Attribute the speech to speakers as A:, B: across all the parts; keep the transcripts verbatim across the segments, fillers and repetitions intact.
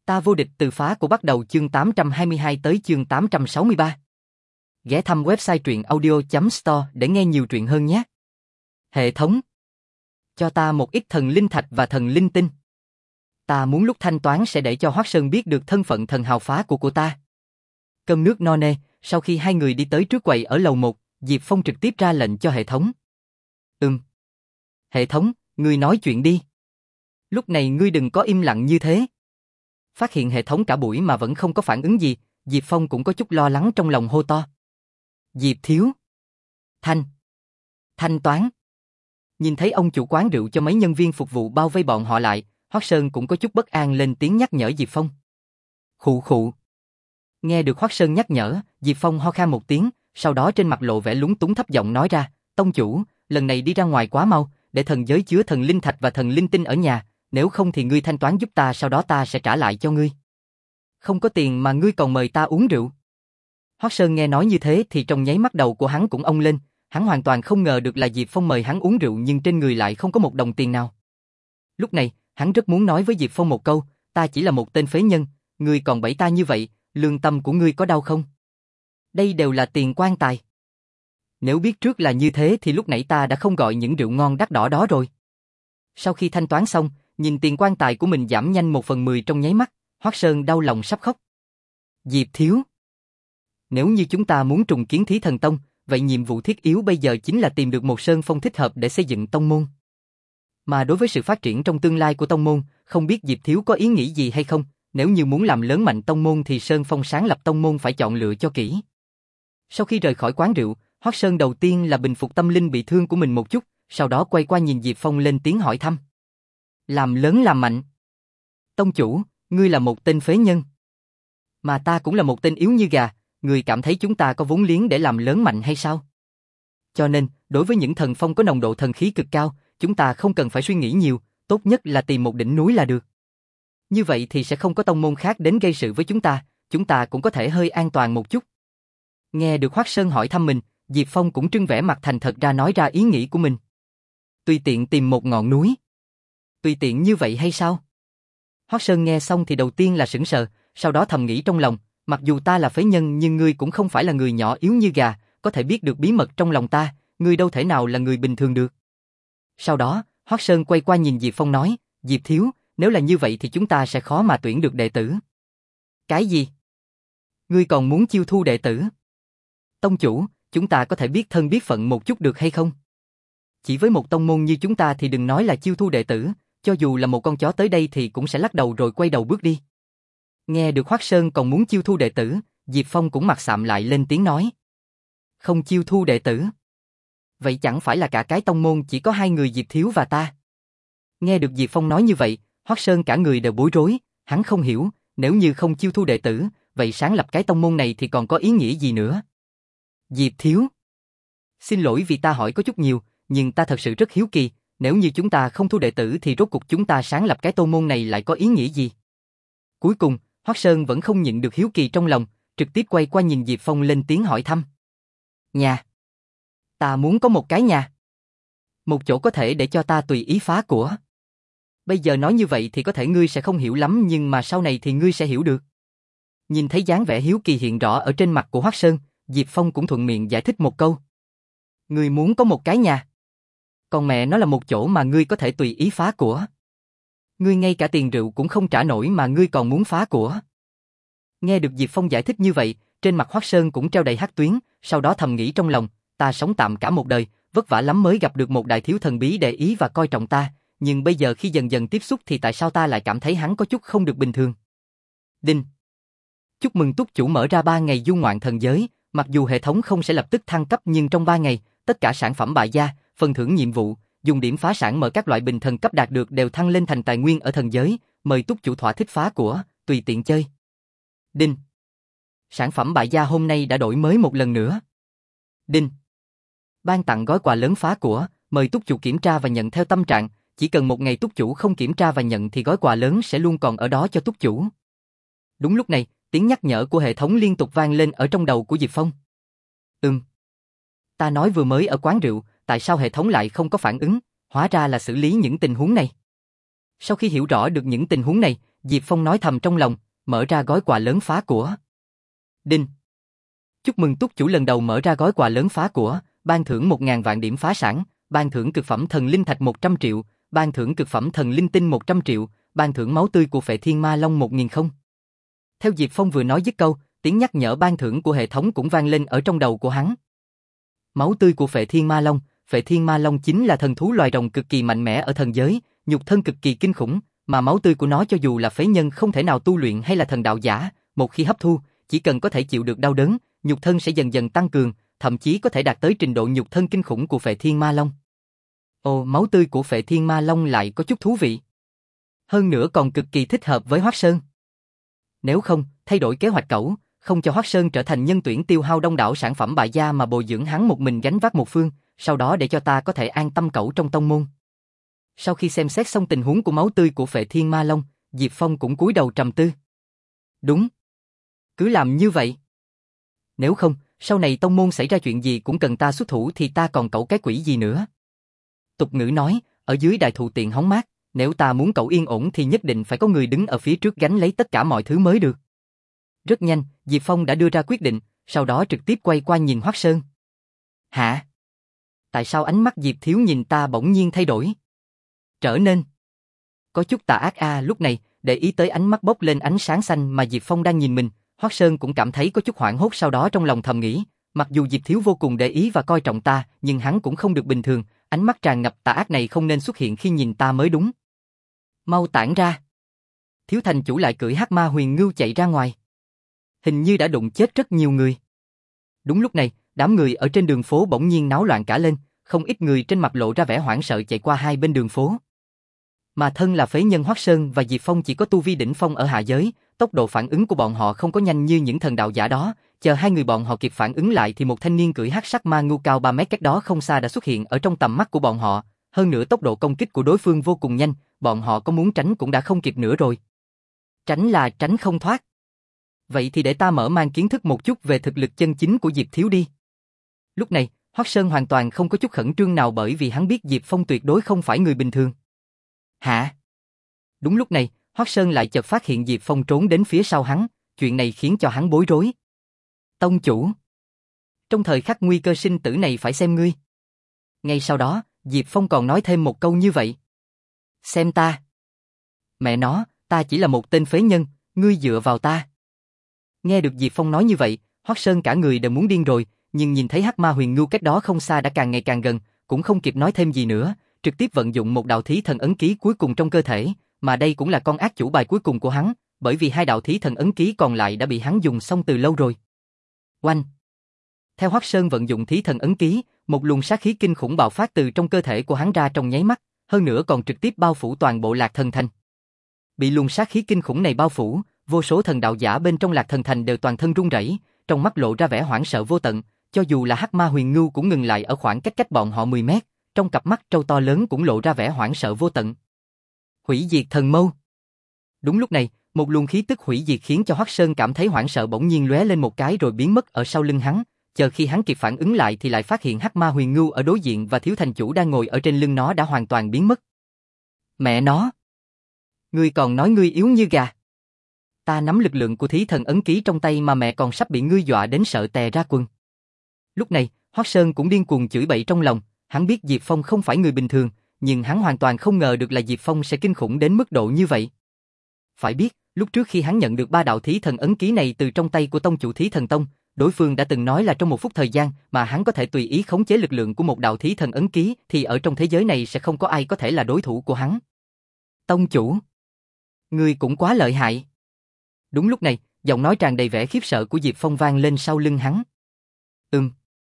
A: Ta vô địch từ phá của bắt đầu chương tám trăm hai mươi hai tới chương tám trăm sáu mươi ba. Ghé thăm website truyện audio chấm store để nghe nhiều truyện hơn nhé. Hệ thống. Cho ta một ít thần linh thạch và thần linh tinh. Ta muốn lúc thanh toán sẽ để cho Hoắc Sơn biết được thân phận thần hào phá của của ta. Cơm nước no nê, sau khi hai người đi tới trước quầy ở lầu một, Diệp Phong trực tiếp ra lệnh cho hệ thống. Ừm. Hệ thống, ngươi nói chuyện đi. Lúc này ngươi đừng có im lặng như thế. Phát hiện hệ thống cả buổi mà vẫn không có phản ứng gì, Diệp Phong cũng có chút lo lắng trong lòng hô to. Diệp thiếu. Thanh. Thanh toán. Nhìn thấy ông chủ quán rượu cho mấy nhân viên phục vụ bao vây bọn họ lại, Hoắc Sơn cũng có chút bất an lên tiếng nhắc nhở Diệp Phong. Khụ khụ. Nghe được Hoắc Sơn nhắc nhở, Diệp Phong ho khan một tiếng, sau đó trên mặt lộ vẻ lúng túng thấp giọng nói ra, tông chủ, lần này đi ra ngoài quá mau, để thần giới chứa thần linh thạch và thần linh tinh ở nhà, nếu không thì ngươi thanh toán giúp ta, sau đó ta sẽ trả lại cho ngươi. Không có tiền mà ngươi còn mời ta uống rượu. Hoắc Sơn nghe nói như thế thì trong nháy mắt đầu của hắn cũng ong lên, hắn hoàn toàn không ngờ được là Diệp Phong mời hắn uống rượu nhưng trên người lại không có một đồng tiền nào. Lúc này, hắn rất muốn nói với Diệp Phong một câu, ta chỉ là một tên phế nhân, ngươi còn bẫy ta như vậy, lương tâm của ngươi có đau không? Đây đều là tiền quan tài. Nếu biết trước là như thế thì lúc nãy ta đã không gọi những rượu ngon đắt đỏ đó rồi. Sau khi thanh toán xong, nhìn tiền quan tài của mình giảm nhanh một phần mười trong nháy mắt, Hoắc Sơn đau lòng sắp khóc. Diệp thiếu. Nếu như chúng ta muốn trùng kiến Thí Thần Tông, vậy nhiệm vụ thiết yếu bây giờ chính là tìm được một sơn phong thích hợp để xây dựng tông môn. Mà đối với sự phát triển trong tương lai của tông môn, không biết Diệp thiếu có ý nghĩ gì hay không, nếu như muốn làm lớn mạnh tông môn thì sơn phong sáng lập tông môn phải chọn lựa cho kỹ. Sau khi rời khỏi quán rượu, Hoắc Sơn đầu tiên là bình phục tâm linh bị thương của mình một chút, sau đó quay qua nhìn Diệp Phong lên tiếng hỏi thăm. Làm lớn làm mạnh. Tông chủ, ngươi là một tên phế nhân. Mà ta cũng là một tên yếu như gà, ngươi cảm thấy chúng ta có vốn liếng để làm lớn mạnh hay sao? Cho nên, đối với những thần phong có nồng độ thần khí cực cao, chúng ta không cần phải suy nghĩ nhiều, tốt nhất là tìm một đỉnh núi là được. Như vậy thì sẽ không có tông môn khác đến gây sự với chúng ta, chúng ta cũng có thể hơi an toàn một chút. Nghe được Hoắc Sơn hỏi thăm mình, Diệp Phong cũng trưng vẻ mặt thành thật ra nói ra ý nghĩ của mình. Tùy tiện tìm một ngọn núi. Tùy tiện như vậy hay sao? Hoắc Sơn nghe xong thì đầu tiên là sững sờ, sau đó thầm nghĩ trong lòng, mặc dù ta là phế nhân nhưng ngươi cũng không phải là người nhỏ yếu như gà, có thể biết được bí mật trong lòng ta, ngươi đâu thể nào là người bình thường được. Sau đó, Hoắc Sơn quay qua nhìn Diệp Phong nói, Diệp thiếu, nếu là như vậy thì chúng ta sẽ khó mà tuyển được đệ tử. Cái gì? Ngươi còn muốn chiêu thu đệ tử? Tông chủ, chúng ta có thể biết thân biết phận một chút được hay không? Chỉ với một tông môn như chúng ta thì đừng nói là chiêu thu đệ tử, cho dù là một con chó tới đây thì cũng sẽ lắc đầu rồi quay đầu bước đi. Nghe được Hoắc Sơn còn muốn chiêu thu đệ tử, Diệp Phong cũng mặt sạm lại lên tiếng nói. Không chiêu thu đệ tử? Vậy chẳng phải là cả cái tông môn chỉ có hai người Diệp thiếu và ta? Nghe được Diệp Phong nói như vậy, Hoắc Sơn cả người đều bối rối, hắn không hiểu, nếu như không chiêu thu đệ tử, vậy sáng lập cái tông môn này thì còn có ý nghĩa gì nữa? Diệp thiếu. Xin lỗi vì ta hỏi có chút nhiều, nhưng ta thật sự rất hiếu kỳ, nếu như chúng ta không thu đệ tử thì rốt cuộc chúng ta sáng lập cái tông môn này lại có ý nghĩa gì? Cuối cùng, Hoắc Sơn vẫn không nhịn được hiếu kỳ trong lòng, trực tiếp quay qua nhìn Diệp Phong lên tiếng hỏi thăm. Nhà. Ta muốn có một cái nhà. Một chỗ có thể để cho ta tùy ý phá của. Bây giờ nói như vậy thì có thể ngươi sẽ không hiểu lắm nhưng mà sau này thì ngươi sẽ hiểu được. Nhìn thấy dáng vẻ hiếu kỳ hiện rõ ở trên mặt của Hoắc Sơn, Diệp Phong cũng thuận miệng giải thích một câu. Ngươi muốn có một cái nhà. Còn mẹ nó là một chỗ mà ngươi có thể tùy ý phá của. Ngươi ngay cả tiền rượu cũng không trả nổi mà ngươi còn muốn phá của. Nghe được Diệp Phong giải thích như vậy, trên mặt Hoắc Sơn cũng treo đầy hắc tuyến, sau đó thầm nghĩ trong lòng, ta sống tạm cả một đời, vất vả lắm mới gặp được một đại thiếu thần bí để ý và coi trọng ta, nhưng bây giờ khi dần dần tiếp xúc thì tại sao ta lại cảm thấy hắn có chút không được bình thường. Đinh. Chúc mừng túc chủ mở ra ba ngày du ngoạn thần giới, mặc dù hệ thống không sẽ lập tức thăng cấp nhưng trong ba ngày, tất cả sản phẩm bại gia, phần thưởng nhiệm vụ, dùng điểm phá sản mở các loại bình thần cấp đạt được đều thăng lên thành tài nguyên ở thần giới, mời túc chủ thỏa thích phá của, tùy tiện chơi. Đinh. Sản phẩm bại gia hôm nay đã đổi mới một lần nữa. Đinh. Ban tặng gói quà lớn phá của, mời túc chủ kiểm tra và nhận theo tâm trạng, chỉ cần một ngày túc chủ không kiểm tra và nhận thì gói quà lớn sẽ luôn còn ở đó cho túc chủ. Đúng lúc này, tiếng nhắc nhở của hệ thống liên tục vang lên ở trong đầu của Diệp Phong. Ừm. Ta nói vừa mới ở quán rượu, tại sao hệ thống lại không có phản ứng, hóa ra là xử lý những tình huống này. Sau khi hiểu rõ được những tình huống này, Diệp Phong nói thầm trong lòng, mở ra gói quà lớn phá của. Đinh. Chúc mừng túc chủ lần đầu mở ra gói quà lớn phá của, ban thưởng một ngàn vạn điểm phá sản, ban thưởng cực phẩm thần linh thạch một trăm triệu, ban thưởng cực phẩm thần linh tinh một trăm triệu, ban thưởng máu tươi của Phệ Thiên Ma Long một nghìn không. Theo Diệp Phong vừa nói dứt câu, tiếng nhắc nhở ban thưởng của hệ thống cũng vang lên ở trong đầu của hắn. Máu tươi của Phệ Thiên Ma Long, Phệ Thiên Ma Long chính là thần thú loài rồng cực kỳ mạnh mẽ ở thần giới, nhục thân cực kỳ kinh khủng, mà máu tươi của nó cho dù là phế nhân không thể nào tu luyện hay là thần đạo giả, một khi hấp thu, chỉ cần có thể chịu được đau đớn, nhục thân sẽ dần dần tăng cường, thậm chí có thể đạt tới trình độ nhục thân kinh khủng của Phệ Thiên Ma Long. Ồ, máu tươi của Phệ Thiên Ma Long lại có chút thú vị. Hơn nữa còn cực kỳ thích hợp với Hoắc Sơn. Nếu không, thay đổi kế hoạch cẩu, không cho Hoắc Sơn trở thành nhân tuyển tiêu hao đông đảo sản phẩm bại gia mà bồi dưỡng hắn một mình gánh vác một phương, sau đó để cho ta có thể an tâm cẩu trong tông môn. Sau khi xem xét xong tình huống của máu tươi của Phệ Thiên Ma Long, Diệp Phong cũng cúi đầu trầm tư. Đúng. Cứ làm như vậy. Nếu không, sau này tông môn xảy ra chuyện gì cũng cần ta xuất thủ thì ta còn cẩu cái quỷ gì nữa. Tục ngữ nói, ở dưới đại thụ tiện hóng mát, nếu ta muốn cậu yên ổn thì nhất định phải có người đứng ở phía trước gánh lấy tất cả mọi thứ mới được. Rất nhanh, Diệp Phong đã đưa ra quyết định, sau đó trực tiếp quay qua nhìn Hoắc Sơn. Hả? Tại sao ánh mắt Diệp Thiếu nhìn ta bỗng nhiên thay đổi? Trở nên có chút tà ác a. Lúc này, để ý tới ánh mắt bốc lên ánh sáng xanh mà Diệp Phong đang nhìn mình, Hoắc Sơn cũng cảm thấy có chút hoảng hốt, sau đó trong lòng thầm nghĩ, mặc dù Diệp Thiếu vô cùng để ý và coi trọng ta, nhưng hắn cũng không được bình thường, ánh mắt tràn ngập tà ác này không nên xuất hiện khi nhìn ta mới đúng. Mau tản ra. Thiếu thành chủ lại cưỡi hắc ma huyền ngưu chạy ra ngoài. Hình như đã đụng chết rất nhiều người. Đúng lúc này, đám người ở trên đường phố bỗng nhiên náo loạn cả lên, không ít người trên mặt lộ ra vẻ hoảng sợ chạy qua hai bên đường phố. Mà thân là phế nhân Hoắc Sơn và Diệp Phong chỉ có tu vi đỉnh phong ở hạ giới, tốc độ phản ứng của bọn họ không có nhanh như những thần đạo giả đó, chờ hai người bọn họ kịp phản ứng lại thì một thanh niên cưỡi hắc sắc ma ngưu cao ba mét cách đó không xa đã xuất hiện ở trong tầm mắt của bọn họ, hơn nữa tốc độ công kích của đối phương vô cùng nhanh, bọn họ có muốn tránh cũng đã không kịp nữa rồi. Tránh là tránh không thoát. Vậy thì để ta mở mang kiến thức một chút về thực lực chân chính của Diệp Thiếu đi. Lúc này, Hoắc Sơn hoàn toàn không có chút khẩn trương nào bởi vì hắn biết Diệp Phong tuyệt đối không phải người bình thường. Hả? Đúng lúc này, Hoắc Sơn lại chợt phát hiện Diệp Phong trốn đến phía sau hắn, chuyện này khiến cho hắn bối rối. Tông chủ, trong thời khắc nguy cơ sinh tử này phải xem ngươi. Ngay sau đó, Diệp Phong còn nói thêm một câu như vậy. Xem ta. Mẹ nó, ta chỉ là một tên phế nhân, ngươi dựa vào ta. Nghe được Diệp Phong nói như vậy, Hoắc Sơn cả người đều muốn điên rồi, nhưng nhìn thấy hắc ma huyền ngưu cách đó không xa đã càng ngày càng gần, cũng không kịp nói thêm gì nữa, trực tiếp vận dụng một đạo thí thần ấn ký cuối cùng trong cơ thể, mà đây cũng là con ác chủ bài cuối cùng của hắn, bởi vì hai đạo thí thần ấn ký còn lại đã bị hắn dùng xong từ lâu rồi. Oanh! Theo Hoắc Sơn vận dụng thí thần ấn ký, một luồng sát khí kinh khủng bạo phát từ trong cơ thể của hắn ra trong nháy mắt, hơn nữa còn trực tiếp bao phủ toàn bộ Lạc Thần Thành. Bị luồng sát khí kinh khủng này bao phủ, vô số thần đạo giả bên trong Lạc Thần Thành đều toàn thân run rẩy, trong mắt lộ ra vẻ hoảng sợ vô tận, cho dù là hắc ma huyền ngưu cũng ngừng lại ở khoảng cách cách bọn họ mười mét, trong cặp mắt trâu to lớn cũng lộ ra vẻ hoảng sợ vô tận. Hủy diệt thần mâu. Đúng lúc này, một luồng khí tức hủy diệt khiến cho Hoắc Sơn cảm thấy hoảng sợ bỗng nhiên lóe lên một cái rồi biến mất ở sau lưng hắn, chờ khi hắn kịp phản ứng lại thì lại phát hiện hắc ma huyền ngưu ở đối diện và thiếu thành chủ đang ngồi ở trên lưng nó đã hoàn toàn biến mất. Mẹ nó! Ngươi còn nói ngươi yếu như gà. Ta nắm lực lượng của thí thần ấn ký trong tay mà mẹ còn sắp bị ngươi dọa đến sợ tè ra quần. Lúc này, Hoắc Sơn cũng điên cuồng chửi bậy trong lòng, hắn biết Diệp Phong không phải người bình thường, nhưng hắn hoàn toàn không ngờ được là Diệp Phong sẽ kinh khủng đến mức độ như vậy. Phải biết, lúc trước khi hắn nhận được ba đạo thí thần ấn ký này từ trong tay của tông chủ Thí Thần Tông, đối phương đã từng nói là trong một phút thời gian mà hắn có thể tùy ý khống chế lực lượng của một đạo thí thần ấn ký thì ở trong thế giới này sẽ không có ai có thể là đối thủ của hắn. Tông chủ, ngươi cũng quá lợi hại. Đúng lúc này, giọng nói tràn đầy vẻ khiếp sợ của Diệp Phong vang lên sau lưng hắn. Ừm.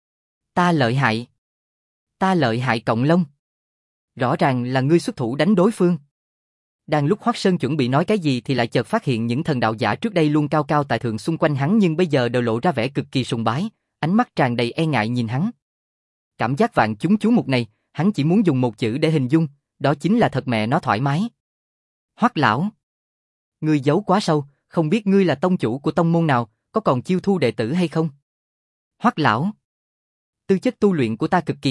A: Ta lợi hại. Ta lợi hại cộng lông. Rõ ràng là ngươi xuất thủ đánh đối phương. Đang lúc Hoắc Sơn chuẩn bị nói cái gì thì lại chợt phát hiện những thần đạo giả trước đây luôn cao cao tại thượng xung quanh hắn nhưng bây giờ đều lộ ra vẻ cực kỳ sùng bái, ánh mắt tràn đầy e ngại nhìn hắn. Cảm giác vạn chúng chú mục này, hắn chỉ muốn dùng một chữ để hình dung, đó chính là thật mẹ nó thoải mái. Hoắc lão, ngươi giấu quá sâu, không biết ngươi là tông chủ của tông môn nào, có còn chiêu thu đệ tử hay không? Hoắc lão, tư chất tu luyện của ta cực kỳ cao,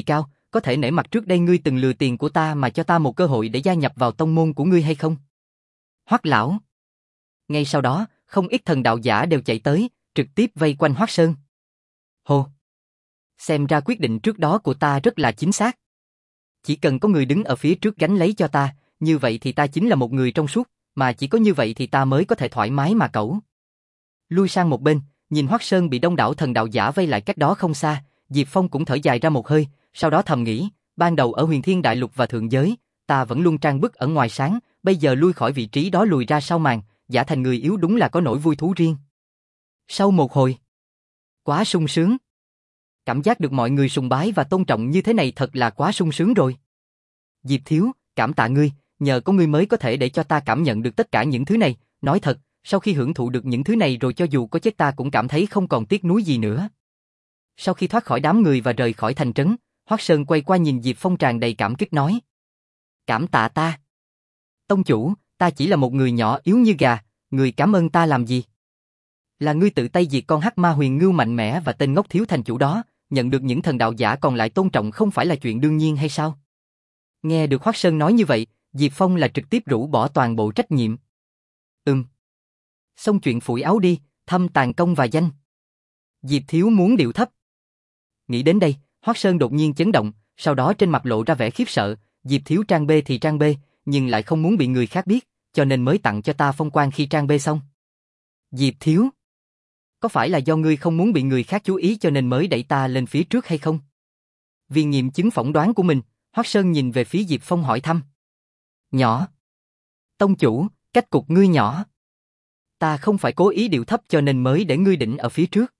A: có thể nể mặt trước đây ngươi từng lừa tiền của ta mà cho ta một cơ hội để gia nhập vào tông môn của ngươi hay không? Hoắc lão. Ngay sau đó, không ít thần đạo giả đều chạy tới, trực tiếp vây quanh Hoắc Sơn. Hồ. Xem ra quyết định trước đó của ta rất là chính xác. Chỉ cần có người đứng ở phía trước gánh lấy cho ta, như vậy thì ta chính là một người trong suốt, mà chỉ có như vậy thì ta mới có thể thoải mái mà cẩu. Lui sang một bên, nhìn Hoắc Sơn bị đông đảo thần đạo giả vây lại cách đó không xa, Diệp Phong cũng thở dài ra một hơi, sau đó thầm nghĩ, ban đầu ở Huyền Thiên Đại Lục và Thượng Giới, ta vẫn luôn trang bức ở ngoài sáng, bây giờ lui khỏi vị trí đó lùi ra sau màn, giả thành người yếu đúng là có nỗi vui thú riêng. Sau một hồi, quá sung sướng. Cảm giác được mọi người sùng bái và tôn trọng như thế này thật là quá sung sướng rồi. Diệp thiếu, cảm tạ ngươi, nhờ có ngươi mới có thể để cho ta cảm nhận được tất cả những thứ này, nói thật, sau khi hưởng thụ được những thứ này rồi cho dù có chết ta cũng cảm thấy không còn tiếc nuối gì nữa. Sau khi thoát khỏi đám người và rời khỏi thành trấn, Hoắc Sơn quay qua nhìn Diệp Phong tràn đầy cảm kích nói. Cảm tạ ta. Tông chủ, ta chỉ là một người nhỏ yếu như gà, người cảm ơn ta làm gì? Là ngươi tự tay diệt con hắc ma huyền ngưu mạnh mẽ và tên ngốc thiếu thành chủ đó, nhận được những thần đạo giả còn lại tôn trọng không phải là chuyện đương nhiên hay sao? Nghe được Hoắc Sơn nói như vậy, Diệp Phong là trực tiếp rũ bỏ toàn bộ trách nhiệm. Ừm. Xong chuyện phủi áo đi, thâm tàn công và danh. Diệp thiếu muốn điệu thấp. Nghĩ đến đây, Hoắc Sơn đột nhiên chấn động, sau đó trên mặt lộ ra vẻ khiếp sợ, Diệp thiếu trang bê thì trang bê, nhưng lại không muốn bị người khác biết, cho nên mới tặng cho ta phong quan khi trang bê xong. Diệp thiếu, có phải là do ngươi không muốn bị người khác chú ý cho nên mới đẩy ta lên phía trước hay không? Vì nghiệm chứng phỏng đoán của mình, Hoắc Sơn nhìn về phía Diệp Phong hỏi thăm. Nhỏ. Tông chủ, cách cục ngươi nhỏ. Ta không phải cố ý điệu thấp cho nên mới để ngươi đỉnh ở phía trước.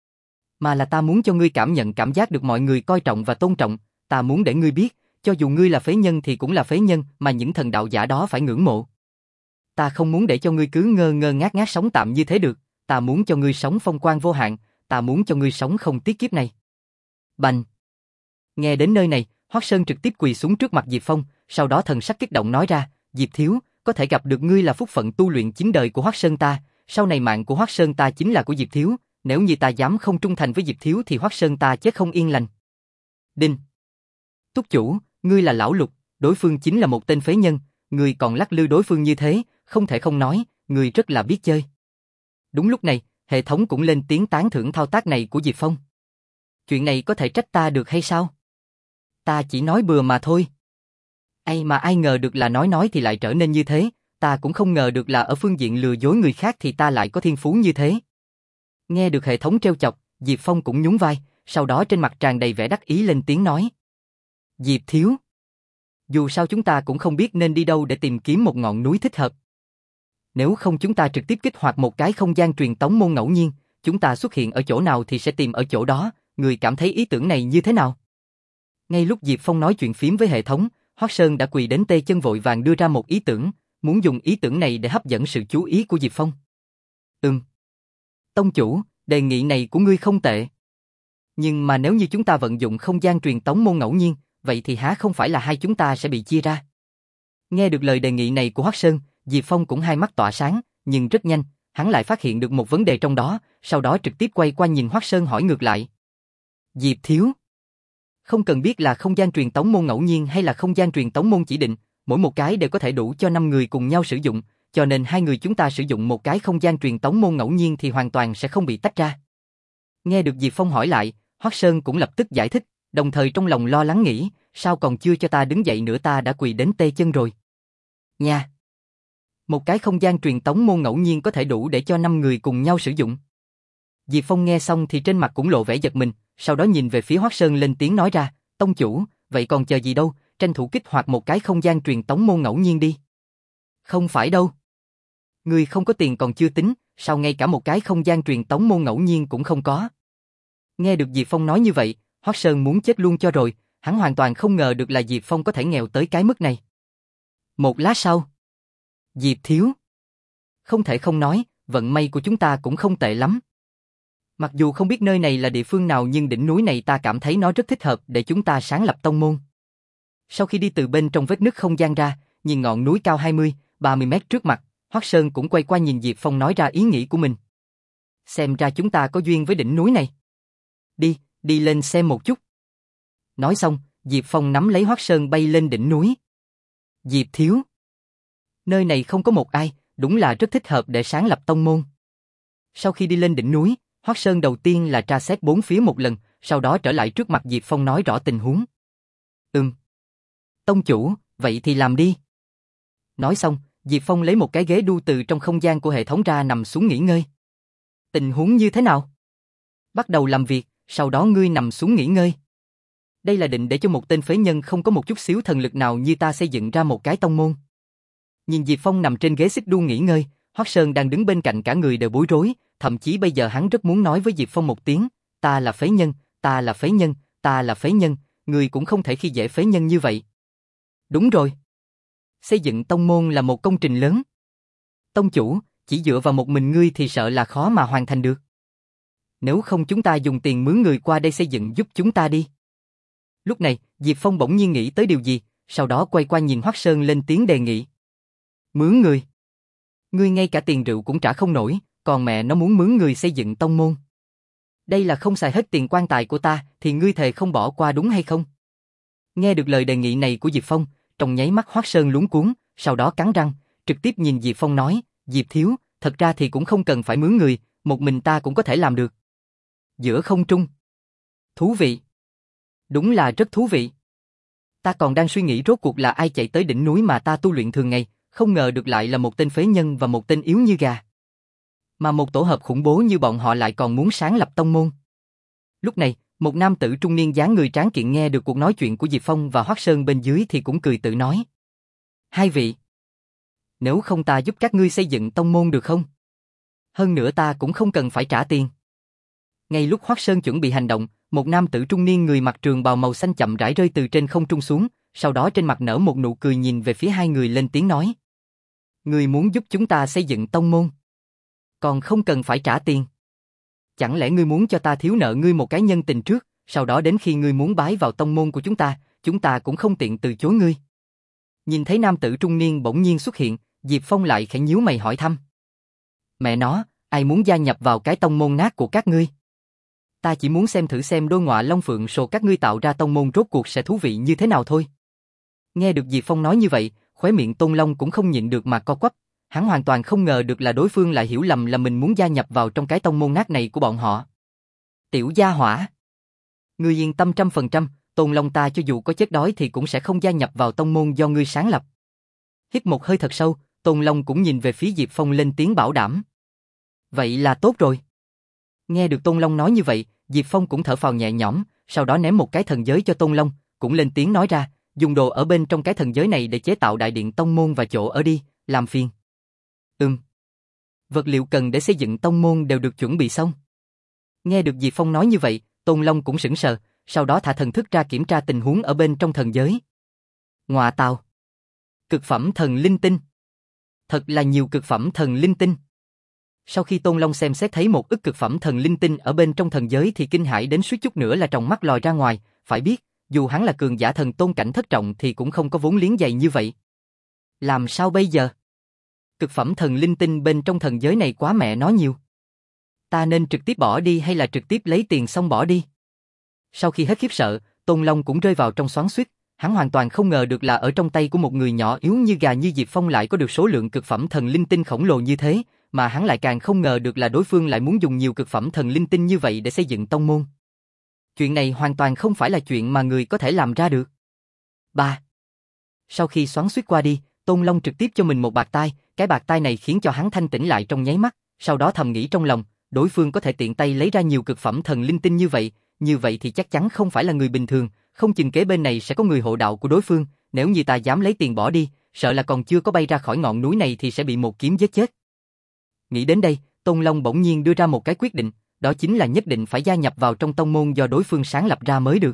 A: Mà là ta muốn cho ngươi cảm nhận cảm giác được mọi người coi trọng và tôn trọng, ta muốn để ngươi biết, cho dù ngươi là phế nhân thì cũng là phế nhân mà những thần đạo giả đó phải ngưỡng mộ. Ta không muốn để cho ngươi cứ ngơ ngơ ngác ngác sống tạm như thế được, ta muốn cho ngươi sống phong quang vô hạn, ta muốn cho ngươi sống không tiếc kiếp này. Bành! Nghe đến nơi này, Hoắc Sơn trực tiếp quỳ xuống trước mặt Diệp Phong, sau đó thần sắc kích động nói ra, Diệp thiếu, có thể gặp được ngươi là phúc phận tu luyện chín đời của Hoắc Sơn ta, sau này mạng của Hoắc Sơn ta chính là của Diệp thiếu, nếu như ta dám không trung thành với Diệp thiếu thì Hoắc Sơn ta chết không yên lành. Đinh! Túc chủ, ngươi là lão Lục, đối phương chính là một tên phế nhân, ngươi còn lắc lư đối phương như thế, không thể không nói, ngươi rất là biết chơi. Đúng lúc này, hệ thống cũng lên tiếng tán thưởng thao tác này của Diệp Phong. Chuyện này có thể trách ta được hay sao? Ta chỉ nói bừa mà thôi. Ai mà ai ngờ được là nói nói thì lại trở nên như thế, ta cũng không ngờ được là ở phương diện lừa dối người khác thì ta lại có thiên phú như thế. Nghe được hệ thống trêu chọc, Diệp Phong cũng nhún vai, sau đó trên mặt tràn đầy vẻ đắc ý lên tiếng nói. Diệp thiếu, dù sao chúng ta cũng không biết nên đi đâu để tìm kiếm một ngọn núi thích hợp. Nếu không chúng ta trực tiếp kích hoạt một cái không gian truyền tống môn ngẫu nhiên, chúng ta xuất hiện ở chỗ nào thì sẽ tìm ở chỗ đó, người cảm thấy ý tưởng này như thế nào? Ngay lúc Diệp Phong nói chuyện phím với hệ thống, Hoắc Sơn đã quỳ đến tê chân vội vàng đưa ra một ý tưởng, muốn dùng ý tưởng này để hấp dẫn sự chú ý của Diệp Phong. Ừm. Tông chủ, đề nghị này của ngươi không tệ. Nhưng mà nếu như chúng ta vận dụng không gian truyền tống môn ngẫu nhiên, vậy thì há không phải là hai chúng ta sẽ bị chia ra? Nghe được lời đề nghị này của Hoắc Sơn, Diệp Phong cũng hai mắt tỏa sáng, nhưng rất nhanh, hắn lại phát hiện được một vấn đề trong đó, sau đó trực tiếp quay qua nhìn Hoắc Sơn hỏi ngược lại. Diệp thiếu, không cần biết là không gian truyền tống môn ngẫu nhiên hay là không gian truyền tống môn chỉ định, mỗi một cái đều có thể đủ cho năm người cùng nhau sử dụng, cho nên hai người chúng ta sử dụng một cái không gian truyền tống môn ngẫu nhiên thì hoàn toàn sẽ không bị tách ra. Nghe được Diệp Phong hỏi lại, Hoắc Sơn cũng lập tức giải thích, đồng thời trong lòng lo lắng nghĩ, sao còn chưa cho ta đứng dậy nữa ta đã quỳ đến tê chân rồi. Nha! Một cái không gian truyền tống môn ngẫu nhiên có thể đủ để cho năm người cùng nhau sử dụng. Diệp Phong nghe xong thì trên mặt cũng lộ vẻ giật mình, sau đó nhìn về phía Hoắc Sơn lên tiếng nói ra, tông chủ, vậy còn chờ gì đâu, tranh thủ kích hoạt một cái không gian truyền tống môn ngẫu nhiên đi. Không phải đâu. Người không có tiền còn chưa tính, sao ngay cả một cái không gian truyền tống môn ngẫu nhiên cũng không có. Nghe được Diệp Phong nói như vậy, Hoắc Sơn muốn chết luôn cho rồi, hắn hoàn toàn không ngờ được là Diệp Phong có thể nghèo tới cái mức này. Một lát sau, Diệp thiếu, không thể không nói, vận may của chúng ta cũng không tệ lắm. Mặc dù không biết nơi này là địa phương nào nhưng đỉnh núi này ta cảm thấy nó rất thích hợp để chúng ta sáng lập tông môn. Sau khi đi từ bên trong vết nứt không gian ra, nhìn ngọn núi cao hai mươi, ba mươi mét trước mặt, Hoắc Sơn cũng quay qua nhìn Diệp Phong nói ra ý nghĩ của mình. Xem ra chúng ta có duyên với đỉnh núi này. Đi, đi lên xem một chút. Nói xong, Diệp Phong nắm lấy Hoắc Sơn bay lên đỉnh núi. Diệp thiếu. Nơi này không có một ai, đúng là rất thích hợp để sáng lập tông môn. Sau khi đi lên đỉnh núi, Hoắc Sơn đầu tiên là tra xét bốn phía một lần, sau đó trở lại trước mặt Diệp Phong nói rõ tình huống. Ừm. Tông chủ, vậy thì làm đi. Nói xong, Diệp Phong lấy một cái ghế đu từ trong không gian của hệ thống ra nằm xuống nghỉ ngơi. Tình huống như thế nào? Bắt đầu làm việc, sau đó ngươi nằm xuống nghỉ ngơi. Đây là định để cho một tên phế nhân không có một chút xíu thần lực nào như ta xây dựng ra một cái tông môn. Nhìn Diệp Phong nằm trên ghế xích đu nghỉ ngơi, Hoắc Sơn đang đứng bên cạnh cả người đều bối rối, thậm chí bây giờ hắn rất muốn nói với Diệp Phong một tiếng, ta là phế nhân, ta là phế nhân, ta là phế nhân, ngươi cũng không thể khi dễ phế nhân như vậy. Đúng rồi. Xây dựng tông môn là một công trình lớn. Tông chủ, chỉ dựa vào một mình ngươi thì sợ là khó mà hoàn thành được. Nếu không chúng ta dùng tiền mướn người qua đây xây dựng giúp chúng ta đi. Lúc này, Diệp Phong bỗng nhiên nghĩ tới điều gì, sau đó quay qua nhìn Hoắc Sơn lên tiếng đề nghị. Mướn người? Ngươi ngay cả tiền rượu cũng trả không nổi, còn mẹ nó muốn mướn người xây dựng tông môn. Đây là không xài hết tiền quan tài của ta, thì ngươi thề không bỏ qua đúng hay không? Nghe được lời đề nghị này của Diệp Phong, trong nháy mắt Hoắc Sơn luống cuống, sau đó cắn răng, trực tiếp nhìn Diệp Phong nói, Diệp thiếu, thật ra thì cũng không cần phải mướn người, một mình ta cũng có thể làm được. Giữa không trung. Thú vị. Đúng là rất thú vị. Ta còn đang suy nghĩ rốt cuộc là ai chạy tới đỉnh núi mà ta tu luyện thường ngày, không ngờ được lại là một tên phế nhân và một tên yếu như gà. Mà một tổ hợp khủng bố như bọn họ lại còn muốn sáng lập tông môn. Lúc này, một nam tử trung niên dáng người tráng kiện nghe được cuộc nói chuyện của Diệp Phong và Hoắc Sơn bên dưới thì cũng cười tự nói. Hai vị, nếu không ta giúp các ngươi xây dựng tông môn được không? Hơn nữa ta cũng không cần phải trả tiền. Ngay lúc Hoắc Sơn chuẩn bị hành động, một nam tử trung niên người mặc trường bào màu xanh chậm rãi rơi từ trên không trung xuống, sau đó trên mặt nở một nụ cười nhìn về phía hai người lên tiếng nói. Ngươi muốn giúp chúng ta xây dựng tông môn, còn không cần phải trả tiền. Chẳng lẽ ngươi muốn cho ta thiếu nợ ngươi một cái nhân tình trước, sau đó đến khi ngươi muốn bái vào tông môn của chúng ta, chúng ta cũng không tiện từ chối ngươi. Nhìn thấy nam tử trung niên bỗng nhiên xuất hiện, Diệp Phong lại khẽ nhíu mày hỏi thăm. Mẹ nó, ai muốn gia nhập vào cái tông môn nát của các ngươi? Ta chỉ muốn xem thử xem đôi ngọa long phượng sồ các ngươi tạo ra tông môn rốt cuộc sẽ thú vị như thế nào thôi. Nghe được Diệp Phong nói như vậy, khóe miệng Tôn Long cũng không nhịn được mà co quắp. Hắn hoàn toàn không ngờ được là đối phương lại hiểu lầm là mình muốn gia nhập vào trong cái tông môn nát này của bọn họ. Tiểu gia hỏa. Ngươi yên tâm trăm phần trăm, Tôn Long ta cho dù có chết đói thì cũng sẽ không gia nhập vào tông môn do ngươi sáng lập. Hít một hơi thật sâu, Tôn Long cũng nhìn về phía Diệp Phong lên tiếng bảo đảm. Vậy là tốt rồi. Nghe được Tôn Long nói như vậy, Diệp Phong cũng thở phào nhẹ nhõm, sau đó ném một cái thần giới cho Tôn Long, cũng lên tiếng nói ra, dùng đồ ở bên trong cái thần giới này để chế tạo đại điện tông môn và chỗ ở đi, làm phiền. Ừm. Vật liệu cần để xây dựng tông môn đều được chuẩn bị xong. Nghe được Diệp Phong nói như vậy, Tôn Long cũng sững sờ, sau đó thả thần thức ra kiểm tra tình huống ở bên trong thần giới. Ngọa tào. Cực phẩm thần linh tinh. Thật là nhiều cực phẩm thần linh tinh. Sau khi Tôn Long xem xét thấy một ức cực phẩm thần linh tinh ở bên trong thần giới thì kinh hãi đến suýt chút nữa là tròng mắt lòi ra ngoài, phải biết, dù hắn là cường giả thần tôn cảnh thất trọng thì cũng không có vốn liếng dày như vậy. Làm sao bây giờ? Cực phẩm thần linh tinh bên trong thần giới này quá mẹ nó nhiều. Ta nên trực tiếp bỏ đi hay là trực tiếp lấy tiền xong bỏ đi? Sau khi hết khiếp sợ, Tôn Long cũng rơi vào trong xoắn xuýt, hắn hoàn toàn không ngờ được là ở trong tay của một người nhỏ yếu như gà như Diệp Phong lại có được số lượng cực phẩm thần linh tinh khổng lồ như thế, mà hắn lại càng không ngờ được là đối phương lại muốn dùng nhiều cực phẩm thần linh tinh như vậy để xây dựng tông môn. Chuyện này hoàn toàn không phải là chuyện mà người có thể làm ra được. Ba. Sau khi xoắn xuýt qua đi, Tôn Long trực tiếp cho mình một bạt tai, cái bạt tai này khiến cho hắn thanh tĩnh lại trong nháy mắt, sau đó thầm nghĩ trong lòng, đối phương có thể tiện tay lấy ra nhiều cực phẩm thần linh tinh như vậy, như vậy thì chắc chắn không phải là người bình thường, không chừng kế bên này sẽ có người hộ đạo của đối phương, nếu như ta dám lấy tiền bỏ đi, sợ là còn chưa có bay ra khỏi ngọn núi này thì sẽ bị một kiếm giết chết. Nghĩ đến đây, Tôn Long bỗng nhiên đưa ra một cái quyết định, đó chính là nhất định phải gia nhập vào trong tông môn do đối phương sáng lập ra mới được.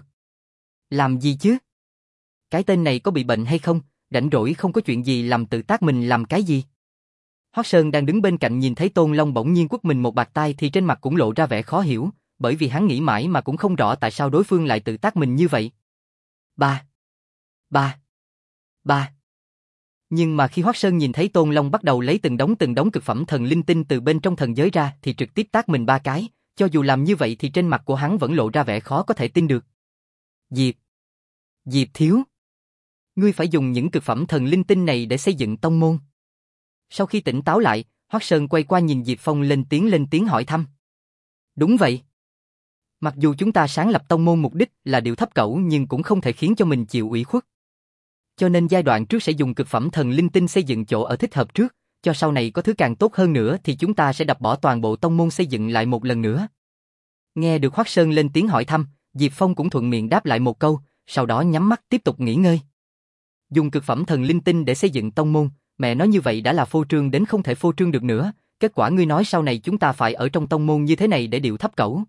A: Làm gì chứ? Cái tên này có bị bệnh hay không? Rảnh rỗi không có chuyện gì làm tự tác mình làm cái gì? Hoắc Sơn đang đứng bên cạnh nhìn thấy Tôn Long bỗng nhiên quất mình một bạt tai thì trên mặt cũng lộ ra vẻ khó hiểu, bởi vì hắn nghĩ mãi mà cũng không rõ tại sao đối phương lại tự tác mình như vậy. Ba. Ba. Ba. Nhưng mà khi Hoắc Sơn nhìn thấy Tôn Long bắt đầu lấy từng đống từng đống cực phẩm thần linh tinh từ bên trong thần giới ra thì trực tiếp tác mình ba cái, cho dù làm như vậy thì trên mặt của hắn vẫn lộ ra vẻ khó có thể tin được. Diệp. Diệp Thiếu, ngươi phải dùng những cực phẩm thần linh tinh này để xây dựng tông môn. Sau khi tỉnh táo lại, Hoắc Sơn quay qua nhìn Diệp Phong lên tiếng lên tiếng hỏi thăm. Đúng vậy. Mặc dù chúng ta sáng lập tông môn mục đích là điều thấp cẩu nhưng cũng không thể khiến cho mình chịu ủy khuất. Cho nên giai đoạn trước sẽ dùng cực phẩm thần linh tinh xây dựng chỗ ở thích hợp trước, cho sau này có thứ càng tốt hơn nữa thì chúng ta sẽ đập bỏ toàn bộ tông môn xây dựng lại một lần nữa. Nghe được Hoắc Sơn lên tiếng hỏi thăm, Diệp Phong cũng thuận miệng đáp lại một câu, sau đó nhắm mắt tiếp tục nghỉ ngơi. Dùng cực phẩm thần linh tinh để xây dựng tông môn, mẹ nói như vậy đã là phô trương đến không thể phô trương được nữa, kết quả ngươi nói sau này chúng ta phải ở trong tông môn như thế này để điệu thấp cẩu.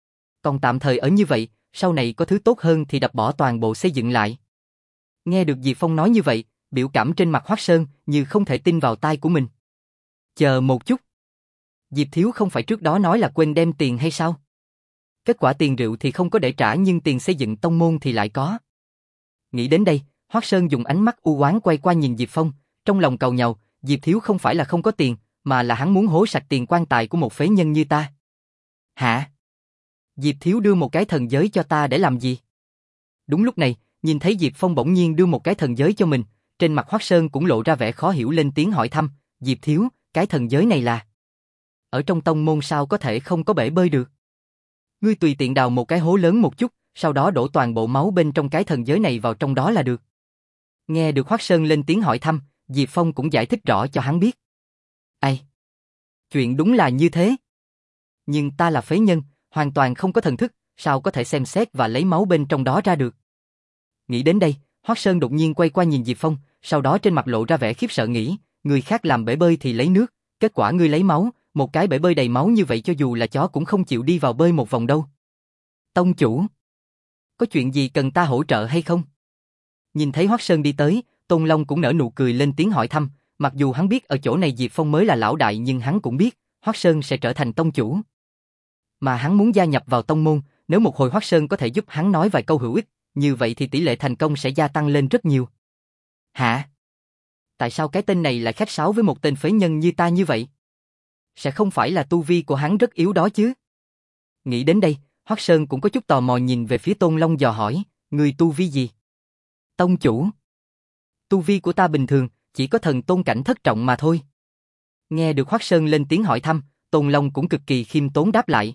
A: Còn tạm thời ở như vậy, sau này có thứ tốt hơn thì đập bỏ toàn bộ xây dựng lại. Nghe được Diệp Phong nói như vậy, biểu cảm trên mặt Hoắc Sơn như không thể tin vào tai của mình. Chờ một chút. Diệp Thiếu không phải trước đó nói là quên đem tiền hay sao? Kết quả tiền rượu thì không có để trả nhưng tiền xây dựng tông môn thì lại có. Nghĩ đến đây, Hoắc Sơn dùng ánh mắt u oán quay qua nhìn Diệp Phong, trong lòng càu nhàu, Diệp Thiếu không phải là không có tiền, mà là hắn muốn hố sạch tiền quan tài của một phế nhân như ta. Hả? Diệp Thiếu đưa một cái thần giới cho ta để làm gì? Đúng lúc này, nhìn thấy Diệp Phong bỗng nhiên đưa một cái thần giới cho mình, trên mặt Hoắc Sơn cũng lộ ra vẻ khó hiểu lên tiếng hỏi thăm, Diệp Thiếu, cái thần giới này là... Ở trong tông môn sao có thể không có bể bơi được? Ngươi tùy tiện đào một cái hố lớn một chút, sau đó đổ toàn bộ máu bên trong cái thần giới này vào trong đó là được. Nghe được Hoắc Sơn lên tiếng hỏi thăm, Diệp Phong cũng giải thích rõ cho hắn biết. Ây! Chuyện đúng là như thế. Nhưng ta là phế nhân, hoàn toàn không có thần thức, sao có thể xem xét và lấy máu bên trong đó ra được? Nghĩ đến đây, Hoắc Sơn đột nhiên quay qua nhìn Diệp Phong, sau đó trên mặt lộ ra vẻ khiếp sợ nghĩ, người khác làm bể bơi thì lấy nước, kết quả ngươi lấy máu, một cái bể bơi đầy máu như vậy cho dù là chó cũng không chịu đi vào bơi một vòng đâu. Tông chủ, có chuyện gì cần ta hỗ trợ hay không? Nhìn thấy Hoắc Sơn đi tới, Tôn Long cũng nở nụ cười lên tiếng hỏi thăm, mặc dù hắn biết ở chỗ này Diệp Phong mới là lão đại nhưng hắn cũng biết, Hoắc Sơn sẽ trở thành tông chủ. Mà hắn muốn gia nhập vào tông môn, nếu một hồi Hoắc Sơn có thể giúp hắn nói vài câu hữu ích, như vậy thì tỷ lệ thành công sẽ gia tăng lên rất nhiều. Hả? Tại sao cái tên này lại khách sáo với một tên phế nhân như ta như vậy? Sẽ không phải là tu vi của hắn rất yếu đó chứ? Nghĩ đến đây, Hoắc Sơn cũng có chút tò mò nhìn về phía Tôn Long dò hỏi, người tu vi gì? Tông chủ. Tu vi của ta bình thường, chỉ có thần tôn cảnh thất trọng mà thôi. Nghe được Hoắc Sơn lên tiếng hỏi thăm, Tôn Long cũng cực kỳ khiêm tốn đáp lại.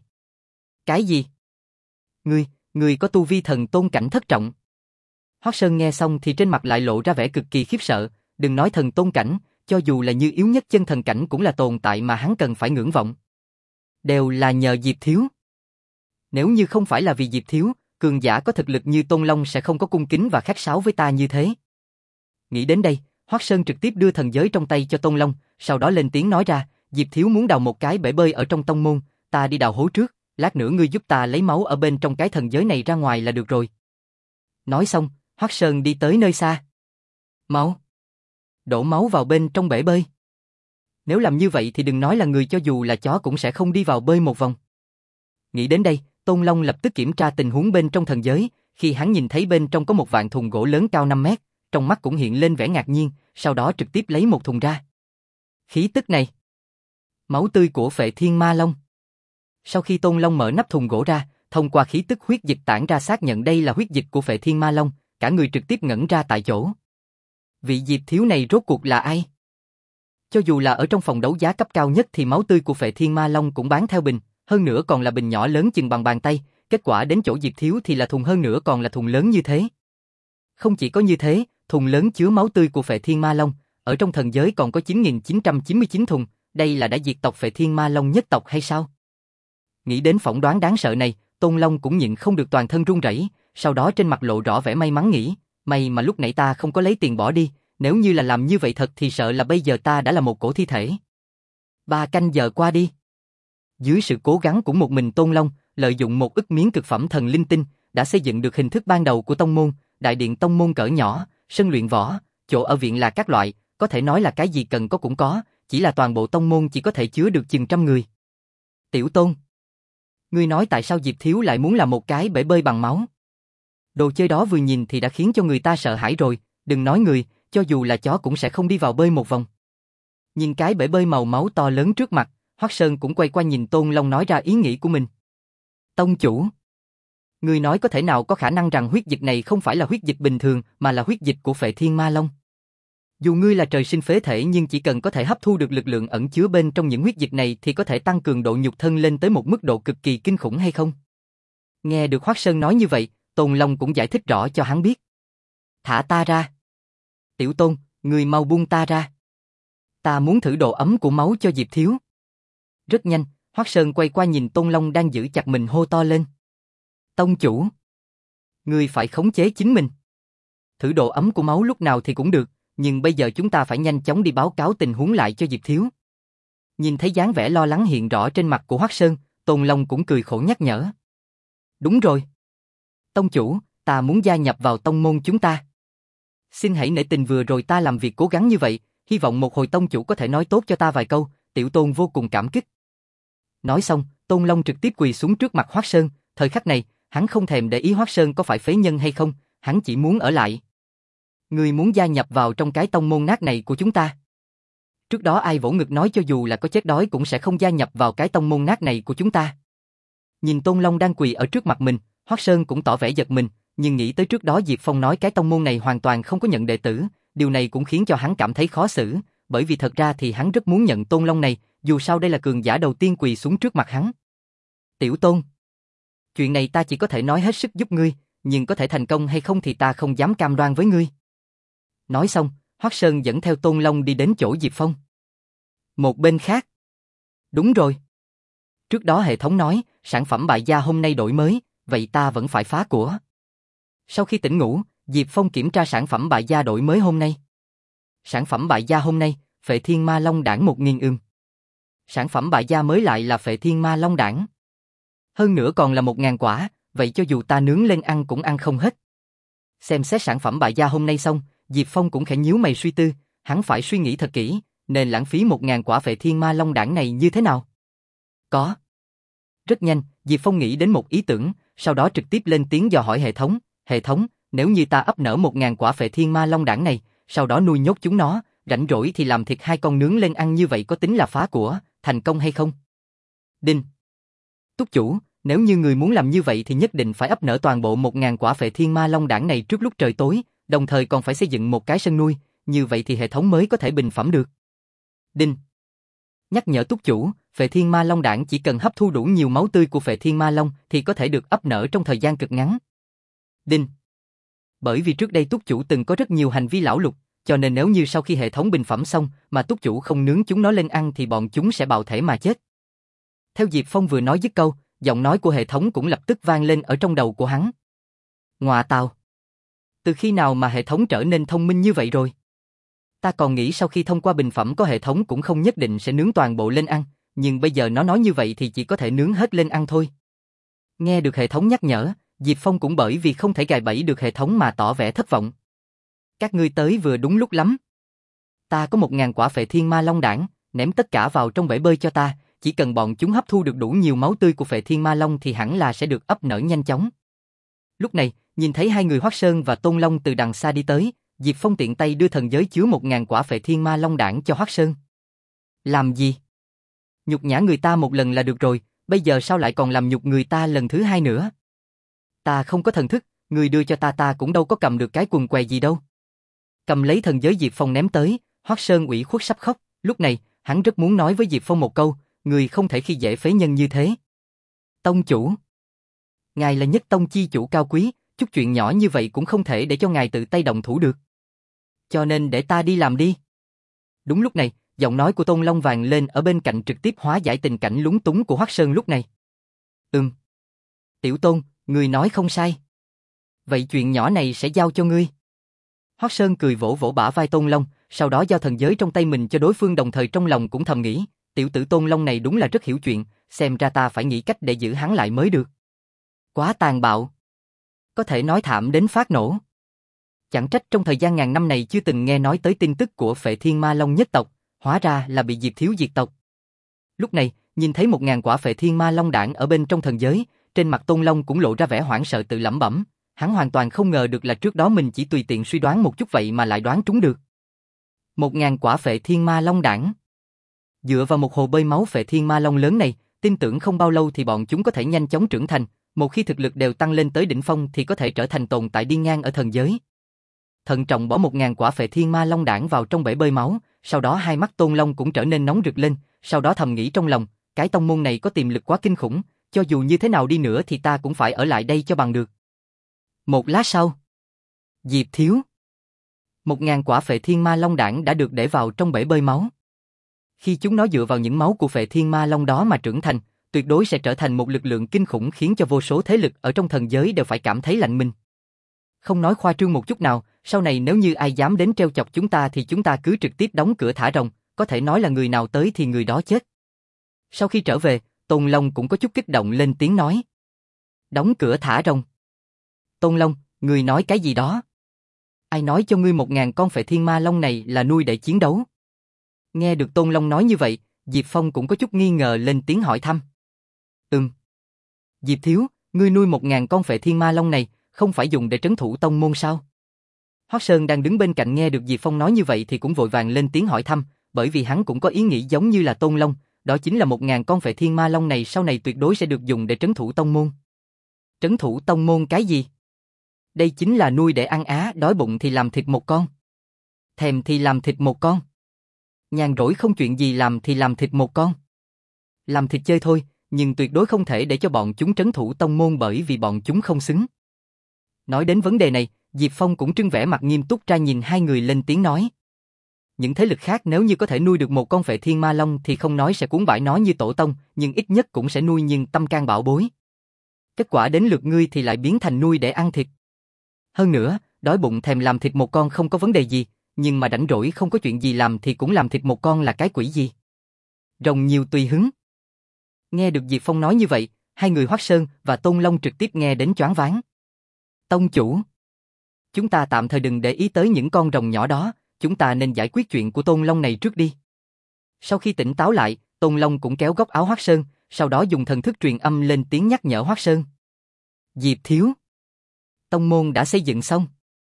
A: Cái gì? Ngươi, ngươi có tu vi thần tôn cảnh thất trọng? Hoắc Sơn nghe xong thì trên mặt lại lộ ra vẻ cực kỳ khiếp sợ, đừng nói thần tôn cảnh, cho dù là như yếu nhất chân thần cảnh cũng là tồn tại mà hắn cần phải ngưỡng vọng. Đều là nhờ Diệp Thiếu. Nếu như không phải là vì Diệp Thiếu, cường giả có thực lực như Tôn Long sẽ không có cung kính và khách sáo với ta như thế. Nghĩ đến đây, Hoắc Sơn trực tiếp đưa thần giới trong tay cho Tôn Long, sau đó lên tiếng nói ra, Diệp Thiếu muốn đào một cái bể bơi ở trong tông môn, ta đi đào hố trước, lát nữa ngươi giúp ta lấy máu ở bên trong cái thần giới này ra ngoài là được rồi. Nói xong, Hoắc Sơn đi tới nơi xa. Máu. Đổ máu vào bên trong bể bơi. Nếu làm như vậy thì đừng nói là người cho dù là chó cũng sẽ không đi vào bơi một vòng. Nghĩ đến đây, Tôn Long lập tức kiểm tra tình huống bên trong thần giới, khi hắn nhìn thấy bên trong có một vạn thùng gỗ lớn cao năm mét, trong mắt cũng hiện lên vẻ ngạc nhiên, sau đó trực tiếp lấy một thùng ra. Khí tức này. Máu tươi của Phệ Thiên Ma Long. Sau khi Tôn Long mở nắp thùng gỗ ra, thông qua khí tức huyết dịch tản ra xác nhận đây là huyết dịch của Phệ Thiên Ma Long, cả người trực tiếp ngẩn ra tại chỗ. Vị Diệp Thiếu này rốt cuộc là ai? Cho dù là ở trong phòng đấu giá cấp cao nhất thì máu tươi của Phệ Thiên Ma Long cũng bán theo bình, hơn nữa còn là bình nhỏ lớn chừng bằng bàn tay, kết quả đến chỗ Diệp Thiếu thì là thùng hơn nữa còn là thùng lớn như thế. Không chỉ có như thế, thùng lớn chứa máu tươi của Phệ Thiên Ma Long, ở trong thần giới còn có chín nghìn chín trăm chín mươi chín thùng, đây là đã diệt tộc Phệ Thiên Ma Long nhất tộc hay sao? Nghĩ đến phỏng đoán đáng sợ này, Tôn Long cũng nhịn không được toàn thân run rẩy, sau đó trên mặt lộ rõ vẻ may mắn nghĩ, may mà lúc nãy ta không có lấy tiền bỏ đi, nếu như là làm như vậy thật thì sợ là bây giờ ta đã là một cổ thi thể. Ba canh giờ qua đi. Dưới sự cố gắng của một mình Tôn Long, lợi dụng một ức miếng cực phẩm thần linh tinh, đã xây dựng được hình thức ban đầu của tông môn, đại điện tông môn cỡ nhỏ, sân luyện võ, chỗ ở viện là các loại, có thể nói là cái gì cần có cũng có, chỉ là toàn bộ tông môn chỉ có thể chứa được chừng trăm người. Tiểu Tôn, ngươi nói tại sao Diệp Thiếu lại muốn làm một cái bể bơi bằng máu? Đồ chơi đó vừa nhìn thì đã khiến cho người ta sợ hãi rồi, đừng nói người, cho dù là chó cũng sẽ không đi vào bơi một vòng. Nhìn cái bể bơi màu máu to lớn trước mặt, Hoắc Sơn cũng quay qua nhìn Tôn Long nói ra ý nghĩ của mình. Tông chủ, Ngươi nói có thể nào có khả năng rằng huyết dịch này không phải là huyết dịch bình thường mà là huyết dịch của Phệ Thiên Ma Long? Dù ngươi là trời sinh phế thể nhưng chỉ cần có thể hấp thu được lực lượng ẩn chứa bên trong những huyết dịch này thì có thể tăng cường độ nhục thân lên tới một mức độ cực kỳ kinh khủng hay không? Nghe được Hoắc Sơn nói như vậy, Tôn Long cũng giải thích rõ cho hắn biết. Thả ta ra. Tiểu Tôn, ngươi mau buông ta ra. Ta muốn thử độ ấm của máu cho Diệp Thiếu. Rất nhanh, Hoắc Sơn quay qua nhìn Tôn Long đang giữ chặt mình hô to lên. Tông chủ. Ngươi phải khống chế chính mình. Thử độ ấm của máu lúc nào thì cũng được, nhưng bây giờ chúng ta phải nhanh chóng đi báo cáo tình huống lại cho Diệp Thiếu. Nhìn thấy dáng vẻ lo lắng hiện rõ trên mặt của Hoắc Sơn, Tôn Long cũng cười khổ nhắc nhở. Đúng rồi. Tông chủ, ta muốn gia nhập vào tông môn chúng ta. Xin hãy nể tình vừa rồi ta làm việc cố gắng như vậy, hy vọng một hồi tông chủ có thể nói tốt cho ta vài câu, tiểu Tôn vô cùng cảm kích. Nói xong, Tôn Long trực tiếp quỳ xuống trước mặt Hoắc Sơn, thời khắc này, hắn không thèm để ý Hoắc Sơn có phải phế nhân hay không, hắn chỉ muốn ở lại. Ngươi muốn gia nhập vào trong cái tông môn nát này của chúng ta. Trước đó ai vỗ ngực nói cho dù là có chết đói cũng sẽ không gia nhập vào cái tông môn nát này của chúng ta. Nhìn Tôn Long đang quỳ ở trước mặt mình, Hoắc Sơn cũng tỏ vẻ giật mình, nhưng nghĩ tới trước đó Diệp Phong nói cái tông môn này hoàn toàn không có nhận đệ tử, điều này cũng khiến cho hắn cảm thấy khó xử, bởi vì thật ra thì hắn rất muốn nhận Tôn Long này, dù sao đây là cường giả đầu tiên quỳ xuống trước mặt hắn. Tiểu Tôn, chuyện này ta chỉ có thể nói hết sức giúp ngươi, nhưng có thể thành công hay không thì ta không dám cam đoan với ngươi. Nói xong, Hoắc Sơn dẫn theo Tôn Long đi đến chỗ Diệp Phong. Một bên khác. Đúng rồi. Trước đó hệ thống nói, sản phẩm bại gia hôm nay đổi mới, vậy ta vẫn phải phá của. Sau khi tỉnh ngủ, Diệp Phong kiểm tra sản phẩm bại gia đổi mới hôm nay. Sản phẩm bại gia hôm nay, Phệ Thiên Ma Long Đản một nghìn ưm. Sản phẩm bại gia mới lại là Phệ Thiên Ma Long Đản. Hơn nữa còn là một ngàn quả, vậy cho dù ta nướng lên ăn cũng ăn không hết. Xem xét sản phẩm bại gia hôm nay xong, Diệp Phong cũng khẽ nhíu mày suy tư, hắn phải suy nghĩ thật kỹ, nên lãng phí một ngàn quả Phệ Thiên Ma Long Đản này như thế nào? Có. Rất nhanh, Diệp Phong nghĩ đến một ý tưởng, sau đó trực tiếp lên tiếng dò hỏi hệ thống, hệ thống, nếu như ta ấp nở một ngàn quả Phệ Thiên Ma Long Đản này, sau đó nuôi nhốt chúng nó, rảnh rỗi thì làm thịt hai con nướng lên ăn như vậy có tính là phá của, thành công hay không? Đinh. Túc chủ, nếu như người muốn làm như vậy thì nhất định phải ấp nở toàn bộ một ngàn quả Phệ Thiên Ma Long Đản này trước lúc trời tối, đồng thời còn phải xây dựng một cái sân nuôi, như vậy thì hệ thống mới có thể bình phẩm được. Đinh. Nhắc nhở túc chủ, Phệ Thiên Ma Long Đản chỉ cần hấp thu đủ nhiều máu tươi của Phệ Thiên Ma Long thì có thể được ấp nở trong thời gian cực ngắn. Đinh. Bởi vì trước đây túc chủ từng có rất nhiều hành vi lão lục, cho nên nếu như sau khi hệ thống bình phẩm xong mà túc chủ không nướng chúng nó lên ăn thì bọn chúng sẽ bạo thể mà chết. Theo Diệp Phong vừa nói dứt câu, giọng nói của hệ thống cũng lập tức vang lên ở trong đầu của hắn. Ngọa tào. Từ khi nào mà hệ thống trở nên thông minh như vậy rồi? Ta còn nghĩ sau khi thông qua bình phẩm có hệ thống cũng không nhất định sẽ nướng toàn bộ lên ăn, nhưng bây giờ nó nói như vậy thì chỉ có thể nướng hết lên ăn thôi. Nghe được hệ thống nhắc nhở, Diệp Phong cũng bởi vì không thể gài bẫy được hệ thống mà tỏ vẻ thất vọng. Các ngươi tới vừa đúng lúc lắm. Ta có một ngàn quả Phệ Thiên Ma Long Đản, ném tất cả vào trong bể bơi cho ta, chỉ cần bọn chúng hấp thu được đủ nhiều máu tươi của Phệ Thiên Ma Long thì hẳn là sẽ được ấp nở nhanh chóng. Lúc này, nhìn thấy hai người Hoắc Sơn và Tôn Long từ đằng xa đi tới, Diệp Phong tiện tay đưa thần giới chứa một ngàn quả Phệ Thiên Ma Long Đản cho Hoắc Sơn. Làm gì? Nhục nhã người ta một lần là được rồi, bây giờ sao lại còn làm nhục người ta lần thứ hai nữa? Ta không có thần thức, người đưa cho ta ta cũng đâu có cầm được cái quần què gì đâu. Cầm lấy thần giới Diệp Phong ném tới, Hoắc Sơn ủy khuất sắp khóc, lúc này, hắn rất muốn nói với Diệp Phong một câu, người không thể khi dễ phế nhân như thế. Tông chủ. Ngài là nhất tông chi chủ cao quý, chút chuyện nhỏ như vậy cũng không thể để cho ngài tự tay động thủ được. Cho nên để ta đi làm đi. Đúng lúc này, giọng nói của Tôn Long vang lên ở bên cạnh trực tiếp hóa giải tình cảnh lúng túng của Hoắc Sơn lúc này. Ừm. Tiểu Tôn, người nói không sai. Vậy chuyện nhỏ này sẽ giao cho ngươi. Hoắc Sơn cười vỗ vỗ bả vai Tôn Long, sau đó giao thần giới trong tay mình cho đối phương, đồng thời trong lòng cũng thầm nghĩ, tiểu tử Tôn Long này đúng là rất hiểu chuyện, xem ra ta phải nghĩ cách để giữ hắn lại mới được. Quá tàn bạo. Có thể nói thảm đến phát nổ. Chẳng trách trong thời gian ngàn năm này chưa từng nghe nói tới tin tức của Phệ Thiên Ma Long nhất tộc, hóa ra là bị Diệp Thiếu diệt tộc. Lúc này, nhìn thấy một ngàn quả Phệ Thiên Ma Long Đản ở bên trong thần giới, trên mặt Tôn Long cũng lộ ra vẻ hoảng sợ tự lẩm bẩm, hắn hoàn toàn không ngờ được là trước đó mình chỉ tùy tiện suy đoán một chút vậy mà lại đoán trúng được. Một ngàn quả Phệ Thiên Ma Long Đản. Dựa vào một hồ bơi máu Phệ Thiên Ma Long lớn này, tin tưởng không bao lâu thì bọn chúng có thể nhanh chóng trưởng thành, Một khi thực lực đều tăng lên tới đỉnh phong thì có thể trở thành tồn tại đi ngang ở thần giới. Thận trọng bỏ một ngàn quả Phệ Thiên Ma Long đản vào trong bể bơi máu, sau đó hai mắt Tôn Long cũng trở nên nóng rực lên, sau đó thầm nghĩ trong lòng, cái tông môn này có tiềm lực quá kinh khủng, cho dù như thế nào đi nữa thì ta cũng phải ở lại đây cho bằng được. Một lát sau, Diệp Thiếu, một ngàn quả Phệ Thiên Ma Long đản đã được để vào trong bể bơi máu. Khi chúng nó dựa vào những máu của Phệ Thiên Ma Long đó mà trưởng thành, tuyệt đối sẽ trở thành một lực lượng kinh khủng khiến cho vô số thế lực ở trong thần giới đều phải cảm thấy lạnh mình. Không nói khoa trương một chút nào, sau này nếu như ai dám đến trêu chọc chúng ta thì chúng ta cứ trực tiếp đóng cửa thả rồng, có thể nói là người nào tới thì người đó chết. Sau khi trở về, Tôn Long cũng có chút kích động lên tiếng nói. Đóng cửa thả rồng. Tôn Long, ngươi nói cái gì đó? Ai nói cho ngươi một ngàn con Phệ Thiên Ma Long này là nuôi để chiến đấu? Nghe được Tôn Long nói như vậy, Diệp Phong cũng có chút nghi ngờ lên tiếng hỏi thăm. Ừm. Diệp Thiếu, ngươi nuôi một ngàn con Phệ Thiên Ma Long này, không phải dùng để trấn thủ tông môn sao? Hoắc Sơn đang đứng bên cạnh nghe được Diệp Phong nói như vậy thì cũng vội vàng lên tiếng hỏi thăm, bởi vì hắn cũng có ý nghĩ giống như là Tôn Long, đó chính là một ngàn con Phệ Thiên Ma Long này sau này tuyệt đối sẽ được dùng để trấn thủ tông môn. Trấn thủ tông môn cái gì? Đây chính là nuôi để ăn á, đói bụng thì làm thịt một con. Thèm thì làm thịt một con. Nhàn rỗi không chuyện gì làm thì làm thịt một con. Làm thịt chơi thôi, nhưng tuyệt đối không thể để cho bọn chúng trấn thủ tông môn bởi vì bọn chúng không xứng. Nói đến vấn đề này, Diệp Phong cũng trưng vẻ mặt nghiêm túc ra nhìn hai người lên tiếng nói. Những thế lực khác nếu như có thể nuôi được một con Phệ Thiên Ma Long thì không nói sẽ cuốn bãi nó như tổ tông, nhưng ít nhất cũng sẽ nuôi nhưng tâm can bảo bối. Kết quả đến lượt ngươi thì lại biến thành nuôi để ăn thịt. Hơn nữa, đói bụng thèm làm thịt một con không có vấn đề gì, nhưng mà rảnh rỗi không có chuyện gì làm thì cũng làm thịt một con là cái quỷ gì? Rồng nhiều tùy hứng. Nghe được Diệp Phong nói như vậy, hai người Hoắc Sơn và Tôn Long trực tiếp nghe đến choáng váng. Tông chủ, chúng ta tạm thời đừng để ý tới những con rồng nhỏ đó, chúng ta nên giải quyết chuyện của Tôn Long này trước đi. Sau khi tỉnh táo lại, Tôn Long cũng kéo góc áo Hoắc Sơn, sau đó dùng thần thức truyền âm lên tiếng nhắc nhở Hoắc Sơn. Diệp Thiếu, tông môn đã xây dựng xong.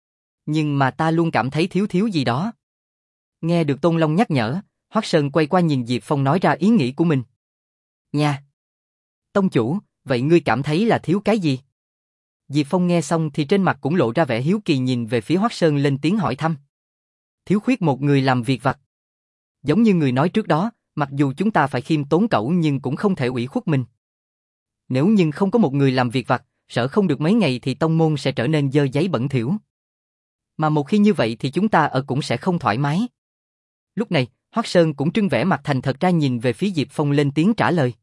A: Nhưng mà ta luôn cảm thấy thiếu thiếu gì đó. Nghe được Tôn Long nhắc nhở, Hoắc Sơn quay qua nhìn Diệp Phong nói ra ý nghĩ của mình. Nha! Tông chủ, vậy ngươi cảm thấy là thiếu cái gì? Diệp Phong nghe xong thì trên mặt cũng lộ ra vẻ hiếu kỳ nhìn về phía Hoắc Sơn lên tiếng hỏi thăm. Thiếu khuyết một người làm việc vặt. Giống như người nói trước đó, mặc dù chúng ta phải khiêm tốn cẩu nhưng cũng không thể ủy khuất mình. Nếu như không có một người làm việc vặt, sợ không được mấy ngày thì tông môn sẽ trở nên dơ giấy bẩn thỉu. Mà một khi như vậy thì chúng ta ở cũng sẽ không thoải mái. Lúc này, Hoắc Sơn cũng trưng vẻ mặt thành thật ra nhìn về phía Diệp Phong lên tiếng trả lời.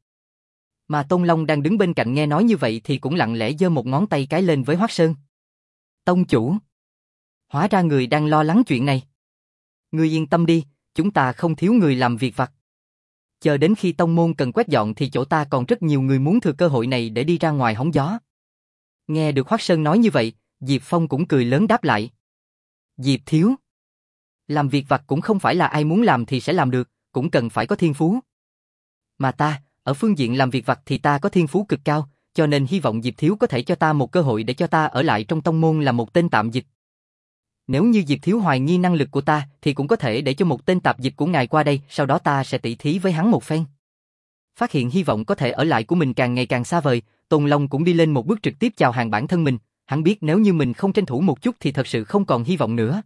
A: Mà Tôn Long đang đứng bên cạnh nghe nói như vậy thì cũng lặng lẽ giơ một ngón tay cái lên với Hoắc Sơn. Tông chủ! Hóa ra người đang lo lắng chuyện này. Ngươi yên tâm đi, chúng ta không thiếu người làm việc vặt. Chờ đến khi tông môn cần quét dọn thì chỗ ta còn rất nhiều người muốn thừa cơ hội này để đi ra ngoài hóng gió. Nghe được Hoắc Sơn nói như vậy, Diệp Phong cũng cười lớn đáp lại. Diệp Thiếu! Làm việc vặt cũng không phải là ai muốn làm thì sẽ làm được, cũng cần phải có thiên phú. Mà ta, ở phương diện làm việc vặt thì ta có thiên phú cực cao, cho nên hy vọng Diệp Thiếu có thể cho ta một cơ hội để cho ta ở lại trong tông môn là một tên tạm dịch. Nếu như Diệp Thiếu hoài nghi năng lực của ta thì cũng có thể để cho một tên tạp dịch của ngài qua đây, sau đó ta sẽ tỉ thí với hắn một phen. Phát hiện hy vọng có thể ở lại của mình càng ngày càng xa vời, Tôn Long cũng đi lên một bước trực tiếp chào hàng bản thân mình, hắn biết nếu như mình không tranh thủ một chút thì thật sự không còn hy vọng nữa.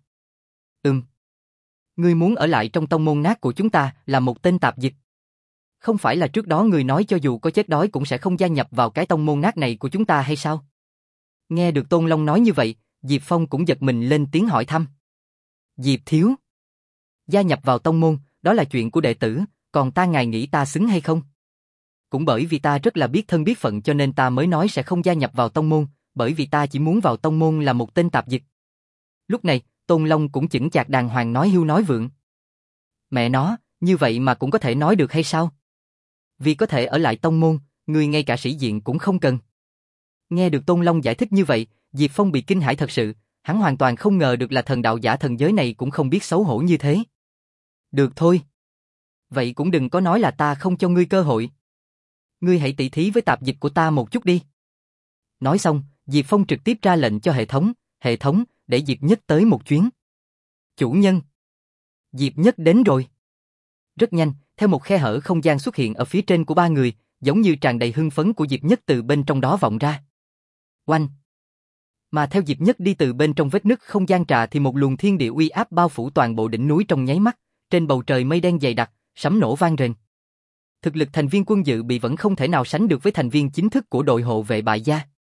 A: Ừm. Ngươi muốn ở lại trong tông môn nát của chúng ta là một tên tạp dịch. Không phải là trước đó ngươi nói cho dù có chết đói cũng sẽ không gia nhập vào cái tông môn nát này của chúng ta hay sao? Nghe được Tôn Long nói như vậy, Diệp Phong cũng giật mình lên tiếng hỏi thăm. Diệp Thiếu! Gia nhập vào tông môn, đó là chuyện của đệ tử, còn ta ngài nghĩ ta xứng hay không? Cũng bởi vì ta rất là biết thân biết phận cho nên ta mới nói sẽ không gia nhập vào tông môn, bởi vì ta chỉ muốn vào tông môn là một tên tạp dịch. Lúc này, Tôn Long cũng chững chạc đàng hoàng nói hưu nói vượng. Mẹ nó, như vậy mà cũng có thể nói được hay sao? Vì có thể ở lại tông môn, người ngay cả sĩ diện cũng không cần. Nghe được Tôn Long giải thích như vậy, Diệp Phong bị kinh hãi thật sự, hắn hoàn toàn không ngờ được là thần đạo giả thần giới này cũng không biết xấu hổ như thế. Được thôi. Vậy cũng đừng có nói là ta không cho ngươi cơ hội. Ngươi hãy tỉ thí với tạp dịch của ta một chút đi. Nói xong, Diệp Phong trực tiếp ra lệnh cho hệ thống, hệ thống, để Diệp Nhất tới một chuyến. Chủ nhân. Diệp Nhất đến rồi. Rất nhanh, theo một khe hở không gian xuất hiện ở phía trên của ba người, giống như tràn đầy hưng phấn của Diệp Nhất từ bên trong đó vọng ra. Oanh! Mà theo Diệp Nhất đi từ bên trong vết nứt không gian trà thì một luồng thiên địa uy áp bao phủ toàn bộ đỉnh núi trong nháy mắt, trên bầu trời mây đen dày đặc, sấm nổ vang rền. Thực lực thành viên quân dự bị vẫn không thể nào sánh được với thành viên chính thức của đội hộ vệ bại gia.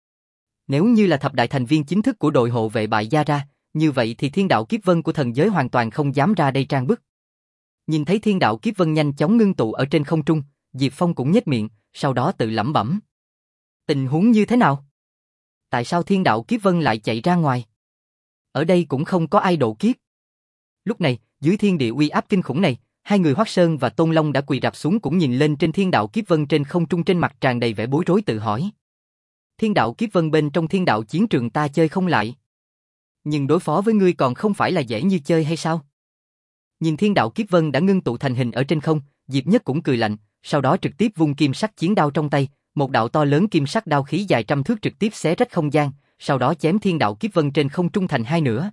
A: Nếu như là thập đại thành viên chính thức của đội hộ vệ bại gia ra, như vậy thì thiên đạo kiếp vân của thần giới hoàn toàn không dám ra đây trang bức. Nhìn thấy thiên đạo kiếp vân nhanh chóng ngưng tụ ở trên không trung, Diệp Phong cũng nhếch miệng, sau đó tự lẩm bẩm. Tình huống như thế nào? Tại sao thiên đạo kiếp vân lại chạy ra ngoài? Ở đây cũng không có ai độ kiếp. Lúc này, dưới thiên địa uy áp kinh khủng này, hai người Hoắc Sơn và Tôn Long đã quỳ rạp xuống cũng nhìn lên trên thiên đạo kiếp vân trên không trung, trên mặt tràn đầy vẻ bối rối tự hỏi. Thiên đạo kiếp vân bên trong thiên đạo chiến trường ta chơi không lại. Nhưng đối phó với ngươi còn không phải là dễ như chơi hay sao? Nhìn thiên đạo kiếp vân đã ngưng tụ thành hình ở trên không, Diệp Nhất cũng cười lạnh, sau đó trực tiếp vung kim sắc chiến đao trong tay, một đạo to lớn kim sắc đao khí dài trăm thước trực tiếp xé rách không gian, sau đó chém thiên đạo kiếp vân trên không trung thành hai nửa.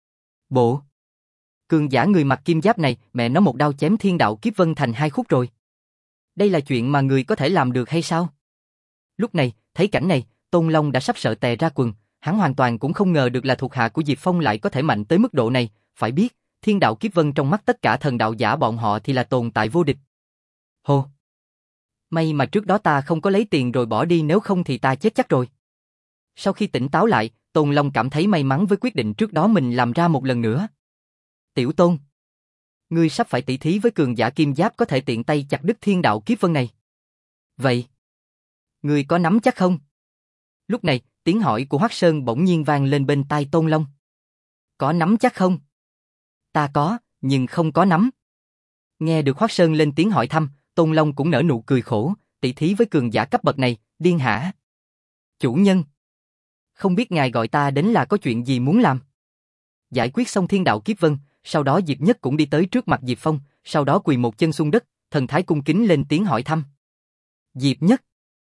A: Bộ cường giả người mặc kim giáp này, mẹ nó một đao chém thiên đạo kiếp vân thành hai khúc rồi. Đây là chuyện mà người có thể làm được hay sao? Lúc này, thấy cảnh này, Tôn Long đã sắp sợ tè ra quần, hắn hoàn toàn cũng không ngờ được là thuộc hạ của Diệp Phong lại có thể mạnh tới mức độ này, phải biết, thiên đạo kiếp vân trong mắt tất cả thần đạo giả bọn họ thì là tồn tại vô địch. Hô! May mà trước đó ta không có lấy tiền rồi bỏ đi, nếu không thì ta chết chắc rồi. Sau khi tỉnh táo lại, Tôn Long cảm thấy may mắn với quyết định trước đó mình làm ra một lần nữa. Tiểu Tôn, ngươi sắp phải tỷ thí với cường giả kim giáp có thể tiện tay chặt đứt thiên đạo kiếp vân này. Vậy, ngươi có nắm chắc không? Lúc này, tiếng hỏi của Hoắc Sơn bỗng nhiên vang lên bên tai Tôn Long. Có nắm chắc không? Ta có, nhưng không có nắm. Nghe được Hoắc Sơn lên tiếng hỏi thăm, Tôn Long cũng nở nụ cười khổ, tỷ thí với cường giả cấp bậc này, điên hả? Chủ nhân, không biết ngài gọi ta đến là có chuyện gì muốn làm? Giải quyết xong thiên đạo kiếp vân, sau đó Diệp Nhất cũng đi tới trước mặt Diệp Phong, sau đó quỳ một chân xuống đất, thần thái cung kính lên tiếng hỏi thăm. Diệp Nhất,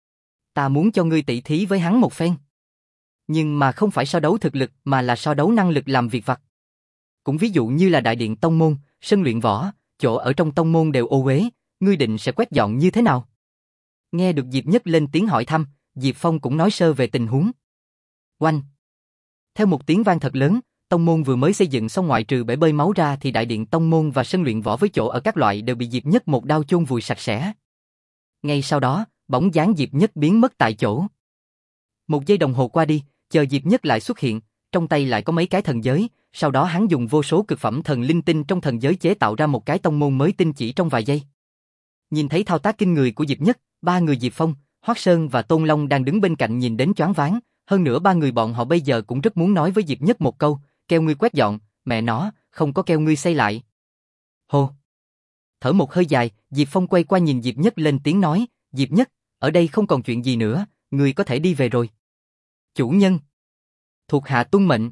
A: ta muốn cho ngươi tỷ thí với hắn một phen. Nhưng mà không phải so đấu thực lực mà là so đấu năng lực làm việc vặt. Cũng ví dụ như là đại điện tông môn, sân luyện võ, chỗ ở trong tông môn đều ô uế, ngươi định sẽ quét dọn như thế nào? Nghe được Diệp Nhất lên tiếng hỏi thăm, Diệp Phong cũng nói sơ về tình huống. Oanh! Theo một tiếng vang thật lớn, tông môn vừa mới xây dựng xong, ngoại trừ bể bơi máu ra thì đại điện tông môn và sân luyện võ với chỗ ở các loại đều bị Diệp Nhất một đao chôn vùi sạch sẽ. Ngay sau đó, bóng dáng Diệp Nhất biến mất tại chỗ. Một giây đồng hồ qua đi, chờ Diệp Nhất lại xuất hiện, trong tay lại có mấy cái thần giới, sau đó hắn dùng vô số cực phẩm thần linh tinh trong thần giới chế tạo ra một cái tông môn mới tinh chỉ trong vài giây. Nhìn thấy thao tác kinh người của Diệp Nhất, ba người Diệp Phong, Hoắc Sơn và Tôn Long đang đứng bên cạnh nhìn đến choáng váng, hơn nữa ba người bọn họ bây giờ cũng rất muốn nói với Diệp Nhất một câu, kêu ngươi quét dọn, mẹ nó, không có kêu ngươi xây lại. Hô! Thở một hơi dài, Diệp Phong quay qua nhìn Diệp Nhất lên tiếng nói, Diệp Nhất, ở đây không còn chuyện gì nữa, ngươi có thể đi về rồi. Chủ nhân! Thuộc hạ tuân mệnh.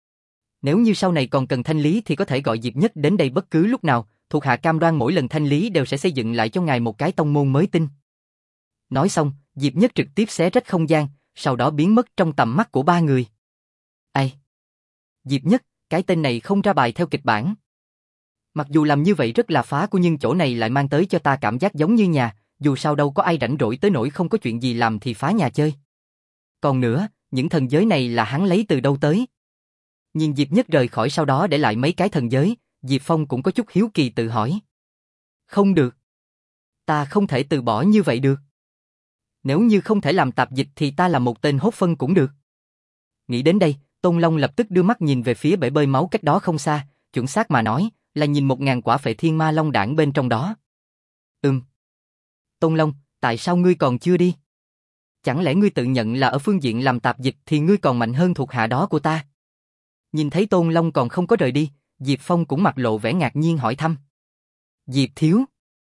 A: Nếu như sau này còn cần thanh lý thì có thể gọi Diệp Nhất đến đây bất cứ lúc nào, thuộc hạ cam đoan mỗi lần thanh lý đều sẽ xây dựng lại cho ngài một cái tông môn mới tinh. Nói xong, Diệp Nhất trực tiếp xé rách không gian, sau đó biến mất trong tầm mắt của ba người. Ai? Diệp Nhất, cái tên này không ra bài theo kịch bản. Mặc dù làm như vậy rất là phá của, nhưng chỗ này lại mang tới cho ta cảm giác giống như nhà, dù sao đâu có ai rảnh rỗi tới nỗi không có chuyện gì làm thì phá nhà chơi. Còn nữa, những thần giới này là hắn lấy từ đâu tới? Nhìn Diệp Nhất rời khỏi sau đó để lại mấy cái thần giới, Diệp Phong cũng có chút hiếu kỳ tự hỏi. Không được. Ta không thể từ bỏ như vậy được. Nếu như không thể làm tạp dịch thì ta là một tên hốt phân cũng được. Nghĩ đến đây, Tôn Long lập tức đưa mắt nhìn về phía bể bơi máu cách đó không xa, chuẩn xác mà nói, là nhìn một ngàn quả phệ thiên ma long đảng bên trong đó. Ừm. Tôn Long, tại sao ngươi còn chưa đi? Chẳng lẽ ngươi tự nhận là ở phương diện làm tạp dịch thì ngươi còn mạnh hơn thuộc hạ đó của ta? Nhìn thấy Tôn Long còn không có rời đi, Diệp Phong cũng mặt lộ vẻ ngạc nhiên hỏi thăm. Diệp thiếu.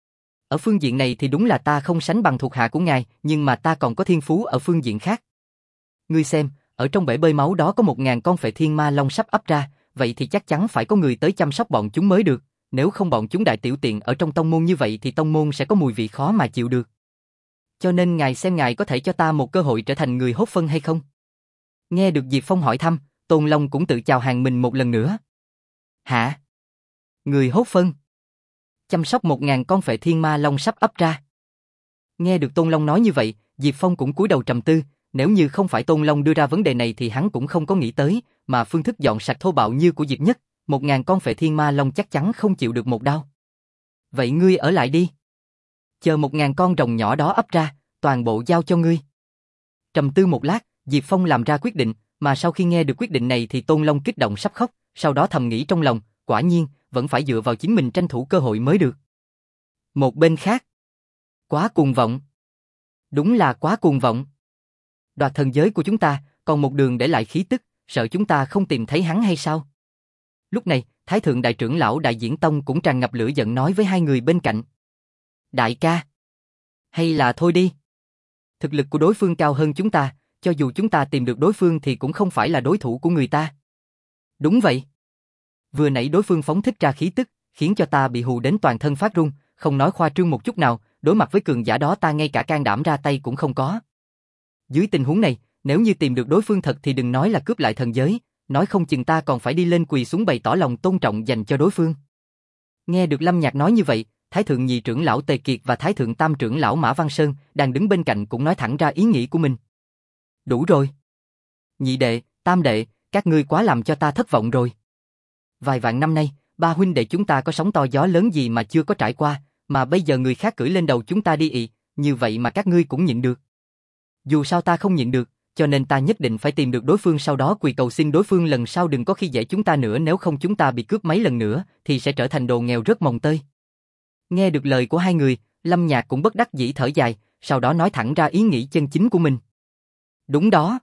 A: Ở phương diện này thì đúng là ta không sánh bằng thuộc hạ của ngài, nhưng mà ta còn có thiên phú ở phương diện khác. Ngươi xem, ở trong bể bơi máu đó có một ngàn con phệ thiên ma long sắp ấp ra, vậy thì chắc chắn phải có người tới chăm sóc bọn chúng mới được, nếu không bọn chúng đại tiểu tiện ở trong tông môn như vậy thì tông môn sẽ có mùi vị khó mà chịu được. Cho nên ngài xem ngài có thể cho ta một cơ hội trở thành người hốt phân hay không? Nghe được Diệp Phong hỏi thăm, Tôn Long cũng tự chào hàng mình một lần nữa. Hả? Người hốt phân? Chăm sóc một ngàn con phệ thiên ma long sắp ấp ra. Nghe được Tôn Long nói như vậy, Diệp Phong cũng cúi đầu trầm tư, nếu như không phải Tôn Long đưa ra vấn đề này thì hắn cũng không có nghĩ tới, mà phương thức dọn sạch thô bạo như của Diệp Nhất, một ngàn con Phệ Thiên Ma Long chắc chắn không chịu được một đao. Vậy ngươi ở lại đi. Chờ một ngàn con rồng nhỏ đó ấp ra, toàn bộ giao cho ngươi. Trầm tư một lát, Diệp Phong làm ra quyết định, mà sau khi nghe được quyết định này thì Tôn Long kích động sắp khóc, sau đó thầm nghĩ trong lòng, quả nhiên, vẫn phải dựa vào chính mình tranh thủ cơ hội mới được. Một bên khác, quá cuồng vọng. Đúng là quá cuồng vọng. Đoạt thần giới của chúng ta, còn một đường để lại khí tức, sợ chúng ta không tìm thấy hắn hay sao? Lúc này, Thái thượng đại trưởng lão Đại Diễn Tông cũng tràn ngập lửa giận nói với hai người bên cạnh. Đại ca, hay là thôi đi. Thực lực của đối phương cao hơn chúng ta, cho dù chúng ta tìm được đối phương thì cũng không phải là đối thủ của người ta. Đúng vậy. Vừa nãy đối phương phóng thích ra khí tức, khiến cho ta bị hù đến toàn thân phát run, không nói khoa trương một chút nào, đối mặt với cường giả đó ta ngay cả can đảm ra tay cũng không có. Dưới tình huống này, nếu như tìm được đối phương thật thì đừng nói là cướp lại thần giới, nói không chừng ta còn phải đi lên quỳ xuống bày tỏ lòng tôn trọng dành cho đối phương. Nghe được Lâm Nhạc nói như vậy, Thái thượng nhị trưởng lão Tề Kiệt và Thái thượng tam trưởng lão Mã Văn Sơn đang đứng bên cạnh cũng nói thẳng ra ý nghĩ của mình. Đủ rồi. Nhị đệ, tam đệ, các ngươi quá làm cho ta thất vọng rồi. Vài vạn năm nay, ba huynh đệ chúng ta có sóng to gió lớn gì mà chưa có trải qua, mà bây giờ người khác cưỡi lên đầu chúng ta đi ị, như vậy mà các ngươi cũng nhịn được. Dù sao ta không nhịn được, cho nên ta nhất định phải tìm được đối phương, sau đó quỳ cầu xin đối phương lần sau đừng có khi dễ chúng ta nữa, nếu không chúng ta bị cướp mấy lần nữa thì sẽ trở thành đồ nghèo rớt mồng tơi. Nghe được lời của hai người, Lâm Nhạc cũng bất đắc dĩ thở dài, sau đó nói thẳng ra ý nghĩ chân chính của mình. Đúng đó.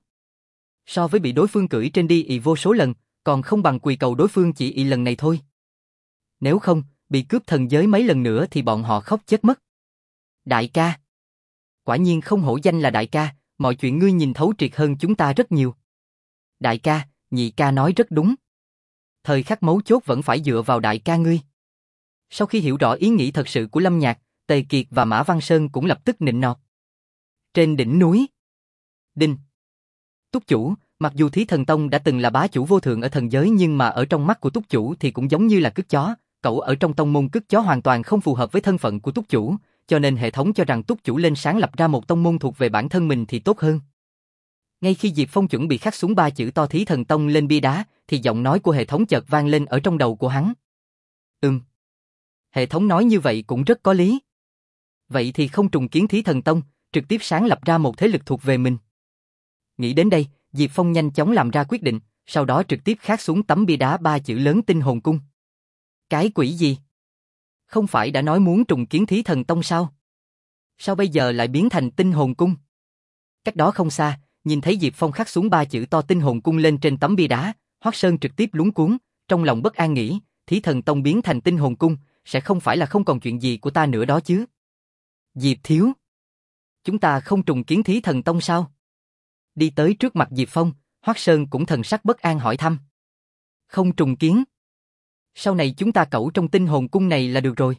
A: So với bị đối phương cưỡi trên đi ị vô số lần, còn không bằng quỳ cầu đối phương chỉ ị lần này thôi. Nếu không, bị cướp thần giới mấy lần nữa thì bọn họ khóc chết mất. Đại ca. Quả nhiên không hổ danh là đại ca, mọi chuyện ngươi nhìn thấu triệt hơn chúng ta rất nhiều. Đại ca, nhị ca nói rất đúng. Thời khắc mấu chốt vẫn phải dựa vào đại ca ngươi. Sau khi hiểu rõ ý nghĩ thật sự của Lâm Nhạc, Tề Kiệt và Mã Văn Sơn cũng lập tức nịnh nọt. Trên đỉnh núi. Đinh. Túc chủ, mặc dù Thí Thần Tông đã từng là bá chủ vô thượng ở thần giới nhưng mà ở trong mắt của Túc chủ thì cũng giống như là cứt chó, cậu ở trong tông môn cứt chó hoàn toàn không phù hợp với thân phận của Túc chủ, cho nên hệ thống cho rằng Túc chủ lên sáng lập ra một tông môn thuộc về bản thân mình thì tốt hơn. Ngay khi Diệp Phong chuẩn bị khắc xuống ba chữ to Thí Thần Tông lên bia đá, thì giọng nói của hệ thống chợt vang lên ở trong đầu của hắn. Ừm. Hệ thống nói như vậy cũng rất có lý. Vậy thì không trùng kiến Thí Thần Tông, trực tiếp sáng lập ra một thế lực thuộc về mình. Nghĩ đến đây, Diệp Phong nhanh chóng làm ra quyết định, sau đó trực tiếp khắc xuống tấm bia đá ba chữ lớn Tinh Hồn Cung. Cái quỷ gì? Không phải đã nói muốn trùng kiến Thí Thần Tông sao? Sao bây giờ lại biến thành Tinh Hồn Cung? Cách đó không xa, nhìn thấy Diệp Phong khắc xuống ba chữ to Tinh Hồn Cung lên trên tấm bia đá, Hoắc Sơn trực tiếp luống cuống, trong lòng bất an nghĩ, Thí Thần Tông biến thành Tinh Hồn Cung, sẽ không phải là không còn chuyện gì của ta nữa đó chứ? Diệp thiếu, chúng ta không trùng kiến Thí Thần Tông sao? Đi tới trước mặt Diệp Phong, Hoắc Sơn cũng thần sắc bất an hỏi thăm. Không trùng kiến. Sau này chúng ta cẩu trong Tinh Hồn Cung này là được rồi.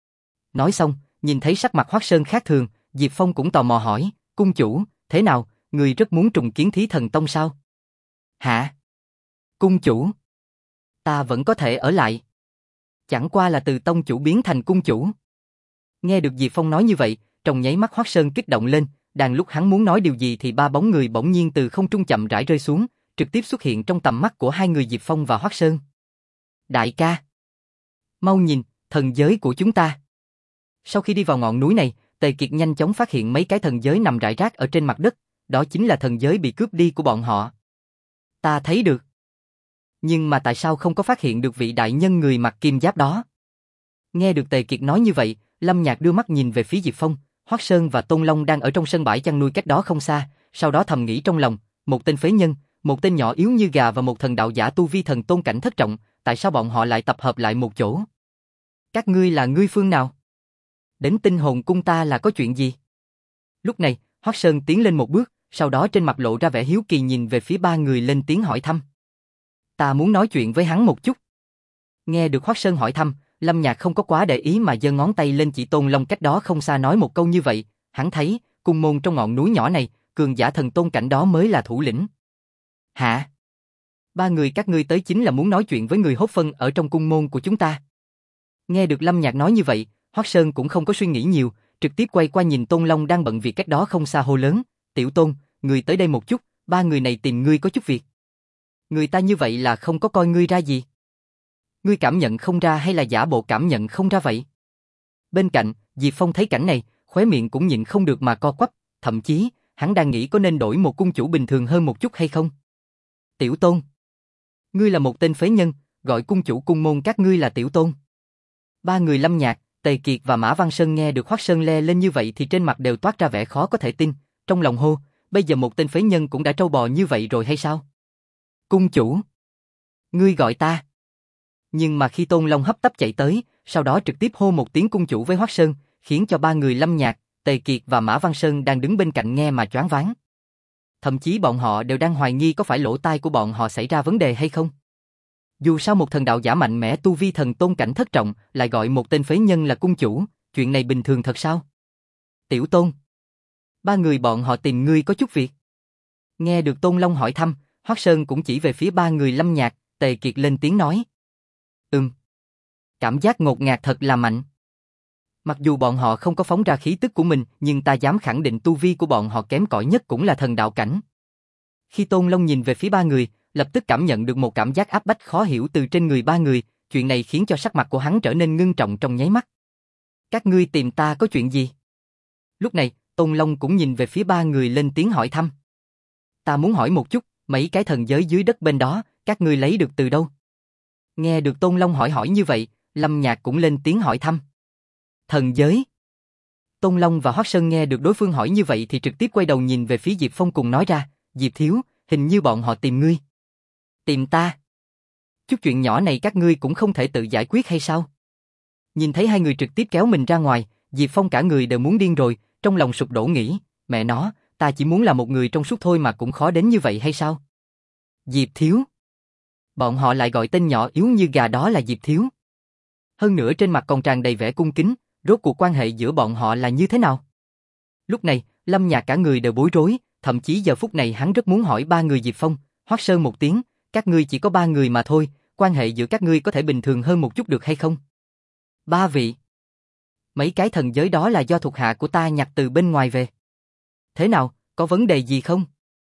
A: Nói xong, nhìn thấy sắc mặt Hoắc Sơn khác thường, Diệp Phong cũng tò mò hỏi, cung chủ, thế nào, người rất muốn trùng kiến Thí Thần Tông sao? Hả? Cung chủ? Ta vẫn có thể ở lại. Chẳng qua là từ tông chủ biến thành cung chủ. Nghe được Diệp Phong nói như vậy, trong nháy mắt Hoắc Sơn kích động lên, đang lúc hắn muốn nói điều gì thì ba bóng người bỗng nhiên từ không trung chậm rãi rơi xuống, trực tiếp xuất hiện trong tầm mắt của hai người Diệp Phong và Hoắc Sơn. Đại ca, mau nhìn, thần giới của chúng ta. Sau khi đi vào ngọn núi này, Tề Kiệt nhanh chóng phát hiện mấy cái thần giới nằm rải rác ở trên mặt đất, đó chính là thần giới bị cướp đi của bọn họ. Ta thấy được. Nhưng mà tại sao không có phát hiện được vị đại nhân người mặc kim giáp đó? Nghe được Tề Kiệt nói như vậy, Lâm Nhạc đưa mắt nhìn về phía Diệp Phong, Hoắc Sơn và Tôn Long đang ở trong sân bãi chăn nuôi cách đó không xa, sau đó thầm nghĩ trong lòng, một tên phế nhân, một tên nhỏ yếu như gà và một thần đạo giả tu vi thần tôn cảnh thất trọng, tại sao bọn họ lại tập hợp lại một chỗ? Các ngươi là ngươi phương nào? Đến Tinh Hồn Cung ta là có chuyện gì? Lúc này, Hoắc Sơn tiến lên một bước, sau đó trên mặt lộ ra vẻ hiếu kỳ nhìn về phía ba người lên tiếng hỏi thăm. Ta muốn nói chuyện với hắn một chút. Nghe được Hoắc Sơn hỏi thăm, Lâm Nhạc không có quá để ý mà giơ ngón tay lên chỉ Tôn Long cách đó không xa nói một câu như vậy, hắn thấy, cung môn trong ngọn núi nhỏ này, cường giả thần tôn cảnh đó mới là thủ lĩnh. Hả? Ba người các ngươi tới chính là muốn nói chuyện với người hốt phân ở trong cung môn của chúng ta. Nghe được Lâm Nhạc nói như vậy, Hoắc Sơn cũng không có suy nghĩ nhiều, trực tiếp quay qua nhìn Tôn Long đang bận việc cách đó không xa hô lớn, Tiểu Tôn, người tới đây một chút, ba người này tìm ngươi có chút việc. Người ta như vậy là không có coi ngươi ra gì. Ngươi cảm nhận không ra hay là giả bộ cảm nhận không ra vậy? Bên cạnh, Diệp Phong thấy cảnh này, khóe miệng cũng nhịn không được mà co quắp, thậm chí, hắn đang nghĩ có nên đổi một cung chủ bình thường hơn một chút hay không. Tiểu Tôn, ngươi là một tên phế nhân, gọi cung chủ cung môn các ngươi là Tiểu Tôn. Ba người Lâm Nhạc, Tề Kiệt và Mã Văn Sơn nghe được Hoắc Sơn le lên như vậy thì trên mặt đều toát ra vẻ khó có thể tin, trong lòng hô, bây giờ một tên phế nhân cũng đã trâu bò như vậy rồi hay sao? Cung chủ, ngươi gọi ta. Nhưng mà khi Tôn Long hấp tấp chạy tới, sau đó trực tiếp hô một tiếng cung chủ với Hoắc Sơn, khiến cho ba người Lâm Nhạc, Tề Kiệt và Mã Văn Sơn đang đứng bên cạnh nghe mà choáng váng. Thậm chí bọn họ đều đang hoài nghi có phải lỗ tai của bọn họ xảy ra vấn đề hay không. Dù sao một thần đạo giả mạnh mẽ tu vi thần tôn cảnh thất trọng lại gọi một tên phế nhân là cung chủ, chuyện này bình thường thật sao? Tiểu Tôn, ba người bọn họ tìm ngươi có chút việc. Nghe được Tôn Long hỏi thăm, Hoắc Sơn cũng chỉ về phía ba người Lâm Nhạc, Tề Kiệt lên tiếng nói. Ừm. Cảm giác ngột ngạt thật là mạnh. Mặc dù bọn họ không có phóng ra khí tức của mình, nhưng ta dám khẳng định tu vi của bọn họ kém cỏi nhất cũng là thần đạo cảnh. Khi Tôn Long nhìn về phía ba người, lập tức cảm nhận được một cảm giác áp bách khó hiểu từ trên người ba người, chuyện này khiến cho sắc mặt của hắn trở nên ngưng trọng trong nháy mắt. Các ngươi tìm ta có chuyện gì? Lúc này, Tôn Long cũng nhìn về phía ba người lên tiếng hỏi thăm. Ta muốn hỏi một chút, mấy cái thần giới dưới đất bên đó, các ngươi lấy được từ đâu? Nghe được Tôn Long hỏi hỏi như vậy, Lâm Nhạc cũng lên tiếng hỏi thăm. Thần giới. Tôn Long và Hoắc Sơn nghe được đối phương hỏi như vậy thì trực tiếp quay đầu nhìn về phía Diệp Phong cùng nói ra, Diệp Thiếu, hình như bọn họ tìm ngươi. Tìm ta? Chút chuyện nhỏ này các ngươi cũng không thể tự giải quyết hay sao? Nhìn thấy hai người trực tiếp kéo mình ra ngoài, Diệp Phong cả người đều muốn điên rồi, trong lòng sụp đổ nghĩ, mẹ nó, ta chỉ muốn là một người trong suốt thôi mà cũng khó đến như vậy hay sao? Diệp Thiếu. Bọn họ lại gọi tên nhỏ yếu như gà đó là Diệp Thiếu. Hơn nữa trên mặt còn tràn đầy vẻ cung kính, rốt cuộc quan hệ giữa bọn họ là như thế nào? Lúc này, Lâm Nhạc cả người đều bối rối, thậm chí giờ phút này hắn rất muốn hỏi ba người Diệp Phong, Hoắc Sơn một tiếng, các ngươi chỉ có ba người mà thôi, quan hệ giữa các ngươi có thể bình thường hơn một chút được hay không? Ba vị. Mấy cái thần giới đó là do thuộc hạ của ta nhặt từ bên ngoài về. Thế nào, có vấn đề gì không?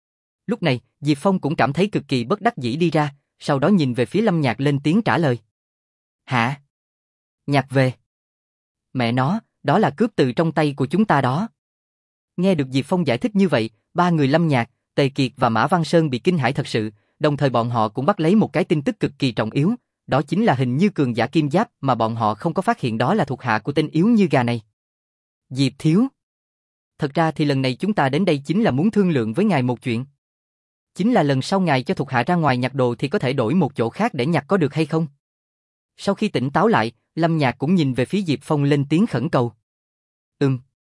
A: Lúc này, Diệp Phong cũng cảm thấy cực kỳ bất đắc dĩ đi ra, sau đó nhìn về phía Lâm Nhạc lên tiếng trả lời. Hả? Nhặt về? Mẹ nó, đó là cướp từ trong tay của chúng ta đó. Nghe được Diệp Phong giải thích như vậy, ba người Lâm Nhạc, Tề Kiệt và Mã Văn Sơn bị kinh hãi thật sự, đồng thời bọn họ cũng bắt lấy một cái tin tức cực kỳ trọng yếu, đó chính là hình như cường giả kim giáp mà bọn họ không có phát hiện đó là thuộc hạ của tên yếu như gà này. Diệp Thiếu. Thật ra thì lần này chúng ta đến đây chính là muốn thương lượng với ngài một chuyện. Chính là lần sau ngài cho thuộc hạ ra ngoài nhặt đồ thì có thể đổi một chỗ khác để nhặt có được hay không? Sau khi tỉnh táo lại, Lâm Nhạc cũng nhìn về phía Diệp Phong lên tiếng khẩn cầu. Ừm.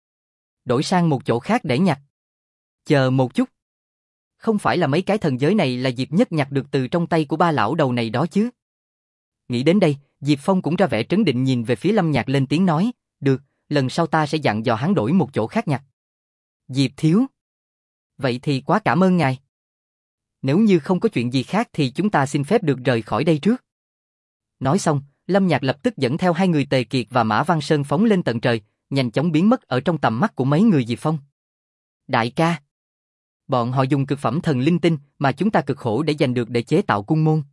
A: Đổi sang một chỗ khác để nhặt. Chờ một chút. Không phải là mấy cái thần giới này là Diệp Nhất nhặt được từ trong tay của ba lão đầu này đó chứ? Nghĩ đến đây, Diệp Phong cũng ra vẻ trấn định nhìn về phía Lâm Nhạc lên tiếng nói, được, lần sau ta sẽ dặn dò hắn đổi một chỗ khác nhặt. Diệp Thiếu. Vậy thì quá cảm ơn ngài. Nếu như không có chuyện gì khác thì chúng ta xin phép được rời khỏi đây trước. Nói xong, Lâm Nhạc lập tức dẫn theo hai người Tề Kiệt và Mã Văn Sơn phóng lên tận trời, nhanh chóng biến mất ở trong tầm mắt của mấy người Diệp Phong. Đại ca. Bọn họ dùng cực phẩm thần linh tinh mà chúng ta cực khổ để giành được để chế tạo cung môn.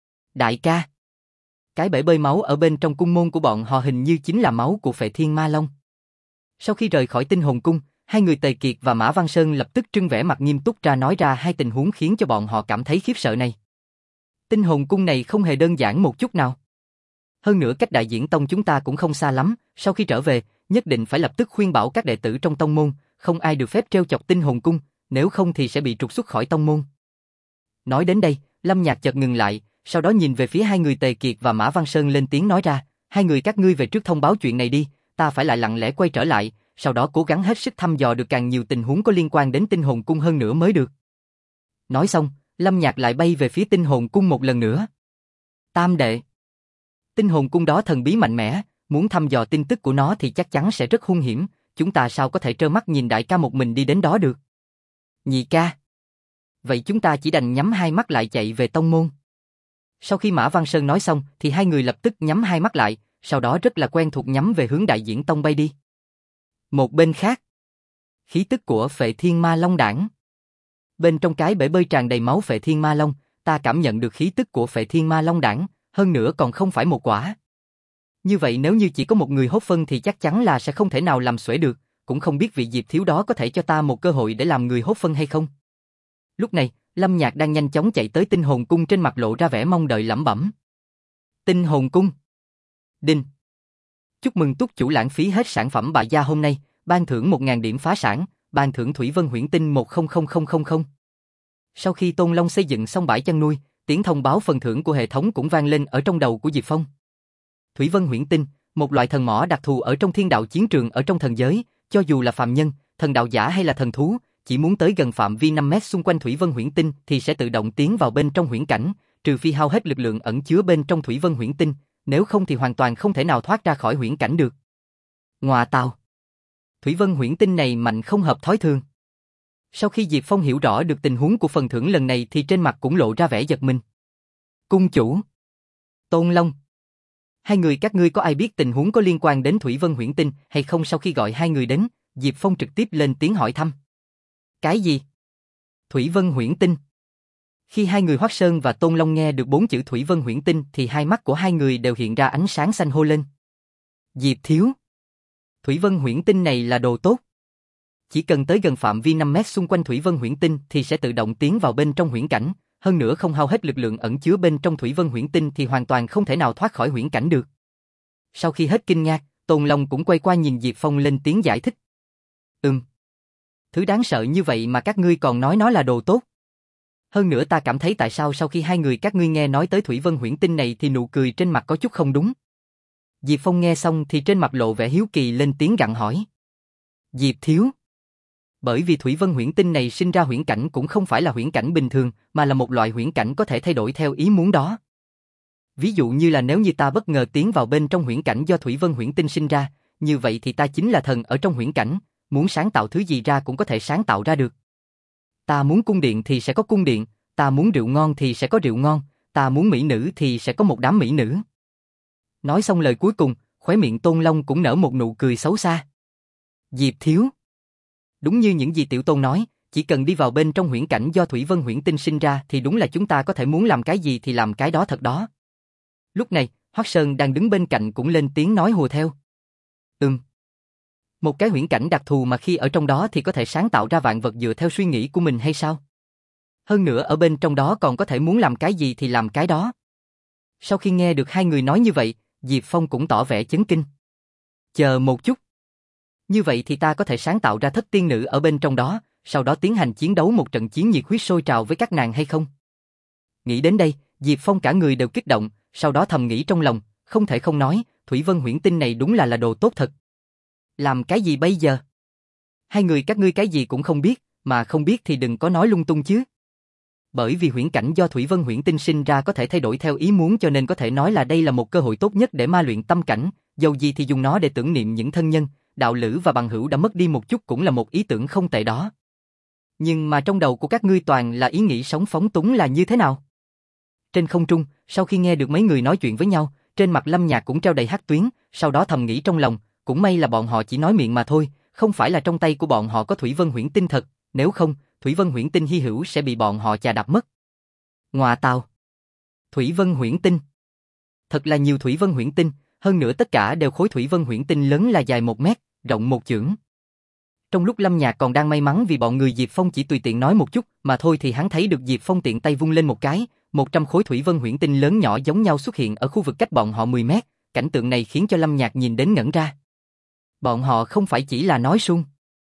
A: Đại ca. Cái bể bơi máu ở bên trong cung môn của bọn họ hình như chính là máu của Phệ Thiên Ma Long. Sau khi rời khỏi Tinh Hồn Cung, hai người Tề Kiệt và Mã Văn Sơn lập tức trưng vẻ mặt nghiêm túc ra nói ra hai tình huống khiến cho bọn họ cảm thấy khiếp sợ này. Tinh Hồn Cung này không hề đơn giản một chút nào. Hơn nữa cách Đại Diễn Tông chúng ta cũng không xa lắm, sau khi trở về, nhất định phải lập tức khuyên bảo các đệ tử trong tông môn, không ai được phép trêu chọc Tinh Hồn Cung, nếu không thì sẽ bị trục xuất khỏi tông môn. Nói đến đây, Lâm Nhạc chợt ngừng lại, sau đó nhìn về phía hai người Tề Kiệt và Mã Văn Sơn lên tiếng nói ra, hai người các ngươi về trước thông báo chuyện này đi, ta phải lại lặng lẽ quay trở lại, sau đó cố gắng hết sức thăm dò được càng nhiều tình huống có liên quan đến Tinh Hồn Cung hơn nữa mới được. Nói xong, Lâm Nhạc lại bay về phía Tinh Hồn Cung một lần nữa. Tam đệ. Tinh Hồn Cung đó thần bí mạnh mẽ, muốn thăm dò tin tức của nó thì chắc chắn sẽ rất hung hiểm, chúng ta sao có thể trơ mắt nhìn đại ca một mình đi đến đó được. Nhị ca. Vậy chúng ta chỉ đành nhắm hai mắt lại chạy về tông môn. Sau khi Mã Văn Sơn nói xong thì hai người lập tức nhắm hai mắt lại, sau đó rất là quen thuộc nhắm về hướng Đại Diễn Tông bay đi. Một bên khác, khí tức của Phệ Thiên Ma Long đảng. Bên trong cái bể bơi tràn đầy máu Phệ Thiên Ma Long, ta cảm nhận được khí tức của Phệ Thiên Ma Long đảng, hơn nữa còn không phải một quả. Như vậy nếu như chỉ có một người hốt phân thì chắc chắn là sẽ không thể nào làm xuể được, cũng không biết vị Diệp thiếu đó có thể cho ta một cơ hội để làm người hốt phân hay không. Lúc này, Lâm Nhạc đang nhanh chóng chạy tới Tinh Hồn Cung, trên mặt lộ ra vẻ mong đợi lẩm bẩm. Tinh Hồn Cung. Đinh. Chúc mừng túc chủ lãng phí hết sản phẩm bại gia hôm nay, ban thưởng một nghìn điểm phá sản, ban thưởng Thủy Vân Huyễn Tinh một không không không không không. Sau khi Tôn Long xây dựng xong bãi chăn nuôi, tiếng thông báo phần thưởng của hệ thống cũng vang lên ở trong đầu của Diệp Phong. Thủy Vân Huyễn Tinh, một loại thần mỏ đặc thù ở trong thiên đạo chiến trường ở trong thần giới, cho dù là phàm nhân, thần đạo giả hay là thần thú, chỉ muốn tới gần phạm vi năm mét xung quanh Thủy Vân Huyễn Tinh thì sẽ tự động tiến vào bên trong huyễn cảnh, trừ phi hao hết lực lượng ẩn chứa bên trong Thủy Vân Huyễn Tinh, nếu không thì hoàn toàn không thể nào thoát ra khỏi huyễn cảnh được. Ngoà tào! Thủy Vân Huyễn Tinh này mạnh không hợp thói thường. Sau khi Diệp Phong hiểu rõ được tình huống của phần thưởng lần này thì trên mặt cũng lộ ra vẻ giật mình. Cung chủ! Tôn Long! Hai người các ngươi có ai biết tình huống có liên quan đến Thủy Vân Huyễn Tinh hay không? Sau khi gọi hai người đến, Diệp Phong trực tiếp lên tiếng hỏi thăm. Cái gì? Thủy Vân Huyễn Tinh? Khi hai người Hoắc Sơn và Tôn Long nghe được bốn chữ Thủy Vân Huyễn Tinh thì hai mắt của hai người đều hiện ra ánh sáng xanh hô lên. Diệp thiếu! Thủy Vân Huyễn Tinh này là đồ tốt. Chỉ cần tới gần phạm vi năm mét xung quanh Thủy Vân Huyễn Tinh thì sẽ tự động tiến vào bên trong huyễn cảnh, hơn nữa không hao hết lực lượng ẩn chứa bên trong Thủy Vân Huyễn Tinh thì hoàn toàn không thể nào thoát khỏi huyễn cảnh được. Sau khi hết kinh ngạc, Tôn Long cũng quay qua nhìn Diệp Phong lên tiếng giải thích. Ừm. Thứ đáng sợ như vậy mà các ngươi còn nói nó là đồ tốt. Hơn nữa ta cảm thấy tại sao sau khi hai người các ngươi nghe nói tới Thủy Vân Huyễn Tinh này thì nụ cười trên mặt có chút không đúng. Diệp Phong nghe xong thì trên mặt lộ vẻ hiếu kỳ lên tiếng gặng hỏi. Diệp thiếu. Bởi vì Thủy Vân Huyễn Tinh này sinh ra huyễn cảnh cũng không phải là huyễn cảnh bình thường, mà là một loại huyễn cảnh có thể thay đổi theo ý muốn đó. Ví dụ như là nếu như ta bất ngờ tiến vào bên trong huyễn cảnh do Thủy Vân Huyễn Tinh sinh ra, như vậy thì ta chính là thần ở trong huyễn cảnh, muốn sáng tạo thứ gì ra cũng có thể sáng tạo ra được. Ta muốn cung điện thì sẽ có cung điện, ta muốn rượu ngon thì sẽ có rượu ngon, ta muốn mỹ nữ thì sẽ có một đám mỹ nữ. Nói xong lời cuối cùng, khóe miệng Tôn Long cũng nở một nụ cười xấu xa. Diệp thiếu. Đúng như những gì Tiểu Tôn nói, chỉ cần đi vào bên trong huyễn cảnh do Thủy Vân Huyễn Tinh sinh ra thì đúng là chúng ta có thể muốn làm cái gì thì làm cái đó thật đó. Lúc này, Hoắc Sơn đang đứng bên cạnh cũng lên tiếng nói hùa theo. Ừm. Một cái huyễn cảnh đặc thù mà khi ở trong đó thì có thể sáng tạo ra vạn vật dựa theo suy nghĩ của mình hay sao? Hơn nữa ở bên trong đó còn có thể muốn làm cái gì thì làm cái đó. Sau khi nghe được hai người nói như vậy, Diệp Phong cũng tỏ vẻ chấn kinh. Chờ một chút. Như vậy thì ta có thể sáng tạo ra thất tiên nữ ở bên trong đó, sau đó tiến hành chiến đấu một trận chiến nhiệt huyết sôi trào với các nàng hay không? Nghĩ đến đây, Diệp Phong cả người đều kích động, sau đó thầm nghĩ trong lòng, không thể không nói, Thủy Vân Huyễn Tinh này đúng là là đồ tốt thật. Làm cái gì bây giờ? Hai người các ngươi cái gì cũng không biết, mà không biết thì đừng có nói lung tung chứ. Bởi vì huyễn cảnh do Thủy Vân Huyễn Tinh sinh ra có thể thay đổi theo ý muốn, cho nên có thể nói là đây là một cơ hội tốt nhất để ma luyện tâm cảnh, dầu gì thì dùng nó để tưởng niệm những thân nhân, đạo lữ và bằng hữu đã mất đi một chút cũng là một ý tưởng không tệ đó. Nhưng mà trong đầu của các ngươi toàn là ý nghĩ sống phóng túng là như thế nào? Trên không trung, sau khi nghe được mấy người nói chuyện với nhau, trên mặt Lâm Nhạc cũng treo đầy hắc tuyến, sau đó thầm nghĩ trong lòng, cũng may là bọn họ chỉ nói miệng mà thôi, không phải là trong tay của bọn họ có Thủy Vân Huyễn Tinh thật, nếu không, Thủy Vân Huyễn Tinh hy hữu sẽ bị bọn họ chà đạp mất. Ngoà tào! Thủy Vân Huyễn Tinh! Thật là nhiều Thủy Vân Huyễn Tinh, hơn nữa tất cả đều khối Thủy Vân Huyễn Tinh lớn là dài một mét, rộng một chưởng. Trong lúc Lâm Nhạc còn đang may mắn vì bọn người Diệp Phong chỉ tùy tiện nói một chút mà thôi thì hắn thấy được Diệp Phong tiện tay vung lên một cái, một trăm khối Thủy Vân Huyễn Tinh lớn nhỏ giống nhau xuất hiện ở khu vực cách bọn họ mười mét, cảnh tượng này khiến cho Lâm Nhạc nhìn đến ngẩn ra. Bọn họ không phải chỉ là nói suông.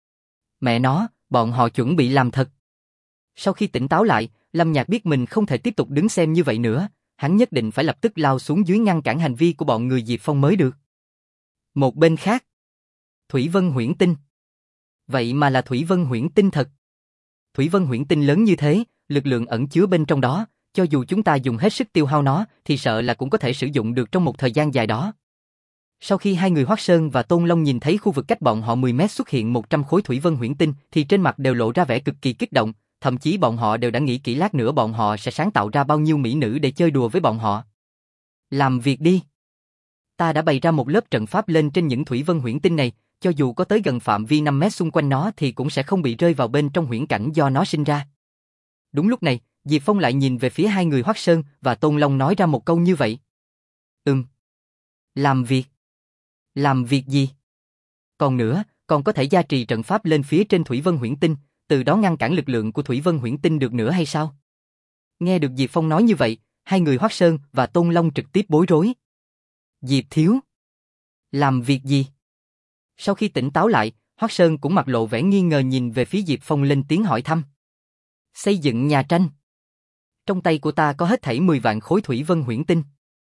A: Mẹ nó, bọn họ chuẩn bị làm thật. Sau khi tỉnh táo lại, Lâm Nhạc biết mình không thể tiếp tục đứng xem như vậy nữa, hắn nhất định phải lập tức lao xuống dưới ngăn cản hành vi của bọn người Diệp Phong mới được. Một bên khác, Thủy Vân Huyễn Tinh. Vậy mà là Thủy Vân Huyễn Tinh thật. Thủy Vân Huyễn Tinh lớn như thế, lực lượng ẩn chứa bên trong đó, cho dù chúng ta dùng hết sức tiêu hao nó, thì sợ là cũng có thể sử dụng được trong một thời gian dài đó. Sau khi hai người Hoắc Sơn và Tôn Long nhìn thấy khu vực cách bọn họ mười mét xuất hiện một trăm khối Thủy Vân Huyễn Tinh, thì trên mặt đều lộ ra vẻ cực kỳ kích động, thậm chí bọn họ đều đã nghĩ kỹ lát nữa bọn họ sẽ sáng tạo ra bao nhiêu mỹ nữ để chơi đùa với bọn họ. Làm việc đi. Ta đã bày ra một lớp trận pháp lên trên những Thủy Vân Huyễn Tinh này, cho dù có tới gần phạm vi năm mét xung quanh nó thì cũng sẽ không bị rơi vào bên trong huyễn cảnh do nó sinh ra. Đúng lúc này, Diệp Phong lại nhìn về phía hai người Hoắc Sơn và Tôn Long nói ra một câu như vậy. Ừm. Làm việc. Làm việc gì? Còn nữa, còn có thể gia trì trận pháp lên phía trên Thủy Vân Huyễn Tinh, từ đó ngăn cản lực lượng của Thủy Vân Huyễn Tinh được nữa hay sao? Nghe được Diệp Phong nói như vậy, hai người Hoắc Sơn và Tôn Long trực tiếp bối rối. Diệp thiếu. Làm việc gì? Sau khi tỉnh táo lại, Hoắc Sơn cũng mặt lộ vẻ nghi ngờ nhìn về phía Diệp Phong lên tiếng hỏi thăm. Xây dựng nhà tranh. Trong tay của ta có hết thảy mười vạn khối Thủy Vân Huyễn Tinh.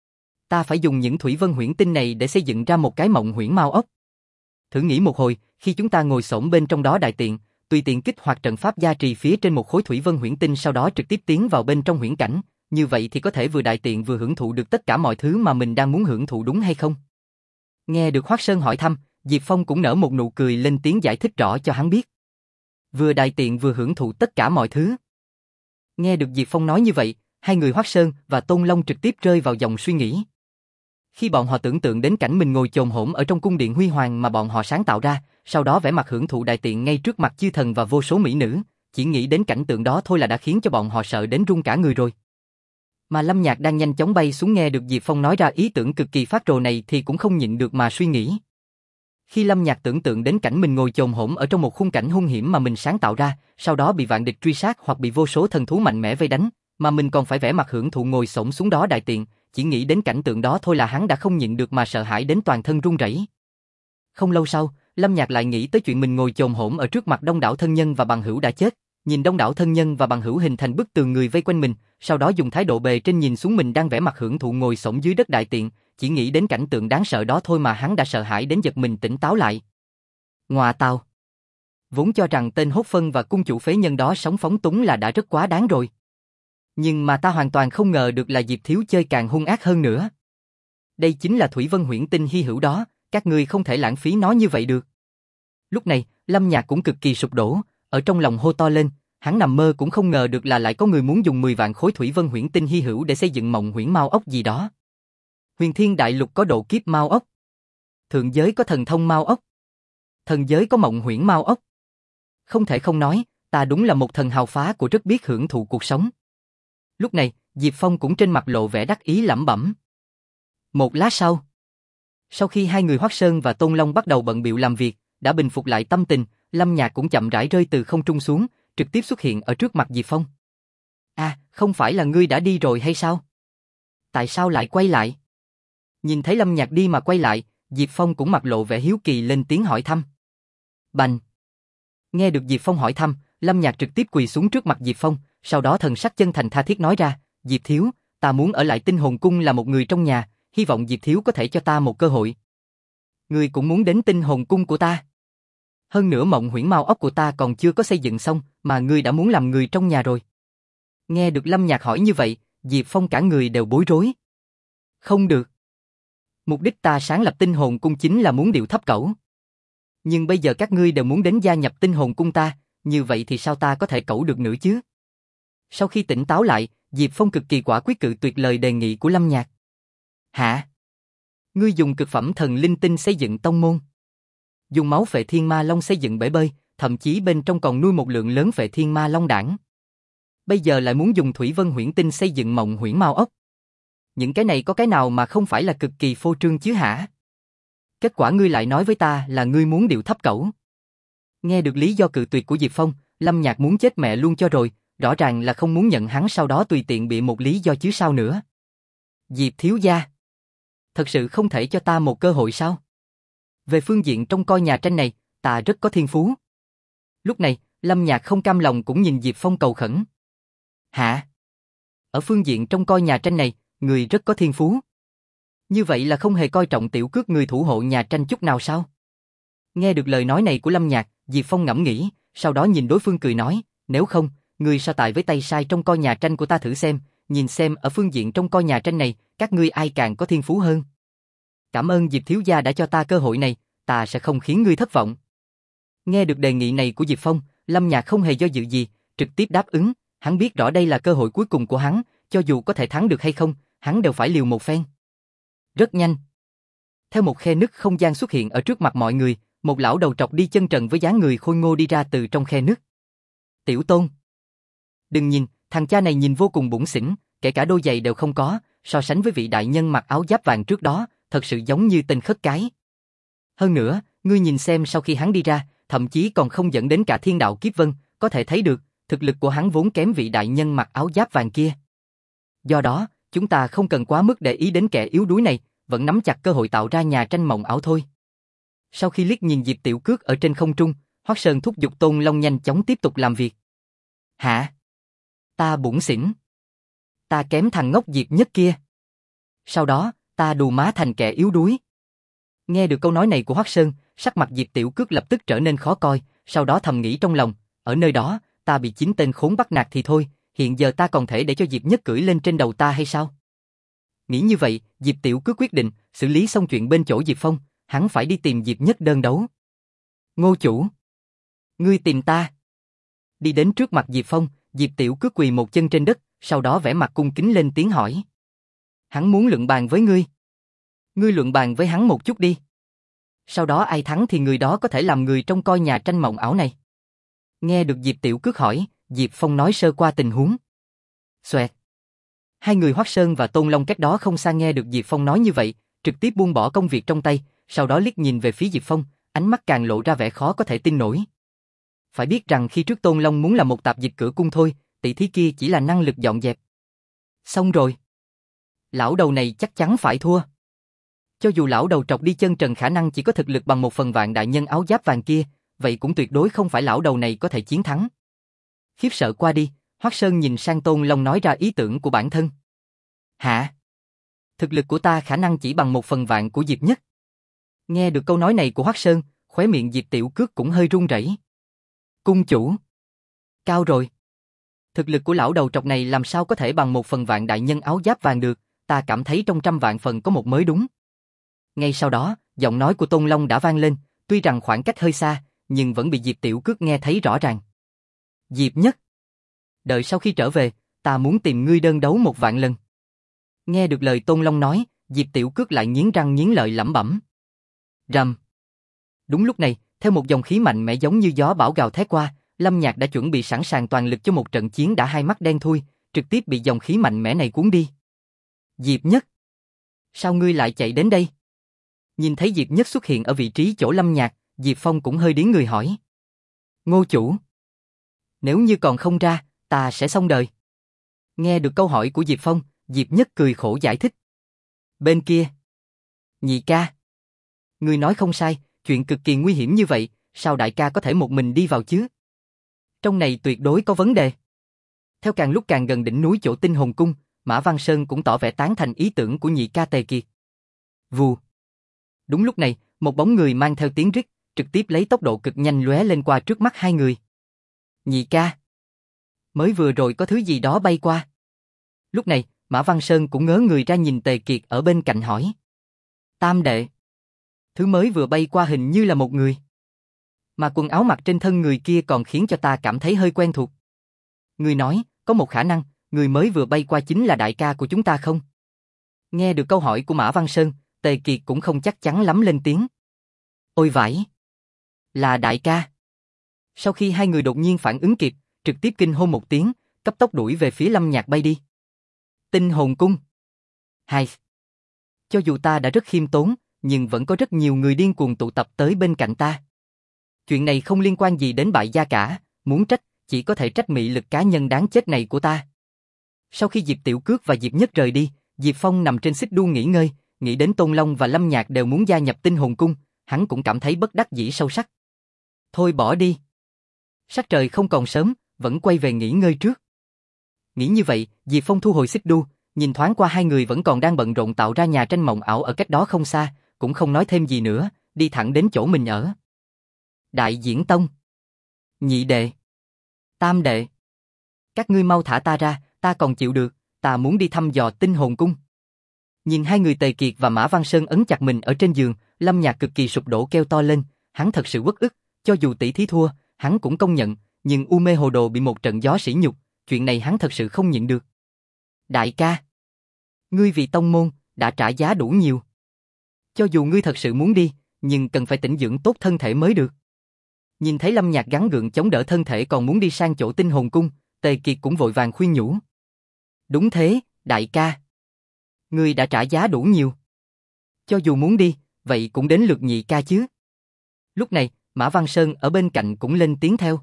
A: Ta phải dùng những Thủy Vân Huyễn Tinh này để xây dựng ra một cái Mộng Huyễn Mao ốc. Thử nghĩ một hồi, khi chúng ta ngồi xổm bên trong đó đại tiện, tùy tiện kích hoạt trận pháp gia trì phía trên một khối Thủy Vân Huyễn Tinh sau đó trực tiếp tiến vào bên trong huyễn cảnh, như vậy thì có thể vừa đại tiện vừa hưởng thụ được tất cả mọi thứ mà mình đang muốn hưởng thụ đúng hay không? Nghe được Hoắc Sơn hỏi thăm, Diệp Phong cũng nở một nụ cười lên tiếng giải thích rõ cho hắn biết. Vừa đại tiện vừa hưởng thụ tất cả mọi thứ. Nghe được Diệp Phong nói như vậy, hai người Hoắc Sơn và Tôn Long trực tiếp rơi vào dòng suy nghĩ. Khi bọn họ tưởng tượng đến cảnh mình ngồi chồm hổm ở trong cung điện huy hoàng mà bọn họ sáng tạo ra, sau đó vẻ mặt hưởng thụ đại tiện ngay trước mặt chư thần và vô số mỹ nữ, chỉ nghĩ đến cảnh tượng đó thôi là đã khiến cho bọn họ sợ đến run cả người rồi. Mà Lâm Nhạc đang nhanh chóng bay xuống nghe được Diệp Phong nói ra ý tưởng cực kỳ phát rồ này thì cũng không nhịn được mà suy nghĩ. Khi Lâm Nhạc tưởng tượng đến cảnh mình ngồi chồm hổm ở trong một khung cảnh hung hiểm mà mình sáng tạo ra, sau đó bị vạn địch truy sát hoặc bị vô số thần thú mạnh mẽ vây đánh, mà mình còn phải vẻ mặt hưởng thụ ngồi xổm xuống đó đại tiện, chỉ nghĩ đến cảnh tượng đó thôi là hắn đã không nhịn được mà sợ hãi đến toàn thân run rẩy. Không lâu sau, Lâm Nhạc lại nghĩ tới chuyện mình ngồi chồm hổm ở trước mặt đông đảo thân nhân và bằng hữu đã chết, nhìn đông đảo thân nhân và bằng hữu hình thành bức tường người vây quanh mình, sau đó dùng thái độ bề trên nhìn xuống mình đang vẻ mặt hưởng thụ ngồi xổm dưới đất đại tiện, chỉ nghĩ đến cảnh tượng đáng sợ đó thôi mà hắn đã sợ hãi đến giật mình tỉnh táo lại. Ngoà tào. Vốn cho rằng tên hốt phân và cung chủ phế nhân đó sống phóng túng là đã rất quá đáng rồi. Nhưng mà ta hoàn toàn không ngờ được là Diệp thiếu chơi càng hung ác hơn nữa. Đây chính là Thủy Vân Huyễn Tinh hy hữu đó, các ngươi không thể lãng phí nó như vậy được. Lúc này, Lâm Nhạc cũng cực kỳ sụp đổ, ở trong lòng hô to lên, hắn nằm mơ cũng không ngờ được là lại có người muốn dùng mười vạn khối Thủy Vân Huyễn Tinh hy hữu để xây dựng Mộng Huyễn Mao ốc gì đó. Huyền Thiên Đại Lục có độ kiếp Mao ốc, thượng giới có thần thông Mao ốc, thần giới có Mộng Huyễn Mao ốc. Không thể không nói, ta đúng là một thần hào phá của rất biết hưởng thụ cuộc sống. Lúc này, Diệp Phong cũng trên mặt lộ vẻ đắc ý lẩm bẩm. Một lát sau, sau khi hai người Hoắc Sơn và Tôn Long bắt đầu bận bịu làm việc, đã bình phục lại tâm tình, Lâm Nhạc cũng chậm rãi rơi từ không trung xuống, trực tiếp xuất hiện ở trước mặt Diệp Phong. À, không phải là ngươi đã đi rồi hay sao? Tại sao lại quay lại? Nhìn thấy Lâm Nhạc đi mà quay lại, Diệp Phong cũng mặt lộ vẻ hiếu kỳ lên tiếng hỏi thăm. Bành! Nghe được Diệp Phong hỏi thăm, Lâm Nhạc trực tiếp quỳ xuống trước mặt Diệp Phong, sau đó thần sắc chân thành tha thiết nói ra, Diệp thiếu, ta muốn ở lại Tinh Hồn Cung là một người trong nhà, hy vọng Diệp thiếu có thể cho ta một cơ hội. Ngươi cũng muốn đến Tinh Hồn Cung của ta? Hơn nữa Mộng Huyễn Mao ốc của ta còn chưa có xây dựng xong, mà ngươi đã muốn làm người trong nhà rồi. Nghe được Lâm Nhạc hỏi như vậy, Diệp Phong cả người đều bối rối. Không được. Mục đích ta sáng lập Tinh Hồn Cung chính là muốn điệu thấp cẩu. Nhưng bây giờ các ngươi đều muốn đến gia nhập Tinh Hồn Cung ta, như vậy thì sao ta có thể cẩu được nữa chứ? Sau khi tỉnh táo lại, Diệp Phong cực kỳ quả quyết cự tuyệt lời đề nghị của Lâm Nhạc. Hả? Ngươi dùng cực phẩm thần linh tinh xây dựng tông môn, dùng máu phệ thiên ma long xây dựng bể bơi, thậm chí bên trong còn nuôi một lượng lớn phệ thiên ma long đản. Bây giờ lại muốn dùng Thủy Vân Huyễn Tinh xây dựng Mộng Huyễn Mao ốc. Những cái này có cái nào mà không phải là cực kỳ phô trương chứ hả? Kết quả ngươi lại nói với ta là ngươi muốn điệu thấp cẩu. Nghe được lý do cự tuyệt của Diệp Phong, Lâm Nhạc muốn chết mẹ luôn cho rồi, rõ ràng là không muốn nhận hắn sau đó tùy tiện bịa một lý do chứ sao nữa. Diệp thiếu gia, thật sự không thể cho ta một cơ hội sao? Về phương diện trông coi nhà tranh này, ta rất có thiên phú. Lúc này, Lâm Nhạc không cam lòng cũng nhìn Diệp Phong cầu khẩn. Hả? Ở phương diện trông coi nhà tranh này, người rất có thiên phú. Như vậy là không hề coi trọng tiểu cước người thủ hộ nhà tranh chút nào sao? Nghe được lời nói này của Lâm Nhạc, Diệp Phong ngẫm nghĩ, sau đó nhìn đối phương cười nói, nếu không, người so tài với tay sai trông coi nhà tranh của ta thử xem, nhìn xem ở phương diện trông coi nhà tranh này, các ngươi ai càng có thiên phú hơn. Cảm ơn Diệp thiếu gia đã cho ta cơ hội này, ta sẽ không khiến ngươi thất vọng. Nghe được đề nghị này của Diệp Phong, Lâm Nhạc không hề do dự gì, trực tiếp đáp ứng, hắn biết rõ đây là cơ hội cuối cùng của hắn, cho dù có thể thắng được hay không, hắn đều phải liều một phen. Rất nhanh. Theo một khe nứt không gian xuất hiện ở trước mặt mọi người, Một lão đầu trọc đi chân trần với dáng người khôi ngô đi ra từ trong khe nước. Tiểu Tôn. Đừng nhìn, thằng cha này nhìn vô cùng bủn xỉn, kể cả đôi giày đều không có, so sánh với vị đại nhân mặc áo giáp vàng trước đó, thật sự giống như tên khất cái. Hơn nữa, ngươi nhìn xem sau khi hắn đi ra, thậm chí còn không dẫn đến cả thiên đạo kiếp vân, có thể thấy được, thực lực của hắn vốn kém vị đại nhân mặc áo giáp vàng kia. Do đó, chúng ta không cần quá mức để ý đến kẻ yếu đuối này, vẫn nắm chặt cơ hội tạo ra nhà tranh mộng ảo thôi. Sau khi liếc nhìn Diệp Tiểu Cước ở trên không trung, Hoắc Sơn thúc giục Tôn Long nhanh chóng tiếp tục làm việc. Hả? Ta bủn xỉn. Ta kém thằng ngốc Diệp Nhất kia. Sau đó, ta đù má thành kẻ yếu đuối. Nghe được câu nói này của Hoắc Sơn, sắc mặt Diệp Tiểu Cước lập tức trở nên khó coi, sau đó thầm nghĩ trong lòng, ở nơi đó, ta bị chín tên khốn bắt nạt thì thôi, hiện giờ ta còn thể để cho Diệp Nhất cưỡi lên trên đầu ta hay sao? Nghĩ như vậy, Diệp Tiểu Cước quyết định, xử lý xong chuyện bên chỗ Diệp Phong, hắn phải đi tìm Diệp Nhất đơn đấu. Ngô chủ. Ngươi tìm ta. Đi đến trước mặt Diệp Phong, Diệp Tiểu Cước quỳ một chân trên đất, sau đó vẽ mặt cung kính lên tiếng hỏi. Hắn muốn luận bàn với ngươi. Ngươi luận bàn với hắn một chút đi. Sau đó ai thắng thì người đó có thể làm người trông coi nhà tranh mộng ảo này. Nghe được Diệp Tiểu Cước hỏi, Diệp Phong nói sơ qua tình huống. Xoẹt. Hai người Hoắc Sơn và Tôn Long cách đó không xa nghe được Diệp Phong nói như vậy, trực tiếp buông bỏ công việc trong tay, sau đó liếc nhìn về phía Diệp Phong, ánh mắt càng lộ ra vẻ khó có thể tin nổi. Phải biết rằng khi trước Tôn Long muốn là một tạp dịch cửa cung thôi, tỷ thí kia chỉ là năng lực dọn dẹp. Xong rồi. Lão đầu này chắc chắn phải thua. Cho dù lão đầu trọc đi chân trần khả năng chỉ có thực lực bằng một phần vạn đại nhân áo giáp vàng kia, vậy cũng tuyệt đối không phải lão đầu này có thể chiến thắng. Khiếp sợ qua đi, Hoắc Sơn nhìn sang Tôn Long nói ra ý tưởng của bản thân. Hả? Thực lực của ta khả năng chỉ bằng một phần vạn của Diệp Nhất. Nghe được câu nói này của Hoắc Sơn, khóe miệng Diệp Tiểu Cước cũng hơi run rẩy. Cung chủ. Cao rồi. Thực lực của lão đầu trọc này làm sao có thể bằng một phần vạn đại nhân áo giáp vàng được, ta cảm thấy trong trăm vạn phần có một mới đúng. Ngay sau đó, giọng nói của Tôn Long đã vang lên, tuy rằng khoảng cách hơi xa, nhưng vẫn bị Diệp Tiểu Cước nghe thấy rõ ràng. Diệp Nhất. Đợi sau khi trở về, ta muốn tìm ngươi đơn đấu một vạn lần. Nghe được lời Tôn Long nói, Diệp Tiểu Cước lại nghiến răng nghiến lợi lẩm bẩm. Rầm. Đúng lúc này, theo một dòng khí mạnh mẽ giống như gió bão gào thét qua, Lâm Nhạc đã chuẩn bị sẵn sàng toàn lực cho một trận chiến đã hai mắt đen thui, trực tiếp bị dòng khí mạnh mẽ này cuốn đi. Diệp Nhất. Sao ngươi lại chạy đến đây? Nhìn thấy Diệp Nhất xuất hiện ở vị trí chỗ Lâm Nhạc, Diệp Phong cũng hơi điếng người hỏi. Ngô chủ. Nếu như còn không ra, ta sẽ xong đời. Nghe được câu hỏi của Diệp Phong, Diệp Nhất cười khổ giải thích. Bên kia. Nhị ca. Ngươi nói không sai, chuyện cực kỳ nguy hiểm như vậy, sao đại ca có thể một mình đi vào chứ? Trong này tuyệt đối có vấn đề. Theo càng lúc càng gần đỉnh núi chỗ Tinh Hồn Cung, Mã Văn Sơn cũng tỏ vẻ tán thành ý tưởng của nhị ca Tề Kiệt. Vù. Đúng lúc này, một bóng người mang theo tiếng rít, trực tiếp lấy tốc độ cực nhanh lóe lên qua trước mắt hai người. Nhị ca. Mới vừa rồi có thứ gì đó bay qua. Lúc này, Mã Văn Sơn cũng ngớ người ra nhìn Tề Kiệt ở bên cạnh hỏi. Tam đệ. Thứ mới vừa bay qua hình như là một người. Mà quần áo mặc trên thân người kia còn khiến cho ta cảm thấy hơi quen thuộc. Người nói, có một khả năng, người mới vừa bay qua chính là đại ca của chúng ta không? Nghe được câu hỏi của Mã Văn Sơn, Tề Kiệt cũng không chắc chắn lắm lên tiếng. Ôi vãi! Là đại ca! Sau khi hai người đột nhiên phản ứng kịp, trực tiếp kinh hô một tiếng, cấp tốc đuổi về phía Lâm Nhạc bay đi. Tinh Hồn Cung. Hai. Cho dù ta đã rất khiêm tốn, nhưng vẫn có rất nhiều người điên cuồng tụ tập tới bên cạnh ta. Chuyện này không liên quan gì đến bại gia cả, muốn trách, chỉ có thể trách mị lực cá nhân đáng chết này của ta. Sau khi Diệp Tiểu Cước và Diệp Nhất rời đi, Diệp Phong nằm trên xích đu nghỉ ngơi, nghĩ đến Tôn Long và Lâm Nhạc đều muốn gia nhập Tinh Hồn Cung, hắn cũng cảm thấy bất đắc dĩ sâu sắc. Thôi bỏ đi. Sắc trời không còn sớm, vẫn quay về nghỉ ngơi trước. Nghĩ như vậy, Diệp Phong thu hồi xích đu, nhìn thoáng qua hai người vẫn còn đang bận rộn tạo ra nhà tranh mộng ảo ở cách đó không xa, cũng không nói thêm gì nữa, đi thẳng đến chỗ mình ở. Đại Diễn Tông. Nhị đệ. Tam đệ. Các ngươi mau thả ta ra, ta còn chịu được, ta muốn đi thăm dò Tinh Hồn Cung. Nhìn hai người Tề Kiệt và Mã Văn Sơn ấn chặt mình ở trên giường, Lâm Nhạc cực kỳ sụp đổ kêu to lên, hắn thật sự uất ức, cho dù tỷ thí thua, hắn cũng công nhận, nhưng U Mê Hồ Đồ bị một trận gió sỉ nhục, chuyện này hắn thật sự không nhịn được. Đại ca, ngươi vì tông môn, đã trả giá đủ nhiều. Cho dù ngươi thật sự muốn đi, nhưng cần phải tĩnh dưỡng tốt thân thể mới được. Nhìn thấy Lâm Nhạc gắng gượng chống đỡ thân thể còn muốn đi sang chỗ Tinh Hồn Cung, Tề Kiệt cũng vội vàng khuyên nhủ. Đúng thế, đại ca. Ngươi đã trả giá đủ nhiều. Cho dù muốn đi, vậy cũng đến lượt nhị ca chứ. Lúc này, Mã Văn Sơn ở bên cạnh cũng lên tiếng theo.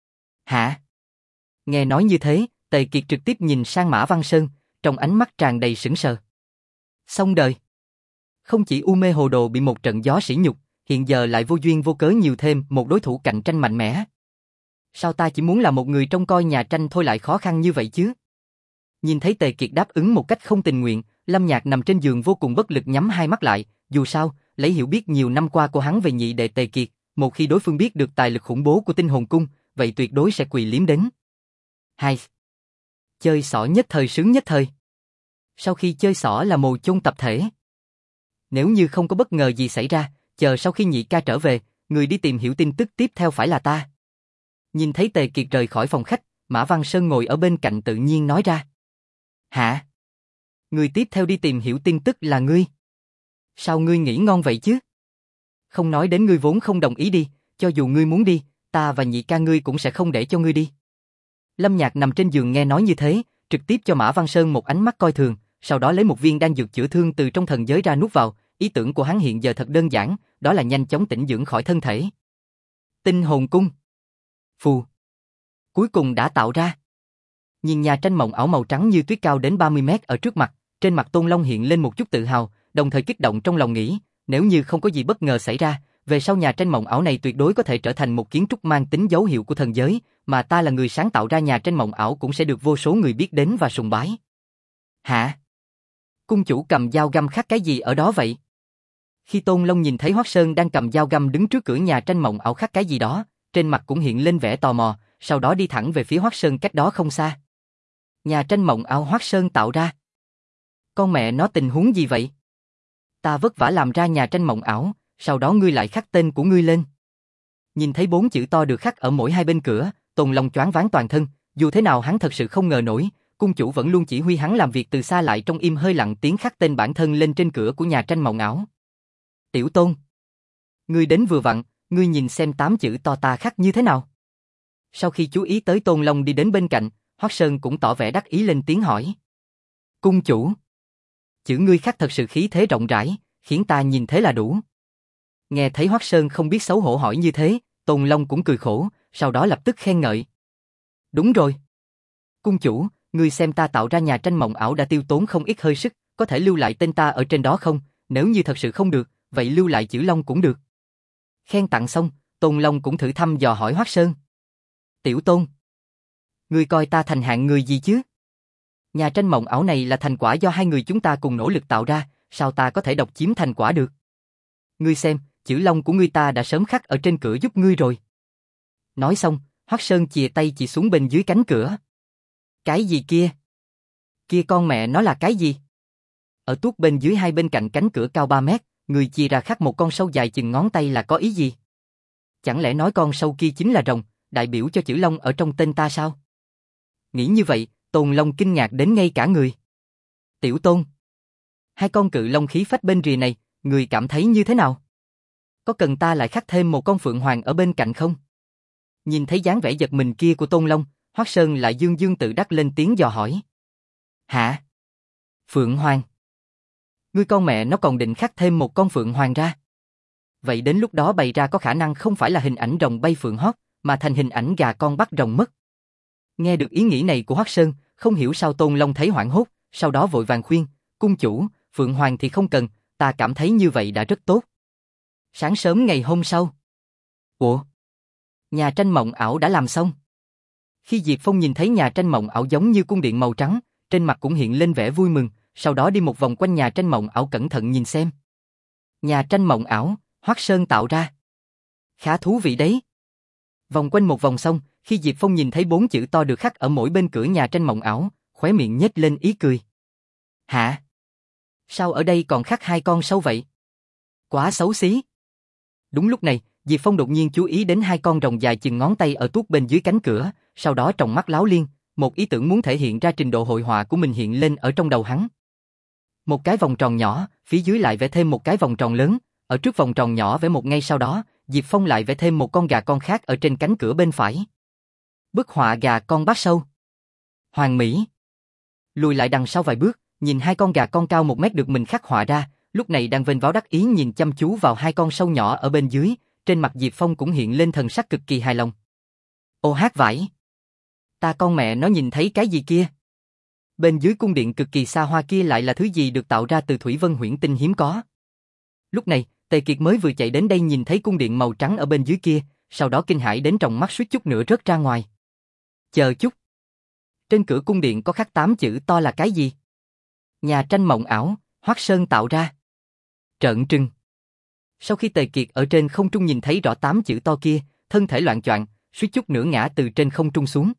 A: Hả? Nghe nói như thế, Tề Kiệt trực tiếp nhìn sang Mã Văn Sơn, trong ánh mắt tràn đầy sững sờ. Xong đời. Không chỉ U Mê Hồ Đồ bị một trận gió sỉ nhục, hiện giờ lại vô duyên vô cớ nhiều thêm một đối thủ cạnh tranh mạnh mẽ. Sao ta chỉ muốn là một người trông coi nhà tranh thôi lại khó khăn như vậy chứ? Nhìn thấy Tề Kiệt đáp ứng một cách không tình nguyện, Lâm Nhạc nằm trên giường vô cùng bất lực nhắm hai mắt lại, dù sao, lấy hiểu biết nhiều năm qua của hắn về nhị đệ Tề Kiệt, một khi đối phương biết được tài lực khủng bố của Tinh Hồn Cung, vậy tuyệt đối sẽ quỳ liếm đến. Hai. Chơi xỏ nhất thời sướng nhất thời. Sau khi chơi xỏ là mồ chôn tập thể. Nếu như không có bất ngờ gì xảy ra, chờ sau khi nhị ca trở về, người đi tìm hiểu tin tức tiếp theo phải là ta. Nhìn thấy Tề Kiệt rời khỏi phòng khách, Mã Văn Sơn ngồi ở bên cạnh tự nhiên nói ra. Hả? Người tiếp theo đi tìm hiểu tin tức là ngươi? Sao ngươi nghĩ ngon vậy chứ? Không nói đến ngươi vốn không đồng ý đi, cho dù ngươi muốn đi, ta và nhị ca ngươi cũng sẽ không để cho ngươi đi. Lâm Nhạc nằm trên giường nghe nói như thế, trực tiếp cho Mã Văn Sơn một ánh mắt coi thường, sau đó lấy một viên đan dược chữa thương từ trong thần giới ra nuốt vào, ý tưởng của hắn hiện giờ thật đơn giản, đó là nhanh chóng tĩnh dưỡng khỏi thân thể. Tinh Hồn Cung. Phù. Cuối cùng đã tạo ra. Nhìn nhà tranh mộng ảo màu trắng như tuyết cao đến ba mươi mét ở trước mặt, trên mặt Tôn Long hiện lên một chút tự hào, đồng thời kích động trong lòng nghĩ, nếu như không có gì bất ngờ xảy ra, về sau nhà tranh mộng ảo này tuyệt đối có thể trở thành một kiến trúc mang tính dấu hiệu của thần giới, mà ta là người sáng tạo ra nhà tranh mộng ảo cũng sẽ được vô số người biết đến và sùng bái. Hả? Cung chủ cầm dao găm khắc cái gì ở đó vậy? Khi Tôn Long nhìn thấy Hoắc Sơn đang cầm dao găm đứng trước cửa nhà tranh mộng ảo khắc cái gì đó, trên mặt cũng hiện lên vẻ tò mò, sau đó đi thẳng về phía Hoắc Sơn cách đó không xa. Nhà tranh mộng ảo Hoắc Sơn tạo ra. Con mẹ nó tình huống gì vậy? Ta vất vả làm ra nhà tranh mộng ảo, sau đó ngươi lại khắc tên của ngươi lên. Nhìn thấy bốn chữ to được khắc ở mỗi hai bên cửa, Tôn Long choáng váng toàn thân, dù thế nào hắn thật sự không ngờ nổi, cung chủ vẫn luôn chỉ huy hắn làm việc từ xa lại trong im hơi lặng tiếng khắc tên bản thân lên trên cửa của nhà tranh mộng ảo. Tiểu Tôn, ngươi đến vừa vặn, ngươi nhìn xem tám chữ to ta khắc như thế nào. Sau khi chú ý tới Tôn Long đi đến bên cạnh, Hoắc Sơn cũng tỏ vẻ đắc ý lên tiếng hỏi. Cung chủ, chữ ngươi khắc thật sự khí thế rộng rãi, khiến ta nhìn thế là đủ. Nghe thấy Hoắc Sơn không biết xấu hổ hỏi như thế, Tôn Long cũng cười khổ, sau đó lập tức khen ngợi. Đúng rồi. Cung chủ, ngươi xem ta tạo ra nhà tranh mộng ảo đã tiêu tốn không ít hơi sức, có thể lưu lại tên ta ở trên đó không? Nếu như thật sự không được, vậy lưu lại chữ Long cũng được. Khen tặng xong, Tôn Long cũng thử thăm dò hỏi Hoắc Sơn. Tiểu Tôn, ngươi coi ta thành hạng người gì chứ? Nhà tranh mộng ảo này là thành quả do hai người chúng ta cùng nỗ lực tạo ra, sao ta có thể độc chiếm thành quả được? Ngươi xem, chữ Long của ngươi ta đã sớm khắc ở trên cửa giúp ngươi rồi. Nói xong, Hoắc Sơn chìa tay chỉ xuống bên dưới cánh cửa. Cái gì kia? Kia con mẹ nó là cái gì? Ở tuốt bên dưới hai bên cạnh cánh cửa cao ba mét, người chia ra khắc một con sâu dài chừng ngón tay là có ý gì? Chẳng lẽ nói con sâu kia chính là rồng, đại biểu cho chữ Long ở trong tên ta sao? Nghĩ như vậy, Tôn Long kinh ngạc đến ngay cả người. Tiểu Tôn, hai con cự long khí phách bên rìa này, người cảm thấy như thế nào? Có cần ta lại khắc thêm một con phượng hoàng ở bên cạnh không? Nhìn thấy dáng vẻ giật mình kia của Tôn Long, Hoắc Sơn lại dương dương tự đắc lên tiếng dò hỏi. Hả? Phượng hoàng? Ngươi con mẹ nó còn định khắc thêm một con phượng hoàng ra? Vậy đến lúc đó bày ra có khả năng không phải là hình ảnh rồng bay phượng hót, mà thành hình ảnh gà con bắt rồng mất. Nghe được ý nghĩ này của Hoắc Sơn, không hiểu sao Tôn Long thấy hoảng hốt, sau đó vội vàng khuyên, cung chủ, phượng hoàng thì không cần, ta cảm thấy như vậy đã rất tốt. Sáng sớm ngày hôm sau. Ủa? Nhà tranh mộng ảo đã làm xong. Khi Diệp Phong nhìn thấy nhà tranh mộng ảo giống như cung điện màu trắng, trên mặt cũng hiện lên vẻ vui mừng, sau đó đi một vòng quanh nhà tranh mộng ảo cẩn thận nhìn xem. Nhà tranh mộng ảo, Hoắc Sơn tạo ra. Khá thú vị đấy. Vòng quanh một vòng xong, khi Diệp Phong nhìn thấy bốn chữ to được khắc ở mỗi bên cửa nhà tranh mộng ảo, khóe miệng nhếch lên ý cười. Hả? Sao ở đây còn khắc hai con sâu vậy? Quá xấu xí. Đúng lúc này, Diệp Phong đột nhiên chú ý đến hai con rồng dài chừng ngón tay ở tuốt bên dưới cánh cửa, sau đó trong mắt láo liên, một ý tưởng muốn thể hiện ra trình độ hội họa của mình hiện lên ở trong đầu hắn. Một cái vòng tròn nhỏ, phía dưới lại vẽ thêm một cái vòng tròn lớn, Ở trước vòng tròn nhỏ vẽ một ngay sau đó, Diệp Phong lại vẽ thêm một con gà con khác ở trên cánh cửa bên phải. Bức họa gà con bắt sâu. Hoàn mỹ. Lùi lại đằng sau vài bước, nhìn hai con gà con cao một mét được mình khắc họa ra, lúc này đang vênh váo đắc ý nhìn chăm chú vào hai con sâu nhỏ ở bên dưới, trên mặt Diệp Phong cũng hiện lên thần sắc cực kỳ hài lòng. Ô hát vãi! Ta con mẹ nó nhìn thấy cái gì kia? Bên dưới cung điện cực kỳ xa hoa kia lại là thứ gì được tạo ra từ thủy vân huyễn tinh hiếm có. Lúc này, Tề Kiệt mới vừa chạy đến đây nhìn thấy cung điện màu trắng ở bên dưới kia, sau đó kinh hãi đến tròng mắt suýt chút nữa rớt ra ngoài. Chờ chút. Trên cửa cung điện có khắc tám chữ to là cái gì? Nhà tranh mộng ảo, Hoắc Sơn tạo ra. Trợn trừng. Sau khi Tề Kiệt ở trên không trung nhìn thấy rõ tám chữ to kia, thân thể loạng choạng, suýt chút nữa ngã từ trên không trung xuống.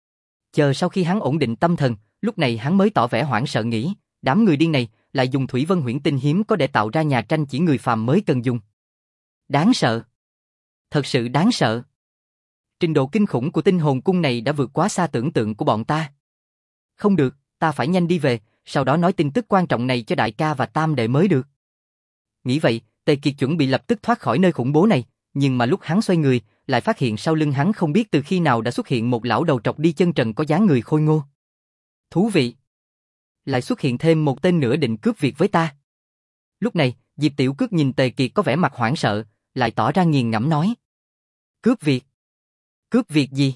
A: Chờ sau khi hắn ổn định tâm thần, lúc này hắn mới tỏ vẻ hoảng sợ nghĩ, đám người điên này lại dùng thủy vân huyễn tinh hiếm có để tạo ra nhà tranh chỉ người phàm mới cần dùng. Đáng sợ. Thật sự đáng sợ. Trình độ kinh khủng của tinh hồn cung này đã vượt quá xa tưởng tượng của bọn ta. Không được, ta phải nhanh đi về, sau đó nói tin tức quan trọng này cho đại ca và tam đệ mới được. Nghĩ vậy, Tề Kiệt chuẩn bị lập tức thoát khỏi nơi khủng bố này, nhưng mà lúc hắn xoay người, lại phát hiện sau lưng hắn không biết từ khi nào đã xuất hiện một lão đầu trọc đi chân trần có dáng người khôi ngô. Thú vị. Lại xuất hiện thêm một tên nữa định cướp việc với ta. Lúc này, Diệp Tiểu Cước nhìn Tề Kiệt có vẻ mặt hoảng sợ, lại tỏ ra nghiền ngẫm nói. Cướp việc? Cướp việc gì?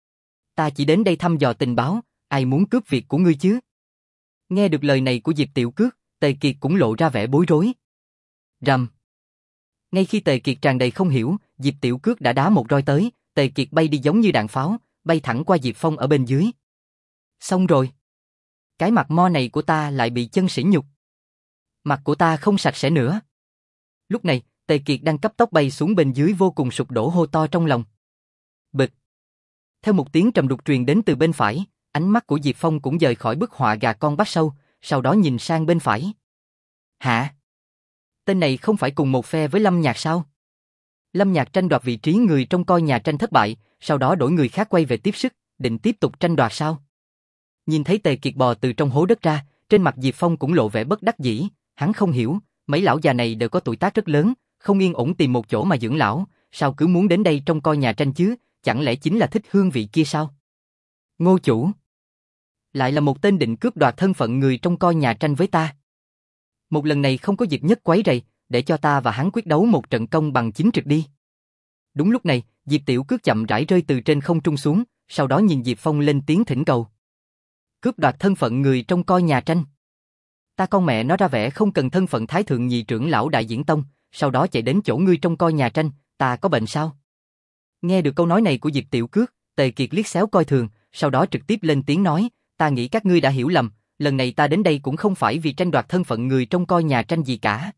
A: Ta chỉ đến đây thăm dò tình báo, ai muốn cướp việc của ngươi chứ? Nghe được lời này của Diệp Tiểu Cước, Tề Kiệt cũng lộ ra vẻ bối rối. Rầm. Ngay khi Tề Kiệt tràn đầy không hiểu, Diệp Tiểu Cước đã đá một roi tới, Tề Kiệt bay đi giống như đạn pháo, bay thẳng qua Diệp Phong ở bên dưới. Xong rồi. Cái mặt mo này của ta lại bị chân sỉ nhục. Mặt của ta không sạch sẽ nữa. Lúc này, Tề Kiệt đang cấp tốc bay xuống bên dưới vô cùng sụp đổ hô to trong lòng. Bịch. Theo một tiếng trầm đục truyền đến từ bên phải, ánh mắt của Diệp Phong cũng rời khỏi bức họa gà con bắt sâu, sau đó nhìn sang bên phải. Hả? Tên này không phải cùng một phe với Lâm Nhạc sao? Lâm Nhạc tranh đoạt vị trí người trông coi nhà tranh thất bại, sau đó đổi người khác quay về tiếp sức, định tiếp tục tranh đoạt sao? Nhìn thấy Tề Kiệt bò từ trong hố đất ra, trên mặt Diệp Phong cũng lộ vẻ bất đắc dĩ, hắn không hiểu, mấy lão già này đều có tuổi tác rất lớn, không yên ổn tìm một chỗ mà dưỡng lão, sao cứ muốn đến đây trông coi nhà tranh chứ, chẳng lẽ chính là thích hương vị kia sao? Ngô chủ. Lại là một tên định cướp đoạt thân phận người trông coi nhà tranh với ta. Một lần này không có Diệp Nhất quấy rầy, để cho ta và hắn quyết đấu một trận công bằng chính trực đi. Đúng lúc này, Diệp Tiểu Cước chậm rãi rơi từ trên không trung xuống, sau đó nhìn Diệp Phong lên tiếng thỉnh cầu. Cướp đoạt thân phận người trông coi nhà tranh. Ta con mẹ nó ra vẻ không cần thân phận thái thượng nhị trưởng lão đại diễn tông, sau đó chạy đến chỗ ngươi trông coi nhà tranh, ta có bệnh sao? Nghe được câu nói này của Diệp Tiểu Cước, Tề Kiệt liếc xéo coi thường, sau đó trực tiếp lên tiếng nói, ta nghĩ các ngươi đã hiểu lầm, lần này ta đến đây cũng không phải vì tranh đoạt thân phận người trông coi nhà tranh gì cả.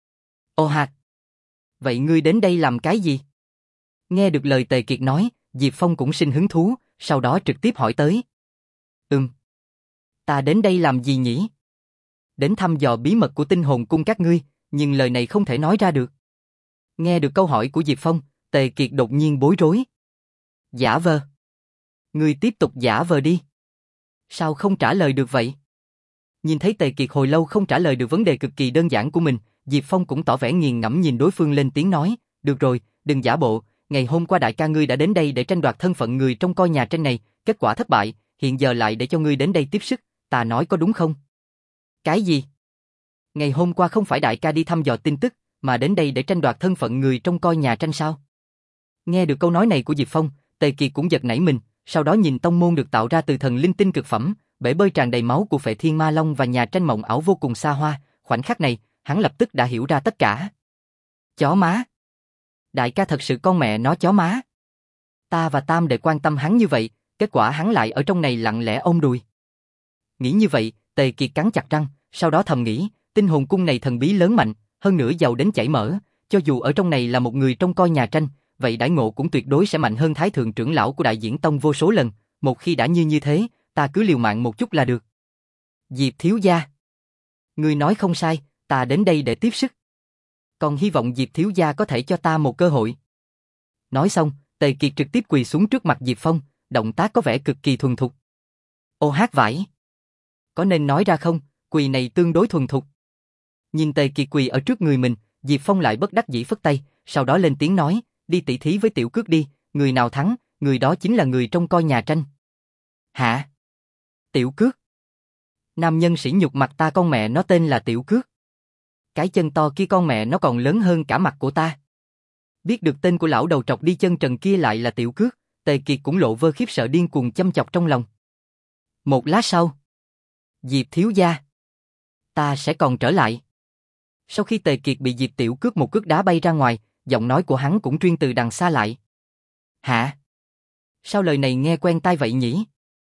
A: Ô hạt. Vậy ngươi đến đây làm cái gì? Nghe được lời Tề Kiệt nói, Diệp Phong cũng sinh hứng thú, sau đó trực tiếp hỏi tới. Ừm. Ta đến đây làm gì nhỉ? Đến thăm dò bí mật của tinh hồn cung các ngươi, nhưng lời này không thể nói ra được. Nghe được câu hỏi của Diệp Phong, Tề Kiệt đột nhiên bối rối. Giả vờ. Ngươi tiếp tục giả vờ đi. Sao không trả lời được vậy? Nhìn thấy Tề Kiệt hồi lâu không trả lời được vấn đề cực kỳ đơn giản của mình, Diệp Phong cũng tỏ vẻ nghiền ngẫm nhìn đối phương lên tiếng nói, được rồi, đừng giả bộ, ngày hôm qua đại ca ngươi đã đến đây để tranh đoạt thân phận người trông coi nhà tranh này, kết quả thất bại, hiện giờ lại để cho ngươi đến đây tiếp sức, ta nói có đúng không? Cái gì? Ngày hôm qua không phải đại ca đi thăm dò tin tức, mà đến đây để tranh đoạt thân phận người trông coi nhà tranh sao? Nghe được câu nói này của Diệp Phong, Tề Kiệt cũng giật nảy mình, sau đó nhìn tông môn được tạo ra từ thần linh tinh cực phẩm, bể bơi tràn đầy máu của Phệ Thiên Ma Long và nhà tranh mộng ảo vô cùng xa hoa, khoảnh khắc này, hắn lập tức đã hiểu ra tất cả. Chó má. Đại ca thật sự con mẹ nó chó má. Ta và Tam để quan tâm hắn như vậy, kết quả hắn lại ở trong này lặng lẽ ôm đùi. Nghĩ như vậy, Tề Kiệt cắn chặt răng, sau đó thầm nghĩ, tinh hồn cung này thần bí lớn mạnh, hơn nữa giàu đến chảy mỡ, cho dù ở trong này là một người trông coi nhà tranh, vậy đãi ngộ cũng tuyệt đối sẽ mạnh hơn thái thượng trưởng lão của đại diễn tông vô số lần, một khi đã như như thế, ta cứ liều mạng một chút là được. Diệp thiếu gia. Ngươi nói không sai, ta đến đây để tiếp sức. Còn hy vọng Diệp thiếu gia có thể cho ta một cơ hội. Nói xong, Tề Kiệt trực tiếp quỳ xuống trước mặt Diệp Phong, động tác có vẻ cực kỳ thuần thục. Ô hát vãi. Có nên nói ra không, quỳ này tương đối thuần thục. Nhìn Tề Kiệt quỳ ở trước người mình, Diệp Phong lại bất đắc dĩ phất tay, sau đó lên tiếng nói, đi tỷ thí với Tiểu Cước đi, người nào thắng, người đó chính là người trông coi nhà tranh. Hả? Tiểu Cước? Nam nhân sỉ nhục mặt ta, con mẹ nó tên là Tiểu Cước. Cái chân to kia con mẹ nó còn lớn hơn cả mặt của ta. Biết được tên của lão đầu trọc đi chân trần kia lại là Tiểu Cước, Tề Kiệt cũng lộ vơ khiếp sợ điên cuồng chăm chọc trong lòng. Một lát sau, Diệp thiếu gia, ta sẽ còn trở lại. Sau khi Tề Kiệt bị Diệp Tiểu Cước một cước đá bay ra ngoài, giọng nói của hắn cũng truyền từ đằng xa lại. Hả? Sao lời này nghe quen tai vậy nhỉ?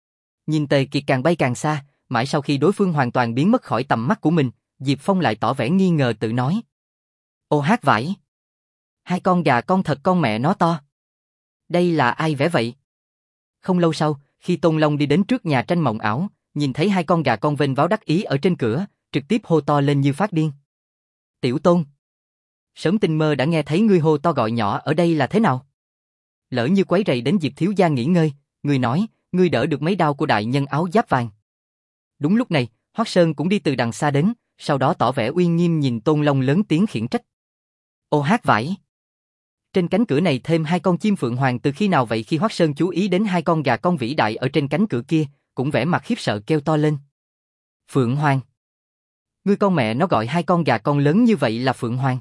A: Nhìn Tề Kiệt càng bay càng xa, mãi sau khi đối phương hoàn toàn biến mất khỏi tầm mắt của mình, Diệp Phong lại tỏ vẻ nghi ngờ tự nói. Ô hát vãi! Hai con gà con thật con mẹ nó to. Đây là ai vẽ vậy? Không lâu sau, khi Tôn Long đi đến trước nhà tranh mộng ảo, nhìn thấy hai con gà con vênh váo đắc ý ở trên cửa, trực tiếp hô to lên như phát điên. Tiểu Tôn! Sớm tinh mơ đã nghe thấy ngươi hô to gọi nhỏ ở đây là thế nào? Lỡ như quấy rầy đến Diệp thiếu gia nghỉ ngơi, ngươi nói, ngươi đỡ được mấy đao của đại nhân áo giáp vàng. Đúng lúc này, Hoắc Sơn cũng đi từ đằng xa đến, sau đó tỏ vẻ uy nghiêm nhìn Tôn Long lớn tiếng khiển trách. Ô hát vãi! Trên cánh cửa này thêm hai con chim phượng hoàng từ khi nào vậy? Khi Hoắc Sơn chú ý đến hai con gà con vĩ đại ở trên cánh cửa kia, cũng vẻ mặt khiếp sợ kêu to lên. Phượng hoàng! Ngươi con mẹ nó gọi hai con gà con lớn như vậy là phượng hoàng?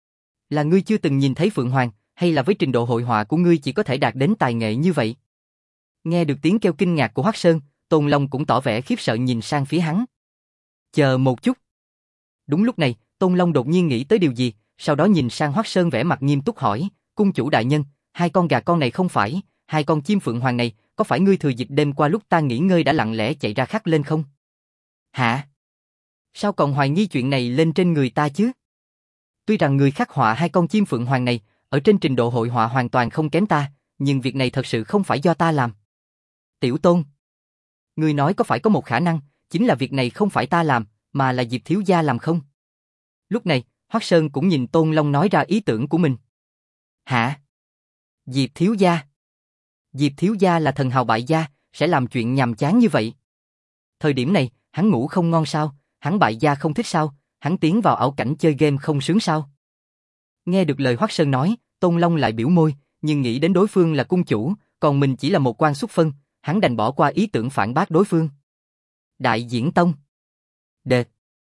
A: Là ngươi chưa từng nhìn thấy phượng hoàng, hay là với trình độ hội họa của ngươi chỉ có thể đạt đến tài nghệ như vậy? Nghe được tiếng kêu kinh ngạc của Hoắc Sơn, Tôn Long cũng tỏ vẻ khiếp sợ nhìn sang phía hắn. Chờ một chút. Đúng lúc này, Tôn Long đột nhiên nghĩ tới điều gì, sau đó nhìn sang Hoắc Sơn vẻ mặt nghiêm túc hỏi, cung chủ đại nhân, hai con gà con này không phải, hai con chim phượng hoàng này, có phải ngươi thừa dịp đêm qua lúc ta nghỉ ngơi đã lặng lẽ chạy ra khắc lên không? Hả? Sao còn hoài nghi chuyện này lên trên người ta chứ? Tuy rằng người khắc họa hai con chim phượng hoàng này, ở trên trình độ hội họa hoàn toàn không kém ta, nhưng việc này thật sự không phải do ta làm. Tiểu Tôn, ngươi nói có phải có một khả năng, chính là việc này không phải ta làm, mà là Diệp thiếu gia làm không? Lúc này, Hoắc Sơn cũng nhìn Tôn Long nói ra ý tưởng của mình. Hả? Diệp thiếu gia? Diệp thiếu gia là thần hào bại gia, sẽ làm chuyện nhàm chán như vậy? Thời điểm này, hắn ngủ không ngon sao? Hắn bại gia không thích sao? Hắn tiến vào ảo cảnh chơi game không sướng sao? Nghe được lời Hoắc Sơn nói, Tôn Long lại biểu môi, nhưng nghĩ đến đối phương là cung chủ, còn mình chỉ là một quan xuất phân, hắn đành bỏ qua ý tưởng phản bác đối phương. Đại Diễn Tông. Đệt.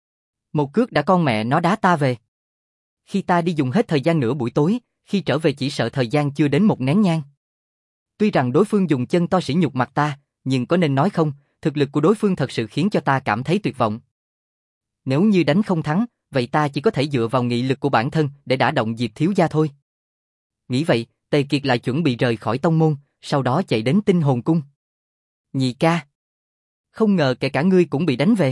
A: Một cước đã con mẹ nó đá ta về. Khi ta đi dùng hết thời gian nửa buổi tối, khi trở về chỉ sợ thời gian chưa đến một nén nhang. Tuy rằng đối phương dùng chân to sỉ nhục mặt ta, nhưng có nên nói không, thực lực của đối phương thật sự khiến cho ta cảm thấy tuyệt vọng. Nếu như đánh không thắng, vậy ta chỉ có thể dựa vào nghị lực của bản thân để đả động Diệp thiếu gia thôi. Nghĩ vậy, Tề Kiệt lại chuẩn bị rời khỏi tông môn, sau đó chạy đến Tinh Hồn Cung. Nhị ca. Không ngờ kể cả ngươi cũng bị đánh về.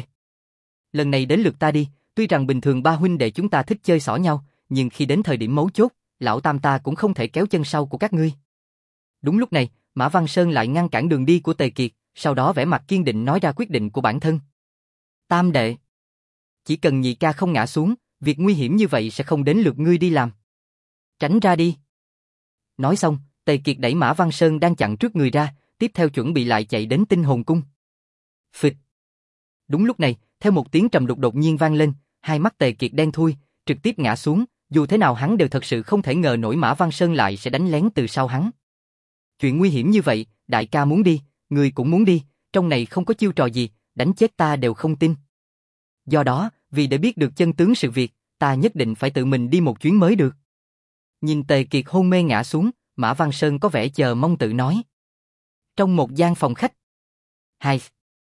A: Lần này đến lượt ta đi, tuy rằng bình thường ba huynh đệ chúng ta thích chơi xỏ nhau, nhưng khi đến thời điểm mấu chốt, lão tam ta cũng không thể kéo chân sau của các ngươi. Đúng lúc này, Mã Văn Sơn lại ngăn cản đường đi của Tề Kiệt, sau đó vẻ mặt kiên định nói ra quyết định của bản thân. Tam đệ. Chỉ cần nhị ca không ngã xuống, việc nguy hiểm như vậy sẽ không đến lượt ngươi đi làm. Tránh ra đi. Nói xong, Tề Kiệt đẩy Mã Văn Sơn đang chặn trước người ra, tiếp theo chuẩn bị lại chạy đến Tinh Hồn Cung. Phịch. Đúng lúc này, theo một tiếng trầm đục đột nhiên vang lên, hai mắt Tề Kiệt đen thui, trực tiếp ngã xuống, dù thế nào hắn đều thật sự không thể ngờ nổi Mã Văn Sơn lại sẽ đánh lén từ sau hắn. Chuyện nguy hiểm như vậy, đại ca muốn đi, người cũng muốn đi, trong này không có chiêu trò gì, đánh chết ta đều không tin. Do đó, vì để biết được chân tướng sự việc, ta nhất định phải tự mình đi một chuyến mới được. Nhìn Tề Kiệt hôn mê ngã xuống, Mã Văn Sơn có vẻ chờ mong tự nói. Trong một gian phòng khách. Hai.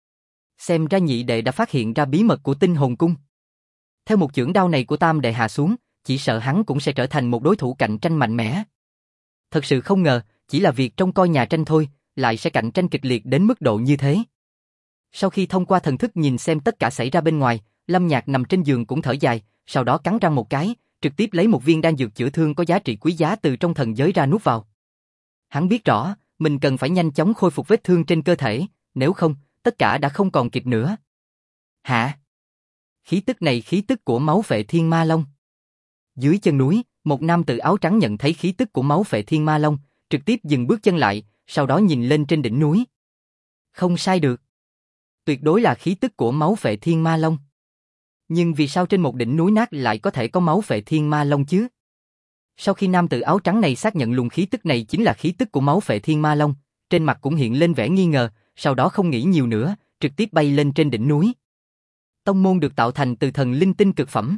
A: Xem ra nhị đệ đã phát hiện ra bí mật của Tinh Hồn Cung. Theo một chưởng đao này của tam đệ hạ xuống, chỉ sợ hắn cũng sẽ trở thành một đối thủ cạnh tranh mạnh mẽ. Thật sự không ngờ, chỉ là việc trông coi nhà tranh thôi, lại sẽ cạnh tranh kịch liệt đến mức độ như thế. Sau khi thông qua thần thức nhìn xem tất cả xảy ra bên ngoài, Lâm Nhạc nằm trên giường cũng thở dài, sau đó cắn răng một cái, trực tiếp lấy một viên đan dược chữa thương có giá trị quý giá từ trong thần giới ra nuốt vào. Hắn biết rõ, mình cần phải nhanh chóng khôi phục vết thương trên cơ thể, nếu không, tất cả đã không còn kịp nữa. Hả? Khí tức này khí tức của máu phệ thiên ma long. Dưới chân núi, một nam tử áo trắng nhận thấy khí tức của máu phệ thiên ma long, trực tiếp dừng bước chân lại, sau đó nhìn lên trên đỉnh núi. Không sai được. Tuyệt đối là khí tức của máu phệ thiên ma long. Nhưng vì sao trên một đỉnh núi nát lại có thể có máu Phệ Thiên Ma Long chứ? Sau khi nam tử áo trắng này xác nhận luồng khí tức này chính là khí tức của máu Phệ Thiên Ma Long, trên mặt cũng hiện lên vẻ nghi ngờ, sau đó không nghĩ nhiều nữa, trực tiếp bay lên trên đỉnh núi. Tông môn được tạo thành từ thần linh tinh cực phẩm.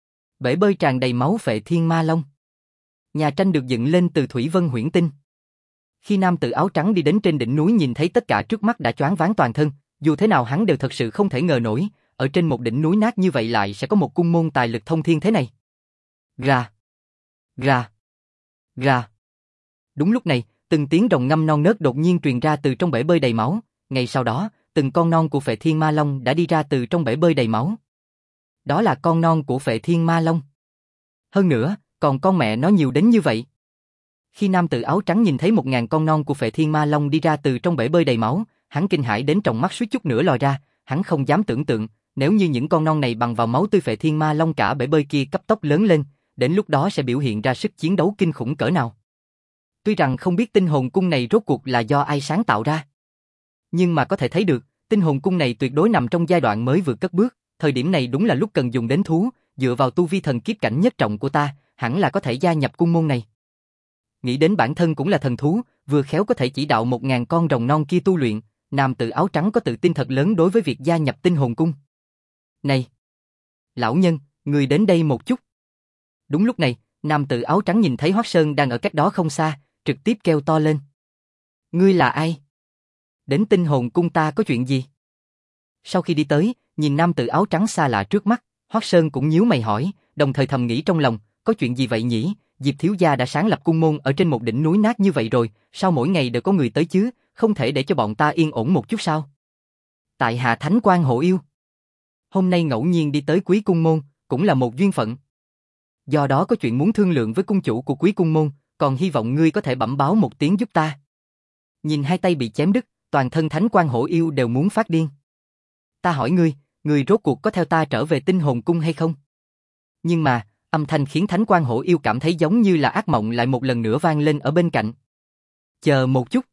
A: Bể bơi tràn đầy máu Phệ Thiên Ma Long. Nhà tranh được dựng lên từ thủy vân huyễn tinh. Khi nam tử áo trắng đi đến trên đỉnh núi nhìn thấy tất cả trước mắt đã choáng váng toàn thân, dù thế nào hắn đều thật sự không thể ngờ nổi, ở trên một đỉnh núi nát như vậy lại sẽ có một cung môn tài lực thông thiên thế này. Gà, gà, gà. Đúng lúc này, từng tiếng rồng ngâm non nớt đột nhiên truyền ra từ trong bể bơi đầy máu, ngay sau đó, từng con non của Phệ Thiên Ma Long đã đi ra từ trong bể bơi đầy máu. Đó là con non của Phệ Thiên Ma Long. Hơn nữa, còn con mẹ nó nhiều đến như vậy. Khi nam tử áo trắng nhìn thấy một ngàn con non của Phệ Thiên Ma Long đi ra từ trong bể bơi đầy máu, hắn kinh hãi đến tròng mắt suýt chút nữa lòi ra, hắn không dám tưởng tượng, nếu như những con non này bằng vào máu tươi Phệ Thiên Ma Long cả bể bơi kia cấp tốc lớn lên, đến lúc đó sẽ biểu hiện ra sức chiến đấu kinh khủng cỡ nào. Tuy rằng không biết tinh hồn cung này rốt cuộc là do ai sáng tạo ra, nhưng mà có thể thấy được, tinh hồn cung này tuyệt đối nằm trong giai đoạn mới vừa cất bước, thời điểm này đúng là lúc cần dùng đến thú, dựa vào tu vi thần kiếp cảnh nhất trọng của ta, hẳn là có thể gia nhập cung môn này. Nghĩ đến bản thân cũng là thần thú, vừa khéo có thể chỉ đạo một ngàn con rồng non kia tu luyện, nam tử áo trắng có tự tin thật lớn đối với việc gia nhập tinh hồn cung. Này! Lão nhân, người đến đây một chút. Đúng lúc này, nam tử áo trắng nhìn thấy Hoắc Sơn đang ở cách đó không xa, trực tiếp kêu to lên. Ngươi là ai? Đến tinh hồn cung ta có chuyện gì? Sau khi đi tới, nhìn nam tử áo trắng xa lạ trước mắt, Hoắc Sơn cũng nhíu mày hỏi, đồng thời thầm nghĩ trong lòng, có chuyện gì vậy nhỉ? Diệp thiếu gia đã sáng lập cung môn ở trên một đỉnh núi nát như vậy rồi, sao mỗi ngày đều có người tới chứ, không thể để cho bọn ta yên ổn một chút sao? Tại hạ Thánh Quang Hộ Yêu. Hôm nay ngẫu nhiên đi tới Quý cung môn, cũng là một duyên phận. Do đó có chuyện muốn thương lượng với cung chủ của Quý cung môn, còn hy vọng ngươi có thể bẩm báo một tiếng giúp ta. Nhìn hai tay bị chém đứt, toàn thân Thánh Quang Hổ Yêu đều muốn phát điên. Ta hỏi ngươi, ngươi rốt cuộc có theo ta trở về tinh hồn cung hay không? Nhưng mà, âm thanh khiến Thánh Quang Hổ Yêu cảm thấy giống như là ác mộng lại một lần nữa vang lên ở bên cạnh. Chờ một chút.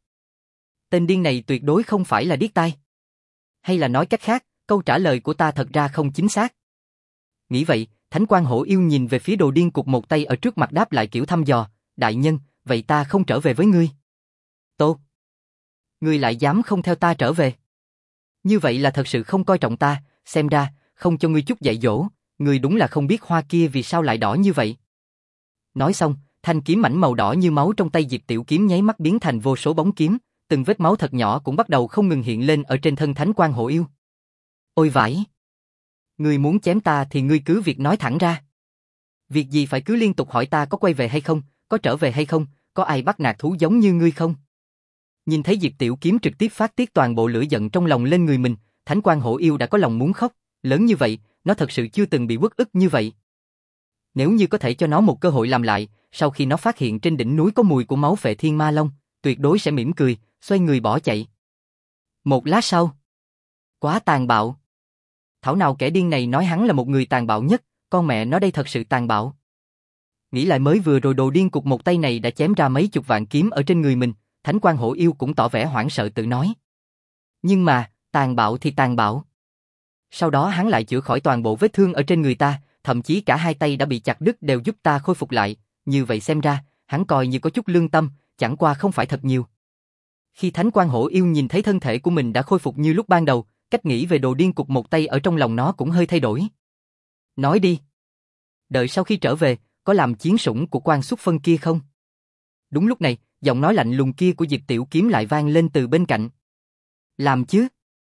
A: Tên điên này tuyệt đối không phải là điếc tai. Hay là nói cách khác, câu trả lời của ta thật ra không chính xác. Nghĩ vậy, Thánh Quang Hổ Yêu nhìn về phía đồ điên cục một tay ở trước mặt đáp lại kiểu thăm dò, đại nhân, vậy ta không trở về với ngươi. Tốt. Ngươi lại dám không theo ta trở về. Như vậy là thật sự không coi trọng ta, xem ra, không cho ngươi chút dạy dỗ, ngươi đúng là không biết hoa kia vì sao lại đỏ như vậy. Nói xong, thanh kiếm mảnh màu đỏ như máu trong tay Diệp Tiểu Kiếm nháy mắt biến thành vô số bóng kiếm, từng vết máu thật nhỏ cũng bắt đầu không ngừng hiện lên ở trên thân Thánh Quang Hổ Yêu. Ôi vãi! Ngươi muốn chém ta thì ngươi cứ việc nói thẳng ra. Việc gì phải cứ liên tục hỏi ta có quay về hay không, có trở về hay không, có ai bắt nạt thú giống như ngươi không? Nhìn thấy Diệp Tiểu Kiếm trực tiếp phát tiết toàn bộ lửa giận trong lòng lên người mình, Thánh Quang Hổ Yêu đã có lòng muốn khóc, lớn như vậy, nó thật sự chưa từng bị uất ức như vậy. Nếu như có thể cho nó một cơ hội làm lại, sau khi nó phát hiện trên đỉnh núi có mùi của máu Phệ Thiên Ma Long, tuyệt đối sẽ mỉm cười, xoay người bỏ chạy. Một lát sau, quá tàn bạo. Thảo nào kẻ điên này nói hắn là một người tàn bạo nhất, con mẹ nó đây thật sự tàn bạo. Nghĩ lại mới vừa rồi đồ điên cục một tay này đã chém ra mấy chục vạn kiếm ở trên người mình, Thánh Quang Hổ Yêu cũng tỏ vẻ hoảng sợ tự nói. Nhưng mà, tàn bạo thì tàn bạo. Sau đó hắn lại chữa khỏi toàn bộ vết thương ở trên người ta, thậm chí cả hai tay đã bị chặt đứt đều giúp ta khôi phục lại, như vậy xem ra, hắn coi như có chút lương tâm, chẳng qua không phải thật nhiều. Khi Thánh Quang Hổ Yêu nhìn thấy thân thể của mình đã khôi phục như lúc ban đầu, cách nghĩ về đồ điên cục một tay ở trong lòng nó cũng hơi thay đổi. Nói đi. Đợi sau khi trở về, có làm chiến sủng của Quan Xuất Phân kia không? Đúng lúc này, giọng nói lạnh lùng kia của Diệp Tiểu Kiếm lại vang lên từ bên cạnh. Làm chứ?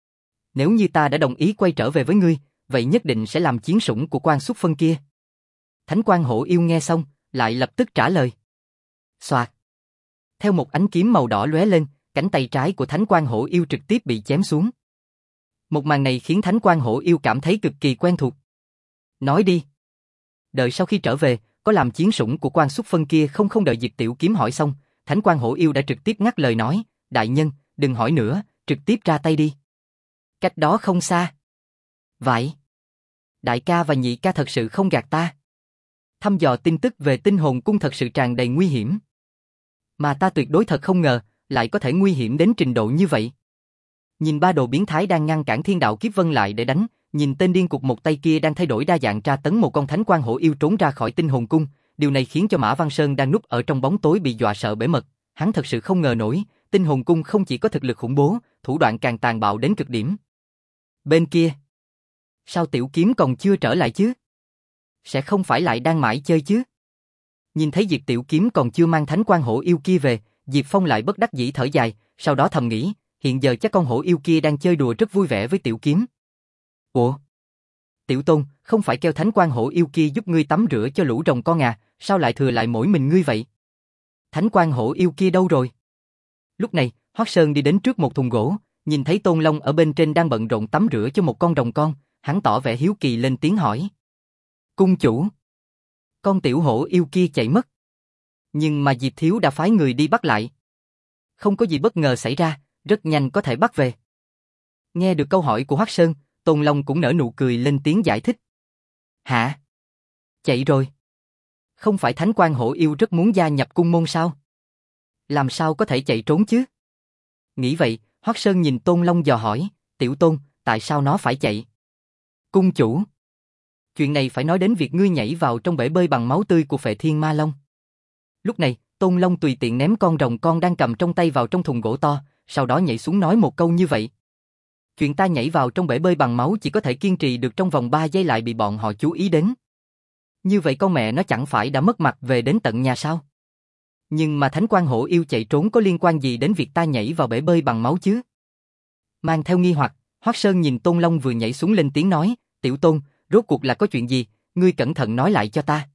A: Nếu như ta đã đồng ý quay trở về với ngươi, vậy nhất định sẽ làm chiến sủng của Quan Xuất Phân kia. Thánh Quang Hổ Yêu nghe xong, lại lập tức trả lời. Xoạt. Theo một ánh kiếm màu đỏ lóe lên, cánh tay trái của Thánh Quang Hổ Yêu trực tiếp bị chém xuống. Một màn này khiến Thánh Quang Hổ Yêu cảm thấy cực kỳ quen thuộc. Nói đi. Đợi sau khi trở về, có làm chiến sủng của Quan Xuất Phân kia không không đợi Diệp Tiểu Kiếm hỏi xong, Thánh Quang Hổ Yêu đã trực tiếp ngắt lời nói, đại nhân, đừng hỏi nữa, trực tiếp ra tay đi. Cách đó không xa. Vậy. Đại ca và nhị ca thật sự không gạt ta. Thăm dò tin tức về tinh hồn cung thật sự tràn đầy nguy hiểm. Mà ta tuyệt đối thật không ngờ, lại có thể nguy hiểm đến trình độ như vậy. Nhìn ba đồ biến thái đang ngăn cản Thiên Đạo Kiếp Vân lại để đánh, Nhìn tên điên cục một tay kia đang thay đổi đa dạng tra tấn một con thánh quan hổ yêu trốn ra khỏi tinh hồn cung, điều này khiến cho Mã Văn Sơn đang núp ở trong bóng tối bị dọa sợ bể mật. Hắn thật sự không ngờ nổi, tinh hồn cung không chỉ có thực lực khủng bố, thủ đoạn càng tàn bạo đến cực điểm. Bên kia, sao Tiểu Kiếm còn chưa trở lại chứ? Sẽ không phải lại đang mãi chơi chứ? Nhìn thấy Diệp Tiểu Kiếm còn chưa mang thánh quan hổ yêu kia về, Diệp Phong lại bất đắc dĩ thở dài, sau đó thầm nghĩ, hiện giờ chắc con hổ yêu kia đang chơi đùa rất vui vẻ với Tiểu Kiếm. Ủa? Tiểu Tôn, không phải kêu thánh quan hổ yêu kia giúp ngươi tắm rửa cho lũ rồng con à, sao lại thừa lại mỗi mình ngươi vậy? Thánh quan hổ yêu kia đâu rồi? Lúc này, Hoắc Sơn đi đến trước một thùng gỗ, nhìn thấy Tôn Long ở bên trên đang bận rộn tắm rửa cho một con rồng con, hắn tỏ vẻ hiếu kỳ lên tiếng hỏi. Cung chủ, con tiểu hổ yêu kia chạy mất. Nhưng mà Diệp Thiếu đã phái người đi bắt lại. Không có gì bất ngờ xảy ra, rất nhanh có thể bắt về. Nghe được câu hỏi của Hoắc Sơn, Tôn Long cũng nở nụ cười lên tiếng giải thích. Hả? Chạy rồi? Không phải thánh quan hổ yêu rất muốn gia nhập cung môn sao? Làm sao có thể chạy trốn chứ? Nghĩ vậy, Hoắc Sơn nhìn Tôn Long dò hỏi, Tiểu Tôn, tại sao nó phải chạy? Cung chủ, chuyện này phải nói đến việc ngươi nhảy vào trong bể bơi bằng máu tươi của Phệ Thiên Ma Long. Lúc này, Tôn Long tùy tiện ném con rồng con đang cầm trong tay vào trong thùng gỗ to, sau đó nhảy xuống nói một câu như vậy. Chuyện ta nhảy vào trong bể bơi bằng máu chỉ có thể kiên trì được trong vòng ba giây lại bị bọn họ chú ý đến. Như vậy con mẹ nó chẳng phải đã mất mặt về đến tận nhà sao? Nhưng mà thánh quan hổ yêu chạy trốn có liên quan gì đến việc ta nhảy vào bể bơi bằng máu chứ? Mang theo nghi hoặc, Hoắc Sơn nhìn Tôn Long vừa nhảy xuống lên tiếng nói, Tiểu Tôn, rốt cuộc là có chuyện gì, ngươi cẩn thận nói lại cho ta.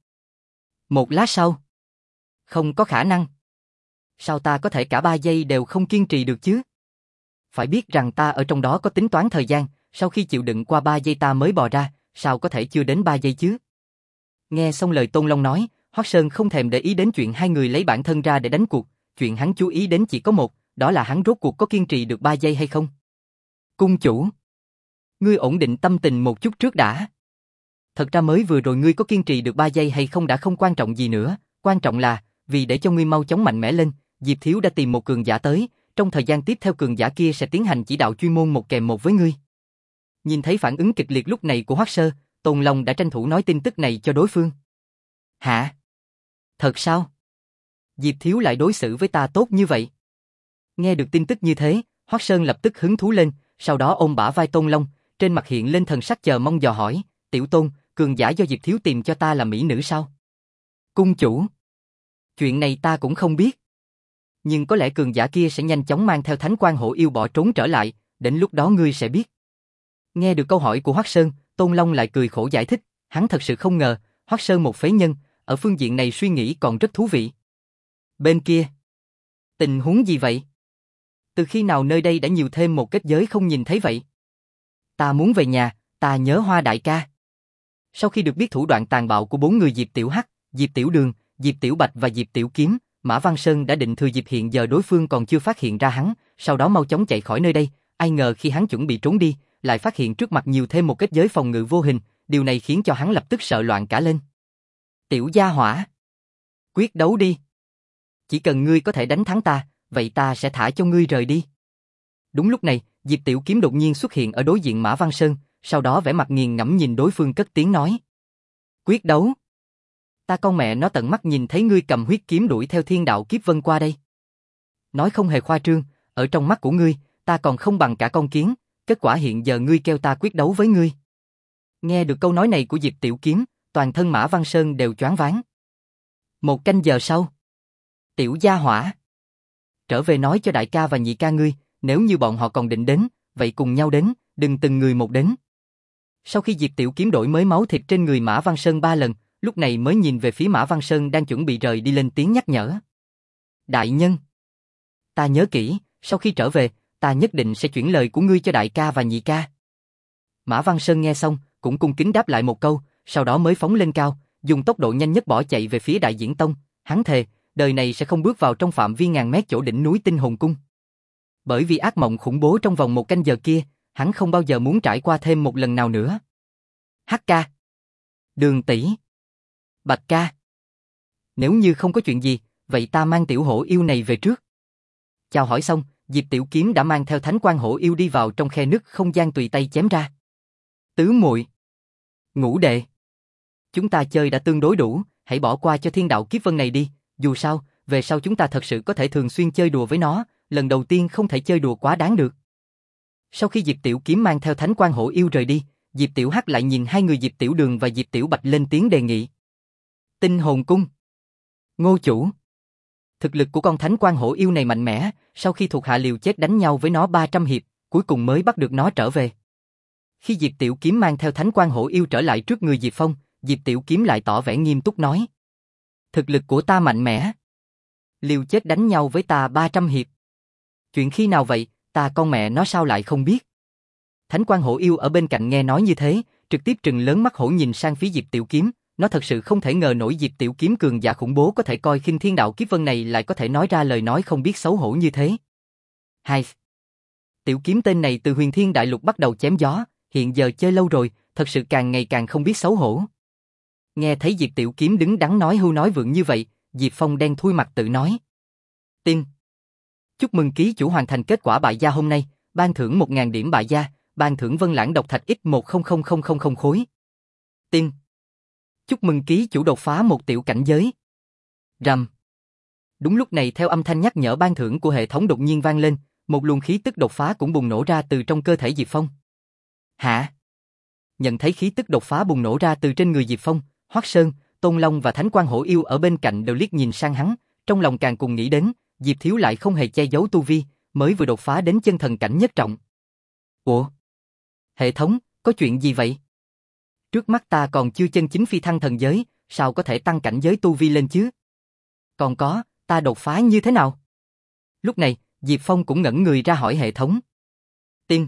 A: Một lát sau. Không có khả năng. Sao ta có thể cả ba giây đều không kiên trì được chứ? Phải biết rằng ta ở trong đó có tính toán thời gian, sau khi chịu đựng qua ba giây ta mới bò ra, sao có thể chưa đến ba giây chứ? Nghe xong lời Tôn Long nói, Hoắc Sơn không thèm để ý đến chuyện hai người lấy bản thân ra để đánh cuộc, chuyện hắn chú ý đến chỉ có một, đó là hắn rốt cuộc có kiên trì được ba giây hay không. Cung chủ, ngươi ổn định tâm tình một chút trước đã. Thật ra mới vừa rồi ngươi có kiên trì được ba giây hay không đã không quan trọng gì nữa, quan trọng là, vì để cho ngươi mau chóng mạnh mẽ lên, Diệp Thiếu đã tìm một cường giả tới, trong thời gian tiếp theo cường giả kia sẽ tiến hành chỉ đạo chuyên môn một kèm một với ngươi. Nhìn thấy phản ứng kịch liệt lúc này của Hoắc Sơ, Tôn Long đã tranh thủ nói tin tức này cho đối phương. Hả? Thật sao? Diệp Thiếu lại đối xử với ta tốt như vậy? Nghe được tin tức như thế, Hoắc Sơn lập tức hứng thú lên, sau đó ôm bả vai Tôn Long, trên mặt hiện lên thần sắc chờ mong dò hỏi, Tiểu Tôn, cường giả do Diệp Thiếu tìm cho ta là mỹ nữ sao? Cung chủ, chuyện này ta cũng không biết. Nhưng có lẽ cường giả kia sẽ nhanh chóng mang theo thánh quan hổ yêu bỏ trốn trở lại, đến lúc đó ngươi sẽ biết. Nghe được câu hỏi của Hoắc Sơn, Tôn Long lại cười khổ giải thích, hắn thật sự không ngờ, Hoắc Sơn một phế nhân, ở phương diện này suy nghĩ còn rất thú vị. Bên kia, tình huống gì vậy? Từ khi nào nơi đây đã nhiều thêm một kết giới không nhìn thấy vậy? Ta muốn về nhà, ta nhớ Hoa đại ca. Sau khi được biết thủ đoạn tàn bạo của bốn người Diệp Tiểu Hắc, Diệp Tiểu Đường, Diệp Tiểu Bạch và Diệp Tiểu Kiếm, Mã Văn Sơn đã định thừa dịp hiện giờ đối phương còn chưa phát hiện ra hắn, sau đó mau chóng chạy khỏi nơi đây. Ai ngờ khi hắn chuẩn bị trốn đi, lại phát hiện trước mặt nhiều thêm một kết giới phòng ngự vô hình, điều này khiến cho hắn lập tức sợ loạn cả lên. Tiểu gia hỏa, quyết đấu đi. Chỉ cần ngươi có thể đánh thắng ta, vậy ta sẽ thả cho ngươi rời đi. Đúng lúc này, Diệp Tiểu Kiếm đột nhiên xuất hiện ở đối diện Mã Văn Sơn, sau đó vẻ mặt nghiền ngẫm nhìn đối phương cất tiếng nói. Quyết đấu? Ta con mẹ nó tận mắt nhìn thấy ngươi cầm huyết kiếm đuổi theo thiên đạo kiếp vân qua đây. Nói không hề khoa trương, ở trong mắt của ngươi, ta còn không bằng cả con kiến, kết quả hiện giờ ngươi kêu ta quyết đấu với ngươi. Nghe được câu nói này của Diệp Tiểu Kiếm, toàn thân Mã Văn Sơn đều choáng váng. Một canh giờ sau, Tiểu gia hỏa, trở về nói cho đại ca và nhị ca ngươi, nếu như bọn họ còn định đến, vậy cùng nhau đến, đừng từng người một đến. Sau khi Diệp Tiểu Kiếm đổi mới máu thịt trên người Mã Văn Sơn ba lần, lúc này mới nhìn về phía Mã Văn Sơn đang chuẩn bị rời đi lên tiếng nhắc nhở. Đại nhân, ta nhớ kỹ, sau khi trở về, ta nhất định sẽ chuyển lời của ngươi cho đại ca và nhị ca. Mã Văn Sơn nghe xong, cũng cung kính đáp lại một câu, sau đó mới phóng lên cao, dùng tốc độ nhanh nhất bỏ chạy về phía Đại Diễn Tông. Hắn thề, đời này sẽ không bước vào trong phạm vi ngàn mét chỗ đỉnh núi Tinh Hồn Cung. Bởi vì ác mộng khủng bố trong vòng một canh giờ kia, hắn không bao giờ muốn trải qua thêm một lần nào nữa. Hắc ca, Đường tỷ, Bạch ca, nếu như không có chuyện gì, vậy ta mang tiểu hổ yêu này về trước. Chào hỏi xong, Diệp Tiểu Kiếm đã mang theo thánh quan hổ yêu đi vào trong khe nứt không gian tùy tay chém ra. Tứ muội, Ngũ đệ. Chúng ta chơi đã tương đối đủ, hãy bỏ qua cho thiên đạo kiếp vân này đi, dù sao, về sau chúng ta thật sự có thể thường xuyên chơi đùa với nó, lần đầu tiên không thể chơi đùa quá đáng được. Sau khi Diệp Tiểu Kiếm mang theo Thánh Quan Hổ Yêu rời đi, Diệp Tiểu Hắc lại nhìn hai người Diệp Tiểu Đường và Diệp Tiểu Bạch lên tiếng đề nghị. Tinh hồn cung. Ngô chủ. Thực lực của con Thánh Quan Hổ Yêu này mạnh mẽ, sau khi thuộc hạ liều chết đánh nhau với nó ba trăm hiệp, cuối cùng mới bắt được nó trở về. Khi Diệp Tiểu Kiếm mang theo Thánh Quan Hổ Yêu trở lại trước người Diệp Phong, Diệp Tiểu Kiếm lại tỏ vẻ nghiêm túc nói. Thực lực của ta mạnh mẽ. Liều chết đánh nhau với ta ba trăm hiệp. Chuyện khi nào vậy, ta con mẹ nó sao lại không biết. Thánh Quan Hổ Yêu ở bên cạnh nghe nói như thế, trực tiếp trừng lớn mắt hổ nhìn sang phía Diệp Tiểu Kiếm, nó thật sự không thể ngờ nổi Diệp Tiểu Kiếm cường giả khủng bố có thể coi khinh thiên đạo kiếp vân này lại có thể nói ra lời nói không biết xấu hổ như thế. Hai. Tiểu Kiếm tên này từ Huyền Thiên Đại Lục bắt đầu chém gió, hiện giờ chơi lâu rồi, thật sự càng ngày càng không biết xấu hổ. Nghe thấy Diệp Tiểu Kiếm đứng đắn nói hưu nói vượng như vậy, Diệp Phong đen thui mặt tự nói. Tiên. Chúc mừng ký chủ hoàn thành kết quả bại gia hôm nay, ban thưởng một nghìn điểm bại gia, ban thưởng Vân Lãng độc thạch x một không không không không không khối. Tiên. Chúc mừng ký chủ đột phá một tiểu cảnh giới. Rầm. Đúng lúc này theo âm thanh nhắc nhở ban thưởng của hệ thống đột nhiên vang lên, một luồng khí tức đột phá cũng bùng nổ ra từ trong cơ thể Diệp Phong. Hả? Nhận thấy khí tức đột phá bùng nổ ra từ trên người Diệp Phong, Hoắc Sơn, Tôn Long và Thánh Quan Hổ Yêu ở bên cạnh đều liếc nhìn sang hắn, trong lòng càng cùng nghĩ đến, Diệp Thiếu lại không hề che giấu tu vi, mới vừa đột phá đến chân thần cảnh nhất trọng. Ủa? Hệ thống, có chuyện gì vậy? Trước mắt ta còn chưa chân chính phi thăng thần giới, sao có thể tăng cảnh giới tu vi lên chứ? Còn có, ta đột phá như thế nào? Lúc này, Diệp Phong cũng ngẩn người ra hỏi hệ thống. Tiên.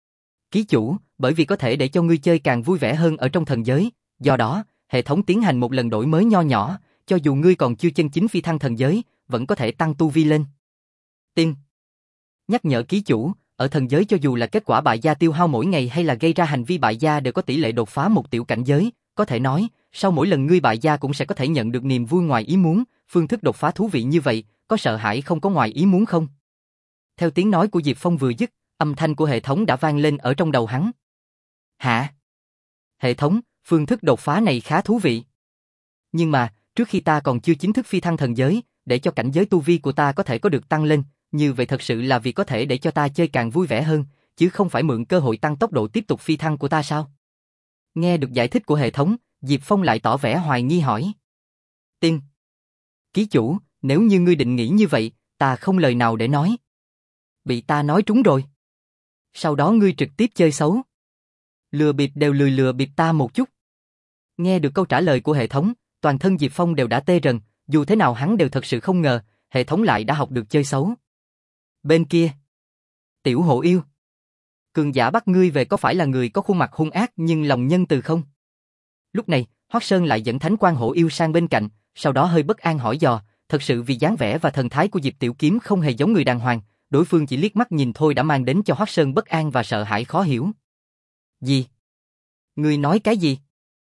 A: Ký chủ, bởi vì có thể để cho ngươi chơi càng vui vẻ hơn ở trong thần giới, do đó, hệ thống tiến hành một lần đổi mới nho nhỏ, cho dù ngươi còn chưa chân chính phi thăng thần giới, vẫn có thể tăng tu vi lên. Tiên. Nhắc nhở ký chủ, ở thần giới cho dù là kết quả bại gia tiêu hao mỗi ngày hay là gây ra hành vi bại gia đều có tỷ lệ đột phá một tiểu cảnh giới, có thể nói, sau mỗi lần ngươi bại gia cũng sẽ có thể nhận được niềm vui ngoài ý muốn, phương thức đột phá thú vị như vậy, có sợ hãi không có ngoài ý muốn không? Theo tiếng nói của Diệp Phong vừa dứt, âm thanh của hệ thống đã vang lên ở trong đầu hắn. Hả? Hệ thống, phương thức đột phá này khá thú vị. Nhưng mà, trước khi ta còn chưa chính thức phi thăng thần giới, để cho cảnh giới tu vi của ta có thể có được tăng lên, như vậy thật sự là vì có thể để cho ta chơi càng vui vẻ hơn, chứ không phải mượn cơ hội tăng tốc độ tiếp tục phi thăng của ta sao? Nghe được giải thích của hệ thống, Diệp Phong lại tỏ vẻ hoài nghi hỏi. Tiên. Ký chủ, nếu như ngươi định nghĩ như vậy, ta không lời nào để nói. Bị ta nói trúng rồi. Sau đó ngươi trực tiếp chơi xấu. Lừa bịp đều lười lừa bịp ta một chút. Nghe được câu trả lời của hệ thống, toàn thân Diệp Phong đều đã tê rần, dù thế nào hắn đều thật sự không ngờ, hệ thống lại đã học được chơi xấu. Bên kia, Tiểu Hổ Yêu. Cường giả bắt ngươi về có phải là người có khuôn mặt hung ác nhưng lòng nhân từ không? Lúc này, Hoắc Sơn lại dẫn Thánh Quan Hổ Yêu sang bên cạnh, sau đó hơi bất an hỏi dò, thật sự vì dáng vẻ và thần thái của Diệp Tiểu Kiếm không hề giống người đàng hoàng, đối phương chỉ liếc mắt nhìn thôi đã mang đến cho Hoắc Sơn bất an và sợ hãi khó hiểu. Gì? Ngươi nói cái gì?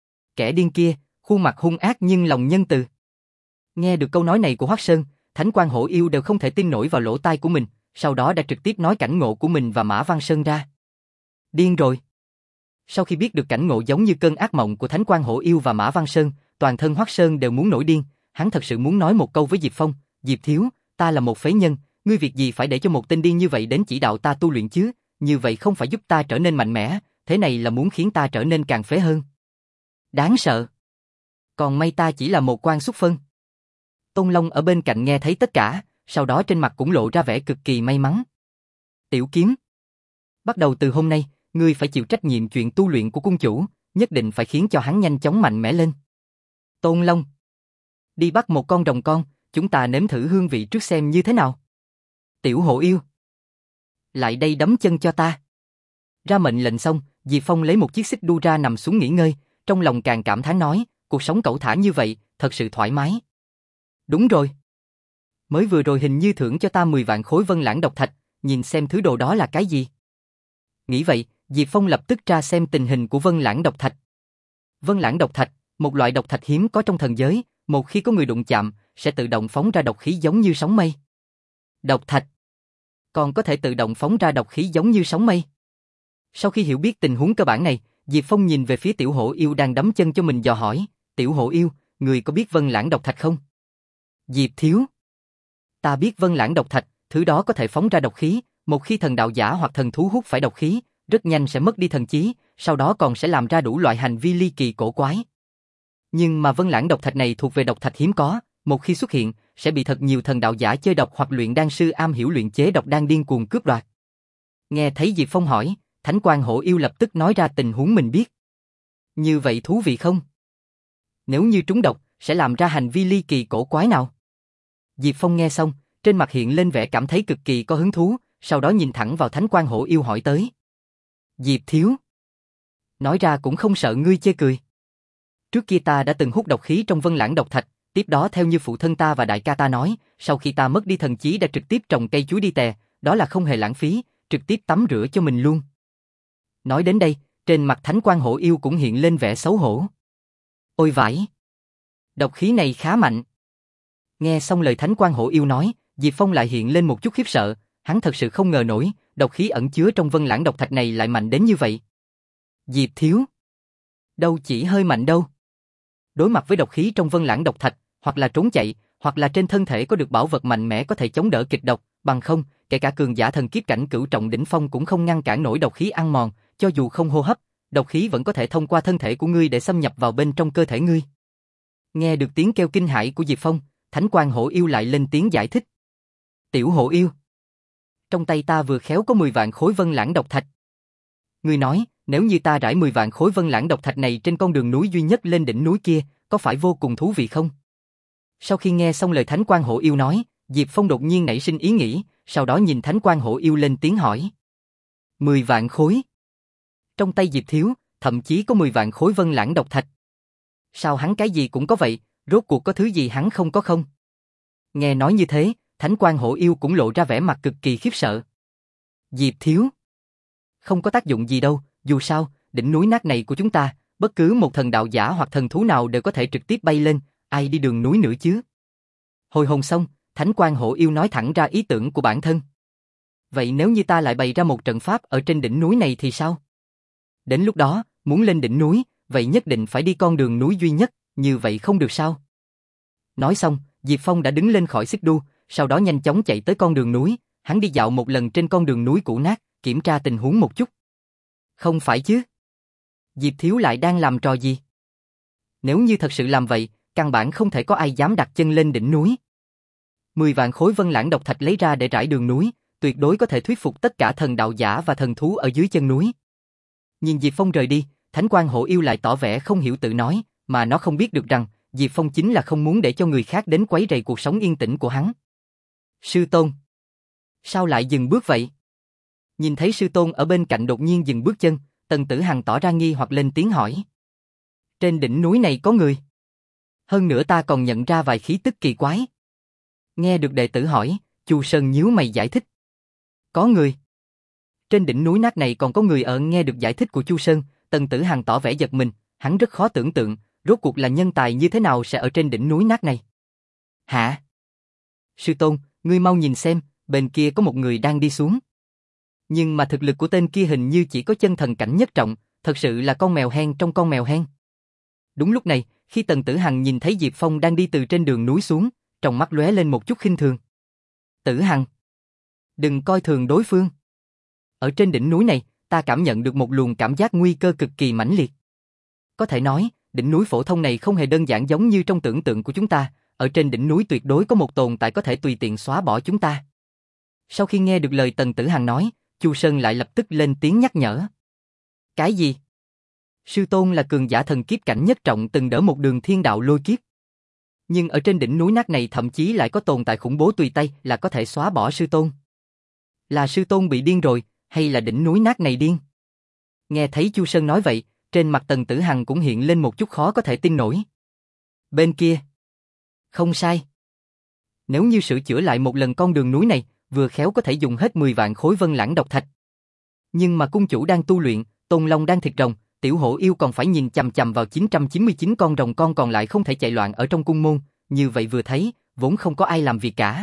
A: Kẻ điên kia, khuôn mặt hung ác nhưng lòng nhân từ. Nghe được câu nói này của Hoắc Sơn, Thánh Quan Hổ Yêu đều không thể tin nổi vào lỗ tai của mình, sau đó đã trực tiếp nói cảnh ngộ của mình và Mã Văn Sơn ra. Điên rồi. Sau khi biết được cảnh ngộ giống như cơn ác mộng của Thánh Quan Hổ Yêu và Mã Văn Sơn, toàn thân Hoắc Sơn đều muốn nổi điên, hắn thật sự muốn nói một câu với Diệp Phong, Diệp Thiếu, ta là một phế nhân, ngươi việc gì phải để cho một tên điên như vậy đến chỉ đạo ta tu luyện chứ, như vậy không phải giúp ta trở nên mạnh mẽ, thế này là muốn khiến ta trở nên càng phế hơn. Đáng sợ. Còn may ta chỉ là một quan xuất phân. Tôn Long ở bên cạnh nghe thấy tất cả, sau đó trên mặt cũng lộ ra vẻ cực kỳ may mắn. Tiểu Kiếm. Bắt đầu từ hôm nay, ngươi phải chịu trách nhiệm chuyện tu luyện của cung chủ, nhất định phải khiến cho hắn nhanh chóng mạnh mẽ lên. Tôn Long. Đi bắt một con rồng con, chúng ta nếm thử hương vị trước xem như thế nào. Tiểu Hổ Yêu. Lại đây đấm chân cho ta. Ra mệnh lệnh xong, Diệp Phong lấy một chiếc xích đu ra nằm xuống nghỉ ngơi, trong lòng càng cảm thán nói, cuộc sống cẩu thả như vậy, thật sự thoải mái. Đúng rồi. Mới vừa rồi hình như thưởng cho ta mười vạn khối Vân Lãng độc thạch, nhìn xem thứ đồ đó là cái gì. Nghĩ vậy, Diệp Phong lập tức tra xem tình hình của Vân Lãng độc thạch. Vân Lãng độc thạch, một loại độc thạch hiếm có trong thần giới, một khi có người đụng chạm, sẽ tự động phóng ra độc khí giống như sóng mây. Độc thạch còn có thể tự động phóng ra độc khí giống như sóng mây. Sau khi hiểu biết tình huống cơ bản này, Diệp Phong nhìn về phía Tiểu Hổ Yêu đang đấm chân cho mình dò hỏi, Tiểu Hổ Yêu, người có biết Vân Lãng độc thạch không? Diệp Thiếu. Ta biết Vân Lãng độc thạch, thứ đó có thể phóng ra độc khí, một khi thần đạo giả hoặc thần thú hút phải độc khí, rất nhanh sẽ mất đi thần trí, sau đó còn sẽ làm ra đủ loại hành vi ly kỳ cổ quái. Nhưng mà Vân Lãng độc thạch này thuộc về độc thạch hiếm có, một khi xuất hiện, sẽ bị thật nhiều thần đạo giả chơi độc hoặc luyện đan sư am hiểu luyện chế độc đan điên cuồng cướp đoạt. Nghe thấy Diệp Phong hỏi, Thánh Quang Hổ Yêu lập tức nói ra tình huống mình biết. Như vậy thú vị không? Nếu như trúng độc, sẽ làm ra hành vi ly kỳ cổ quái nào? Diệp Phong nghe xong, trên mặt hiện lên vẻ cảm thấy cực kỳ có hứng thú, sau đó nhìn thẳng vào Thánh Quang Hổ Yêu hỏi tới. Diệp Thiếu. Nói ra cũng không sợ ngươi chê cười. Trước kia ta đã từng hút độc khí trong Vân Lãng độc thạch, tiếp đó theo như phụ thân ta và đại ca ta nói, sau khi ta mất đi thần trí đã trực tiếp trồng cây chuối đi tè, đó là không hề lãng phí, trực tiếp tắm rửa cho mình luôn. Nói đến đây, trên mặt Thánh Quang Hổ Yêu cũng hiện lên vẻ xấu hổ. Ôi vãi! Độc khí này khá mạnh. Nghe xong lời Thánh Quang Hổ Yêu nói, Diệp Phong lại hiện lên một chút khiếp sợ, hắn thật sự không ngờ nổi, độc khí ẩn chứa trong Vân Lãng độc thạch này lại mạnh đến như vậy. Diệp Thiếu. Đâu chỉ hơi mạnh đâu. Đối mặt với độc khí trong Vân Lãng độc thạch, hoặc là trốn chạy, hoặc là trên thân thể có được bảo vật mạnh mẽ có thể chống đỡ kịch độc, bằng không, kể cả cường giả thần kiếp cảnh cửu trọng đỉnh phong cũng không ngăn cản nổi độc khí ăn mòn, cho dù không hô hấp, độc khí vẫn có thể thông qua thân thể của ngươi để xâm nhập vào bên trong cơ thể ngươi. Nghe được tiếng kêu kinh hãi của Diệp Phong, Thánh Quang Hổ Yêu lại lên tiếng giải thích. Tiểu Hổ Yêu, trong tay ta vừa khéo có mười vạn khối Vân Lãng độc thạch. Ngươi nói, nếu như ta rải mười vạn khối Vân Lãng độc thạch này trên con đường núi duy nhất lên đỉnh núi kia, có phải vô cùng thú vị không? Sau khi nghe xong lời Thánh Quang Hổ Yêu nói, Diệp Phong đột nhiên nảy sinh ý nghĩ, sau đó nhìn Thánh Quang Hổ Yêu lên tiếng hỏi. Mười vạn khối? Trong tay Diệp Thiếu, thậm chí có mười vạn khối Vân Lãng độc thạch. Sao hắn cái gì cũng có vậy, rốt cuộc có thứ gì hắn không có không? Nghe nói như thế, Thánh Quang Hổ Yêu cũng lộ ra vẻ mặt cực kỳ khiếp sợ. Diệp Thiếu. Không có tác dụng gì đâu, dù sao, đỉnh núi nát này của chúng ta, bất cứ một thần đạo giả hoặc thần thú nào đều có thể trực tiếp bay lên, ai đi đường núi nữa chứ? Hồi hồn xong, Thánh Quang Hổ Yêu nói thẳng ra ý tưởng của bản thân. Vậy nếu như ta lại bày ra một trận pháp ở trên đỉnh núi này thì sao? Đến lúc đó, muốn lên đỉnh núi, vậy nhất định phải đi con đường núi duy nhất, như vậy không được sao? Nói xong, Diệp Phong đã đứng lên khỏi xích đu, sau đó nhanh chóng chạy tới con đường núi, hắn đi dạo một lần trên con đường núi cũ nát, kiểm tra tình huống một chút. Không phải chứ? Diệp Thiếu lại đang làm trò gì? Nếu như thật sự làm vậy, căn bản không thể có ai dám đặt chân lên đỉnh núi. Mười vạn khối Vân Lãng độc thạch lấy ra để trải đường núi, tuyệt đối có thể thuyết phục tất cả thần đạo giả và thần thú ở dưới chân núi. Nhìn Diệp Phong rời đi, Thánh Quang Hổ Yêu lại tỏ vẻ không hiểu tự nói, mà nó không biết được rằng, Diệp Phong chính là không muốn để cho người khác đến quấy rầy cuộc sống yên tĩnh của hắn. Sư Tôn. Sao lại dừng bước vậy? Nhìn thấy Sư Tôn ở bên cạnh đột nhiên dừng bước chân, Tần Tử Hằng tỏ ra nghi hoặc lên tiếng hỏi. Trên đỉnh núi này có người. Hơn nữa ta còn nhận ra vài khí tức kỳ quái. Nghe được đệ tử hỏi, Chu Sơn nhíu mày giải thích. Có người. Trên đỉnh núi nát này còn có người ở. Nghe được giải thích của Chu Sơn, Tần Tử Hằng tỏ vẻ giật mình, hắn rất khó tưởng tượng, rốt cuộc là nhân tài như thế nào sẽ ở trên đỉnh núi nát này. Hả? Sư Tôn, ngươi mau nhìn xem, bên kia có một người đang đi xuống. Nhưng mà thực lực của tên kia hình như chỉ có chân thần cảnh nhất trọng, thật sự là con mèo hen trong con mèo hen. Đúng lúc này, khi Tần Tử Hằng nhìn thấy Diệp Phong đang đi từ trên đường núi xuống, trong mắt lóe lên một chút khinh thường. Tử Hằng, đừng coi thường đối phương. Ở trên đỉnh núi này, ta cảm nhận được một luồng cảm giác nguy cơ cực kỳ mãnh liệt. Có thể nói, đỉnh núi phổ thông này không hề đơn giản giống như trong tưởng tượng của chúng ta, ở trên đỉnh núi tuyệt đối có một tồn tại có thể tùy tiện xóa bỏ chúng ta. Sau khi nghe được lời Tần Tử Hằng nói, Chu Sơn lại lập tức lên tiếng nhắc nhở. Cái gì? Sư Tôn là cường giả thần kiếp cảnh nhất trọng từng đỡ một đường thiên đạo lôi kiếp. Nhưng ở trên đỉnh núi nát này thậm chí lại có tồn tại khủng bố tùy tay là có thể xóa bỏ Sư Tôn. Là Sư Tôn bị điên rồi, hay là đỉnh núi nát này điên? Nghe thấy Chu Sơn nói vậy, trên mặt Tần Tử Hằng cũng hiện lên một chút khó có thể tin nổi. Bên kia. Không sai. Nếu như sửa chữa lại một lần con đường núi này, vừa khéo có thể dùng hết mười vạn khối Vân Lãng độc thạch. Nhưng mà cung chủ đang tu luyện, Tôn Long đang thịt rồng, Tiểu Hổ Yêu còn phải nhìn chằm chằm vào chín trăm chín mươi chín con rồng con còn lại không thể chạy loạn ở trong cung môn, như vậy vừa thấy, vốn không có ai làm việc cả.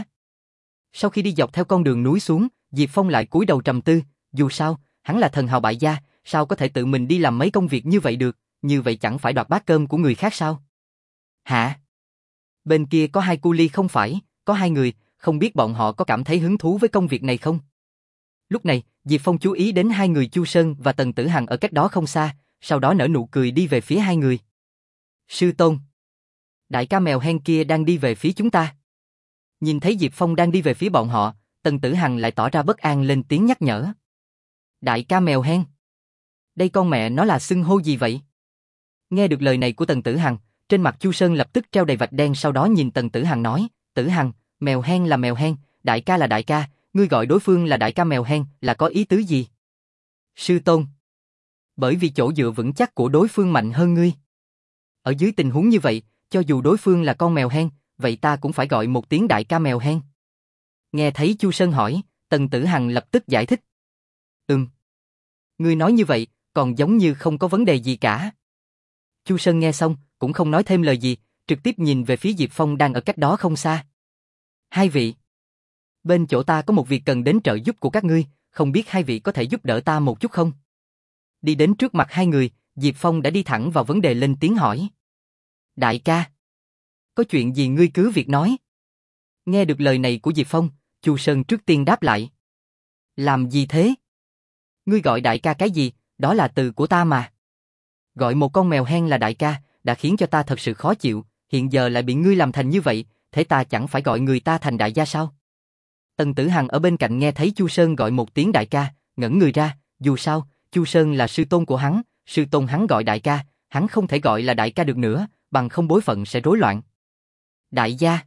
A: Sau khi đi dọc theo con đường núi xuống, Diệp Phong lại cúi đầu trầm tư, dù sao, hắn là thần hào bại gia, sao có thể tự mình đi làm mấy công việc như vậy được, như vậy chẳng phải đoạt bát cơm của người khác sao? Hả? Bên kia có hai cu ly không phải, có hai người, không biết bọn họ có cảm thấy hứng thú với công việc này không? Lúc này, Diệp Phong chú ý đến hai người Chu Sơn và Tần Tử Hằng ở cách đó không xa, sau đó nở nụ cười đi về phía hai người. Sư Tôn, đại ca mèo hen kia đang đi về phía chúng ta. Nhìn thấy Diệp Phong đang đi về phía bọn họ, Tần Tử Hằng lại tỏ ra bất an lên tiếng nhắc nhở. Đại ca mèo hen? Đây con mẹ nó là xưng hô gì vậy? Nghe được lời này của Tần Tử Hằng, trên mặt Chu Sơn lập tức treo đầy vạch đen, sau đó nhìn Tần Tử Hằng nói, Tử Hằng, mèo hen là mèo hen, đại ca là đại ca, ngươi gọi đối phương là đại ca mèo hen là có ý tứ gì? Sư Tôn, bởi vì chỗ dựa vững chắc của đối phương mạnh hơn ngươi. Ở dưới tình huống như vậy, cho dù đối phương là con mèo hen, vậy ta cũng phải gọi một tiếng đại ca mèo hen. Nghe thấy Chu Sơn hỏi, Tần Tử Hằng lập tức giải thích. Ừm. Ngươi nói như vậy, còn giống như không có vấn đề gì cả. Chu Sơn nghe xong, cũng không nói thêm lời gì, trực tiếp nhìn về phía Diệp Phong đang ở cách đó không xa. Hai vị, bên chỗ ta có một việc cần đến trợ giúp của các ngươi, không biết hai vị có thể giúp đỡ ta một chút không? Đi đến trước mặt hai người, Diệp Phong đã đi thẳng vào vấn đề lên tiếng hỏi. Đại ca, có chuyện gì ngươi cứ việc nói. Nghe được lời này của Diệp Phong, Chu Sơn trước tiên đáp lại. Làm gì thế? Ngươi gọi đại ca cái gì, đó là từ của ta mà. Gọi một con mèo hen là đại ca, đã khiến cho ta thật sự khó chịu, hiện giờ lại bị ngươi làm thành như vậy, thế ta chẳng phải gọi người ta thành đại gia sao? Tần Tử Hằng ở bên cạnh nghe thấy Chu Sơn gọi một tiếng đại ca, ngẩn người ra, dù sao, Chu Sơn là sư tôn của hắn, sư tôn hắn gọi đại ca, hắn không thể gọi là đại ca được nữa, bằng không bối phận sẽ rối loạn. Đại gia.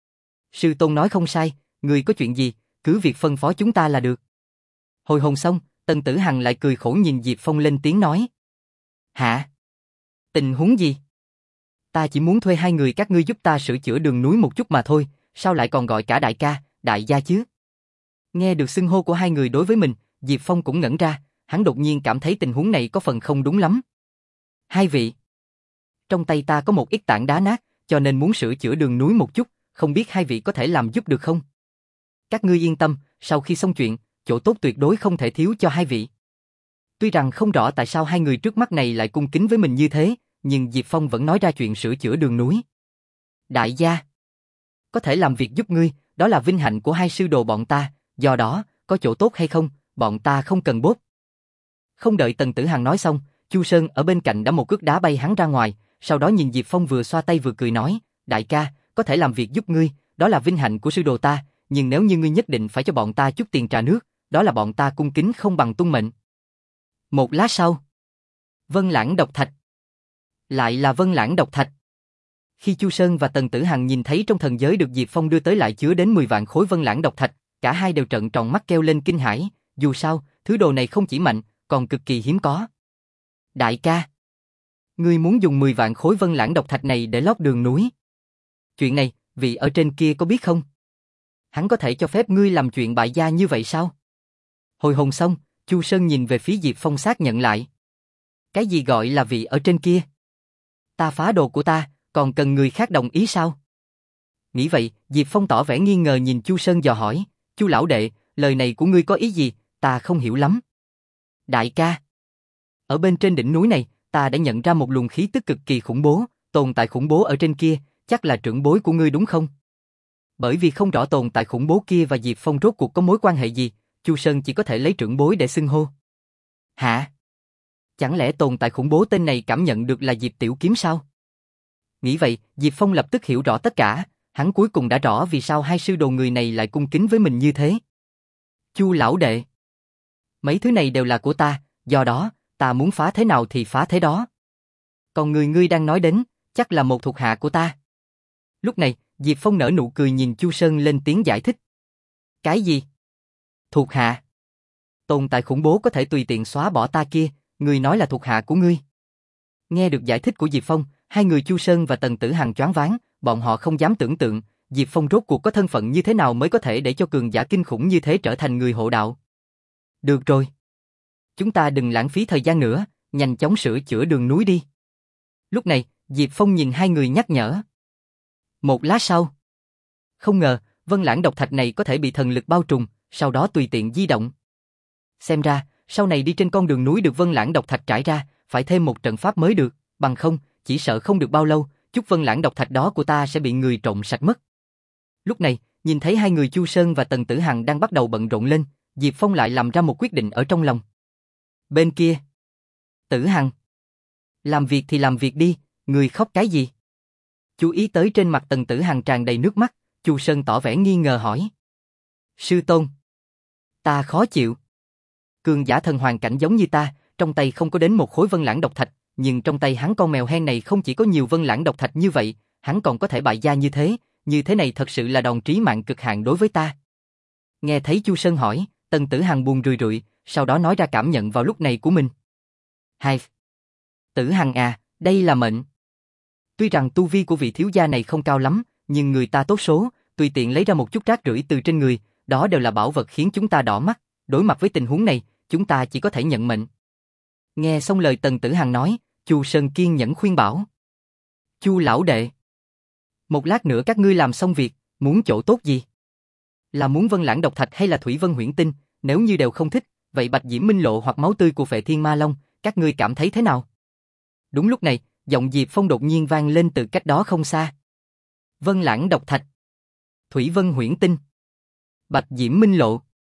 A: Sư tôn nói không sai, người có chuyện gì, cứ việc phân phó chúng ta là được. Hồi hồn xong, Tần Tử Hằng lại cười khổ nhìn Diệp Phong lên tiếng nói. Hả? Tình huống gì? Ta chỉ muốn thuê hai người các ngươi giúp ta sửa chữa đường núi một chút mà thôi, sao lại còn gọi cả đại ca, đại gia chứ? Nghe được xưng hô của hai người đối với mình, Diệp Phong cũng ngẩn ra, hắn đột nhiên cảm thấy tình huống này có phần không đúng lắm. Hai vị, trong tay ta có một ít tảng đá nát, cho nên muốn sửa chữa đường núi một chút, không biết hai vị có thể làm giúp được không? Các ngươi yên tâm, sau khi xong chuyện, chỗ tốt tuyệt đối không thể thiếu cho hai vị. Tuy rằng không rõ tại sao hai người trước mắt này lại cung kính với mình như thế, nhưng Diệp Phong vẫn nói ra chuyện sửa chữa đường núi. Đại gia, có thể làm việc giúp ngươi, đó là vinh hạnh của hai sư đồ bọn ta, do đó, có chỗ tốt hay không, bọn ta không cần bốt. Không đợi Tần Tử Hằng nói xong, Chu Sơn ở bên cạnh đã một cước đá bay hắn ra ngoài, sau đó nhìn Diệp Phong vừa xoa tay vừa cười nói, đại ca, có thể làm việc giúp ngươi, đó là vinh hạnh của sư đồ ta, nhưng nếu như ngươi nhất định phải cho bọn ta chút tiền trà nước, đó là bọn ta cung kính không bằng tuân mệnh. Một lát sau, Vân Lãng Độc Thạch. Lại là Vân Lãng Độc Thạch. Khi Chu Sơn và Tần Tử Hằng nhìn thấy trong thần giới được Diệp Phong đưa tới lại chứa đến mười vạn khối Vân Lãng Độc Thạch, cả hai đều trợn tròn mắt kêu lên kinh hãi, dù sao, thứ đồ này không chỉ mạnh, còn cực kỳ hiếm có. Đại ca, ngươi muốn dùng mười vạn khối Vân Lãng Độc Thạch này để lót đường núi. Chuyện này, vị ở trên kia có biết không? Hắn có thể cho phép ngươi làm chuyện bại gia như vậy sao? Hồi hồn xong, Chu Sơn nhìn về phía Diệp Phong xác nhận lại. Cái gì gọi là vị ở trên kia? Ta phá đồ của ta, còn cần người khác đồng ý sao? Nghĩ vậy, Diệp Phong tỏ vẻ nghi ngờ nhìn Chu Sơn dò hỏi, Chu lão đệ, lời này của ngươi có ý gì, ta không hiểu lắm. Đại ca, ở bên trên đỉnh núi này, ta đã nhận ra một luồng khí tức cực kỳ khủng bố, tồn tại khủng bố ở trên kia, chắc là trưởng bối của ngươi đúng không? Bởi vì không rõ tồn tại khủng bố kia và Diệp Phong rốt cuộc có mối quan hệ gì, Chu Sơn chỉ có thể lấy trưởng bối để xưng hô. Hả? Chẳng lẽ tồn tại khủng bố tên này cảm nhận được là Diệp Tiểu Kiếm sao? Nghĩ vậy, Diệp Phong lập tức hiểu rõ tất cả, hắn cuối cùng đã rõ vì sao hai sư đồ người này lại cung kính với mình như thế. Chu lão đệ, mấy thứ này đều là của ta, do đó, ta muốn phá thế nào thì phá thế đó. Còn người ngươi đang nói đến, chắc là một thuộc hạ của ta. Lúc này, Diệp Phong nở nụ cười nhìn Chu Sơn lên tiếng giải thích. Cái gì? Thuộc hạ? Tồn tại khủng bố có thể tùy tiện xóa bỏ ta kia, ngươi nói là thuộc hạ của ngươi. Nghe được giải thích của Diệp Phong, hai người Chu Sơn và Tần Tử Hằng choáng váng, bọn họ không dám tưởng tượng, Diệp Phong rốt cuộc có thân phận như thế nào mới có thể để cho cường giả kinh khủng như thế trở thành người hộ đạo. Được rồi. Chúng ta đừng lãng phí thời gian nữa, nhanh chóng sửa chữa đường núi đi. Lúc này, Diệp Phong nhìn hai người nhắc nhở. Một lát sau. Không ngờ, Vân Lãng Độc Thạch này có thể bị thần lực bao trùm, sau đó tùy tiện di động. Xem ra, sau này đi trên con đường núi được Vân Lãng độc thạch trải ra, phải thêm một trận pháp mới được, bằng không, chỉ sợ không được bao lâu, chút Vân Lãng độc thạch đó của ta sẽ bị người trộm sạch mất. Lúc này, nhìn thấy hai người Chu Sơn và Tần Tử Hằng đang bắt đầu bận rộn lên, Diệp Phong lại làm ra một quyết định ở trong lòng. Bên kia, Tử Hằng, làm việc thì làm việc đi, người khóc cái gì? Chú ý tới trên mặt Tần Tử Hằng tràn đầy nước mắt, Chu Sơn tỏ vẻ nghi ngờ hỏi. Sư tôn, ta khó chịu. Cường giả thần hoàng cảnh giống như ta, trong tay không có đến một khối Vân Lãng độc thạch, nhưng trong tay hắn con mèo hen này không chỉ có nhiều Vân Lãng độc thạch như vậy, hắn còn có thể bại gia như thế, như thế này thật sự là đòn trí mạng cực hạn đối với ta. Nghe thấy Chu Sơn hỏi, Tần Tử Hằng buồn rười rượi, sau đó nói ra cảm nhận vào lúc này của mình. Hai, Tử Hằng à, đây là mệnh. Tuy rằng tu vi của vị thiếu gia này không cao lắm, nhưng người ta tốt số, tùy tiện lấy ra một chút rác rưởi từ trên người, đó đều là bảo vật khiến chúng ta đỏ mắt, đối mặt với tình huống này, chúng ta chỉ có thể nhận mệnh. Nghe xong lời Tần Tử Hằng nói, Chu Sơn kiên nhẫn khuyên bảo. Chu lão đệ, một lát nữa các ngươi làm xong việc, muốn chỗ tốt gì? Là muốn Vân Lãng độc thạch hay là Thủy Vân huyễn tinh, nếu như đều không thích, vậy Bạch Diễm Minh Lộ hoặc máu tươi của Phệ Thiên Ma Long, các ngươi cảm thấy thế nào? Đúng lúc này, giọng Diệp Phong đột nhiên vang lên từ cách đó không xa. Vân Lãng độc thạch, Thủy Vân huyễn tinh, Bạch Diễm Minh Lộ,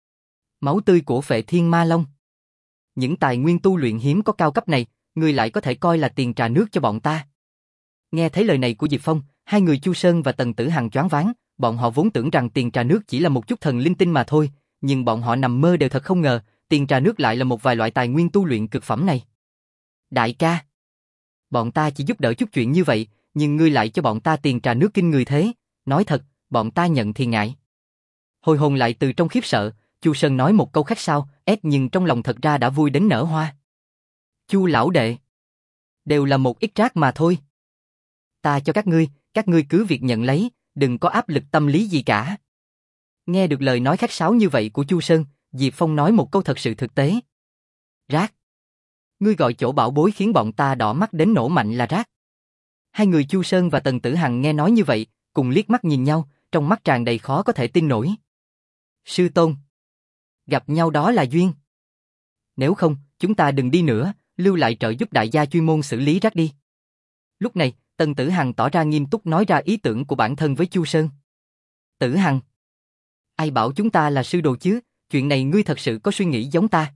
A: máu tươi của Phệ Thiên Ma Long. Những tài nguyên tu luyện hiếm có cao cấp này, người lại có thể coi là tiền trà nước cho bọn ta. Nghe thấy lời này của Diệp Phong, hai người Chu Sơn và Tần Tử Hằng choáng váng, bọn họ vốn tưởng rằng tiền trà nước chỉ là một chút thần linh tinh mà thôi, nhưng bọn họ nằm mơ đều thật không ngờ, tiền trà nước lại là một vài loại tài nguyên tu luyện cực phẩm này. Đại ca, bọn ta chỉ giúp đỡ chút chuyện như vậy, nhưng ngươi lại cho bọn ta tiền trà nước kinh người thế, nói thật, bọn ta nhận thì ngại. Hồi hồn lại từ trong khiếp sợ, Chu Sơn nói một câu khách sáo, ép nhưng trong lòng thật ra đã vui đến nở hoa. Chu lão đệ, đều là một ít rác mà thôi. Ta cho các ngươi, các ngươi cứ việc nhận lấy, đừng có áp lực tâm lý gì cả. Nghe được lời nói khách sáo như vậy của Chu Sơn, Diệp Phong nói một câu thật sự thực tế. Rác? Ngươi gọi chỗ bảo bối khiến bọn ta đỏ mắt đến nổ mạnh là rác. Hai người Chu Sơn và Tần Tử Hằng nghe nói như vậy, cùng liếc mắt nhìn nhau, trong mắt tràn đầy khó có thể tin nổi. Sư tôn, gặp nhau đó là duyên. Nếu không, chúng ta đừng đi nữa, lưu lại trợ giúp đại gia chuyên môn xử lý rác đi. Lúc này, Tần Tử Hằng tỏ ra nghiêm túc nói ra ý tưởng của bản thân với Chu Sơn. Tử Hằng, ai bảo chúng ta là sư đồ chứ, chuyện này ngươi thật sự có suy nghĩ giống ta.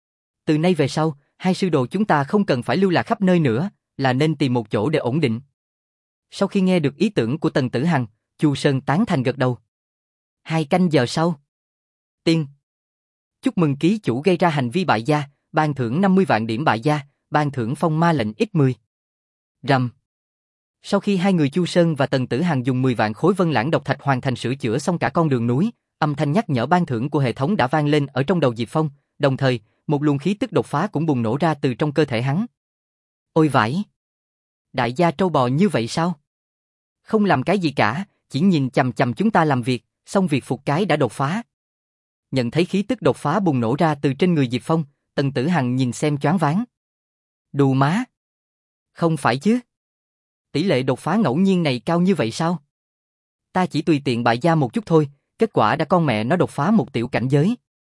A: Từ nay về sau, hai sư đồ chúng ta không cần phải lưu lạc khắp nơi nữa, là nên tìm một chỗ để ổn định. Sau khi nghe được ý tưởng của Tần Tử Hằng, Chu Sơn tán thành gật đầu. Hai canh giờ sau. Tiên. Chúc mừng ký chủ gây ra hành vi bại gia, ban thưởng năm mươi vạn điểm bại gia, ban thưởng phong ma lệnh ít mười. Rầm. Sau khi hai người Chu Sơn và Tần Tử Hằng dùng mười vạn khối Vân Lãng độc thạch hoàn thành sửa chữa xong cả con đường núi, âm thanh nhắc nhở ban thưởng của hệ thống đã vang lên ở trong đầu Diệp Phong, đồng thời, một luồng khí tức đột phá cũng bùng nổ ra từ trong cơ thể hắn. Ôi vãi! Đại gia trâu bò như vậy sao? Không làm cái gì cả, chỉ nhìn chằm chằm chúng ta làm việc, xong việc phục cái đã đột phá. Nhận thấy khí tức đột phá bùng nổ ra từ trên người Diệp Phong, Tần Tử Hằng nhìn xem choáng váng. Đù má! Không phải chứ? Tỷ lệ đột phá ngẫu nhiên này cao như vậy sao? Ta chỉ tùy tiện bại gia một chút thôi, kết quả đã con mẹ nó đột phá một tiểu cảnh giới.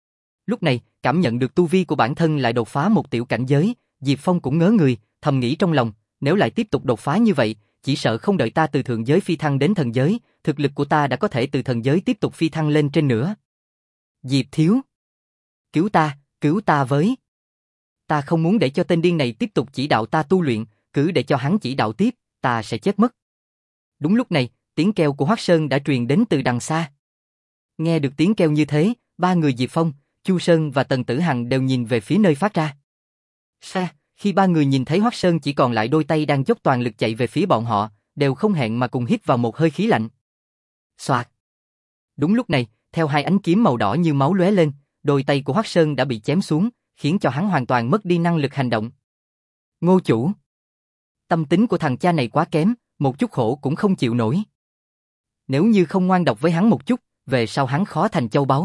A: Lúc này, cảm nhận được tu vi của bản thân lại đột phá một tiểu cảnh giới, Diệp Phong cũng ngớ người, thầm nghĩ trong lòng, nếu lại tiếp tục đột phá như vậy, chỉ sợ không đợi ta từ thượng giới phi thăng đến thần giới, thực lực của ta đã có thể từ thần giới tiếp tục phi thăng lên trên nữa. Diệp thiếu! Cứu ta, cứu ta với! Ta không muốn để cho tên điên này tiếp tục chỉ đạo ta tu luyện, cứ để cho hắn chỉ đạo tiếp, ta sẽ chết mất. Đúng lúc này, tiếng kêu của Hoắc Sơn đã truyền đến từ đằng xa. Nghe được tiếng kêu như thế, ba người Diệp Phong, Chu Sơn và Tần Tử Hằng đều nhìn về phía nơi phát ra. Xa, khi ba người nhìn thấy Hoắc Sơn chỉ còn lại đôi tay đang dốc toàn lực chạy về phía bọn họ, đều không hẹn mà cùng hít vào một hơi khí lạnh. Xoạt. Đúng lúc này, theo hai ánh kiếm màu đỏ như máu lóe lên, đôi tay của Hoắc Sơn đã bị chém xuống, khiến cho hắn hoàn toàn mất đi năng lực hành động. Ngô chủ, tâm tính của thằng cha này quá kém, một chút khổ cũng không chịu nổi. Nếu như không ngoan độc với hắn một chút, về sau hắn khó thành châu báu.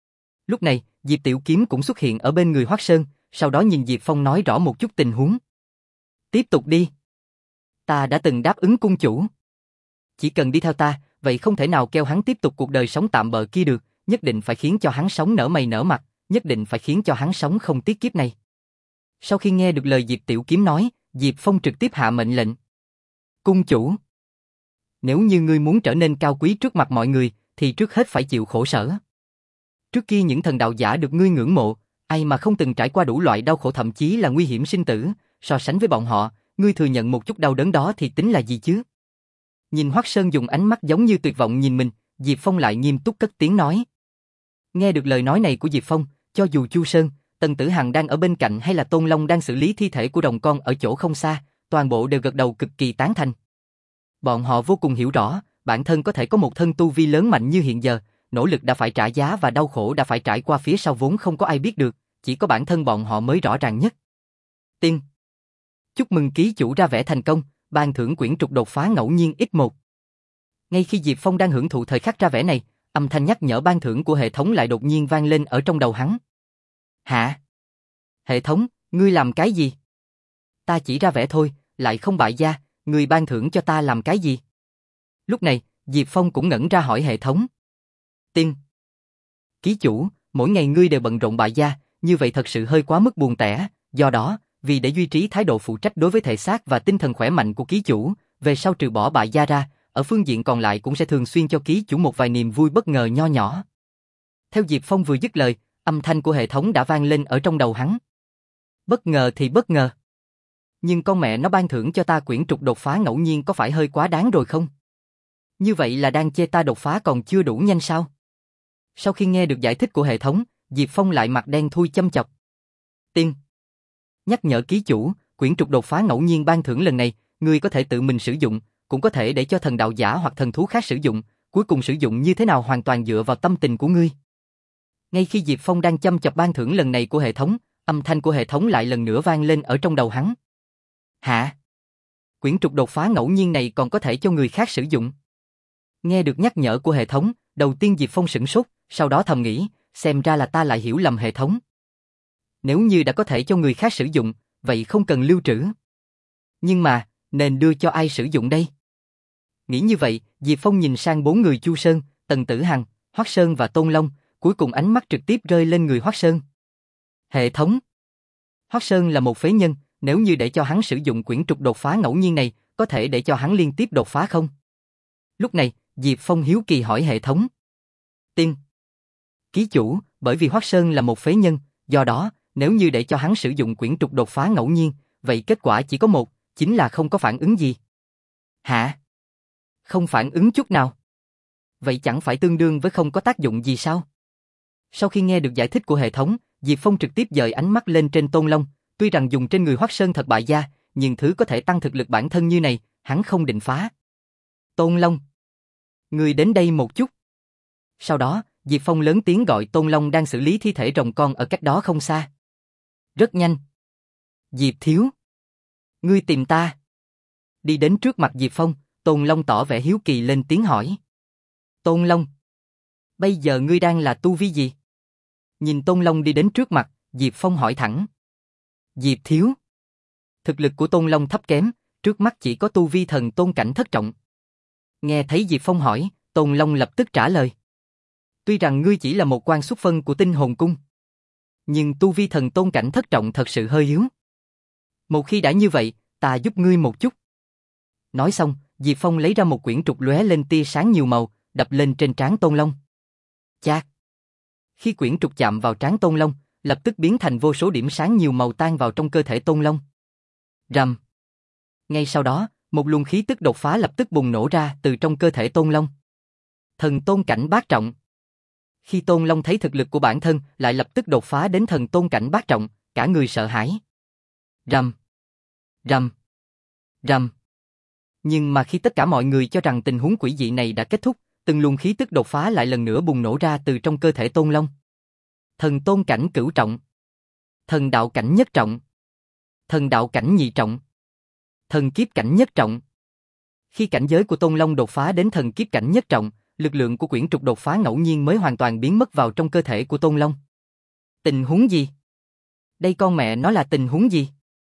A: Lúc này, Diệp Tiểu Kiếm cũng xuất hiện ở bên người Hoắc Sơn, sau đó nhìn Diệp Phong nói rõ một chút tình huống. Tiếp tục đi. Ta đã từng đáp ứng cung chủ. Chỉ cần đi theo ta, vậy không thể nào kêu hắn tiếp tục cuộc đời sống tạm bợ kia được, nhất định phải khiến cho hắn sống nở mày nở mặt, nhất định phải khiến cho hắn sống không tiếc kiếp này. Sau khi nghe được lời Diệp Tiểu Kiếm nói, Diệp Phong trực tiếp hạ mệnh lệnh. Cung chủ, nếu như ngươi muốn trở nên cao quý trước mặt mọi người, thì trước hết phải chịu khổ sở. Trước kia những thần đạo giả được ngươi ngưỡng mộ, ai mà không từng trải qua đủ loại đau khổ thậm chí là nguy hiểm sinh tử, so sánh với bọn họ, ngươi thừa nhận một chút đau đớn đó thì tính là gì chứ? Nhìn Hoắc Sơn dùng ánh mắt giống như tuyệt vọng nhìn mình, Diệp Phong lại nghiêm túc cất tiếng nói. Nghe được lời nói này của Diệp Phong, cho dù Chu Sơn, Tần Tử Hằng đang ở bên cạnh hay là Tôn Long đang xử lý thi thể của đồng con ở chỗ không xa, toàn bộ đều gật đầu cực kỳ tán thành. Bọn họ vô cùng hiểu rõ, bản thân có thể có một thân tu vi lớn mạnh như hiện giờ, nỗ lực đã phải trả giá và đau khổ đã phải trải qua phía sau vốn không có ai biết được, chỉ có bản thân bọn họ mới rõ ràng nhất. Tiên. Chúc mừng ký chủ ra vẻ thành công, ban thưởng quyển trục đột phá ngẫu nhiên ít một. Ngay khi Diệp Phong đang hưởng thụ thời khắc ra vẻ này, âm thanh nhắc nhở ban thưởng của hệ thống lại đột nhiên vang lên ở trong đầu hắn. Hả? Hệ thống, ngươi làm cái gì? Ta chỉ ra vẻ thôi, lại không bại gia, ngươi ban thưởng cho ta làm cái gì? Lúc này, Diệp Phong cũng ngẩn ra hỏi hệ thống. Tiên. Ký chủ, mỗi ngày ngươi đều bận rộn bại gia, như vậy thật sự hơi quá mức buồn tẻ, do đó, vì để duy trì thái độ phụ trách đối với thể xác và tinh thần khỏe mạnh của ký chủ, về sau trừ bỏ bại gia ra, ở phương diện còn lại cũng sẽ thường xuyên cho ký chủ một vài niềm vui bất ngờ nho nhỏ. Theo Diệp Phong vừa dứt lời, âm thanh của hệ thống đã vang lên ở trong đầu hắn. Bất ngờ thì bất ngờ. Nhưng con mẹ nó ban thưởng cho ta quyển trục đột phá ngẫu nhiên có phải hơi quá đáng rồi không? Như vậy là đang chê ta đột phá còn chưa đủ nhanh sao? Sau khi nghe được giải thích của hệ thống, Diệp Phong lại mặt đen thui châm chọc. Tiên. Nhắc nhở ký chủ, quyển trục đột phá ngẫu nhiên ban thưởng lần này, ngươi có thể tự mình sử dụng, cũng có thể để cho thần đạo giả hoặc thần thú khác sử dụng, cuối cùng sử dụng như thế nào hoàn toàn dựa vào tâm tình của ngươi. Ngay khi Diệp Phong đang châm chọc ban thưởng lần này của hệ thống, âm thanh của hệ thống lại lần nữa vang lên ở trong đầu hắn. Hả? Quyển trục đột phá ngẫu nhiên này còn có thể cho người khác sử dụng. Nghe được nhắc nhở của hệ thống, đầu tiên Diệp Phong sửng sốt, sau đó thầm nghĩ, xem ra là ta lại hiểu lầm hệ thống. Nếu như đã có thể cho người khác sử dụng, vậy không cần lưu trữ. Nhưng mà, nên đưa cho ai sử dụng đây? Nghĩ như vậy, Diệp Phong nhìn sang bốn người Chu Sơn, Tần Tử Hằng, Hoắc Sơn và Tôn Long, cuối cùng ánh mắt trực tiếp rơi lên người Hoắc Sơn. Hệ thống. Hoắc Sơn là một phế nhân, nếu như để cho hắn sử dụng quyển trục đột phá ngẫu nhiên này, có thể để cho hắn liên tiếp đột phá không? Lúc này, Diệp Phong hiếu kỳ hỏi hệ thống. Tiên. Ký chủ, bởi vì Hoắc Sơn là một phế nhân, do đó, nếu như để cho hắn sử dụng quyển trục đột phá ngẫu nhiên, vậy kết quả chỉ có một, chính là không có phản ứng gì. Hả? Không phản ứng chút nào? Vậy chẳng phải tương đương với không có tác dụng gì sao? Sau khi nghe được giải thích của hệ thống, Diệp Phong trực tiếp dời ánh mắt lên trên Tôn Long, tuy rằng dùng trên người Hoắc Sơn thật bại gia, nhưng thứ có thể tăng thực lực bản thân như này, hắn không định phá. Tôn Long, ngươi đến đây một chút. Sau đó, Diệp Phong lớn tiếng gọi Tôn Long đang xử lý thi thể rồng con ở cách đó không xa. Rất nhanh. Diệp thiếu, ngươi tìm ta. Đi đến trước mặt Diệp Phong, Tôn Long tỏ vẻ hiếu kỳ lên tiếng hỏi. Tôn Long, bây giờ ngươi đang là tu vi gì? Nhìn Tôn Long đi đến trước mặt, Diệp Phong hỏi thẳng. Diệp thiếu. Thực lực của Tôn Long thấp kém, trước mắt chỉ có tu vi thần tôn cảnh thất trọng. Nghe thấy Diệp Phong hỏi, Tôn Long lập tức trả lời. Tuy rằng ngươi chỉ là một quan xuất phân của tinh hồn cung, nhưng tu vi thần tôn cảnh thất trọng thật sự hơi yếu. Một khi đã như vậy, ta giúp ngươi một chút. Nói xong, Diệp Phong lấy ra một quyển trục lóe lên tia sáng nhiều màu, đập lên trên trán Tôn Long. Chát! Khi quyển trục chạm vào trán Tôn Long, lập tức biến thành vô số điểm sáng nhiều màu tan vào trong cơ thể Tôn Long. Rầm! Ngay sau đó, một luồng khí tức đột phá lập tức bùng nổ ra từ trong cơ thể Tôn Long. Thần tôn cảnh bát trọng. Khi Tôn Long thấy thực lực của bản thân lại lập tức đột phá đến thần tôn cảnh bát trọng, cả người sợ hãi. Rầm! Rầm! Rầm! Nhưng mà khi tất cả mọi người cho rằng tình huống quỷ dị này đã kết thúc, từng luồng khí tức đột phá lại lần nữa bùng nổ ra từ trong cơ thể Tôn Long. Thần tôn cảnh cửu trọng, thần đạo cảnh nhất trọng, thần đạo cảnh nhị trọng, thần kiếp cảnh nhất trọng. Khi cảnh giới của Tôn Long đột phá đến thần kiếp cảnh nhất trọng, lực lượng của quyển trục đột phá ngẫu nhiên mới hoàn toàn biến mất vào trong cơ thể của Tôn Long. Tình huống gì? Đây con mẹ nó là tình huống gì?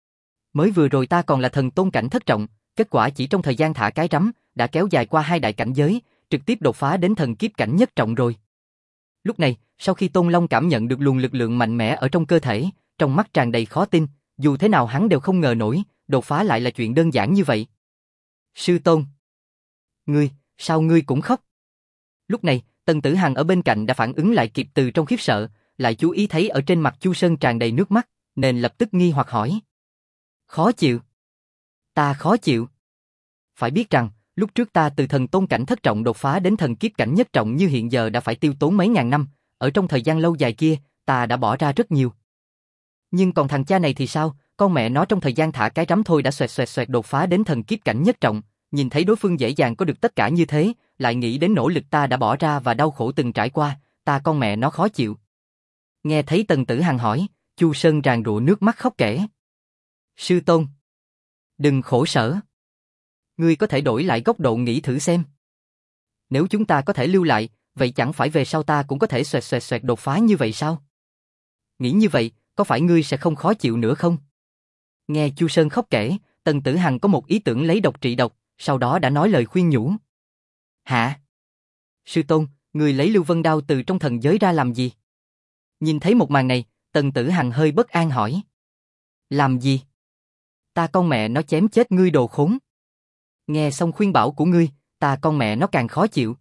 A: Mới vừa rồi ta còn là thần tôn cảnh thất trọng, kết quả chỉ trong thời gian thả cái rắm, đã kéo dài qua hai đại cảnh giới, trực tiếp đột phá đến thần kiếp cảnh nhất trọng rồi. Lúc này, sau khi Tôn Long cảm nhận được luồng lực lượng mạnh mẽ ở trong cơ thể, trong mắt tràn đầy khó tin, dù thế nào hắn đều không ngờ nổi, đột phá lại là chuyện đơn giản như vậy. Sư Tôn! Ngươi, sao ngươi cũng khóc? Lúc này, Tần Tử Hằng ở bên cạnh đã phản ứng lại kịp từ trong khiếp sợ, lại chú ý thấy ở trên mặt Chu Sơn tràn đầy nước mắt, nên lập tức nghi hoặc hỏi. Khó chịu? Ta khó chịu. Phải biết rằng, lúc trước ta từ thần tôn cảnh thất trọng đột phá đến thần kiếp cảnh nhất trọng như hiện giờ đã phải tiêu tốn mấy ngàn năm, ở trong thời gian lâu dài kia, ta đã bỏ ra rất nhiều. Nhưng còn thằng cha này thì sao, con mẹ nó trong thời gian thả cái rắm thôi đã xoẹt xoẹt xoẹt đột phá đến thần kiếp cảnh nhất trọng, nhìn thấy đối phương dễ dàng có được tất cả như thế, lại nghĩ đến nỗ lực ta đã bỏ ra và đau khổ từng trải qua, ta con mẹ nó khó chịu. Nghe thấy Tần Tử Hằng hỏi, Chu Sơn ràn rụa nước mắt khóc kể. Sư Tôn! Đừng khổ sở. Ngươi có thể đổi lại góc độ nghĩ thử xem. Nếu chúng ta có thể lưu lại, vậy chẳng phải về sau ta cũng có thể xoẹt xoẹt xoẹt đột phá như vậy sao? Nghĩ như vậy, có phải ngươi sẽ không khó chịu nữa không? Nghe Chu Sơn khóc kể, Tần Tử Hằng có một ý tưởng lấy độc trị độc, sau đó đã nói lời khuyên nhủ. Hả? Sư Tôn, ngươi lấy Lưu Vân Đao từ trong thần giới ra làm gì? Nhìn thấy một màn này, Tần Tử Hằng hơi bất an hỏi. Làm gì? Ta con mẹ nó chém chết ngươi đồ khốn. Nghe xong khuyên bảo của ngươi, ta con mẹ nó càng khó chịu.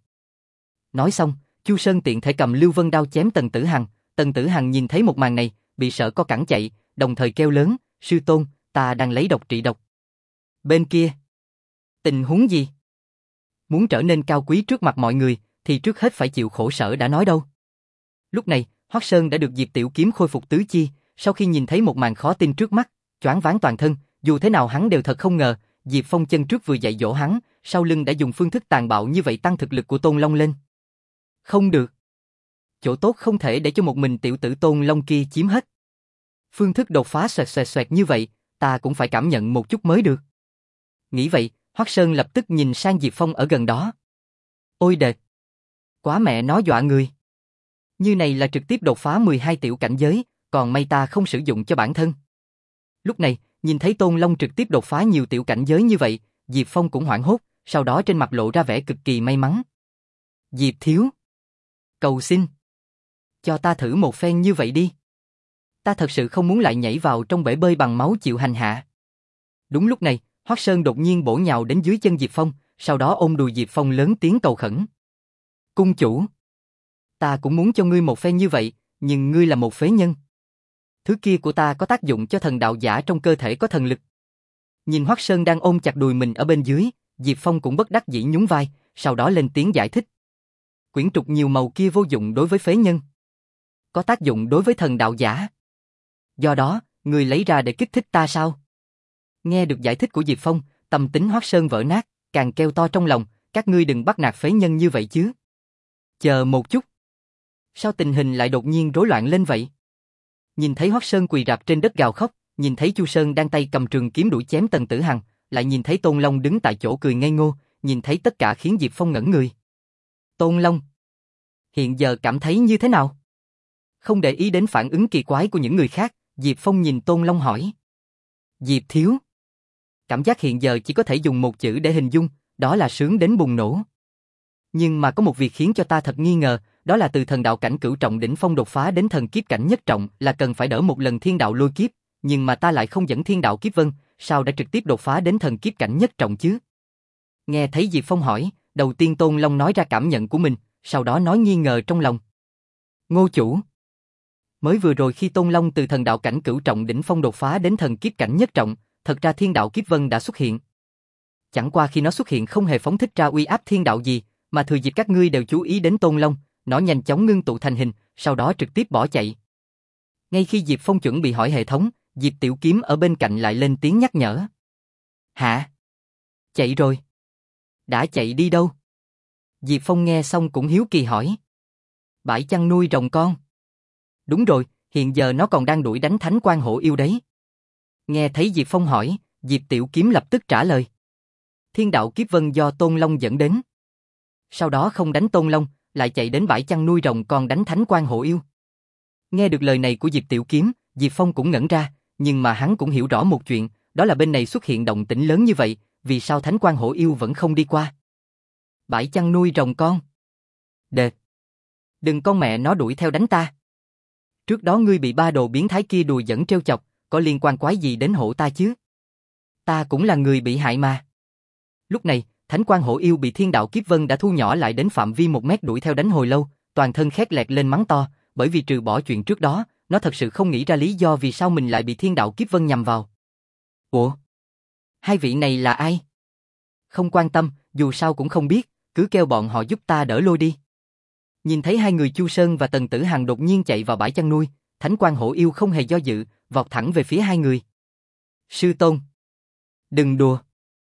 A: Nói xong, Chu Sơn tiện thể cầm Lưu Vân Đao chém Tần Tử Hằng. Tần Tử Hằng nhìn thấy một màn này, bị sợ co cẳng chạy, đồng thời kêu lớn, sư tôn, ta đang lấy độc trị độc. Bên kia, tình huống gì? Muốn trở nên cao quý trước mặt mọi người, thì trước hết phải chịu khổ sở đã nói đâu. Lúc này, Hoắc Sơn đã được Diệp Tiểu Kiếm khôi phục tứ chi, sau khi nhìn thấy một màn khó tin trước mắt, choáng váng toàn thân, dù thế nào hắn đều thật không ngờ, Diệp Phong chân trước vừa dạy dỗ hắn, sau lưng đã dùng phương thức tàn bạo như vậy tăng thực lực của Tôn Long lên. Không được. Chỗ tốt không thể để cho một mình tiểu tử Tôn Long kia chiếm hết. Phương thức đột phá xoẹt xoẹt xoẹt như vậy, ta cũng phải cảm nhận một chút mới được. Nghĩ vậy, Hoắc Sơn lập tức nhìn sang Diệp Phong ở gần đó. Ôi đệt! Quá mẹ nó dọa người. Như này là trực tiếp đột phá mười hai tiểu cảnh giới, còn may ta không sử dụng cho bản thân. Lúc này, nhìn thấy Tôn Long trực tiếp đột phá nhiều tiểu cảnh giới như vậy, Diệp Phong cũng hoảng hốt, sau đó trên mặt lộ ra vẻ cực kỳ may mắn. Diệp thiếu! Cầu xin! Cho ta thử một phen như vậy đi. Ta thật sự không muốn lại nhảy vào trong bể bơi bằng máu chịu hành hạ. Đúng lúc này, Hoắc Sơn đột nhiên bổ nhào đến dưới chân Diệp Phong, sau đó ôm đùi Diệp Phong lớn tiếng cầu khẩn. Cung chủ! Ta cũng muốn cho ngươi một phen như vậy, nhưng ngươi là một phế nhân. Thứ kia của ta có tác dụng cho thần đạo giả trong cơ thể có thần lực. Nhìn Hoắc Sơn đang ôm chặt đùi mình ở bên dưới, Diệp Phong cũng bất đắc dĩ nhún vai, sau đó lên tiếng giải thích. Quyển trục nhiều màu kia vô dụng đối với phế nhân. Có tác dụng đối với thần đạo giả. Do đó, ngươi lấy ra để kích thích ta sao? Nghe được giải thích của Diệp Phong, tâm tính Hoắc Sơn vỡ nát, càng kêu to trong lòng, các ngươi đừng bắt nạt phế nhân như vậy chứ. Chờ một chút. Sao tình hình lại đột nhiên rối loạn lên vậy? Nhìn thấy Hoắc Sơn quỳ rạp trên đất gào khóc, nhìn thấy Chu Sơn đang tay cầm trường kiếm đuổi chém Tần Tử Hằng, lại nhìn thấy Tôn Long đứng tại chỗ cười ngây ngô, nhìn thấy tất cả khiến Diệp Phong ngẩn người. Tôn Long, hiện giờ cảm thấy như thế nào? Không để ý đến phản ứng kỳ quái của những người khác, Diệp Phong nhìn Tôn Long hỏi. Diệp thiếu. Cảm giác hiện giờ chỉ có thể dùng một chữ để hình dung, đó là sướng đến bùng nổ. Nhưng mà có một việc khiến cho ta thật nghi ngờ, đó là từ thần đạo cảnh cửu trọng đỉnh phong đột phá đến thần kiếp cảnh nhất trọng là cần phải đỡ một lần thiên đạo lôi kiếp, nhưng mà ta lại không dẫn thiên đạo kiếp vân, sao đã trực tiếp đột phá đến thần kiếp cảnh nhất trọng chứ? Nghe thấy Diệp Phong hỏi, đầu tiên Tôn Long nói ra cảm nhận của mình, sau đó nói nghi ngờ trong lòng. Ngô chủ. Mới vừa rồi khi Tôn Long từ thần đạo cảnh cửu trọng đỉnh phong đột phá đến thần kiếp cảnh nhất trọng, thật ra thiên đạo kiếp vân đã xuất hiện. Chẳng qua khi nó xuất hiện không hề phóng thích ra uy áp thiên đạo gì, mà thừa dịp các ngươi đều chú ý đến Tôn Long, nó nhanh chóng ngưng tụ thành hình, sau đó trực tiếp bỏ chạy. Ngay khi Diệp Phong chuẩn bị hỏi hệ thống, Diệp Tiểu Kiếm ở bên cạnh lại lên tiếng nhắc nhở. Hả? Chạy rồi. Đã chạy đi đâu? Diệp Phong nghe xong cũng hiếu kỳ hỏi. Bãi chăn nuôi rồng con. Đúng rồi, hiện giờ nó còn đang đuổi đánh Thánh Quan Hổ Yêu đấy. Nghe thấy Diệp Phong hỏi, Diệp Tiểu Kiếm lập tức trả lời. Thiên đạo kiếp vân do Tôn Long dẫn đến. Sau đó không đánh Tôn Long, lại chạy đến bãi chăn nuôi rồng con đánh Thánh Quan Hổ Yêu. Nghe được lời này của Diệp Tiểu Kiếm, Diệp Phong cũng ngẩn ra, nhưng mà hắn cũng hiểu rõ một chuyện, đó là bên này xuất hiện động tĩnh lớn như vậy, vì sao Thánh Quan Hổ Yêu vẫn không đi qua. Bãi chăn nuôi rồng con. Đệt. Đừng con mẹ nó đuổi theo đánh ta. Trước đó ngươi bị ba đồ biến thái kia đùa dẫn trêu chọc, có liên quan quái gì đến hộ ta chứ? Ta cũng là người bị hại mà. Lúc này, Thánh Quan Hổ Yêu bị Thiên Đạo Kiếp Vân đã thu nhỏ lại đến phạm vi một mét đuổi theo đánh hồi lâu, toàn thân khét lẹt lên mắng to, bởi vì trừ bỏ chuyện trước đó, nó thật sự không nghĩ ra lý do vì sao mình lại bị Thiên Đạo Kiếp Vân nhằm vào. Ủa? Hai vị này là ai? Không quan tâm, dù sao cũng không biết, cứ kêu bọn họ giúp ta đỡ lôi đi. Nhìn thấy hai người Chu Sơn và Tần Tử Hằng đột nhiên chạy vào bãi chăn nuôi, Thánh Quan Hổ Yêu không hề do dự, vọt thẳng về phía hai người. Sư tôn! Đừng đùa!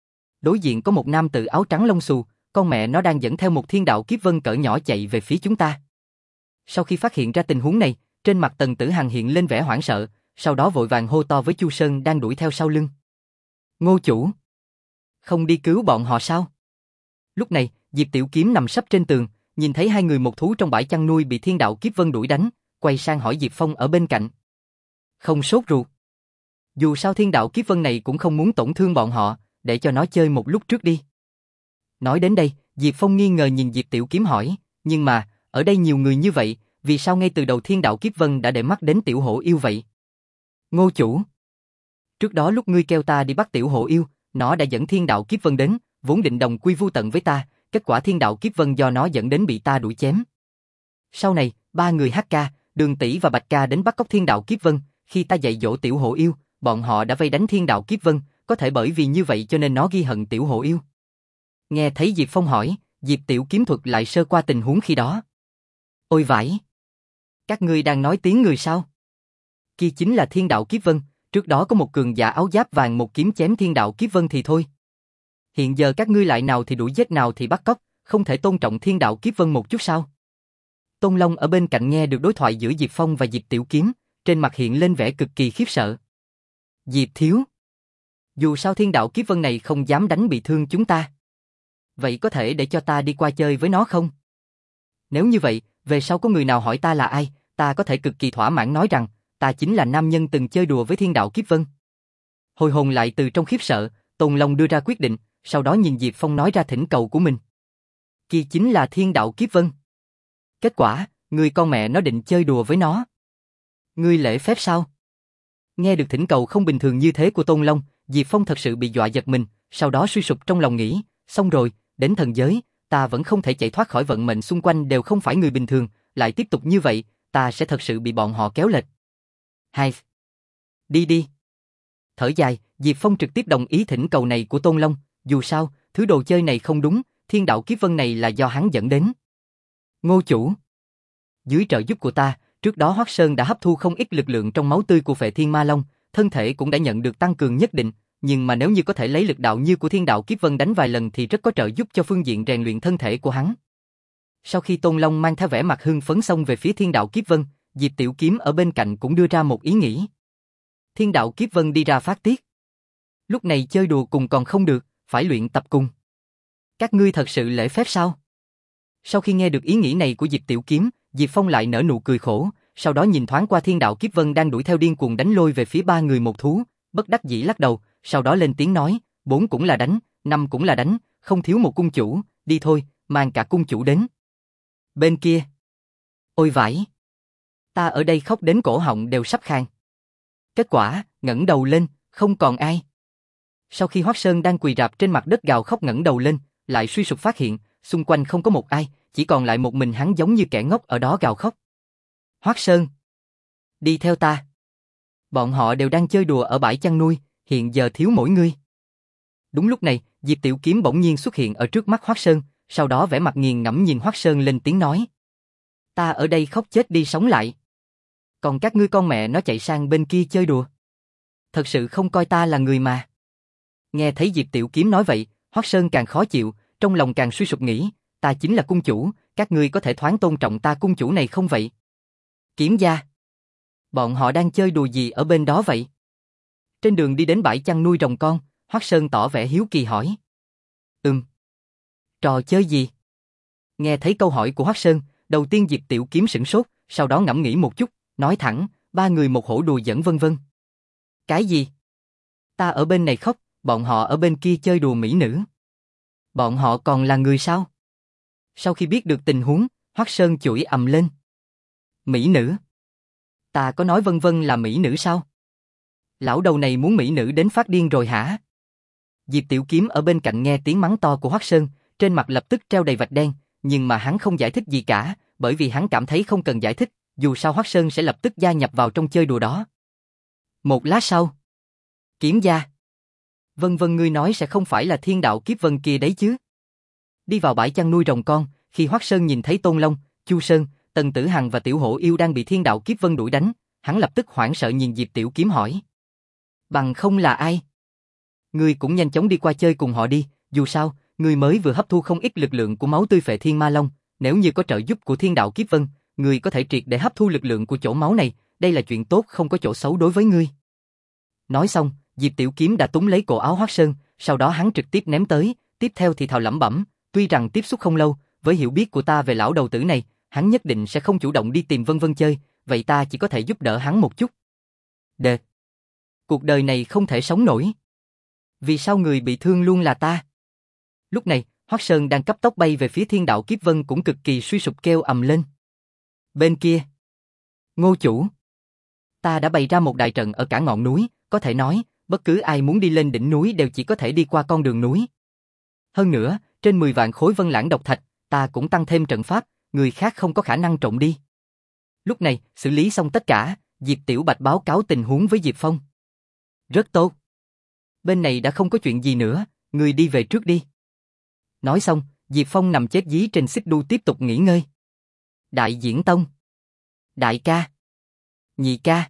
A: Đối diện có một nam tử áo trắng lông xù, con mẹ nó đang dẫn theo một Thiên Đạo Kiếp Vân cỡ nhỏ chạy về phía chúng ta. Sau khi phát hiện ra tình huống này, trên mặt Tần Tử Hằng hiện lên vẻ hoảng sợ, sau đó vội vàng hô to với Chu Sơn đang đuổi theo sau lưng. Ngô chủ! Không đi cứu bọn họ sao? Lúc này, Diệp Tiểu Kiếm nằm sấp trên tường, nhìn thấy hai người một thú trong bãi chăn nuôi bị Thiên Đạo Kiếp Vân đuổi đánh, quay sang hỏi Diệp Phong ở bên cạnh. Không sốt ruột. Dù sao Thiên Đạo Kiếp Vân này cũng không muốn tổn thương bọn họ, để cho nó chơi một lúc trước đi. Nói đến đây, Diệp Phong nghi ngờ nhìn Diệp Tiểu Kiếm hỏi, nhưng mà, ở đây nhiều người như vậy, vì sao ngay từ đầu Thiên Đạo Kiếp Vân đã để mắt đến Tiểu Hổ Yêu vậy? Ngô chủ! Trước đó lúc ngươi kêu ta đi bắt Tiểu Hổ Yêu, nó đã dẫn Thiên Đạo Kiếp Vân đến, vốn định đồng quy vu tận với ta, kết quả Thiên Đạo Kiếp Vân do nó dẫn đến bị ta đuổi chém. Sau này, ba người Hắc Ca, Đường Tỷ và Bạch Ca đến bắt cóc Thiên Đạo Kiếp Vân, khi ta dạy dỗ Tiểu Hổ Yêu, bọn họ đã vây đánh Thiên Đạo Kiếp Vân, có thể bởi vì như vậy cho nên nó ghi hận Tiểu Hổ Yêu. Nghe thấy Diệp Phong hỏi, Diệp Tiểu Kiếm thuật lại sơ qua tình huống khi đó. Ôi vãi! Các ngươi đang nói tiếng người sao? Kia chính là Thiên Đạo Kiếp Vân, trước đó có một cường giả áo giáp vàng một kiếm chém Thiên Đạo Kiếp Vân thì thôi. Hiện giờ các ngươi lại nào thì đuổi giết nào thì bắt cóc, không thể tôn trọng Thiên Đạo Kiếp Vân một chút sao? Tôn Long ở bên cạnh nghe được đối thoại giữa Diệp Phong và Diệp Tiểu Kiếm, trên mặt hiện lên vẻ cực kỳ khiếp sợ. Diệp thiếu! Dù sao Thiên Đạo Kiếp Vân này không dám đánh bị thương chúng ta. Vậy có thể để cho ta đi qua chơi với nó không? Nếu như vậy, về sau có người nào hỏi ta là ai, ta có thể cực kỳ thỏa mãn nói rằng, ta chính là nam nhân từng chơi đùa với Thiên Đạo Kiếp Vân. Hồi hồn lại từ trong khiếp sợ, Tôn Long đưa ra quyết định, sau đó nhìn Diệp Phong nói ra thỉnh cầu của mình. Kia chính là Thiên Đạo Kiếp Vân. Kết quả, người con mẹ nó định chơi đùa với nó. Ngươi lễ phép sao? Nghe được thỉnh cầu không bình thường như thế của Tôn Long, Diệp Phong thật sự bị dọa giật mình, sau đó suy sụp trong lòng nghĩ, xong rồi, đến thần giới, ta vẫn không thể chạy thoát khỏi vận mệnh xung quanh đều không phải người bình thường, lại tiếp tục như vậy, ta sẽ thật sự bị bọn họ kéo lệch. Hai. Đi đi. Thở dài, Diệp Phong trực tiếp đồng ý thỉnh cầu này của Tôn Long, dù sao, thứ đồ chơi này không đúng, Thiên Đạo Kiếp Vân này là do hắn dẫn đến. Ngô chủ. Dưới trợ giúp của ta, trước đó Hoắc Sơn đã hấp thu không ít lực lượng trong máu tươi của Phệ Thiên Ma Long, thân thể cũng đã nhận được tăng cường nhất định, nhưng mà nếu như có thể lấy lực đạo như của Thiên Đạo Kiếp Vân đánh vài lần thì rất có trợ giúp cho phương diện rèn luyện thân thể của hắn. Sau khi Tôn Long mang theo vẻ mặt hưng phấn xông về phía Thiên Đạo Kiếp Vân, Diệp Tiểu Kiếm ở bên cạnh cũng đưa ra một ý nghĩ. Thiên Đạo Kiếp Vân đi ra phát tiết. Lúc này chơi đùa cùng còn không được, phải luyện tập cùng. Các ngươi thật sự lễ phép sao? Sau khi nghe được ý nghĩ này của Diệp Tiểu Kiếm, Diệp Phong lại nở nụ cười khổ, sau đó nhìn thoáng qua Thiên Đạo Kiếp Vân đang đuổi theo điên cuồng đánh lôi về phía ba người một thú, bất đắc dĩ lắc đầu, sau đó lên tiếng nói, bốn cũng là đánh, năm cũng là đánh, không thiếu một cung chủ, đi thôi, mang cả cung chủ đến. Bên kia. Ôi vãi! Ta ở đây khóc đến cổ họng đều sắp khàn. Kết quả, ngẩng đầu lên, không còn ai. Sau khi Hoắc Sơn đang quỳ rạp trên mặt đất gào khóc ngẩng đầu lên, lại suy sụp phát hiện, xung quanh không có một ai, chỉ còn lại một mình hắn giống như kẻ ngốc ở đó gào khóc. Hoắc Sơn! Đi theo ta! Bọn họ đều đang chơi đùa ở bãi chăn nuôi, hiện giờ thiếu mỗi người. Đúng lúc này, Diệp Tiểu Kiếm bỗng nhiên xuất hiện ở trước mắt Hoắc Sơn, sau đó vẻ mặt nghiền ngẫm nhìn Hoắc Sơn lên tiếng nói. Ta ở đây khóc chết đi sống lại. Còn các ngươi con mẹ nó chạy sang bên kia chơi đùa. Thật sự không coi ta là người mà. Nghe thấy Diệp Tiểu Kiếm nói vậy, Hoắc Sơn càng khó chịu, trong lòng càng suy sụp nghĩ, ta chính là cung chủ, các ngươi có thể thoáng tôn trọng ta cung chủ này không vậy? Kiếm gia. Bọn họ đang chơi đùa gì ở bên đó vậy? Trên đường đi đến bãi chăn nuôi rồng con, Hoắc Sơn tỏ vẻ hiếu kỳ hỏi. Ừm. Trò chơi gì? Nghe thấy câu hỏi của Hoắc Sơn, đầu tiên Diệp Tiểu Kiếm sửng sốt, sau đó ngẫm nghĩ một chút, nói thẳng, ba người một hổ đùa giỡn vân vân. Cái gì? Ta ở bên này khóc, bọn họ ở bên kia chơi đùa mỹ nữ. Bọn họ còn là người sao? Sau khi biết được tình huống, Hoắc Sơn chửi ầm lên. Mỹ nữ? Ta có nói Vân Vân là mỹ nữ sao? Lão đầu này muốn mỹ nữ đến phát điên rồi hả? Diệp Tiểu Kiếm ở bên cạnh nghe tiếng mắng to của Hoắc Sơn, trên mặt lập tức treo đầy vạch đen, nhưng mà hắn không giải thích gì cả, bởi vì hắn cảm thấy không cần giải thích, dù sao Hoắc Sơn sẽ lập tức gia nhập vào trong chơi đùa đó. Một lát sau, Kiếm gia. Vân Vân ngươi nói sẽ không phải là Thiên Đạo Kiếp Vân kia đấy chứ? Đi vào bãi chăn nuôi rồng con, khi Hoắc Sơn nhìn thấy Tôn Long, Chu Sơn, Tần Tử Hằng và Tiểu Hổ Yêu đang bị Thiên Đạo Kiếp Vân đuổi đánh, hắn lập tức hoảng sợ nhìn Diệp Tiểu Kiếm hỏi. Bằng không là ai? Ngươi cũng nhanh chóng đi qua chơi cùng họ đi, dù sao, ngươi mới vừa hấp thu không ít lực lượng của máu tươi Phệ Thiên Ma Long, nếu như có trợ giúp của Thiên Đạo Kiếp Vân, ngươi có thể triệt để hấp thu lực lượng của chỗ máu này, đây là chuyện tốt không có chỗ xấu đối với ngươi. Nói xong, Diệp Tiểu Kiếm đã túm lấy cổ áo Hoắc Sơn, sau đó hắn trực tiếp ném tới, tiếp theo thì thào lẩm bẩm, tuy rằng tiếp xúc không lâu, với hiểu biết của ta về lão đầu tử này, hắn nhất định sẽ không chủ động đi tìm Vân Vân chơi, vậy ta chỉ có thể giúp đỡ hắn một chút. Đệt! Cuộc đời này không thể sống nổi. Vì sao người bị thương luôn là ta? Lúc này, Hoắc Sơn đang cấp tốc bay về phía Thiên Đạo Kiếp Vân cũng cực kỳ suy sụp kêu ầm lên. Bên kia, Ngô chủ, ta đã bày ra một đại trận ở cả ngọn núi, có thể nói, bất cứ ai muốn đi lên đỉnh núi đều chỉ có thể đi qua con đường núi. Hơn nữa, trên mười vạn khối vân lãng độc thạch, ta cũng tăng thêm trận pháp, người khác không có khả năng trộm đi. Lúc này, xử lý xong tất cả, Diệp Tiểu Bạch báo cáo tình huống với Diệp Phong. Rất tốt. Bên này đã không có chuyện gì nữa, người đi về trước đi. Nói xong, Diệp Phong nằm chết dí trên xích đu tiếp tục nghỉ ngơi. Đại Diễn Tông. Đại ca. Nhị ca.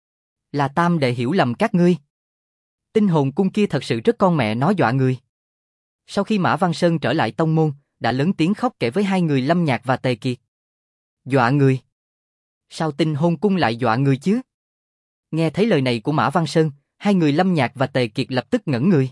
A: Là tam đệ hiểu lầm các ngươi. Tinh hồn cung kia thật sự rất con mẹ nó dọa người. Sau khi Mã Văn Sơn trở lại tông môn, đã lớn tiếng khóc kể với hai người Lâm Nhạc và Tề Kiệt. Dọa người? Sao tinh hồn cung lại dọa người chứ? Nghe thấy lời này của Mã Văn Sơn, hai người Lâm Nhạc và Tề Kiệt lập tức ngẩn người.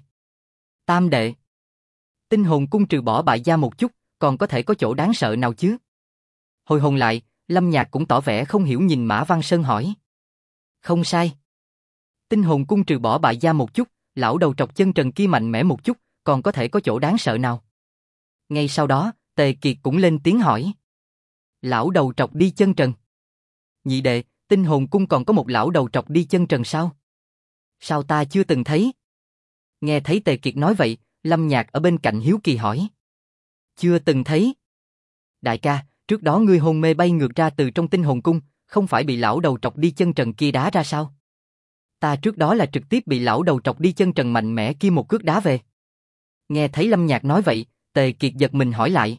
A: Tam đệ. Tinh hồn cung trừ bỏ bại gia một chút, còn có thể có chỗ đáng sợ nào chứ? Hồi hồn lại, Lâm Nhạc cũng tỏ vẻ không hiểu nhìn Mã Văn Sơn hỏi. Không sai. Tinh hồn cung trừ bỏ bại gia một chút, lão đầu trọc chân trần kia mạnh mẽ một chút, còn có thể có chỗ đáng sợ nào? Ngay sau đó, Tề Kiệt cũng lên tiếng hỏi. Lão đầu trọc đi chân trần. Nhị đệ, tinh hồn cung còn có một lão đầu trọc đi chân trần sao? Sao ta chưa từng thấy? Nghe thấy Tề Kiệt nói vậy, Lâm Nhạc ở bên cạnh hiếu kỳ hỏi. Chưa từng thấy. Đại ca, trước đó ngươi hôn mê bay ngược ra từ trong tinh hồn cung, không phải bị lão đầu trọc đi chân trần kia đá ra sao? Ta trước đó là trực tiếp bị lão đầu trọc đi chân trần mạnh mẽ kia một cước đá về. Nghe thấy Lâm Nhạc nói vậy, Tề Kiệt giật mình hỏi lại.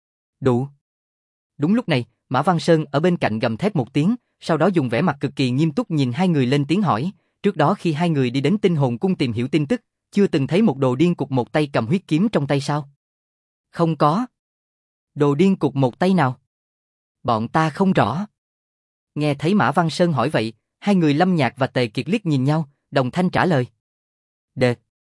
A: Đủ. Đúng lúc này, Mã Văn Sơn ở bên cạnh gầm thét một tiếng, sau đó dùng vẻ mặt cực kỳ nghiêm túc nhìn hai người lên tiếng hỏi. Trước đó khi hai người đi đến tinh hồn cung tìm hiểu tin tức, chưa từng thấy một đồ điên cục một tay cầm huyết kiếm trong tay sao? Không có. Đồ điên cục một tay nào? Bọn ta không rõ. Nghe thấy Mã Văn Sơn hỏi vậy, hai người Lâm Nhạc và Tề Kiệt liếc nhìn nhau, đồng thanh trả lời. Đệt.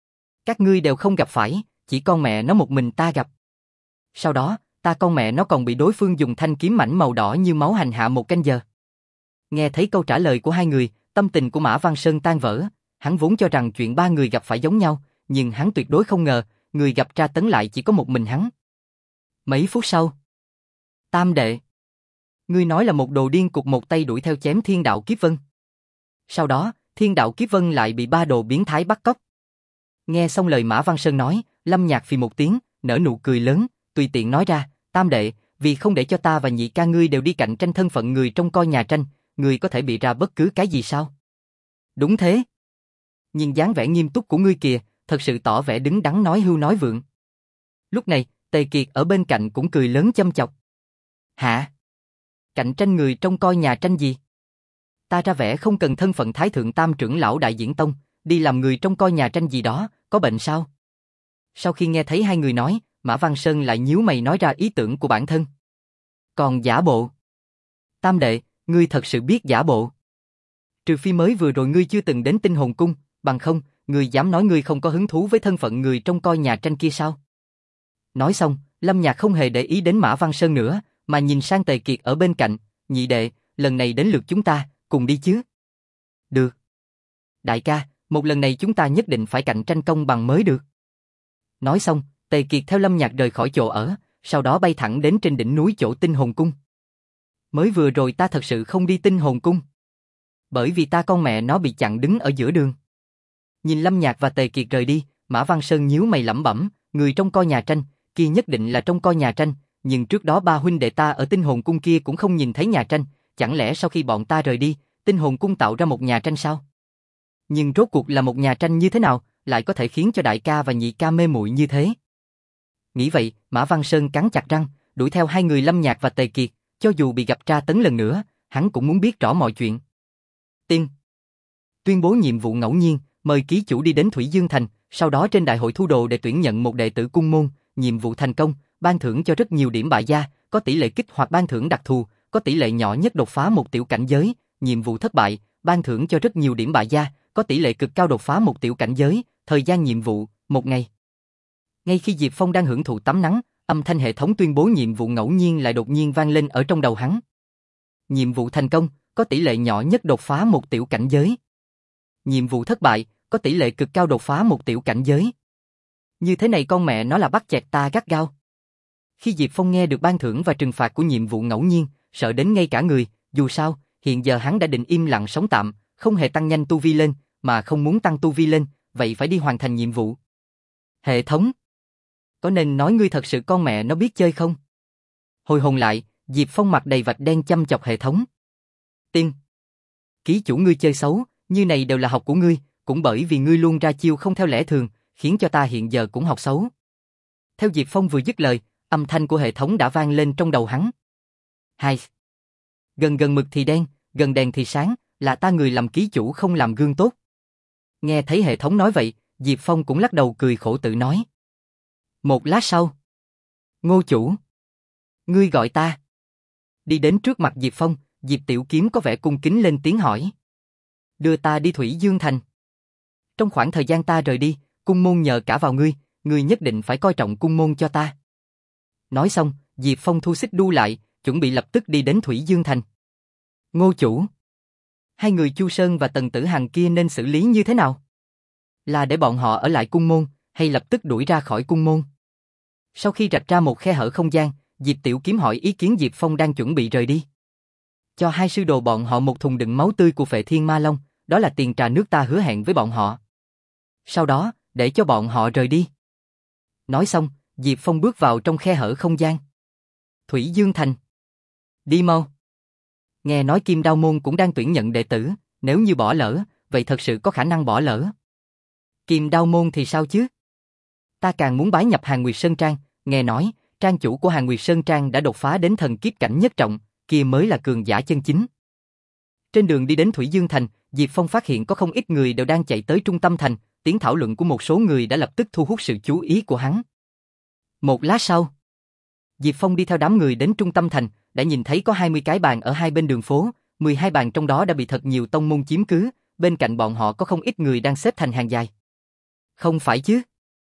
A: Các ngươi đều không gặp phải, chỉ con mẹ nó một mình ta gặp. Sau đó, ta con mẹ nó còn bị đối phương dùng thanh kiếm mảnh màu đỏ như máu hành hạ một canh giờ. Nghe thấy câu trả lời của hai người, tâm tình của Mã Văn Sơn tan vỡ, hắn vốn cho rằng chuyện ba người gặp phải giống nhau, nhưng hắn tuyệt đối không ngờ, người gặp tra tấn lại chỉ có một mình hắn. Mấy phút sau, Tam đệ, ngươi nói là một đồ điên cục một tay đuổi theo chém Thiên Đạo Kiếp Vân. Sau đó, Thiên Đạo Kiếp Vân lại bị ba đồ biến thái bắt cóc. Nghe xong lời Mã Văn Sơn nói, Lâm Nhạc phì một tiếng, nở nụ cười lớn, tùy tiện nói ra, Tam đệ, vì không để cho ta và nhị ca ngươi đều đi cạnh tranh thân phận người trong coi nhà tranh, ngươi có thể bị ra bất cứ cái gì sao? Đúng thế. Nhìn dáng vẻ nghiêm túc của ngươi kìa, thật sự tỏ vẻ đứng đắn nói hưu nói vượng. Lúc này, Tề Kiệt ở bên cạnh cũng cười lớn châm chọc. Hả? Cạnh tranh người trong coi nhà tranh gì? Ta ra vẻ không cần thân phận Thái Thượng Tam trưởng lão Đại Diễn Tông, đi làm người trong coi nhà tranh gì đó, có bệnh sao? Sau khi nghe thấy hai người nói, Mã Văn Sơn lại nhíu mày nói ra ý tưởng của bản thân. Còn giả bộ? Tam đệ, ngươi thật sự biết giả bộ. Trừ phi mới vừa rồi ngươi chưa từng đến tinh hồn cung, bằng không, ngươi dám nói ngươi không có hứng thú với thân phận người trong coi nhà tranh kia sao? Nói xong, Lâm Nhạc không hề để ý đến Mã Văn Sơn nữa, mà nhìn sang Tề Kiệt ở bên cạnh, nhị đệ, lần này đến lượt chúng ta, cùng đi chứ? Được. Đại ca, một lần này chúng ta nhất định phải cạnh tranh công bằng mới được. Nói xong, Tề Kiệt theo Lâm Nhạc rời khỏi chỗ ở, sau đó bay thẳng đến trên đỉnh núi chỗ Tinh Hồn Cung. Mới vừa rồi ta thật sự không đi Tinh Hồn Cung. Bởi vì ta con mẹ nó bị chặn đứng ở giữa đường. Nhìn Lâm Nhạc và Tề Kiệt rời đi, Mã Văn Sơn nhíu mày lẩm bẩm, người trong coi nhà tranh, kia nhất định là trong coi nhà tranh, nhưng trước đó ba huynh đệ ta ở Tinh Hồn Cung kia cũng không nhìn thấy nhà tranh, chẳng lẽ sau khi bọn ta rời đi, Tinh Hồn Cung tạo ra một nhà tranh sao? Nhưng rốt cuộc là một nhà tranh như thế nào, lại có thể khiến cho đại ca và nhị ca mê muội như thế? Nghĩ vậy, Mã Văn Sơn cắn chặt răng, đuổi theo hai người Lâm Nhạc và Tề Kiệt, cho dù bị gặp tra tấn lần nữa, hắn cũng muốn biết rõ mọi chuyện. Tiên. Tuyên bố nhiệm vụ ngẫu nhiên, mời ký chủ đi đến Thủy Dương Thành, sau đó trên đại hội thu đồ để tuyển nhận một đệ tử cung môn, nhiệm vụ thành công, ban thưởng cho rất nhiều điểm bại gia, có tỷ lệ kích hoạt ban thưởng đặc thù, có tỷ lệ nhỏ nhất đột phá một tiểu cảnh giới, nhiệm vụ thất bại, ban thưởng cho rất nhiều điểm bại gia, có tỷ lệ cực cao đột phá một tiểu cảnh giới, thời gian nhiệm vụ, một ngày. Ngay khi Diệp Phong đang hưởng thụ tắm nắng, âm thanh hệ thống tuyên bố nhiệm vụ ngẫu nhiên lại đột nhiên vang lên ở trong đầu hắn. Nhiệm vụ thành công, có tỷ lệ nhỏ nhất đột phá một tiểu cảnh giới. Nhiệm vụ thất bại, có tỷ lệ cực cao đột phá một tiểu cảnh giới. Như thế này con mẹ nó là bắt chẹt ta gắt gao. Khi Diệp Phong nghe được ban thưởng và trừng phạt của nhiệm vụ ngẫu nhiên, sợ đến ngay cả người, dù sao, hiện giờ hắn đã định im lặng sống tạm, không hề tăng nhanh tu vi lên, mà không muốn tăng tu vi lên, vậy phải đi hoàn thành nhiệm vụ. Hệ thống. Có nên nói ngươi thật sự con mẹ nó biết chơi không? Hồi hồn lại, Diệp Phong mặt đầy vạch đen chăm chọc hệ thống. Tiên. Ký chủ ngươi chơi xấu, như này đều là học của ngươi, cũng bởi vì ngươi luôn ra chiêu không theo lẽ thường, khiến cho ta hiện giờ cũng học xấu. Theo Diệp Phong vừa dứt lời, âm thanh của hệ thống đã vang lên trong đầu hắn. Hai. Gần gần mực thì đen, gần đèn thì sáng, là ta người làm ký chủ không làm gương tốt. Nghe thấy hệ thống nói vậy, Diệp Phong cũng lắc đầu cười khổ tự nói. Một lát sau. Ngô chủ. Ngươi gọi ta. Đi đến trước mặt Diệp Phong, Diệp Tiểu Kiếm có vẻ cung kính lên tiếng hỏi. Đưa ta đi Thủy Dương Thành. Trong khoảng thời gian ta rời đi, cung môn nhờ cả vào ngươi, ngươi nhất định phải coi trọng cung môn cho ta. Nói xong, Diệp Phong thu xích đu lại, chuẩn bị lập tức đi đến Thủy Dương Thành. Ngô chủ. Hai người Chu Sơn và Tần Tử Hằng kia nên xử lý như thế nào? Là để bọn họ ở lại cung môn, hay lập tức đuổi ra khỏi cung môn? Sau khi rạch ra một khe hở không gian, Diệp Tiểu Kiếm hỏi ý kiến Diệp Phong đang chuẩn bị rời đi. Cho hai sư đồ bọn họ một thùng đựng máu tươi của Phệ Thiên Ma Long, đó là tiền trà nước ta hứa hẹn với bọn họ. Sau đó, để cho bọn họ rời đi. Nói xong, Diệp Phong bước vào trong khe hở không gian. Thủy Dương Thành. Đi mau. Nghe nói Kim Đao Môn cũng đang tuyển nhận đệ tử, nếu như bỏ lỡ, vậy thật sự có khả năng bỏ lỡ. Kim Đao Môn thì sao chứ? Ta càng muốn bái nhập Hàn Nguyệt Sơn Trang, nghe nói, trang chủ của Hàn Nguyệt Sơn Trang đã đột phá đến thần kiếp cảnh nhất trọng, kia mới là cường giả chân chính. Trên đường đi đến Thủy Dương Thành, Diệp Phong phát hiện có không ít người đều đang chạy tới trung tâm thành, tiếng thảo luận của một số người đã lập tức thu hút sự chú ý của hắn. Một lát sau, Diệp Phong đi theo đám người đến trung tâm thành, đã nhìn thấy có hai mươi cái bàn ở hai bên đường phố, mười hai bàn trong đó đã bị thật nhiều tông môn chiếm cứ, bên cạnh bọn họ có không ít người đang xếp thành hàng dài. Không phải chứ?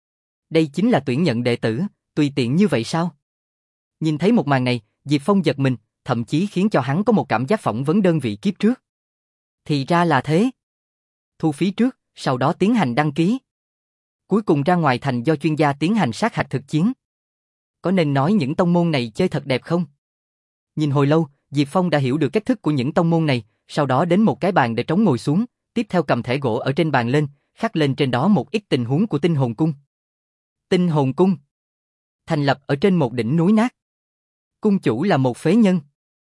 A: Đây chính là tuyển nhận đệ tử, tùy tiện như vậy sao? Nhìn thấy một màn này, Diệp Phong giật mình, thậm chí khiến cho hắn có một cảm giác phỏng vấn đơn vị kiếp trước. Thì ra là thế. Thu phí trước, sau đó tiến hành đăng ký. Cuối cùng ra ngoài thành do chuyên gia tiến hành sát hạch thực chiến. Có nên nói những tông môn này chơi thật đẹp không? Nhìn hồi lâu, Diệp Phong đã hiểu được cách thức của những tông môn này, sau đó đến một cái bàn để trống ngồi xuống, tiếp theo cầm thẻ gỗ ở trên bàn lên, khắc lên trên đó một ít tình huống của Tinh Hồn Cung. Tinh Hồn Cung thành lập ở trên một đỉnh núi nát. Cung chủ là một phế nhân.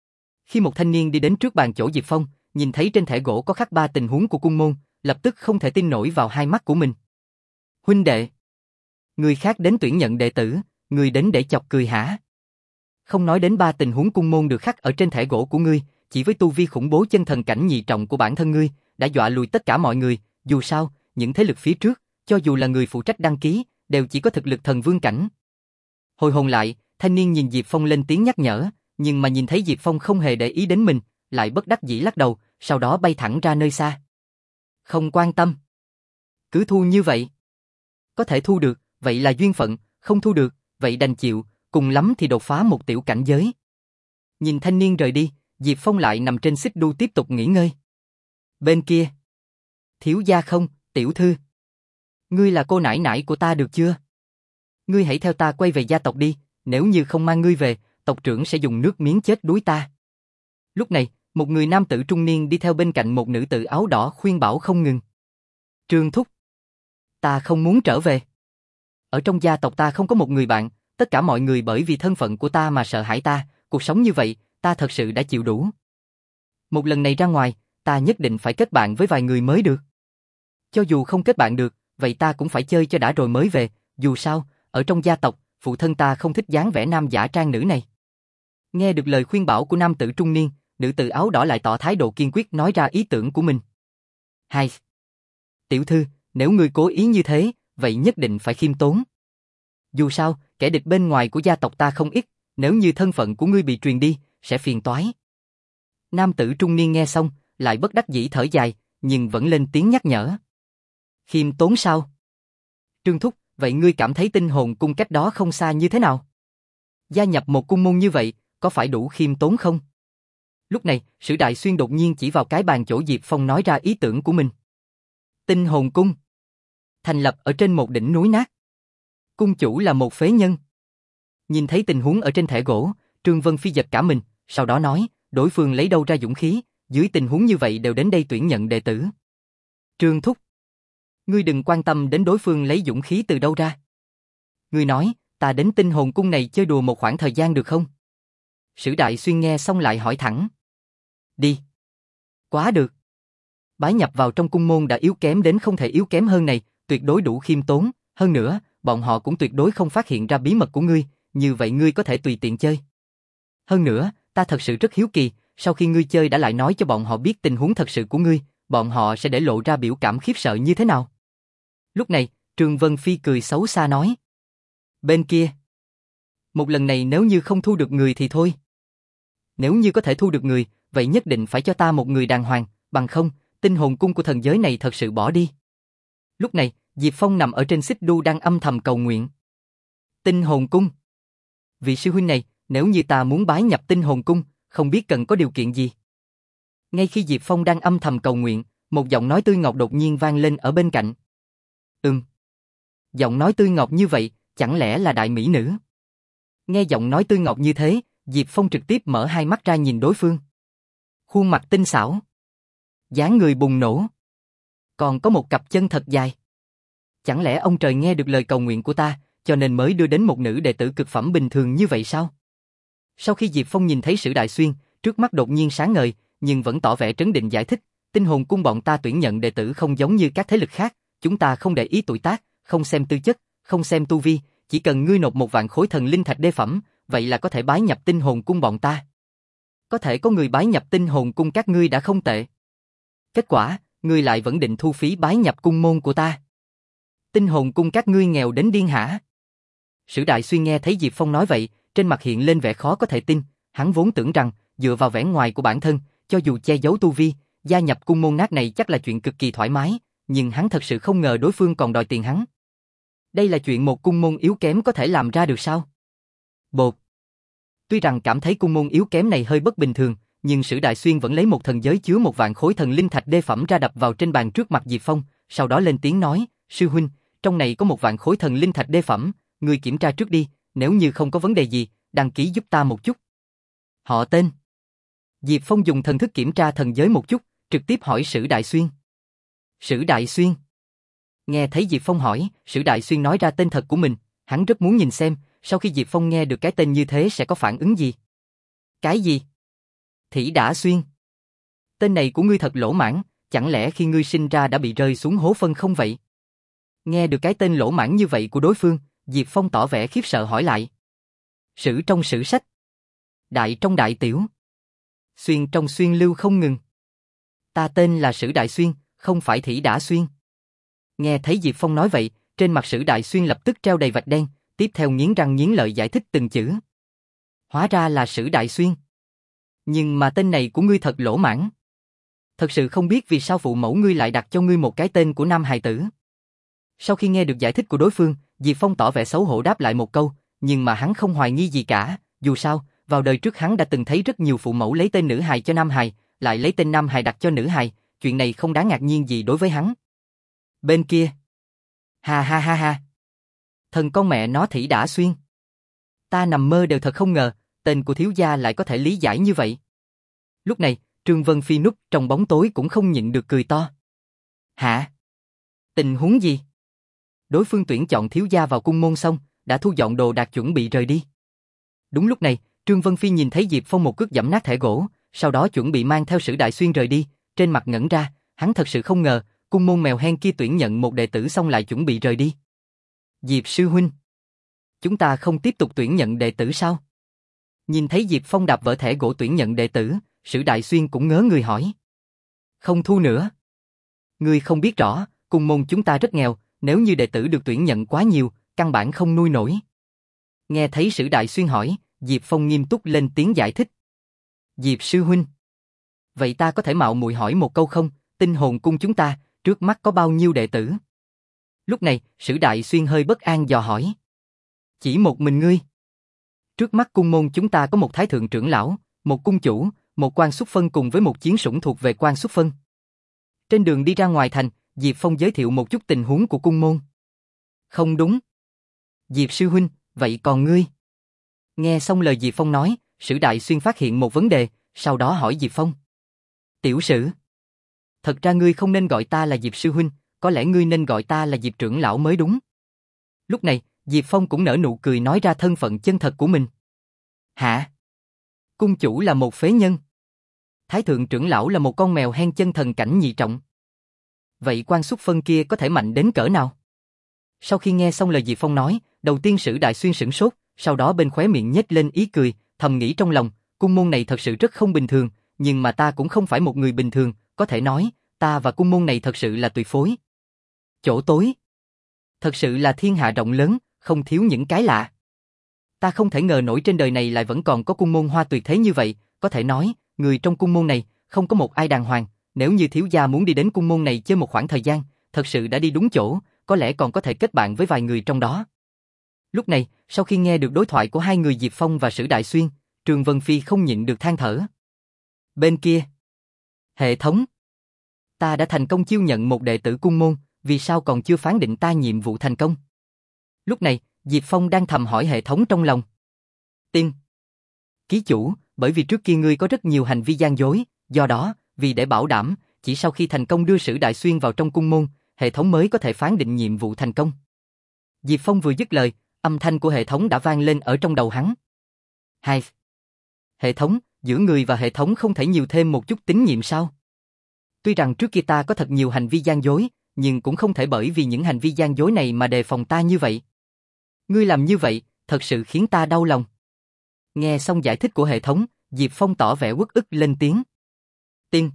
A: Khi một thanh niên đi đến trước bàn chỗ Diệp Phong, nhìn thấy trên thẻ gỗ có khắc ba tình huống của cung môn, lập tức không thể tin nổi vào hai mắt của mình. Huynh đệ, người khác đến tuyển nhận đệ tử, người đến để chọc cười hả? Không nói đến ba tình huống cung môn được khắc ở trên thẻ gỗ của ngươi, chỉ với tu vi khủng bố chân thần cảnh nhị trọng của bản thân ngươi, đã dọa lùi tất cả mọi người, dù sao, những thế lực phía trước, cho dù là người phụ trách đăng ký, đều chỉ có thực lực thần vương cảnh. Hồi hồn lại, thanh niên nhìn Diệp Phong lên tiếng nhắc nhở, nhưng mà nhìn thấy Diệp Phong không hề để ý đến mình, lại bất đắc dĩ lắc đầu, sau đó bay thẳng ra nơi xa. Không quan tâm. Cứ thu như vậy. Có thể thu được, vậy là duyên phận, không thu được, vậy đành chịu, cùng lắm thì đột phá một tiểu cảnh giới. Nhìn thanh niên rời đi, Diệp Phong lại nằm trên xích đu tiếp tục nghỉ ngơi. Bên kia. Thiếu gia không, tiểu thư. Ngươi là cô nải nải của ta được chưa? Ngươi hãy theo ta quay về gia tộc đi, nếu như không mang ngươi về, tộc trưởng sẽ dùng nước miếng chết đuối ta. Lúc này, một người nam tử trung niên đi theo bên cạnh một nữ tử áo đỏ khuyên bảo không ngừng. Trương thúc, ta không muốn trở về. Ở trong gia tộc ta không có một người bạn, tất cả mọi người bởi vì thân phận của ta mà sợ hãi ta, cuộc sống như vậy, ta thật sự đã chịu đủ. Một lần này ra ngoài, ta nhất định phải kết bạn với vài người mới được. Cho dù không kết bạn được, vậy ta cũng phải chơi cho đã rồi mới về, dù sao, ở trong gia tộc, phụ thân ta không thích dáng vẻ nam giả trang nữ này. Nghe được lời khuyên bảo của nam tử trung niên, nữ tử áo đỏ lại tỏ thái độ kiên quyết nói ra ý tưởng của mình. Hai. Tiểu thư, nếu ngươi cố ý như thế, vậy nhất định phải khiêm tốn. Dù sao, kẻ địch bên ngoài của gia tộc ta không ít, nếu như thân phận của ngươi bị truyền đi, sẽ phiền toái. Nam tử trung niên nghe xong, lại bất đắc dĩ thở dài, nhưng vẫn lên tiếng nhắc nhở. Khiêm tốn sao? Trương thúc, vậy ngươi cảm thấy tinh hồn cung cách đó không xa như thế nào? Gia nhập một cung môn như vậy, có phải đủ khiêm tốn không? Lúc này, Sử Đại Xuyên đột nhiên chỉ vào cái bàn chỗ Diệp Phong nói ra ý tưởng của mình. Tinh hồn cung thành lập ở trên một đỉnh núi nát. Cung chủ là một phế nhân. Nhìn thấy tình huống ở trên thẻ gỗ, Trương Vân Phi giật cả mình, sau đó nói, đối phương lấy đâu ra dũng khí, dưới tình huống như vậy đều đến đây tuyển nhận đệ tử. Trương thúc, ngươi đừng quan tâm đến đối phương lấy dũng khí từ đâu ra. Ngươi nói, ta đến tinh hồn cung này chơi đùa một khoảng thời gian được không? Sử Đại Xuyên nghe xong lại hỏi thẳng. Đi. Quá được. Bái nhập vào trong cung môn đã yếu kém đến không thể yếu kém hơn này, tuyệt đối đủ khiêm tốn, hơn nữa, bọn họ cũng tuyệt đối không phát hiện ra bí mật của ngươi, như vậy ngươi có thể tùy tiện chơi. Hơn nữa, ta thật sự rất hiếu kỳ, sau khi ngươi chơi đã lại nói cho bọn họ biết tình huống thật sự của ngươi, bọn họ sẽ để lộ ra biểu cảm khiếp sợ như thế nào? Lúc này, Trương Vân Phi cười xấu xa nói. Bên kia, một lần này nếu như không thu được người thì thôi. Nếu như có thể thu được người, vậy nhất định phải cho ta một người đàng hoàng, bằng không, tinh hồn cung của thần giới này thật sự bỏ đi. Lúc này, Diệp Phong nằm ở trên xích đu đang âm thầm cầu nguyện. Tinh hồn cung. Vị sư huynh này, nếu như ta muốn bái nhập tinh hồn cung, không biết cần có điều kiện gì. Ngay khi Diệp Phong đang âm thầm cầu nguyện, một giọng nói tươi ngọt đột nhiên vang lên ở bên cạnh. Ừm. Giọng nói tươi ngọt như vậy, chẳng lẽ là đại mỹ nữ? Nghe giọng nói tươi ngọt như thế, Diệp Phong trực tiếp mở hai mắt ra nhìn đối phương. Khuôn mặt tinh xảo, dáng người bùng nổ, còn có một cặp chân thật dài. Chẳng lẽ ông trời nghe được lời cầu nguyện của ta, cho nên mới đưa đến một nữ đệ tử cực phẩm bình thường như vậy sao? Sau khi Diệp Phong nhìn thấy Sử Đại Xuyên, trước mắt đột nhiên sáng ngời, nhưng vẫn tỏ vẻ trấn định giải thích, tinh hồn cung bọn ta tuyển nhận đệ tử không giống như các thế lực khác, chúng ta không để ý tuổi tác, không xem tư chất, không xem tu vi, chỉ cần ngươi nộp một vạn khối thần linh thạch đê phẩm, vậy là có thể bái nhập tinh hồn cung bọn ta. Có thể có người bái nhập tinh hồn cung các ngươi đã không tệ. Kết quả, ngươi lại vẫn định thu phí bái nhập cung môn của ta. Tinh hồn cung các ngươi nghèo đến điên hả? Sử Đại Xuyên nghe thấy Diệp Phong nói vậy, trên mặt hiện lên vẻ khó có thể tin, hắn vốn tưởng rằng, dựa vào vẻ ngoài của bản thân, cho dù che giấu tu vi, gia nhập cung môn nát này chắc là chuyện cực kỳ thoải mái, nhưng hắn thật sự không ngờ đối phương còn đòi tiền hắn. Đây là chuyện một cung môn yếu kém có thể làm ra được sao? Bột. Tuy rằng cảm thấy cung môn yếu kém này hơi bất bình thường, nhưng Sử Đại Xuyên vẫn lấy một thần giới chứa một vạn khối thần linh thạch đê phẩm ra đập vào trên bàn trước mặt Diệp Phong, sau đó lên tiếng nói, sư huynh, trong này có một vạn khối thần linh thạch đê phẩm, ngươi kiểm tra trước đi, nếu như không có vấn đề gì, đăng ký giúp ta một chút. Họ tên. Diệp Phong dùng thần thức kiểm tra thần giới một chút, trực tiếp hỏi Sử Đại Xuyên. Sử Đại Xuyên. Nghe thấy Diệp Phong hỏi, Sử Đại Xuyên nói ra tên thật của mình, hắn rất muốn nhìn xem, sau khi Diệp Phong nghe được cái tên như thế sẽ có phản ứng gì. Cái gì? Thỉ Đả Xuyên. Tên này của ngươi thật lỗ mãng, chẳng lẽ khi ngươi sinh ra đã bị rơi xuống hố phân không vậy? Nghe được cái tên lỗ mãng như vậy của đối phương, Diệp Phong tỏ vẻ khiếp sợ hỏi lại. Sử trong sử sách. Đại trong đại tiểu. Xuyên trong xuyên lưu không ngừng. Ta tên là Sử Đại Xuyên, không phải Thỉ Đả Xuyên. Nghe thấy Diệp Phong nói vậy, trên mặt Sử Đại Xuyên lập tức treo đầy vạch đen, tiếp theo nghiến răng nghiến lợi giải thích từng chữ. Hóa ra là Sử Đại Xuyên. Nhưng mà tên này của ngươi thật lỗ mãng. Thật sự không biết vì sao phụ mẫu ngươi lại đặt cho ngươi một cái tên của nam hài tử. Sau khi nghe được giải thích của đối phương, Diệp Phong tỏ vẻ xấu hổ đáp lại một câu, nhưng mà hắn không hoài nghi gì cả, dù sao, vào đời trước hắn đã từng thấy rất nhiều phụ mẫu lấy tên nữ hài cho nam hài, lại lấy tên nam hài đặt cho nữ hài, chuyện này không đáng ngạc nhiên gì đối với hắn. Bên kia. Ha ha ha ha. Thần con mẹ nó Thỉ Đả Xuyên. Ta nằm mơ đều thật không ngờ, tên của thiếu gia lại có thể lý giải như vậy. Lúc này, Trương Vân Phi núp trong bóng tối cũng không nhịn được cười to. Hả? Tình huống gì? Đối phương tuyển chọn thiếu gia vào cung môn xong, đã thu dọn đồ đạc chuẩn bị rời đi. Đúng lúc này, Trương Vân Phi nhìn thấy Diệp Phong một cước giẫm nát thẻ gỗ, sau đó chuẩn bị mang theo Sử Đại Xuyên rời đi, trên mặt ngẩn ra, hắn thật sự không ngờ, cung môn mèo hen kia tuyển nhận một đệ tử xong lại chuẩn bị rời đi. Diệp sư huynh, chúng ta không tiếp tục tuyển nhận đệ tử sao? Nhìn thấy Diệp Phong đạp vỡ thẻ gỗ tuyển nhận đệ tử, Sử Đại Xuyên cũng ngớ người hỏi. Không thu nữa. Ngươi không biết rõ, cung môn chúng ta rất nghèo, nếu như đệ tử được tuyển nhận quá nhiều, căn bản không nuôi nổi. Nghe thấy Sử Đại Xuyên hỏi, Diệp Phong nghiêm túc lên tiếng giải thích. Diệp sư huynh, vậy ta có thể mạo muội hỏi một câu không? Tinh hồn cung chúng ta, trước mắt có bao nhiêu đệ tử? Lúc này, Sử Đại Xuyên hơi bất an dò hỏi. Chỉ một mình ngươi. Trước mắt cung môn chúng ta có một thái thượng trưởng lão, một cung chủ, một quan xuất phân cùng với một chiến sủng thuộc về quan xuất phân. Trên đường đi ra ngoài thành, Diệp Phong giới thiệu một chút tình huống của cung môn. Không đúng. Diệp sư huynh, vậy còn ngươi? Nghe xong lời Diệp Phong nói, Sử Đại Xuyên phát hiện một vấn đề, sau đó hỏi Diệp Phong. Tiểu Sử, thật ra ngươi không nên gọi ta là Diệp sư huynh, có lẽ ngươi nên gọi ta là Diệp trưởng lão mới đúng. Lúc này, Diệp Phong cũng nở nụ cười nói ra thân phận chân thật của mình. Hả? Cung chủ là một phế nhân. Thái thượng trưởng lão là một con mèo hen chân thần cảnh nhị trọng. Vậy quan xuất phân kia có thể mạnh đến cỡ nào? Sau khi nghe xong lời Diệp Phong nói, đầu tiên Sử Đại Xuyên sửng sốt, sau đó bên khóe miệng nhếch lên ý cười, thầm nghĩ trong lòng, cung môn này thật sự rất không bình thường, nhưng mà ta cũng không phải một người bình thường, có thể nói, ta và cung môn này thật sự là tuyệt phối. Chỗ tối. Thật sự là thiên hạ rộng lớn, không thiếu những cái lạ. Ta không thể ngờ nổi trên đời này lại vẫn còn có cung môn hoa tuyệt thế như vậy, có thể nói, người trong cung môn này, không có một ai đàng hoàng, nếu như thiếu gia muốn đi đến cung môn này chơi một khoảng thời gian, thật sự đã đi đúng chỗ, có lẽ còn có thể kết bạn với vài người trong đó. Lúc này, sau khi nghe được đối thoại của hai người Diệp Phong và Sử Đại Xuyên, Trương Vân Phi không nhịn được than thở. Bên kia, hệ thống, ta đã thành công chiêu nhận một đệ tử cung môn, vì sao còn chưa phán định ta nhiệm vụ thành công? Lúc này, Diệp Phong đang thầm hỏi hệ thống trong lòng. Tiên, ký chủ, bởi vì trước kia ngươi có rất nhiều hành vi gian dối, do đó, vì để bảo đảm, chỉ sau khi thành công đưa Sử Đại Xuyên vào trong cung môn, hệ thống mới có thể phán định nhiệm vụ thành công. Diệp Phong vừa dứt lời, âm thanh của hệ thống đã vang lên ở trong đầu hắn. Hai. Hệ thống, giữa người và hệ thống không thể nhiều thêm một chút tín nhiệm sao? Tuy rằng trước kia ta có thật nhiều hành vi gian dối, nhưng cũng không thể bởi vì những hành vi gian dối này mà đề phòng ta như vậy. Ngươi làm như vậy, thật sự khiến ta đau lòng. Nghe xong giải thích của hệ thống, Diệp Phong tỏ vẻ uất ức lên tiếng. Tiên,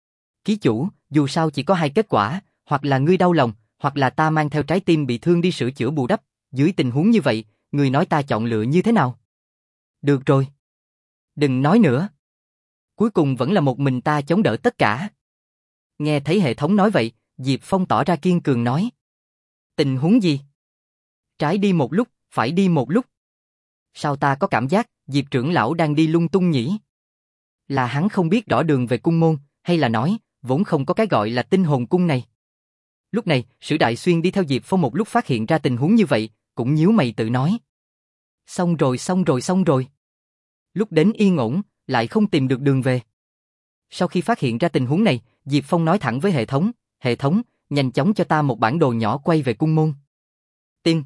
A: ký chủ, dù sao chỉ có hai kết quả, hoặc là ngươi đau lòng, hoặc là ta mang theo trái tim bị thương đi sửa chữa bù đắp. Dưới tình huống như vậy, ngươi nói ta chọn lựa như thế nào? Được rồi. Đừng nói nữa. Cuối cùng vẫn là một mình ta chống đỡ tất cả. Nghe thấy hệ thống nói vậy, Diệp Phong tỏ ra kiên cường nói. Tình huống gì? Trái đi một lúc, phải đi một lúc. Sao ta có cảm giác Diệp trưởng lão đang đi lung tung nhỉ? Là hắn không biết rõ đường về cung môn, hay là nói, vốn không có cái gọi là tinh hồn cung này? Lúc này, Sử Đại Xuyên đi theo Diệp Phong một lúc phát hiện ra tình huống như vậy, cũng nhíu mày tự nói. Xong rồi xong rồi xong rồi. Lúc đến yên ổn, lại không tìm được đường về. Sau khi phát hiện ra tình huống này, Diệp Phong nói thẳng với hệ thống, hệ thống, nhanh chóng cho ta một bản đồ nhỏ quay về cung môn. Tiên,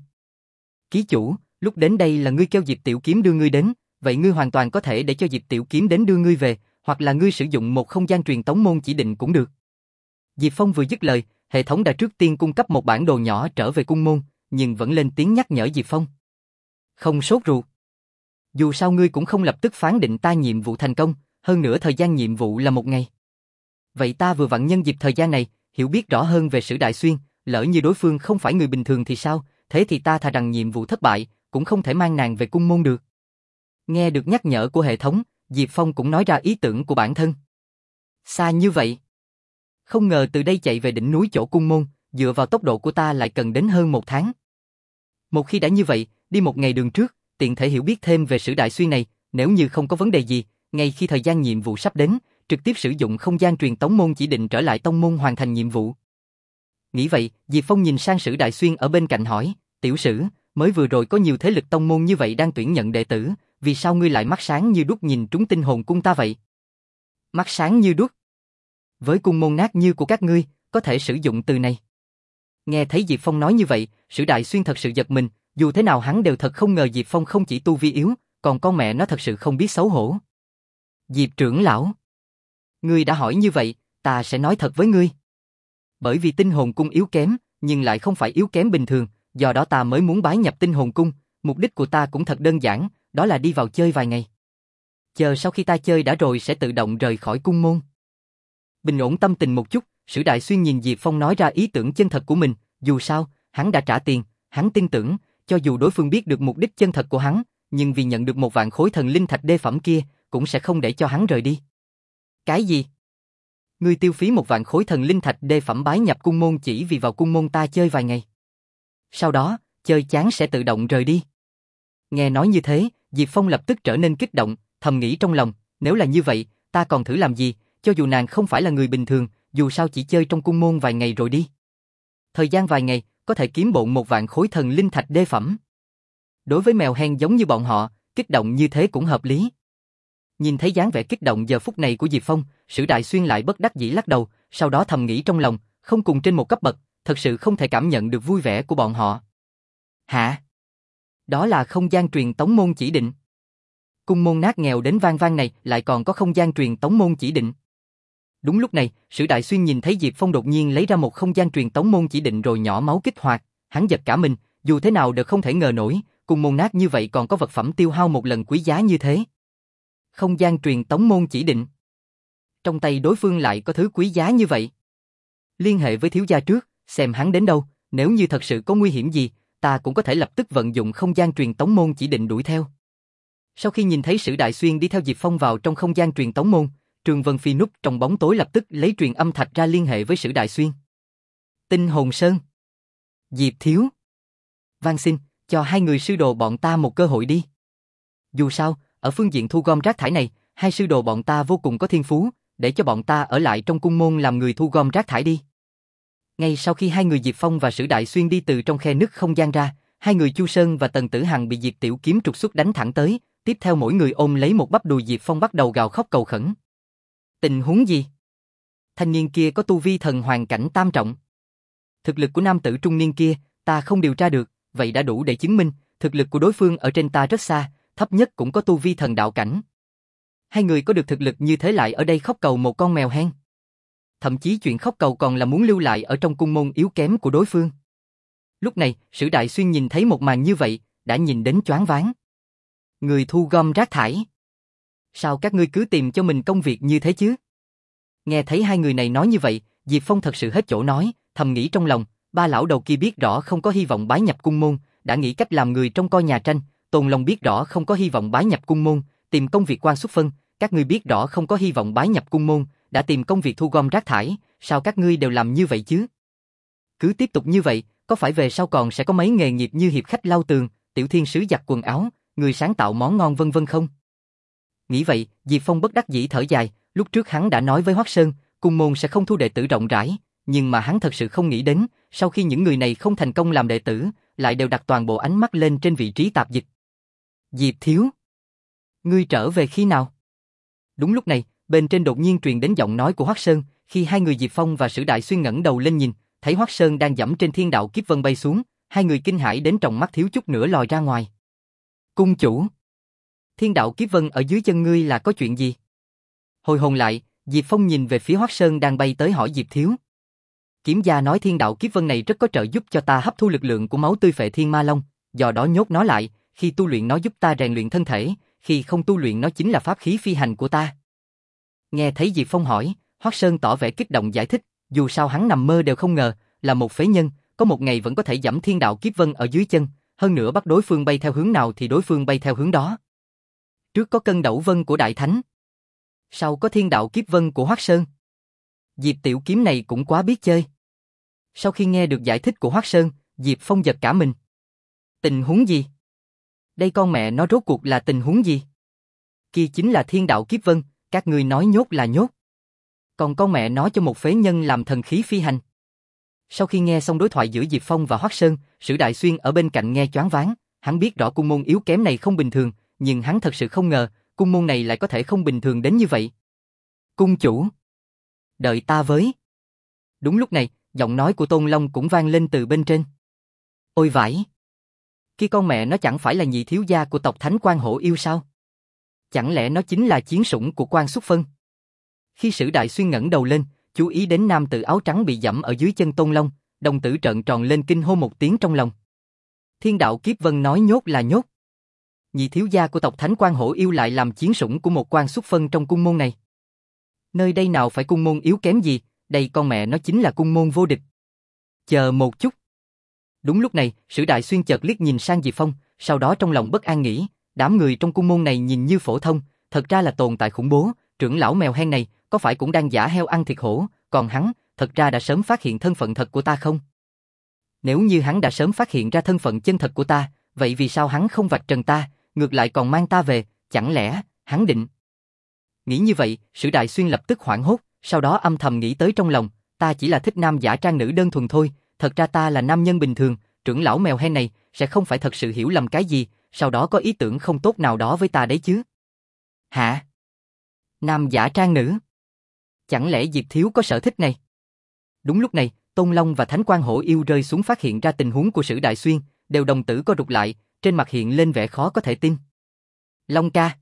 A: ký chủ, lúc đến đây là ngươi kêu Diệp Tiểu Kiếm đưa ngươi đến, vậy ngươi hoàn toàn có thể để cho Diệp Tiểu Kiếm đến đưa ngươi về, hoặc là ngươi sử dụng một không gian truyền tống môn chỉ định cũng được. Diệp Phong vừa dứt lời, hệ thống đã trước tiên cung cấp một bản đồ nhỏ trở về cung môn, nhưng vẫn lên tiếng nhắc nhở Diệp Phong. Không sốt ruột. Dù sao ngươi cũng không lập tức phán định ta nhiệm vụ thành công, hơn nữa thời gian nhiệm vụ là một ngày. Vậy ta vừa vặn nhân dịp thời gian này, hiểu biết rõ hơn về Sử Đại Xuyên, lỡ như đối phương không phải người bình thường thì sao, thế thì ta thà rằng nhiệm vụ thất bại, cũng không thể mang nàng về cung môn được. Nghe được nhắc nhở của hệ thống, Diệp Phong cũng nói ra ý tưởng của bản thân. Xa như vậy. Không ngờ từ đây chạy về đỉnh núi chỗ cung môn, dựa vào tốc độ của ta lại cần đến hơn một tháng. Một khi đã như vậy, đi một ngày đường trước, tiện thể hiểu biết thêm về Sử Đại Xuyên này, nếu như không có vấn đề gì, ngay khi thời gian nhiệm vụ sắp đến, trực tiếp sử dụng không gian truyền tống môn chỉ định trở lại tông môn hoàn thành nhiệm vụ. Nghĩ vậy, Diệp Phong nhìn sang Sử Đại Xuyên ở bên cạnh hỏi, tiểu Sử, mới vừa rồi có nhiều thế lực tông môn như vậy đang tuyển nhận đệ tử, vì sao ngươi lại mắt sáng như đuốc nhìn trúng tinh hồn cung ta vậy? Mắt sáng như đuốc? Với cung môn nát như của các ngươi, có thể sử dụng từ này. Nghe thấy Diệp Phong nói như vậy, Sử Đại Xuyên thật sự giật mình, dù thế nào hắn đều thật không ngờ Diệp Phong không chỉ tu vi yếu, còn con mẹ nó thật sự không biết xấu hổ. Diệp trưởng lão, ngươi đã hỏi như vậy, ta sẽ nói thật với ngươi. Bởi vì tinh hồn cung yếu kém, nhưng lại không phải yếu kém bình thường, do đó ta mới muốn bái nhập tinh hồn cung, mục đích của ta cũng thật đơn giản, đó là đi vào chơi vài ngày. Chờ sau khi ta chơi đã rồi sẽ tự động rời khỏi cung môn. Bình ổn tâm tình một chút, Sử Đại Xuyên nhìn Diệp Phong nói ra ý tưởng chân thật của mình, dù sao, hắn đã trả tiền, hắn tin tưởng, cho dù đối phương biết được mục đích chân thật của hắn, nhưng vì nhận được một vạn khối thần linh thạch đê phẩm kia, cũng sẽ không để cho hắn rời đi. Cái gì? Ngươi tiêu phí một vạn khối thần linh thạch đê phẩm bái nhập cung môn chỉ vì vào cung môn ta chơi vài ngày. Sau đó, chơi chán sẽ tự động rời đi. Nghe nói như thế, Diệp Phong lập tức trở nên kích động, thầm nghĩ trong lòng, nếu là như vậy, ta còn thử làm gì, cho dù nàng không phải là người bình thường, dù sao chỉ chơi trong cung môn vài ngày rồi đi. Thời gian vài ngày, có thể kiếm bộn một vạn khối thần linh thạch đê phẩm. Đối với mèo hen giống như bọn họ, kích động như thế cũng hợp lý. Nhìn thấy dáng vẻ kích động giờ phút này của Diệp Phong, Sử Đại Xuyên lại bất đắc dĩ lắc đầu, sau đó thầm nghĩ trong lòng, không cùng trên một cấp bậc, thật sự không thể cảm nhận được vui vẻ của bọn họ. Hả? Đó là không gian truyền tống môn chỉ định. Cung môn nát nghèo đến vang vang này lại còn có không gian truyền tống môn chỉ định. Đúng lúc này, Sử Đại Xuyên nhìn thấy Diệp Phong đột nhiên lấy ra một không gian truyền tống môn chỉ định rồi nhỏ máu kích hoạt, hắn giật cả mình, dù thế nào đều không thể ngờ nổi, cung môn nát như vậy còn có vật phẩm tiêu hao một lần quý giá như thế. Không gian truyền tống môn chỉ định. Trong tay đối phương lại có thứ quý giá như vậy. Liên hệ với thiếu gia trước, xem hắn đến đâu, nếu như thật sự có nguy hiểm gì, ta cũng có thể lập tức vận dụng không gian truyền tống môn chỉ định đuổi theo. Sau khi nhìn thấy Sử Đại Xuyên đi theo Diệp Phong vào trong không gian truyền tống môn, Trường Vân Phi núp trong bóng tối lập tức lấy truyền âm thạch ra liên hệ với Sử Đại Xuyên. Tinh Hồn Sơn. Diệp thiếu. Van xin, cho hai người sư đồ bọn ta một cơ hội đi. Dù sao, ở phương diện thu gom rác thải này, hai sư đồ bọn ta vô cùng có thiên phú, để cho bọn ta ở lại trong cung môn làm người thu gom rác thải đi. Ngay sau khi hai người Diệp Phong và Sử Đại Xuyên đi từ trong khe nứt không gian ra, hai người Chu Sơn và Tần Tử Hằng bị Diệp Tiểu Kiếm trục xuất đánh thẳng tới, tiếp theo mỗi người ôm lấy một bắp đùi Diệp Phong bắt đầu gào khóc cầu khẩn. Tình huống gì? Thanh niên kia có tu vi thần hoàng cảnh tam trọng. Thực lực của nam tử trung niên kia, ta không điều tra được, vậy đã đủ để chứng minh, thực lực của đối phương ở trên ta rất xa, thấp nhất cũng có tu vi thần đạo cảnh. Hai người có được thực lực như thế lại ở đây khóc cầu một con mèo hen. Thậm chí chuyện khóc cầu còn là muốn lưu lại ở trong cung môn yếu kém của đối phương. Lúc này, Sử Đại Xuyên nhìn thấy một màn như vậy, đã nhìn đến choáng váng. Người thu gom rác thải. Sao các ngươi cứ tìm cho mình công việc như thế chứ? Nghe thấy hai người này nói như vậy, Diệp Phong thật sự hết chỗ nói, thầm nghĩ trong lòng, ba lão đầu kia biết rõ không có hy vọng bái nhập cung môn, đã nghĩ cách làm người trong coi nhà tranh, Tôn Long biết rõ không có hy vọng bái nhập cung môn, tìm công việc quan xuất phân, các ngươi biết rõ không có hy vọng bái nhập cung môn, đã tìm công việc thu gom rác thải, sao các ngươi đều làm như vậy chứ? Cứ tiếp tục như vậy, có phải về sau còn sẽ có mấy nghề nghiệp như hiệp khách lau tường, tiểu thiên sứ giặt quần áo, người sáng tạo món ngon vân vân không? Nghĩ vậy, Diệp Phong bất đắc dĩ thở dài, lúc trước hắn đã nói với Hoắc Sơn, cung môn sẽ không thu đệ tử rộng rãi, nhưng mà hắn thật sự không nghĩ đến, sau khi những người này không thành công làm đệ tử, lại đều đặt toàn bộ ánh mắt lên trên vị trí tạp dịch. Diệp thiếu, ngươi trở về khi nào? Đúng lúc này, bên trên đột nhiên truyền đến giọng nói của Hoắc Sơn, khi hai người Diệp Phong và Sử Đại Xuyên ngẩng đầu lên nhìn, thấy Hoắc Sơn đang giẫm trên thiên đạo kiếp vân bay xuống, hai người kinh hãi đến tròng mắt thiếu chút nữa lòi ra ngoài. Cung chủ, thiên đạo kiếp vân ở dưới chân ngươi là có chuyện gì? Hồi hồn lại, Diệp Phong nhìn về phía Hoắc Sơn đang bay tới hỏi Diệp thiếu. Kiếm gia nói thiên đạo kiếp vân này rất có trợ giúp cho ta hấp thu lực lượng của máu tươi phệ thiên ma long, do đó nhốt nó lại, khi tu luyện nó giúp ta rèn luyện thân thể, khi không tu luyện nó chính là pháp khí phi hành của ta. Nghe thấy Diệp Phong hỏi, Hoắc Sơn tỏ vẻ kích động giải thích, dù sao hắn nằm mơ đều không ngờ, là một phế nhân, có một ngày vẫn có thể giẫm thiên đạo kiếp vân ở dưới chân, hơn nữa bắt đối phương bay theo hướng nào thì đối phương bay theo hướng đó. Trước có cân đẩu vân của Đại Thánh, sau có thiên đạo kiếp vân của Hoắc Sơn. Diệp Tiểu Kiếm này cũng quá biết chơi. Sau khi nghe được giải thích của Hoắc Sơn, Diệp Phong giật cả mình. Tình huống gì? Đây con mẹ nó rốt cuộc là tình huống gì? Kia chính là thiên đạo kiếp vân, các ngươi nói nhốt là nhốt. Còn con mẹ nó cho một phế nhân làm thần khí phi hành. Sau khi nghe xong đối thoại giữa Diệp Phong và Hoắc Sơn, Sử Đại Xuyên ở bên cạnh nghe choáng váng, hắn biết rõ cung môn yếu kém này không bình thường, nhưng hắn thật sự không ngờ, cung môn này lại có thể không bình thường đến như vậy. Cung chủ, đợi ta với. Đúng lúc này, giọng nói của Tôn Long cũng vang lên từ bên trên. Ôi vãi! Khi con mẹ nó chẳng phải là nhị thiếu gia của tộc Thánh Quan Hổ Yêu sao? Chẳng lẽ nó chính là chiến sủng của Quan Xuất Phân? Khi Sử Đại Xuyên ngẩng đầu lên, chú ý đến nam tử áo trắng bị dẫm ở dưới chân Tôn Long, đồng tử trợn tròn lên kinh hô một tiếng trong lòng. Thiên đạo kiếp vân nói nhốt là nhốt. Nhị thiếu gia của tộc Thánh Quan Hổ Yêu lại làm chiến sủng của một Quan Xuất Phân trong cung môn này. Nơi đây nào phải cung môn yếu kém gì, đây con mẹ nó chính là cung môn vô địch. Chờ một chút. Đúng lúc này, Sử Đại Xuyên chợt liếc nhìn sang Diệp Phong, sau đó trong lòng bất an nghĩ, đám người trong cung môn này nhìn như phổ thông, thật ra là tồn tại khủng bố, trưởng lão mèo hen này có phải cũng đang giả heo ăn thịt hổ, còn hắn, thật ra đã sớm phát hiện thân phận thật của ta không? Nếu như hắn đã sớm phát hiện ra thân phận chân thật của ta, vậy vì sao hắn không vạch trần ta, ngược lại còn mang ta về, chẳng lẽ, hắn định? Nghĩ như vậy, Sử Đại Xuyên lập tức hoảng hốt, sau đó âm thầm nghĩ tới trong lòng, ta chỉ là thích nam giả trang nữ đơn thuần thôi, thật ra ta là nam nhân bình thường, trưởng lão mèo hen này sẽ không phải thật sự hiểu lầm cái gì, sau đó có ý tưởng không tốt nào đó với ta đấy chứ. Hả? Nam giả trang nữ? Chẳng lẽ Diệp Thiếu có sở thích này? Đúng lúc này, Tôn Long và Thánh Quan Hổ Yêu rơi xuống phát hiện ra tình huống của Sử Đại Xuyên, đều đồng tử co rụt lại, trên mặt hiện lên vẻ khó có thể tin. Long ca,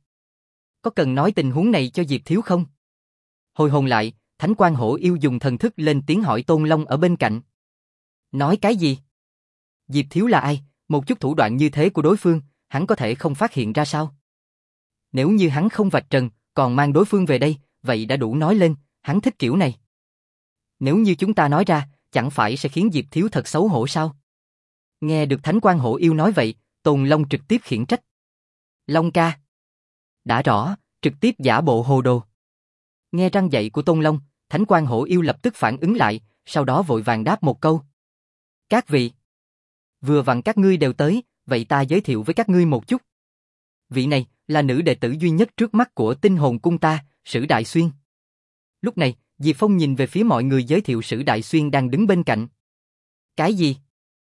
A: có cần nói tình huống này cho Diệp Thiếu không? Hồi hồn lại, Thánh Quan Hổ Yêu dùng thần thức lên tiếng hỏi Tôn Long ở bên cạnh. Nói cái gì? Diệp Thiếu là ai? Một chút thủ đoạn như thế của đối phương, hắn có thể không phát hiện ra sao? Nếu như hắn không vạch trần, còn mang đối phương về đây, vậy đã đủ nói lên, hắn thích kiểu này. Nếu như chúng ta nói ra, chẳng phải sẽ khiến Diệp Thiếu thật xấu hổ sao? Nghe được Thánh Quan Hổ Yêu nói vậy, Tôn Long trực tiếp khiển trách. Long ca. Đã rõ, trực tiếp giả bộ hồ đồ. Nghe răng dạy của Tôn Long, Thánh Quan Hổ Yêu lập tức phản ứng lại, sau đó vội vàng đáp một câu. Các vị, vừa vặn các ngươi đều tới, vậy ta giới thiệu với các ngươi một chút. Vị này là nữ đệ tử duy nhất trước mắt của Tinh Hồn cung ta, Sử Đại Xuyên. Lúc này, Diệp Phong nhìn về phía mọi người giới thiệu Sử Đại Xuyên đang đứng bên cạnh. Cái gì?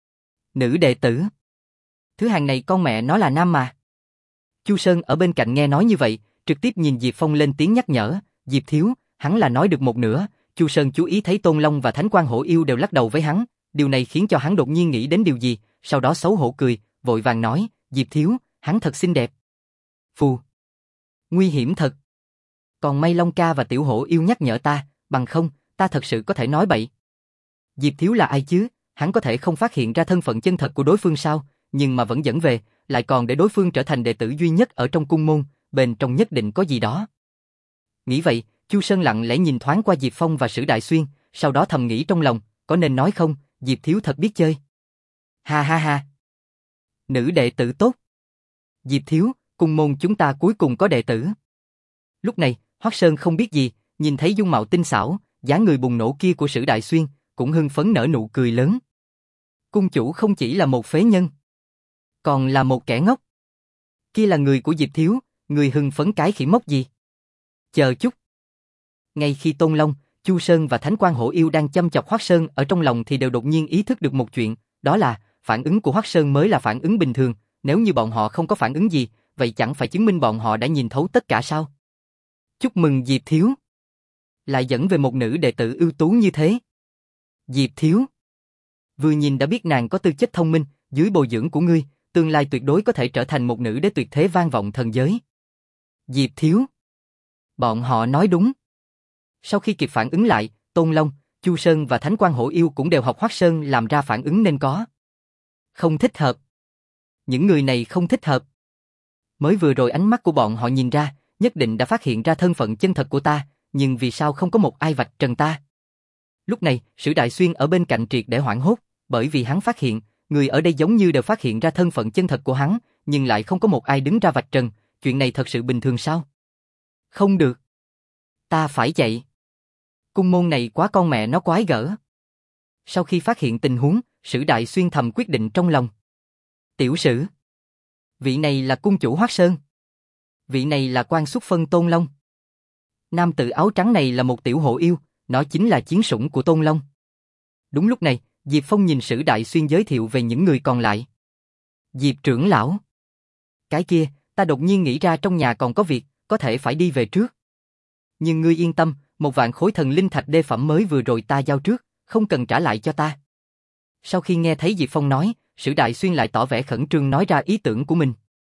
A: Nữ đệ tử? Thứ hàng này con mẹ nó là nam mà. Chu Sơn ở bên cạnh nghe nói như vậy, trực tiếp nhìn Diệp Phong lên tiếng nhắc nhở, Diệp Thiếu, hắn là nói được một nửa. Chu Sơn chú ý thấy Tôn Long và Thánh Quan Hổ Yêu đều lắc đầu với hắn, điều này khiến cho hắn đột nhiên nghĩ đến điều gì, sau đó xấu hổ cười, vội vàng nói, Diệp Thiếu, hắn thật xinh đẹp. Phù. Nguy hiểm thật. Còn may Long ca và Tiểu Hổ Yêu nhắc nhở ta, bằng không, ta thật sự có thể nói bậy. Diệp Thiếu là ai chứ, hắn có thể không phát hiện ra thân phận chân thật của đối phương sao, nhưng mà vẫn dẫn về, lại còn để đối phương trở thành đệ tử duy nhất ở trong cung môn, bên trong nhất định có gì đó. Nghĩ vậy, Chu Sơn lặng lẽ nhìn thoáng qua Diệp Phong và Sử Đại Xuyên, sau đó thầm nghĩ trong lòng, có nên nói không, Diệp Thiếu thật biết chơi. Ha ha ha. Nữ đệ tử tốt. Diệp Thiếu, cung môn chúng ta cuối cùng có đệ tử. Lúc này, Hoắc Sơn không biết gì, nhìn thấy dung mạo tinh xảo, dáng người bùng nổ kia của Sử Đại Xuyên, cũng hưng phấn nở nụ cười lớn. Cung chủ không chỉ là một phế nhân, còn là một kẻ ngốc. Kia là người của Diệp Thiếu, người hưng phấn cái khỉ mốc gì? Chờ chút. Ngay khi Tôn Long, Chu Sơn và Thánh Quan Hổ Yêu đang chăm chọc Hoắc Sơn ở trong lòng thì đều đột nhiên ý thức được một chuyện, đó là phản ứng của Hoắc Sơn mới là phản ứng bình thường, nếu như bọn họ không có phản ứng gì, vậy chẳng phải chứng minh bọn họ đã nhìn thấu tất cả sao? Chúc mừng Diệp Thiếu. Lại dẫn về một nữ đệ tử ưu tú như thế. Diệp Thiếu. Vừa nhìn đã biết nàng có tư chất thông minh, dưới bồi dưỡng của ngươi, tương lai tuyệt đối có thể trở thành một nữ đế tuyệt thế vang vọng thần giới. Diệp Thiếu. Bọn họ nói đúng. Sau khi kịp phản ứng lại, Tôn Long, Chu Sơn và Thánh Quan Hổ Yêu cũng đều học Hoắc Sơn làm ra phản ứng nên có. Không thích hợp. Những người này không thích hợp. Mới vừa rồi ánh mắt của bọn họ nhìn ra, nhất định đã phát hiện ra thân phận chân thật của ta, nhưng vì sao không có một ai vạch trần ta? Lúc này, Sử Đại Xuyên ở bên cạnh triệt để hoảng hốt, bởi vì hắn phát hiện, người ở đây giống như đều phát hiện ra thân phận chân thật của hắn, nhưng lại không có một ai đứng ra vạch trần, chuyện này thật sự bình thường sao? Không được. Ta phải chạy. Cung môn này quá con mẹ nó quái gở. Sau khi phát hiện tình huống, Sử Đại Xuyên thầm quyết định trong lòng. Tiểu Sử. Vị này là cung chủ Hoắc Sơn. Vị này là Quan Xuất Phân Tôn Long. Nam tử áo trắng này là một tiểu hổ yêu, nó chính là chiến sủng của Tôn Long. Đúng lúc này, Diệp Phong nhìn Sử Đại Xuyên giới thiệu về những người còn lại. Diệp trưởng lão. Cái kia, ta đột nhiên nghĩ ra trong nhà còn có việc, có thể phải đi về trước. Nhưng ngươi yên tâm, một vạn khối thần linh thạch đê phẩm mới vừa rồi ta giao trước, không cần trả lại cho ta. Sau khi nghe thấy Diệp Phong nói, Sử Đại Xuyên lại tỏ vẻ khẩn trương nói ra ý tưởng của mình.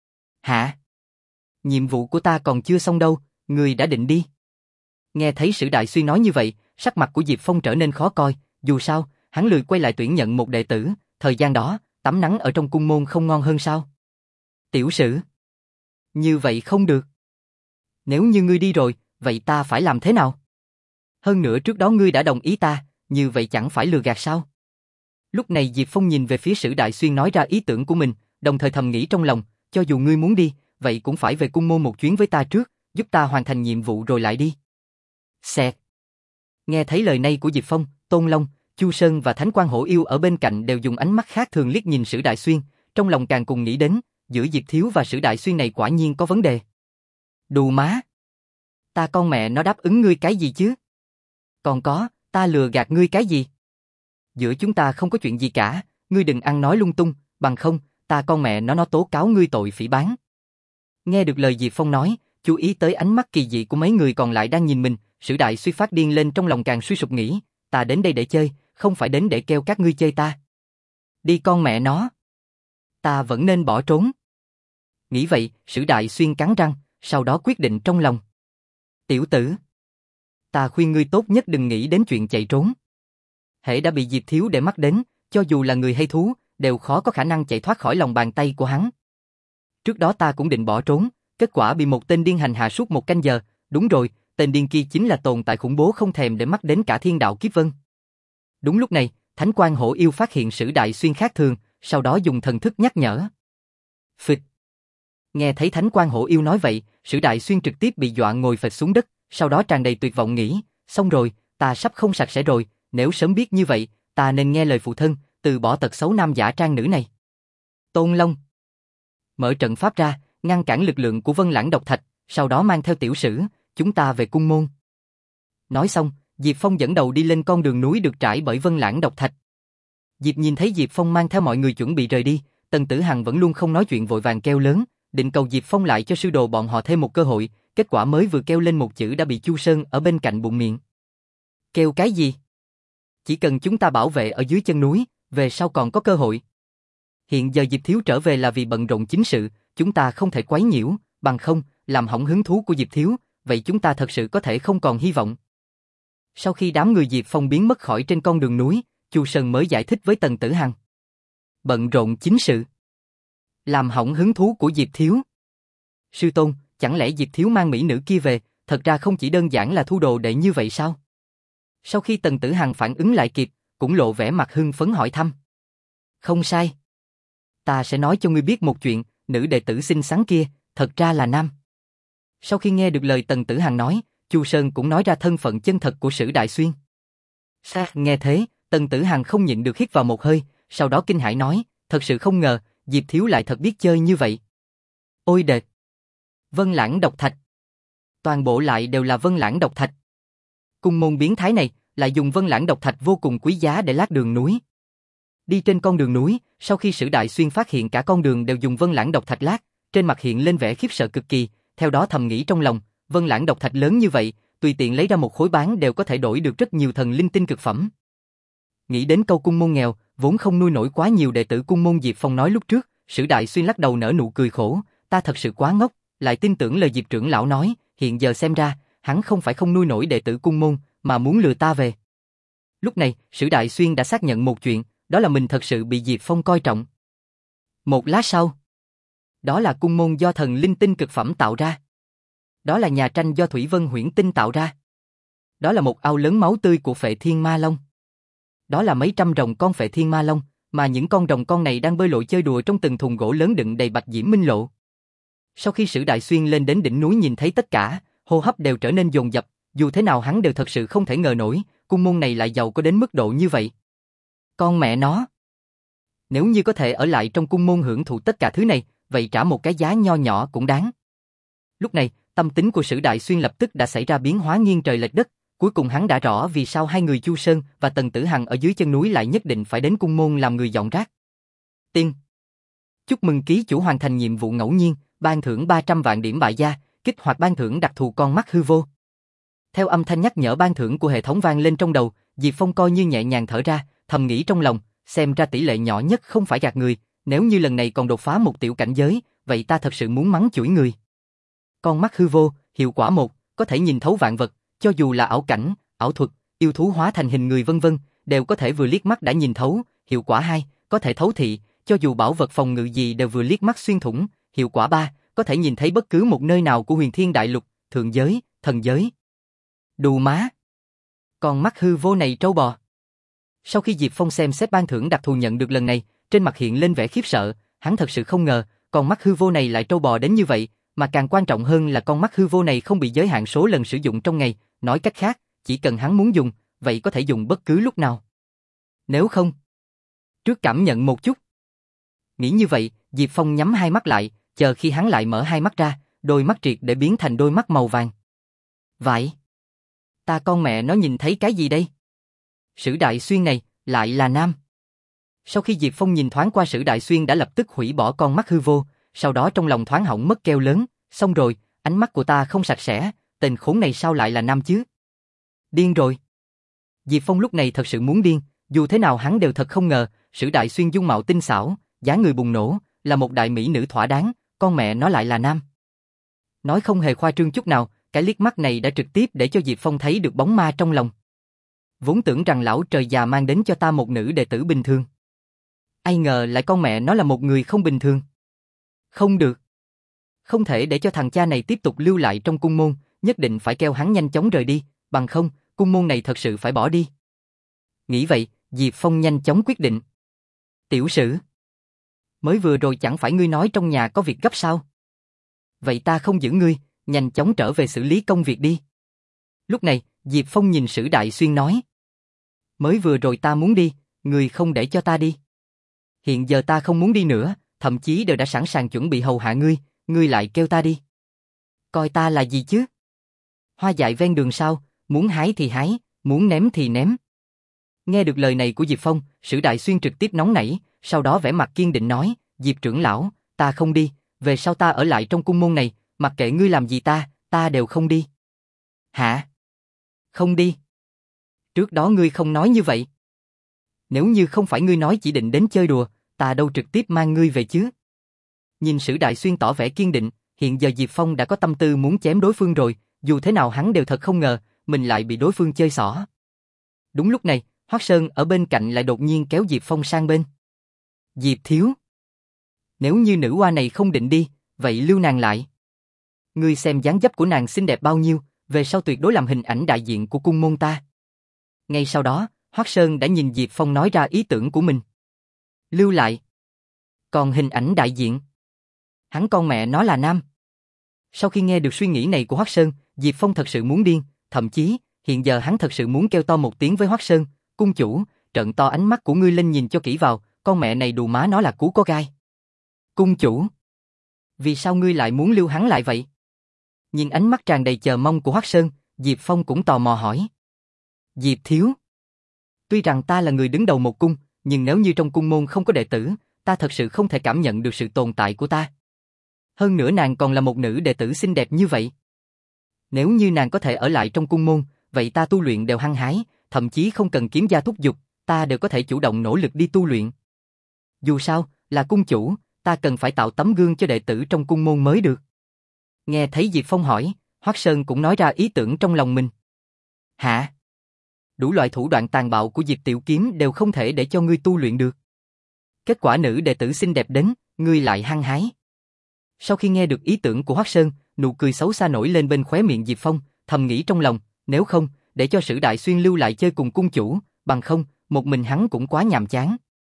A: Hả? Nhiệm vụ của ta còn chưa xong đâu, ngươi đã định đi. Nghe thấy Sử Đại Xuyên nói như vậy, sắc mặt của Diệp Phong trở nên khó coi, dù sao, hắn lười quay lại tuyển nhận một đệ tử, thời gian đó, tắm nắng ở trong cung môn không ngon hơn sao? Tiểu Sử. Như vậy không được. Nếu như ngươi đi rồi, vậy ta phải làm thế nào? Hơn nữa trước đó ngươi đã đồng ý ta, như vậy chẳng phải lừa gạt sao? Lúc này Diệp Phong nhìn về phía Sử Đại Xuyên nói ra ý tưởng của mình, đồng thời thầm nghĩ trong lòng, cho dù ngươi muốn đi, vậy cũng phải về cung môn một chuyến với ta trước, giúp ta hoàn thành nhiệm vụ rồi lại đi. Xẹt. Nghe thấy lời này của Diệp Phong, Tôn Long, Chu Sơn và Thánh Quang Hổ Yêu ở bên cạnh đều dùng ánh mắt khác thường liếc nhìn Sử Đại Xuyên, trong lòng càng cùng nghĩ đến, giữa Diệp Thiếu và Sử Đại Xuyên này quả nhiên có vấn đề. Đù má. Ta con mẹ nó đáp ứng ngươi cái gì chứ? Còn có, ta lừa gạt ngươi cái gì? Giữa chúng ta không có chuyện gì cả, ngươi đừng ăn nói lung tung, bằng không, ta con mẹ nó nó tố cáo ngươi tội phỉ báng. Nghe được lời Diệp Phong nói, chú ý tới ánh mắt kỳ dị của mấy người còn lại đang nhìn mình, Sử Đại Xuyên phát điên lên trong lòng càng suy sụp nghĩ, ta đến đây để chơi, không phải đến để kêu các ngươi chơi ta. Đi con mẹ nó. Ta vẫn nên bỏ trốn. Nghĩ vậy, Sử Đại Xuyên cắn răng, sau đó quyết định trong lòng. Tiểu tử. Ta khuyên ngươi tốt nhất đừng nghĩ đến chuyện chạy trốn. Hễ đã bị Diệp Thiếu để mắt đến, cho dù là người hay thú, đều khó có khả năng chạy thoát khỏi lòng bàn tay của hắn. Trước đó ta cũng định bỏ trốn, kết quả bị một tên điên hành hạ suốt một canh giờ, đúng rồi, tên điên kia chính là tồn tại khủng bố không thèm để mắt đến cả thiên đạo kiếp vân. Đúng lúc này, Thánh Quang Hổ Yêu phát hiện Sử Đại Xuyên khác thường, sau đó dùng thần thức nhắc nhở. Phịch. Nghe thấy Thánh Quang Hổ Yêu nói vậy, Sử Đại Xuyên trực tiếp bị dọa ngồi phịch xuống đất, sau đó tràn đầy tuyệt vọng nghĩ, xong rồi, ta sắp không sạch sẽ rồi, nếu sớm biết như vậy, ta nên nghe lời phụ thân, từ bỏ tật xấu nam giả trang nữ này. Tôn Long. Mở trận pháp ra, ngăn cản lực lượng của Vân Lãng Độc Thạch, sau đó mang theo Tiểu Sử, chúng ta về cung môn. Nói xong, Diệp Phong dẫn đầu đi lên con đường núi được trải bởi Vân Lãng Độc Thạch. Diệp nhìn thấy Diệp Phong mang theo mọi người chuẩn bị rời đi, Tần Tử Hằng vẫn luôn không nói chuyện vội vàng kêu lớn, định cầu Diệp Phong lại cho sư đồ bọn họ thêm một cơ hội, kết quả mới vừa kêu lên một chữ đã bị Chu Sơn ở bên cạnh bụng miệng. Kêu cái gì? Chỉ cần chúng ta bảo vệ ở dưới chân núi, về sau còn có cơ hội. Hiện giờ Diệp Thiếu trở về là vì bận rộn chính sự, chúng ta không thể quấy nhiễu, bằng không, làm hỏng hứng thú của Diệp Thiếu, vậy chúng ta thật sự có thể không còn hy vọng. Sau khi đám người Diệp Phong biến mất khỏi trên con đường núi, Chu Sơn mới giải thích với Tần Tử Hằng. Bận rộn chính sự. Làm hỏng hứng thú của Diệp Thiếu. Sư tôn, chẳng lẽ Diệp Thiếu mang mỹ nữ kia về, thật ra không chỉ đơn giản là thu đồ đệ như vậy sao? Sau khi Tần Tử Hằng phản ứng lại kịp, cũng lộ vẻ mặt hưng phấn hỏi thăm. Không sai. Ta sẽ nói cho ngươi biết một chuyện, nữ đệ tử xinh xắn kia, thật ra là nam. Sau khi nghe được lời Tần Tử Hằng nói, Chu Sơn cũng nói ra thân phận chân thật của Sử Đại Xuyên. Sa, nghe thế, Tần Tử Hằng không nhịn được hít vào một hơi, sau đó kinh hãi nói, thật sự không ngờ, Diệp Thiếu lại thật biết chơi như vậy. Ôi đệt! Vân Lãng Độc Thạch. Toàn bộ lại đều là Vân Lãng Độc Thạch. Cung môn biến thái này, lại dùng Vân Lãng Độc Thạch vô cùng quý giá để lát đường núi. Đi trên con đường núi, sau khi Sử Đại Xuyên phát hiện cả con đường đều dùng Vân Lãng Độc Thạch lát, trên mặt hiện lên vẻ khiếp sợ cực kỳ, theo đó thầm nghĩ trong lòng, Vân Lãng Độc Thạch lớn như vậy, tùy tiện lấy ra một khối bán đều có thể đổi được rất nhiều thần linh tinh cực phẩm. Nghĩ đến câu cung môn nghèo, vốn không nuôi nổi quá nhiều đệ tử cung môn Diệp Phong nói lúc trước, Sử Đại Xuyên lắc đầu nở nụ cười khổ, ta thật sự quá ngốc, lại tin tưởng lời Diệp trưởng lão nói, hiện giờ xem ra, hắn không phải không nuôi nổi đệ tử cung môn, mà muốn lừa ta về. Lúc này, Sử Đại Xuyên đã xác nhận một chuyện, đó là mình thật sự bị Diệp Phong coi trọng. Một lát sau, đó là cung môn do thần linh tinh cực phẩm tạo ra. Đó là nhà tranh do Thủy Vân Huyễn Tinh tạo ra. Đó là một ao lớn máu tươi của Phệ Thiên Ma Long. Đó là mấy trăm rồng con Phệ Thiên Ma Long, mà những con rồng con này đang bơi lội chơi đùa trong từng thùng gỗ lớn đựng đầy bạch diễm minh lộ. Sau khi Sử Đại Xuyên lên đến đỉnh núi nhìn thấy tất cả, hô hấp đều trở nên dồn dập, dù thế nào hắn đều thật sự không thể ngờ nổi, cung môn này lại giàu có đến mức độ như vậy. Con mẹ nó! Nếu như có thể ở lại trong cung môn hưởng thụ tất cả thứ này, vậy trả một cái giá nho nhỏ cũng đáng. Lúc này, tâm tính của Sử Đại Xuyên lập tức đã xảy ra biến hóa nghiêng trời lệch đất, cuối cùng hắn đã rõ vì sao hai người Chu Sơn và Tần Tử Hằng ở dưới chân núi lại nhất định phải đến cung môn làm người dọn rác. Tiên. Chúc mừng ký chủ hoàn thành nhiệm vụ ngẫu nhiên, ban thưởng ba trăm vạn điểm bại gia, kích hoạt ban thưởng đặc thù con mắt hư vô. Theo âm thanh nhắc nhở ban thưởng của hệ thống vang lên trong đầu, Diệp Phong coi như nhẹ nhàng thở ra, thầm nghĩ trong lòng, xem ra tỷ lệ nhỏ nhất không phải gạt người, nếu như lần này còn đột phá một tiểu cảnh giới, vậy ta thật sự muốn mắng chửi người. Con mắt hư vô, hiệu quả một, có thể nhìn thấu vạn vật, cho dù là ảo cảnh, ảo thuật, yêu thú hóa thành hình người vân vân, đều có thể vừa liếc mắt đã nhìn thấu, hiệu quả hai, có thể thấu thị, cho dù bảo vật phòng ngự gì đều vừa liếc mắt xuyên thủng, hiệu quả ba, có thể nhìn thấy bất cứ một nơi nào của huyền thiên đại lục, thượng giới, thần giới. Đù má! Con mắt hư vô này trâu bò. Sau khi Diệp Phong xem xét ban thưởng đặc thù nhận được lần này, trên mặt hiện lên vẻ khiếp sợ, hắn thật sự không ngờ, con mắt hư vô này lại trâu bò đến như vậy, mà càng quan trọng hơn là con mắt hư vô này không bị giới hạn số lần sử dụng trong ngày, nói cách khác, chỉ cần hắn muốn dùng, vậy có thể dùng bất cứ lúc nào. Nếu không, trước cảm nhận một chút. Nghĩ như vậy, Diệp Phong nhắm hai mắt lại, chờ khi hắn lại mở hai mắt ra, đôi mắt triệt để biến thành đôi mắt màu vàng. Vậy, ta con mẹ nó nhìn thấy cái gì đây? Sử Đại Xuyên này, lại là nam. Sau khi Diệp Phong nhìn thoáng qua Sử Đại Xuyên đã lập tức hủy bỏ con mắt hư vô, sau đó trong lòng thoáng hỏng mất kêu lớn, xong rồi, ánh mắt của ta không sạch sẽ, tên khốn này sao lại là nam chứ? Điên rồi. Diệp Phong lúc này thật sự muốn điên, dù thế nào hắn đều thật không ngờ, Sử Đại Xuyên dung mạo tinh xảo, dáng người bùng nổ, là một đại mỹ nữ thỏa đáng, con mẹ nó lại là nam. Nói không hề khoa trương chút nào, cái liếc mắt này đã trực tiếp để cho Diệp Phong thấy được bóng ma trong lòng. Vốn tưởng rằng lão trời già mang đến cho ta một nữ đệ tử bình thường. Ai ngờ lại con mẹ nó là một người không bình thường. Không được. Không thể để cho thằng cha này tiếp tục lưu lại trong cung môn, nhất định phải kêu hắn nhanh chóng rời đi, bằng không, cung môn này thật sự phải bỏ đi. Nghĩ vậy, Diệp Phong nhanh chóng quyết định. Tiểu Sử, mới vừa rồi chẳng phải ngươi nói trong nhà có việc gấp sao? Vậy ta không giữ ngươi, nhanh chóng trở về xử lý công việc đi. Lúc này, Diệp Phong nhìn Sử Đại Xuyên nói. Mới vừa rồi ta muốn đi, ngươi không để cho ta đi. Hiện giờ ta không muốn đi nữa, thậm chí đều đã sẵn sàng chuẩn bị hầu hạ ngươi, ngươi lại kêu ta đi. Coi ta là gì chứ? Hoa dại ven đường sao, muốn hái thì hái, muốn ném thì ném. Nghe được lời này của Diệp Phong, Sử Đại Xuyên trực tiếp nóng nảy, sau đó vẻ mặt kiên định nói, Diệp trưởng lão, ta không đi, về sau ta ở lại trong cung môn này, mặc kệ ngươi làm gì ta, ta đều không đi. Hả? Không đi? Trước đó ngươi không nói như vậy. Nếu như không phải ngươi nói chỉ định đến chơi đùa, ta đâu trực tiếp mang ngươi về chứ. Nhìn Sử Đại Xuyên tỏ vẻ kiên định, hiện giờ Diệp Phong đã có tâm tư muốn chém đối phương rồi, dù thế nào hắn đều thật không ngờ, mình lại bị đối phương chơi xỏ. Đúng lúc này, Hoắc Sơn ở bên cạnh lại đột nhiên kéo Diệp Phong sang bên. Diệp thiếu, nếu như nữ hoa này không định đi, vậy lưu nàng lại. Ngươi xem dáng dấp của nàng xinh đẹp bao nhiêu, về sau tuyệt đối làm hình ảnh đại diện của cung môn ta. Ngay sau đó, Hoắc Sơn đã nhìn Diệp Phong nói ra ý tưởng của mình. Lưu lại. Còn hình ảnh đại diện? Hắn con mẹ nó là nam. Sau khi nghe được suy nghĩ này của Hoắc Sơn, Diệp Phong thật sự muốn điên, thậm chí, hiện giờ hắn thật sự muốn kêu to một tiếng với Hoắc Sơn, cung chủ, trợn to ánh mắt của ngươi lên nhìn cho kỹ vào, con mẹ này đù má nó là cú có gai. Cung chủ, vì sao ngươi lại muốn lưu hắn lại vậy? Nhìn ánh mắt tràn đầy chờ mong của Hoắc Sơn, Diệp Phong cũng tò mò hỏi. Diệp thiếu, tuy rằng ta là người đứng đầu một cung, nhưng nếu như trong cung môn không có đệ tử, ta thật sự không thể cảm nhận được sự tồn tại của ta. Hơn nữa nàng còn là một nữ đệ tử xinh đẹp như vậy. Nếu như nàng có thể ở lại trong cung môn, vậy ta tu luyện đều hăng hái, thậm chí không cần kiếm gia thúc giục, ta đều có thể chủ động nỗ lực đi tu luyện. Dù sao, là cung chủ, ta cần phải tạo tấm gương cho đệ tử trong cung môn mới được. Nghe thấy Diệp Phong hỏi, Hoắc Sơn cũng nói ra ý tưởng trong lòng mình. Hả? Đủ loại thủ đoạn tàn bạo của Diệp Tiểu Kiếm đều không thể để cho ngươi tu luyện được. Kết quả nữ đệ tử xinh đẹp đến, ngươi lại hăng hái. Sau khi nghe được ý tưởng của Hoắc Sơn, nụ cười xấu xa nổi lên bên khóe miệng Diệp Phong, thầm nghĩ trong lòng, nếu không, để cho Sử Đại Xuyên lưu lại chơi cùng cung chủ, bằng không, một mình hắn cũng quá nhàm chán.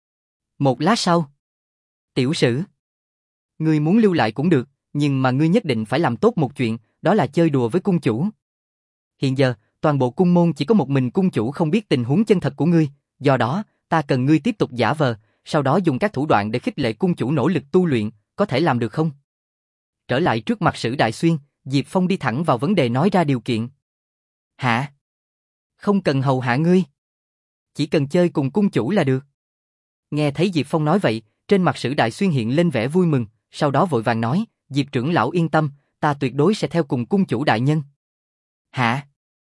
A: Một lát sau, Tiểu Sử, ngươi muốn lưu lại cũng được, nhưng mà ngươi nhất định phải làm tốt một chuyện, đó là chơi đùa với cung chủ. Hiện giờ, toàn bộ cung môn chỉ có một mình cung chủ không biết tình huống chân thật của ngươi, do đó, ta cần ngươi tiếp tục giả vờ, sau đó dùng các thủ đoạn để khích lệ cung chủ nỗ lực tu luyện, có thể làm được không? Trở lại trước mặt Sử Đại Xuyên, Diệp Phong đi thẳng vào vấn đề nói ra điều kiện. Hả? Không cần hầu hạ ngươi. Chỉ cần chơi cùng cung chủ là được. Nghe thấy Diệp Phong nói vậy, trên mặt Sử Đại Xuyên hiện lên vẻ vui mừng, sau đó vội vàng nói, Diệp trưởng lão yên tâm, ta tuyệt đối sẽ theo cùng cung chủ đại nhân. Hả?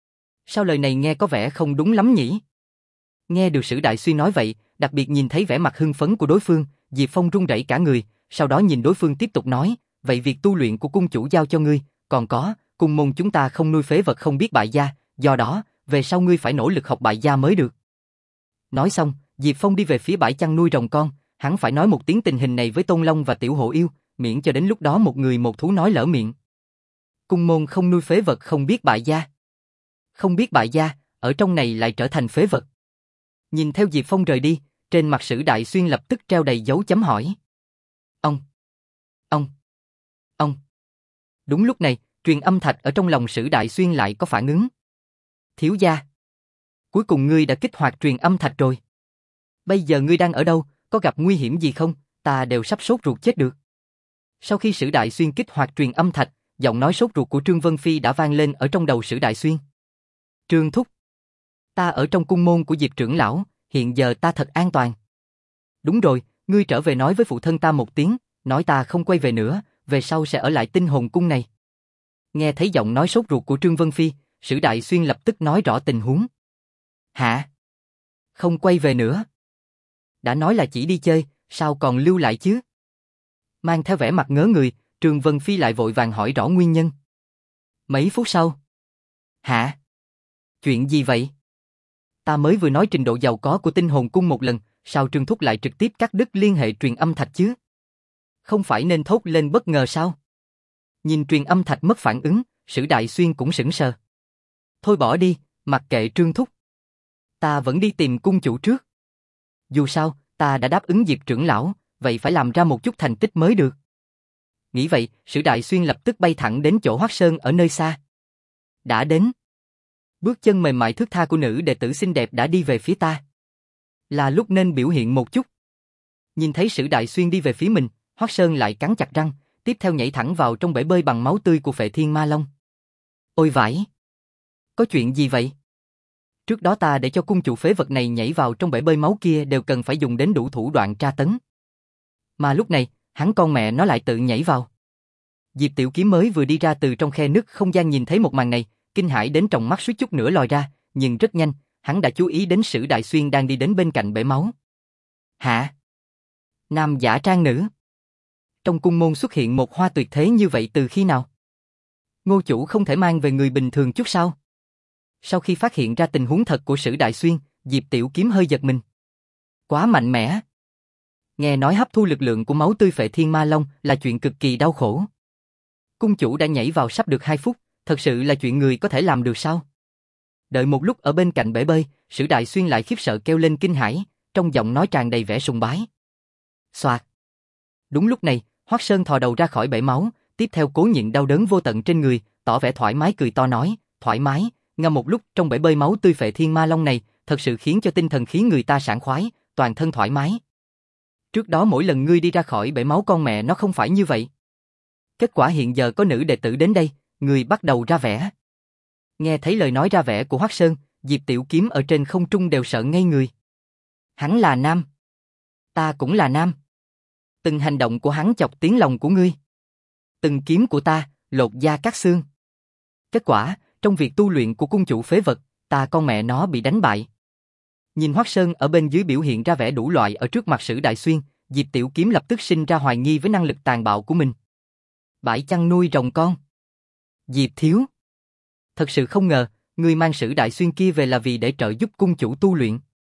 A: Sao lời này nghe có vẻ không đúng lắm nhỉ? Nghe được Sử Đại Xuyên nói vậy, đặc biệt nhìn thấy vẻ mặt hưng phấn của đối phương, Diệp Phong run rẩy cả người, sau đó nhìn đối phương tiếp tục nói, vậy việc tu luyện của cung chủ giao cho ngươi, còn có, cung môn chúng ta không nuôi phế vật không biết bại gia, do đó, về sau ngươi phải nỗ lực học bại gia mới được. Nói xong, Diệp Phong đi về phía bãi chăn nuôi rồng con, hắn phải nói một tiếng tình hình này với Tôn Long và Tiểu Hổ Yêu, miễn cho đến lúc đó một người một thú nói lỡ miệng. Cung môn không nuôi phế vật không biết bại gia. Không biết bại gia, ở trong này lại trở thành phế vật. Nhìn theo Diệp Phong rời đi, trên mặt Sử Đại Xuyên lập tức treo đầy dấu chấm hỏi. Ông, ông, ông. Đúng lúc này, truyền âm thạch ở trong lòng Sử Đại Xuyên lại có phản ứng. Thiếu gia, cuối cùng ngươi đã kích hoạt truyền âm thạch rồi. Bây giờ ngươi đang ở đâu, có gặp nguy hiểm gì không, ta đều sắp sốt ruột chết được. Sau khi Sử Đại Xuyên kích hoạt truyền âm thạch, giọng nói sốt ruột của Trương Vân Phi đã vang lên ở trong đầu Sử Đại Xuyên. Trương Thúc, ta ở trong cung môn của Diệp trưởng lão, hiện giờ ta thật an toàn. Đúng rồi, ngươi trở về nói với phụ thân ta một tiếng, nói ta không quay về nữa, về sau sẽ ở lại Tinh Hồn cung này. Nghe thấy giọng nói sốt ruột của Trương Vân Phi, Sử Đại Xuyên lập tức nói rõ tình huống. Hả? Không quay về nữa? Đã nói là chỉ đi chơi, sao còn lưu lại chứ? Mang theo vẻ mặt ngớ người, Trương Vân Phi lại vội vàng hỏi rõ nguyên nhân. Mấy phút sau. Hả? Chuyện gì vậy? Ta mới vừa nói trình độ giàu có của Tinh Hồn cung một lần, sao Trương Thúc lại trực tiếp cắt đứt liên hệ truyền âm thạch chứ? Không phải nên thốt lên bất ngờ sao? Nhìn truyền âm thạch mất phản ứng, Sử Đại Xuyên cũng sững sờ. Thôi bỏ đi, mặc kệ Trương Thúc. Ta vẫn đi tìm cung chủ trước. Dù sao, ta đã đáp ứng Diệp trưởng lão, vậy phải làm ra một chút thành tích mới được. Nghĩ vậy, Sử Đại Xuyên lập tức bay thẳng đến chỗ Hoắc Sơn ở nơi xa. Đã đến. Bước chân mềm mại thướt tha của nữ đệ tử xinh đẹp đã đi về phía ta. Là lúc nên biểu hiện một chút. Nhìn thấy Sử Đại Xuyên đi về phía mình, Hoắc Sơn lại cắn chặt răng, tiếp theo nhảy thẳng vào trong bể bơi bằng máu tươi của Phệ Thiên Ma Long. Ôi vãi! Có chuyện gì vậy? Trước đó ta để cho cung chủ phế vật này nhảy vào trong bể bơi máu kia đều cần phải dùng đến đủ thủ đoạn tra tấn. Mà lúc này, hắn con mẹ nó lại tự nhảy vào. Diệp Tiểu Kiếm mới vừa đi ra từ trong khe nứt không gian nhìn thấy một màn này, kinh hãi đến tròng mắt suýt chút nữa lòi ra, nhưng rất nhanh, hắn đã chú ý đến Sử Đại Xuyên đang đi đến bên cạnh bể máu. Hả? Nam giả trang nữ? Trong cung môn xuất hiện một hoa tuyệt thế như vậy từ khi nào? Ngô chủ không thể mang về người bình thường chút sao? Sau khi phát hiện ra tình huống thật của Sử Đại Xuyên, Diệp Tiểu Kiếm hơi giật mình. Quá mạnh mẽ. Nghe nói hấp thu lực lượng của máu tươi Phệ Thiên Ma Long là chuyện cực kỳ đau khổ. Cung chủ đã nhảy vào sắp được hai phút, thật sự là chuyện người có thể làm được sao? Đợi một lúc ở bên cạnh bể bơi, Sử Đại Xuyên lại khiếp sợ kêu lên kinh hãi, trong giọng nói tràn đầy vẻ sùng bái. Xoạt. Đúng lúc này, Hoắc Sơn thò đầu ra khỏi bể máu, tiếp theo cố nhịn đau đớn vô tận trên người, tỏ vẻ thoải mái cười to nói, thoải mái, ngâm một lúc trong bể bơi máu tươi Phệ Thiên Ma Long này, thật sự khiến cho tinh thần khí người ta sảng khoái, toàn thân thoải mái. Trước đó mỗi lần ngươi đi ra khỏi bể máu con mẹ nó không phải như vậy. Kết quả hiện giờ có nữ đệ tử đến đây, người bắt đầu ra vẻ. Nghe thấy lời nói ra vẻ của Hoắc Sơn, Diệp Tiểu Kiếm ở trên không trung đều sợ ngây người. Hắn là nam. Ta cũng là nam. Từng hành động của hắn chọc tiếng lòng của ngươi. Từng kiếm của ta, lột da cắt xương. Kết quả, trong việc tu luyện của cung chủ phế vật, ta con mẹ nó bị đánh bại. Nhìn Hoắc Sơn ở bên dưới biểu hiện ra vẻ đủ loại ở trước mặt Sử Đại Xuyên, Diệp Tiểu Kiếm lập tức sinh ra hoài nghi với năng lực tàn bạo của mình. Bãi chăn nuôi rồng con. Diệp thiếu. Thật sự không ngờ, ngươi mang Sử Đại Xuyên kia về là vì để trợ giúp cung chủ tu luyện.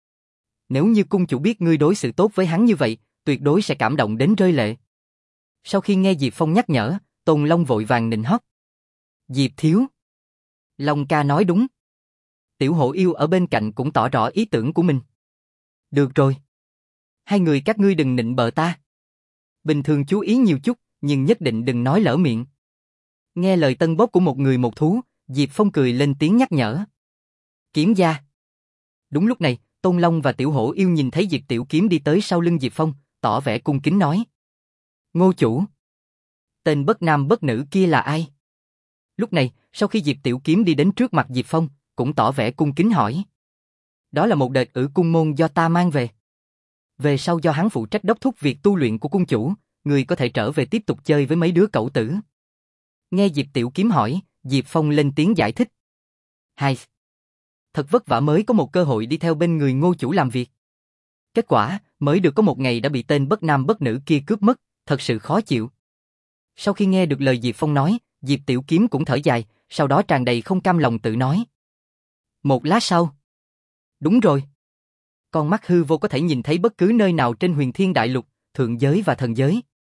A: Nếu như cung chủ biết ngươi đối xử tốt với hắn như vậy, tuyệt đối sẽ cảm động đến rơi lệ. Sau khi nghe Diệp Phong nhắc nhở, Tôn Long vội vàng nịnh hót. Diệp thiếu. Long ca nói đúng. Tiểu Hổ Yêu ở bên cạnh cũng tỏ rõ ý tưởng của mình. Được rồi. Hai người các ngươi đừng nịnh bợ ta. Bình thường chú ý nhiều chút, nhưng nhất định đừng nói lỡ miệng. Nghe lời tân bốc của một người một thú, Diệp Phong cười lên tiếng nhắc nhở. Kiếm gia. Đúng lúc này, Tôn Long và Tiểu Hổ Yêu nhìn thấy Diệp Tiểu Kiếm đi tới sau lưng Diệp Phong, tỏ vẻ cung kính nói. Ngô chủ. Tên bất nam bất nữ kia là ai? Lúc này, sau khi Diệp Tiểu Kiếm đi đến trước mặt Diệp Phong, cũng tỏ vẻ cung kính hỏi. Đó là một đệt ử cung môn do ta mang về. Về sau do hắn phụ trách đốc thúc việc tu luyện của cung chủ, người có thể trở về tiếp tục chơi với mấy đứa cẩu tử. Nghe Diệp Tiểu Kiếm hỏi, Diệp Phong lên tiếng giải thích. Hai. Thật vất vả mới có một cơ hội đi theo bên người Ngô chủ làm việc. Kết quả, mới được có một ngày đã bị tên bất nam bất nữ kia cướp mất, thật sự khó chịu. Sau khi nghe được lời Diệp Phong nói, Diệp Tiểu Kiếm cũng thở dài, sau đó tràn đầy không cam lòng tự nói. Một lát sau. Đúng rồi. Con mắt hư vô có thể nhìn thấy bất cứ nơi nào trên huyền thiên đại lục, thượng giới và thần giới.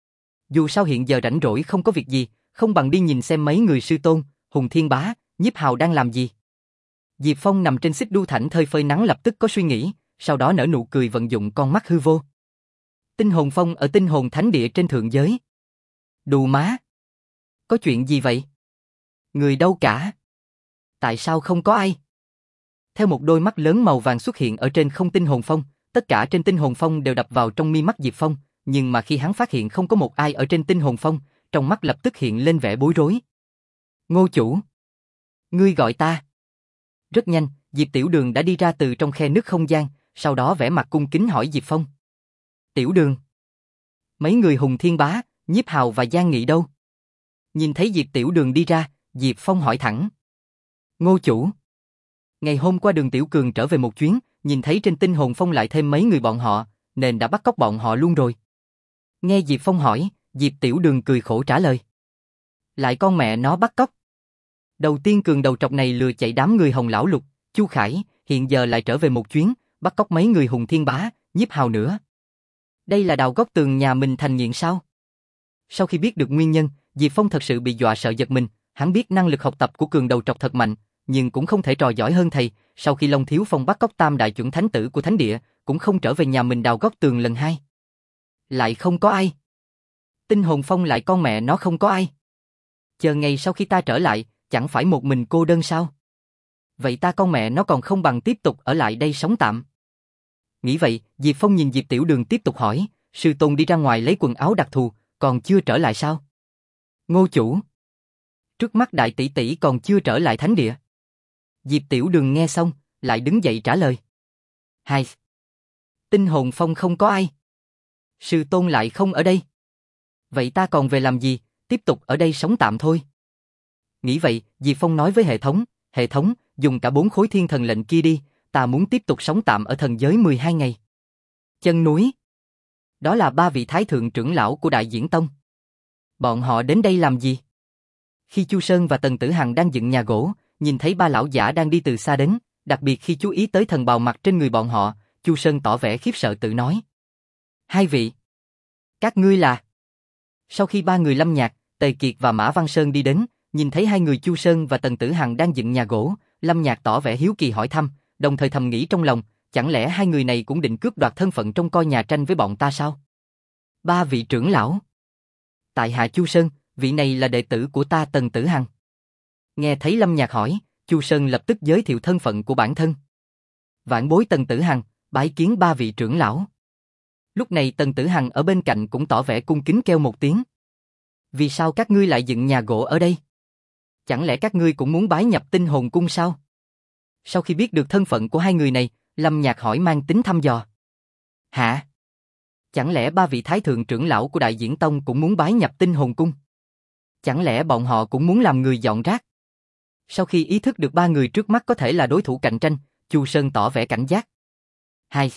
A: Dù sao hiện giờ rảnh rỗi không có việc gì, không bằng đi nhìn xem mấy người sư tôn, Hùng Thiên Bá, Nhiếp Hào đang làm gì. Diệp Phong nằm trên xích đu thảnh thơi phơi nắng lập tức có suy nghĩ, sau đó nở nụ cười vận dụng con mắt hư vô. Tinh hồn phong ở tinh hồn thánh địa trên thượng giới. Đù má. Có chuyện gì vậy? Người đâu cả? Tại sao không có ai? Theo một đôi mắt lớn màu vàng xuất hiện ở trên không tinh hồn phong, tất cả trên tinh hồn phong đều đập vào trong mi mắt Diệp Phong, nhưng mà khi hắn phát hiện không có một ai ở trên tinh hồn phong, trong mắt lập tức hiện lên vẻ bối rối. Ngô chủ. Ngươi gọi ta. Rất nhanh, Diệp Tiểu Đường đã đi ra từ trong khe nứt không gian, sau đó vẻ mặt cung kính hỏi Diệp Phong. Tiểu Đường. Mấy người Hùng Thiên Bá, Nhiếp Hào và Giang Nghị đâu? Nhìn thấy Diệp Tiểu Đường đi ra, Diệp Phong hỏi thẳng. Ngô chủ. Ngày hôm qua Đường Tiểu Cường trở về một chuyến, nhìn thấy trên tinh hồn phong lại thêm mấy người bọn họ, nên đã bắt cóc bọn họ luôn rồi. Nghe Diệp Phong hỏi, Diệp Tiểu Đường cười khổ trả lời. Lại con mẹ nó bắt cóc. Đầu tiên Cường đầu trọc này lừa chạy đám người Hồng Lão Lục, Chu Khải, hiện giờ lại trở về một chuyến, bắt cóc mấy người Hùng Thiên Bá, Nhiếp Hào nữa. Đây là đào góc tường nhà mình thành nghiện sao? Sau khi biết được nguyên nhân, Diệp Phong thật sự bị dọa sợ giật mình, hắn biết năng lực học tập của Cường đầu trọc thật mạnh, nhưng cũng không thể trò giỏi hơn thầy, sau khi Long Thiếu Phong bắt cóc tam đại chuẩn thánh tử của thánh địa, cũng không trở về nhà mình đào góc tường lần hai. Lại không có ai. Tinh hồn phong lại con mẹ nó không có ai. Chờ ngày sau khi ta trở lại, chẳng phải một mình cô đơn sao? Vậy ta con mẹ nó còn không bằng tiếp tục ở lại đây sống tạm. Nghĩ vậy, Diệp Phong nhìn Diệp Tiểu Đường tiếp tục hỏi, sư tôn đi ra ngoài lấy quần áo đặc thù, còn chưa trở lại sao? Ngô chủ. Trước mắt đại tỷ tỷ còn chưa trở lại thánh địa. Diệp Tiểu Đường nghe xong, lại đứng dậy trả lời. Hai. Tinh hồn phong không có ai. Sư tôn lại không ở đây. Vậy ta còn về làm gì, tiếp tục ở đây sống tạm thôi. Nghĩ vậy, Diệp Phong nói với hệ thống, hệ thống, dùng cả bốn khối thiên thần lệnh kia đi, ta muốn tiếp tục sống tạm ở thần giới mười hai ngày. Chân núi. Đó là ba vị thái thượng trưởng lão của Đại Diễn Tông. Bọn họ đến đây làm gì? Khi Chu Sơn và Tần Tử Hằng đang dựng nhà gỗ, nhìn thấy ba lão giả đang đi từ xa đến, đặc biệt khi chú ý tới thần bào mặc trên người bọn họ, Chu Sơn tỏ vẻ khiếp sợ tự nói. Hai vị. Các ngươi là... Sau khi ba người Lâm Nhạc, Tề Kiệt và Mã Văn Sơn đi đến, nhìn thấy hai người Chu Sơn và Tần Tử Hằng đang dựng nhà gỗ, Lâm Nhạc tỏ vẻ hiếu kỳ hỏi thăm, đồng thời thầm nghĩ trong lòng, chẳng lẽ hai người này cũng định cướp đoạt thân phận trong coi nhà tranh với bọn ta sao? Ba vị trưởng lão. Tại hạ Chu Sơn, vị này là đệ tử của ta Tần Tử Hằng. Nghe thấy Lâm Nhạc hỏi, Chu Sơn lập tức giới thiệu thân phận của bản thân. Vãn bối Tần Tử Hằng, bái kiến ba vị trưởng lão. Lúc này Tần Tử Hằng ở bên cạnh cũng tỏ vẻ cung kính kêu một tiếng. Vì sao các ngươi lại dựng nhà gỗ ở đây? Chẳng lẽ các ngươi cũng muốn bái nhập tinh hồn cung sao? Sau khi biết được thân phận của hai người này, Lâm Nhạc hỏi mang tính thăm dò. Hả? Chẳng lẽ ba vị thái thượng trưởng lão của Đại Diễn Tông cũng muốn bái nhập tinh hồn cung? Chẳng lẽ bọn họ cũng muốn làm người dọn rác? Sau khi ý thức được ba người trước mắt có thể là đối thủ cạnh tranh, Chu Sơn tỏ vẻ cảnh giác. Hai.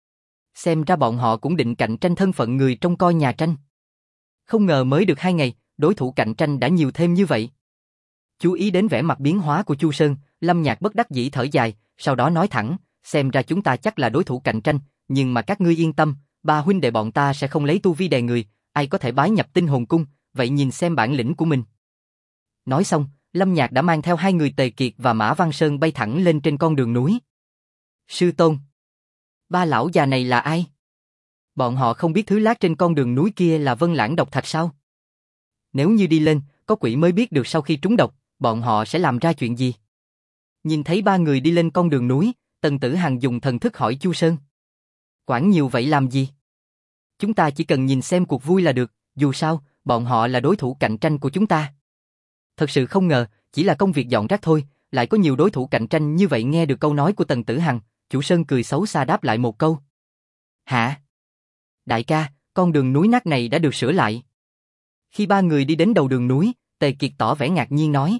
A: Xem ra bọn họ cũng định cạnh tranh thân phận người trong coi nhà tranh. Không ngờ mới được hai ngày, đối thủ cạnh tranh đã nhiều thêm như vậy. Chú ý đến vẻ mặt biến hóa của Chu Sơn, Lâm Nhạc bất đắc dĩ thở dài, sau đó nói thẳng, xem ra chúng ta chắc là đối thủ cạnh tranh, nhưng mà các ngươi yên tâm, ba huynh đệ bọn ta sẽ không lấy tu vi đè người, ai có thể bái nhập tinh hồn cung, vậy nhìn xem bản lĩnh của mình. Nói xong, Lâm Nhạc đã mang theo hai người Tề Kiệt và Mã Văn Sơn bay thẳng lên trên con đường núi. Sư tôn. Ba lão già này là ai? Bọn họ không biết thứ lát trên con đường núi kia là Vân Lãng độc thạch sao? Nếu như đi lên, có quỷ mới biết được sau khi trúng độc, bọn họ sẽ làm ra chuyện gì? Nhìn thấy ba người đi lên con đường núi, Tần Tử Hằng dùng thần thức hỏi Chu Sơn. Quản nhiều vậy làm gì? Chúng ta chỉ cần nhìn xem cuộc vui là được, dù sao, bọn họ là đối thủ cạnh tranh của chúng ta. Thật sự không ngờ, chỉ là công việc dọn rác thôi, lại có nhiều đối thủ cạnh tranh như vậy. Nghe được câu nói của Tần Tử Hằng, Chủ Sơn cười xấu xa đáp lại một câu. Hả? Đại ca, con đường núi nát này đã được sửa lại. Khi ba người đi đến đầu đường núi, Tề Kiệt tỏ vẻ ngạc nhiên nói.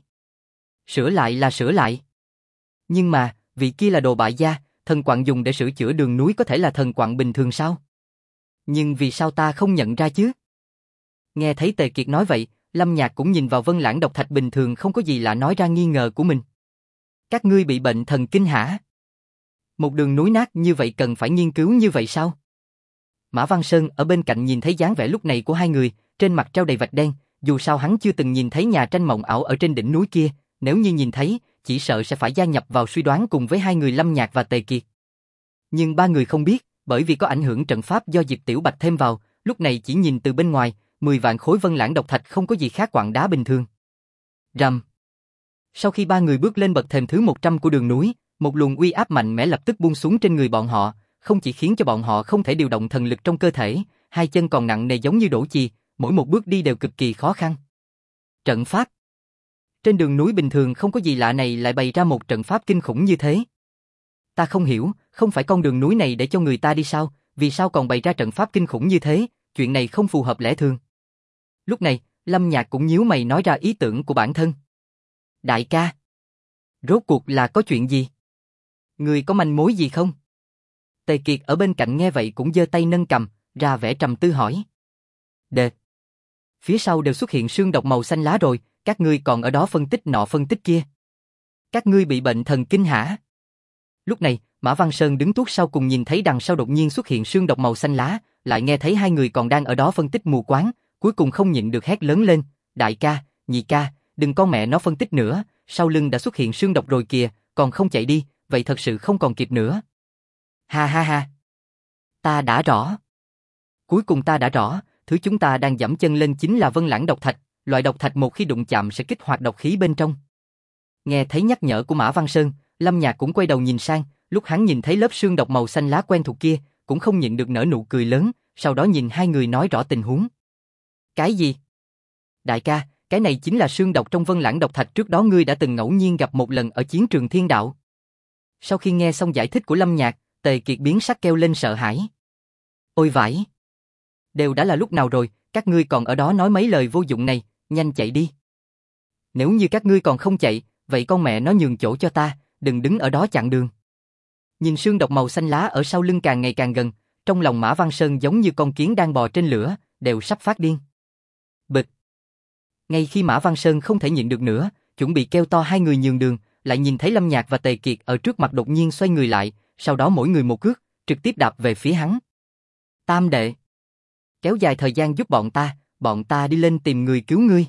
A: Sửa lại là sửa lại. Nhưng mà, vị kia là đồ bại gia, thần quặng dùng để sửa chữa đường núi có thể là thần quặng bình thường sao? Nhưng vì sao ta không nhận ra chứ? Nghe thấy Tề Kiệt nói vậy, Lâm Nhạc cũng nhìn vào Vân Lãng độc thạch bình thường không có gì lạ nói ra nghi ngờ của mình. Các ngươi bị bệnh thần kinh hả? Một đường núi nát như vậy cần phải nghiên cứu như vậy sao? Mã Văn Sơn ở bên cạnh nhìn thấy dáng vẻ lúc này của hai người, trên mặt treo đầy vạch đen, dù sao hắn chưa từng nhìn thấy nhà tranh mộng ảo ở trên đỉnh núi kia, nếu như nhìn thấy, chỉ sợ sẽ phải gia nhập vào suy đoán cùng với hai người Lâm Nhạc và Tề Kiệt. Nhưng ba người không biết, bởi vì có ảnh hưởng trận pháp do Diệp Tiểu Bạch thêm vào, lúc này chỉ nhìn từ bên ngoài, mười vạn khối Vân Lãng độc thạch không có gì khác quặng đá bình thường. Rầm. Sau khi ba người bước lên bậc thềm thứ một trăm của đường núi, một luồng uy áp mạnh mẽ lập tức buông xuống trên người bọn họ, không chỉ khiến cho bọn họ không thể điều động thần lực trong cơ thể, hai chân còn nặng nề giống như đổ chì, mỗi một bước đi đều cực kỳ khó khăn. Trận pháp. Trên đường núi bình thường không có gì lạ này lại bày ra một trận pháp kinh khủng như thế. Ta không hiểu, không phải con đường núi này để cho người ta đi sao, vì sao còn bày ra trận pháp kinh khủng như thế, chuyện này không phù hợp lẽ thường. Lúc này, Lâm Nhạc cũng nhíu mày nói ra ý tưởng của bản thân. Đại ca, rốt cuộc là có chuyện gì? Người có manh mối gì không? Tề Kiệt ở bên cạnh nghe vậy cũng giơ tay nâng cằm, ra vẻ trầm tư hỏi. Đệt. Phía sau đều xuất hiện sương độc màu xanh lá rồi, các ngươi còn ở đó phân tích nọ phân tích kia. Các ngươi bị bệnh thần kinh hả? Lúc này, Mã Văn Sơn đứng tuốt sau cùng nhìn thấy đằng sau đột nhiên xuất hiện sương độc màu xanh lá, lại nghe thấy hai người còn đang ở đó phân tích mù quáng, cuối cùng không nhịn được hét lớn lên, đại ca, nhị ca, đừng con mẹ nó phân tích nữa, sau lưng đã xuất hiện sương độc rồi kìa, còn không chạy đi, vậy thật sự không còn kịp nữa. Ha ha ha. Ta đã rõ. Cuối cùng ta đã rõ, thứ chúng ta đang dẫm chân lên chính là Vân Lãng độc thạch, loại độc thạch một khi đụng chạm sẽ kích hoạt độc khí bên trong. Nghe thấy nhắc nhở của Mã Văn Sơn, Lâm Nhạc cũng quay đầu nhìn sang, lúc hắn nhìn thấy lớp sương độc màu xanh lá quen thuộc kia, cũng không nhịn được nở nụ cười lớn, sau đó nhìn hai người nói rõ tình huống. Cái gì? Đại ca, cái này chính là sương độc trong Vân Lãng độc thạch trước đó ngươi đã từng ngẫu nhiên gặp một lần ở chiến trường thiên đạo. Sau khi nghe xong giải thích của Lâm Nhạc, Tề Kiệt biến sắc kêu lên sợ hãi. Ôi vãi! Đều đã là lúc nào rồi, các ngươi còn ở đó nói mấy lời vô dụng này, nhanh chạy đi. Nếu như các ngươi còn không chạy, vậy con mẹ nó nhường chỗ cho ta, đừng đứng ở đó chặn đường. Nhìn sương độc màu xanh lá ở sau lưng càng ngày càng gần, trong lòng Mã Văn Sơn giống như con kiến đang bò trên lửa, đều sắp phát điên. Bịch! Ngay khi Mã Văn Sơn không thể nhịn được nữa, chuẩn bị kêu to hai người nhường đường, lại nhìn thấy Lâm Nhạc và Tề Kiệt ở trước mặt đột nhiên xoay người lại, sau đó mỗi người một cước, trực tiếp đạp về phía hắn. Tam đệ! Kéo dài thời gian giúp bọn ta, bọn ta đi lên tìm người cứu ngươi.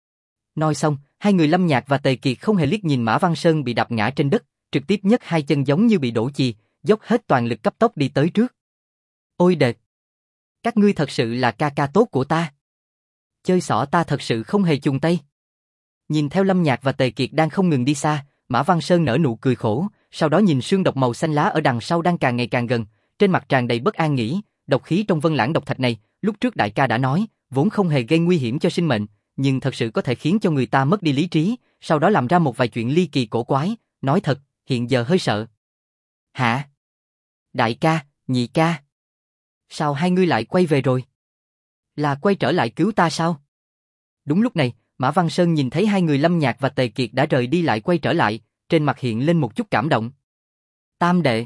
A: Nói xong, hai người Lâm Nhạc và Tề Kiệt không hề liếc nhìn Mã Văn Sơn bị đạp ngã trên đất, trực tiếp nhấc hai chân giống như bị đổ chì, dốc hết toàn lực cấp tốc đi tới trước. Ôi đệt! Các ngươi thật sự là ca ca tốt của ta. Chơi xỏ ta thật sự không hề chùng tay. Nhìn theo Lâm Nhạc và Tề Kiệt đang không ngừng đi xa, Mã Văn Sơn nở nụ cười khổ, sau đó nhìn sương độc màu xanh lá ở đằng sau đang càng ngày càng gần, trên mặt tràn đầy bất an nghĩ, độc khí trong Vân Lãng độc thạch này, lúc trước đại ca đã nói, vốn không hề gây nguy hiểm cho sinh mệnh, nhưng thật sự có thể khiến cho người ta mất đi lý trí, sau đó làm ra một vài chuyện ly kỳ cổ quái, nói thật, hiện giờ hơi sợ. Hả? Đại ca, nhị ca. Sao hai ngươi lại quay về rồi? Là quay trở lại cứu ta sao? Đúng lúc này, Mã Văn Sơn nhìn thấy hai người Lâm Nhạc và Tề Kiệt đã rời đi lại quay trở lại, trên mặt hiện lên một chút cảm động. Tam đệ.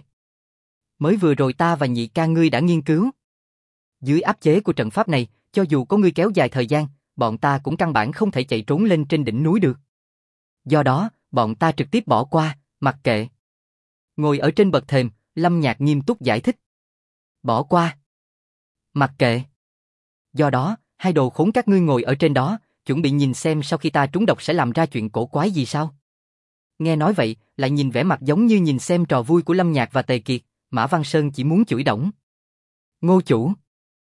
A: Mới vừa rồi ta và nhị ca ngươi đã nghiên cứu. Dưới áp chế của trận pháp này, cho dù có ngươi kéo dài thời gian, bọn ta cũng căn bản không thể chạy trốn lên trên đỉnh núi được. Do đó, bọn ta trực tiếp bỏ qua, mặc kệ. Ngồi ở trên bậc thềm, Lâm Nhạc nghiêm túc giải thích. Bỏ qua. Mặc kệ. Do đó, hai đồ khốn các ngươi ngồi ở trên đó, chuẩn bị nhìn xem sau khi ta trúng độc sẽ làm ra chuyện cổ quái gì sao? Nghe nói vậy, lại nhìn vẻ mặt giống như nhìn xem trò vui của Lâm Nhạc và Tề Kiệt, Mã Văn Sơn chỉ muốn chửi đổng. Ngô chủ.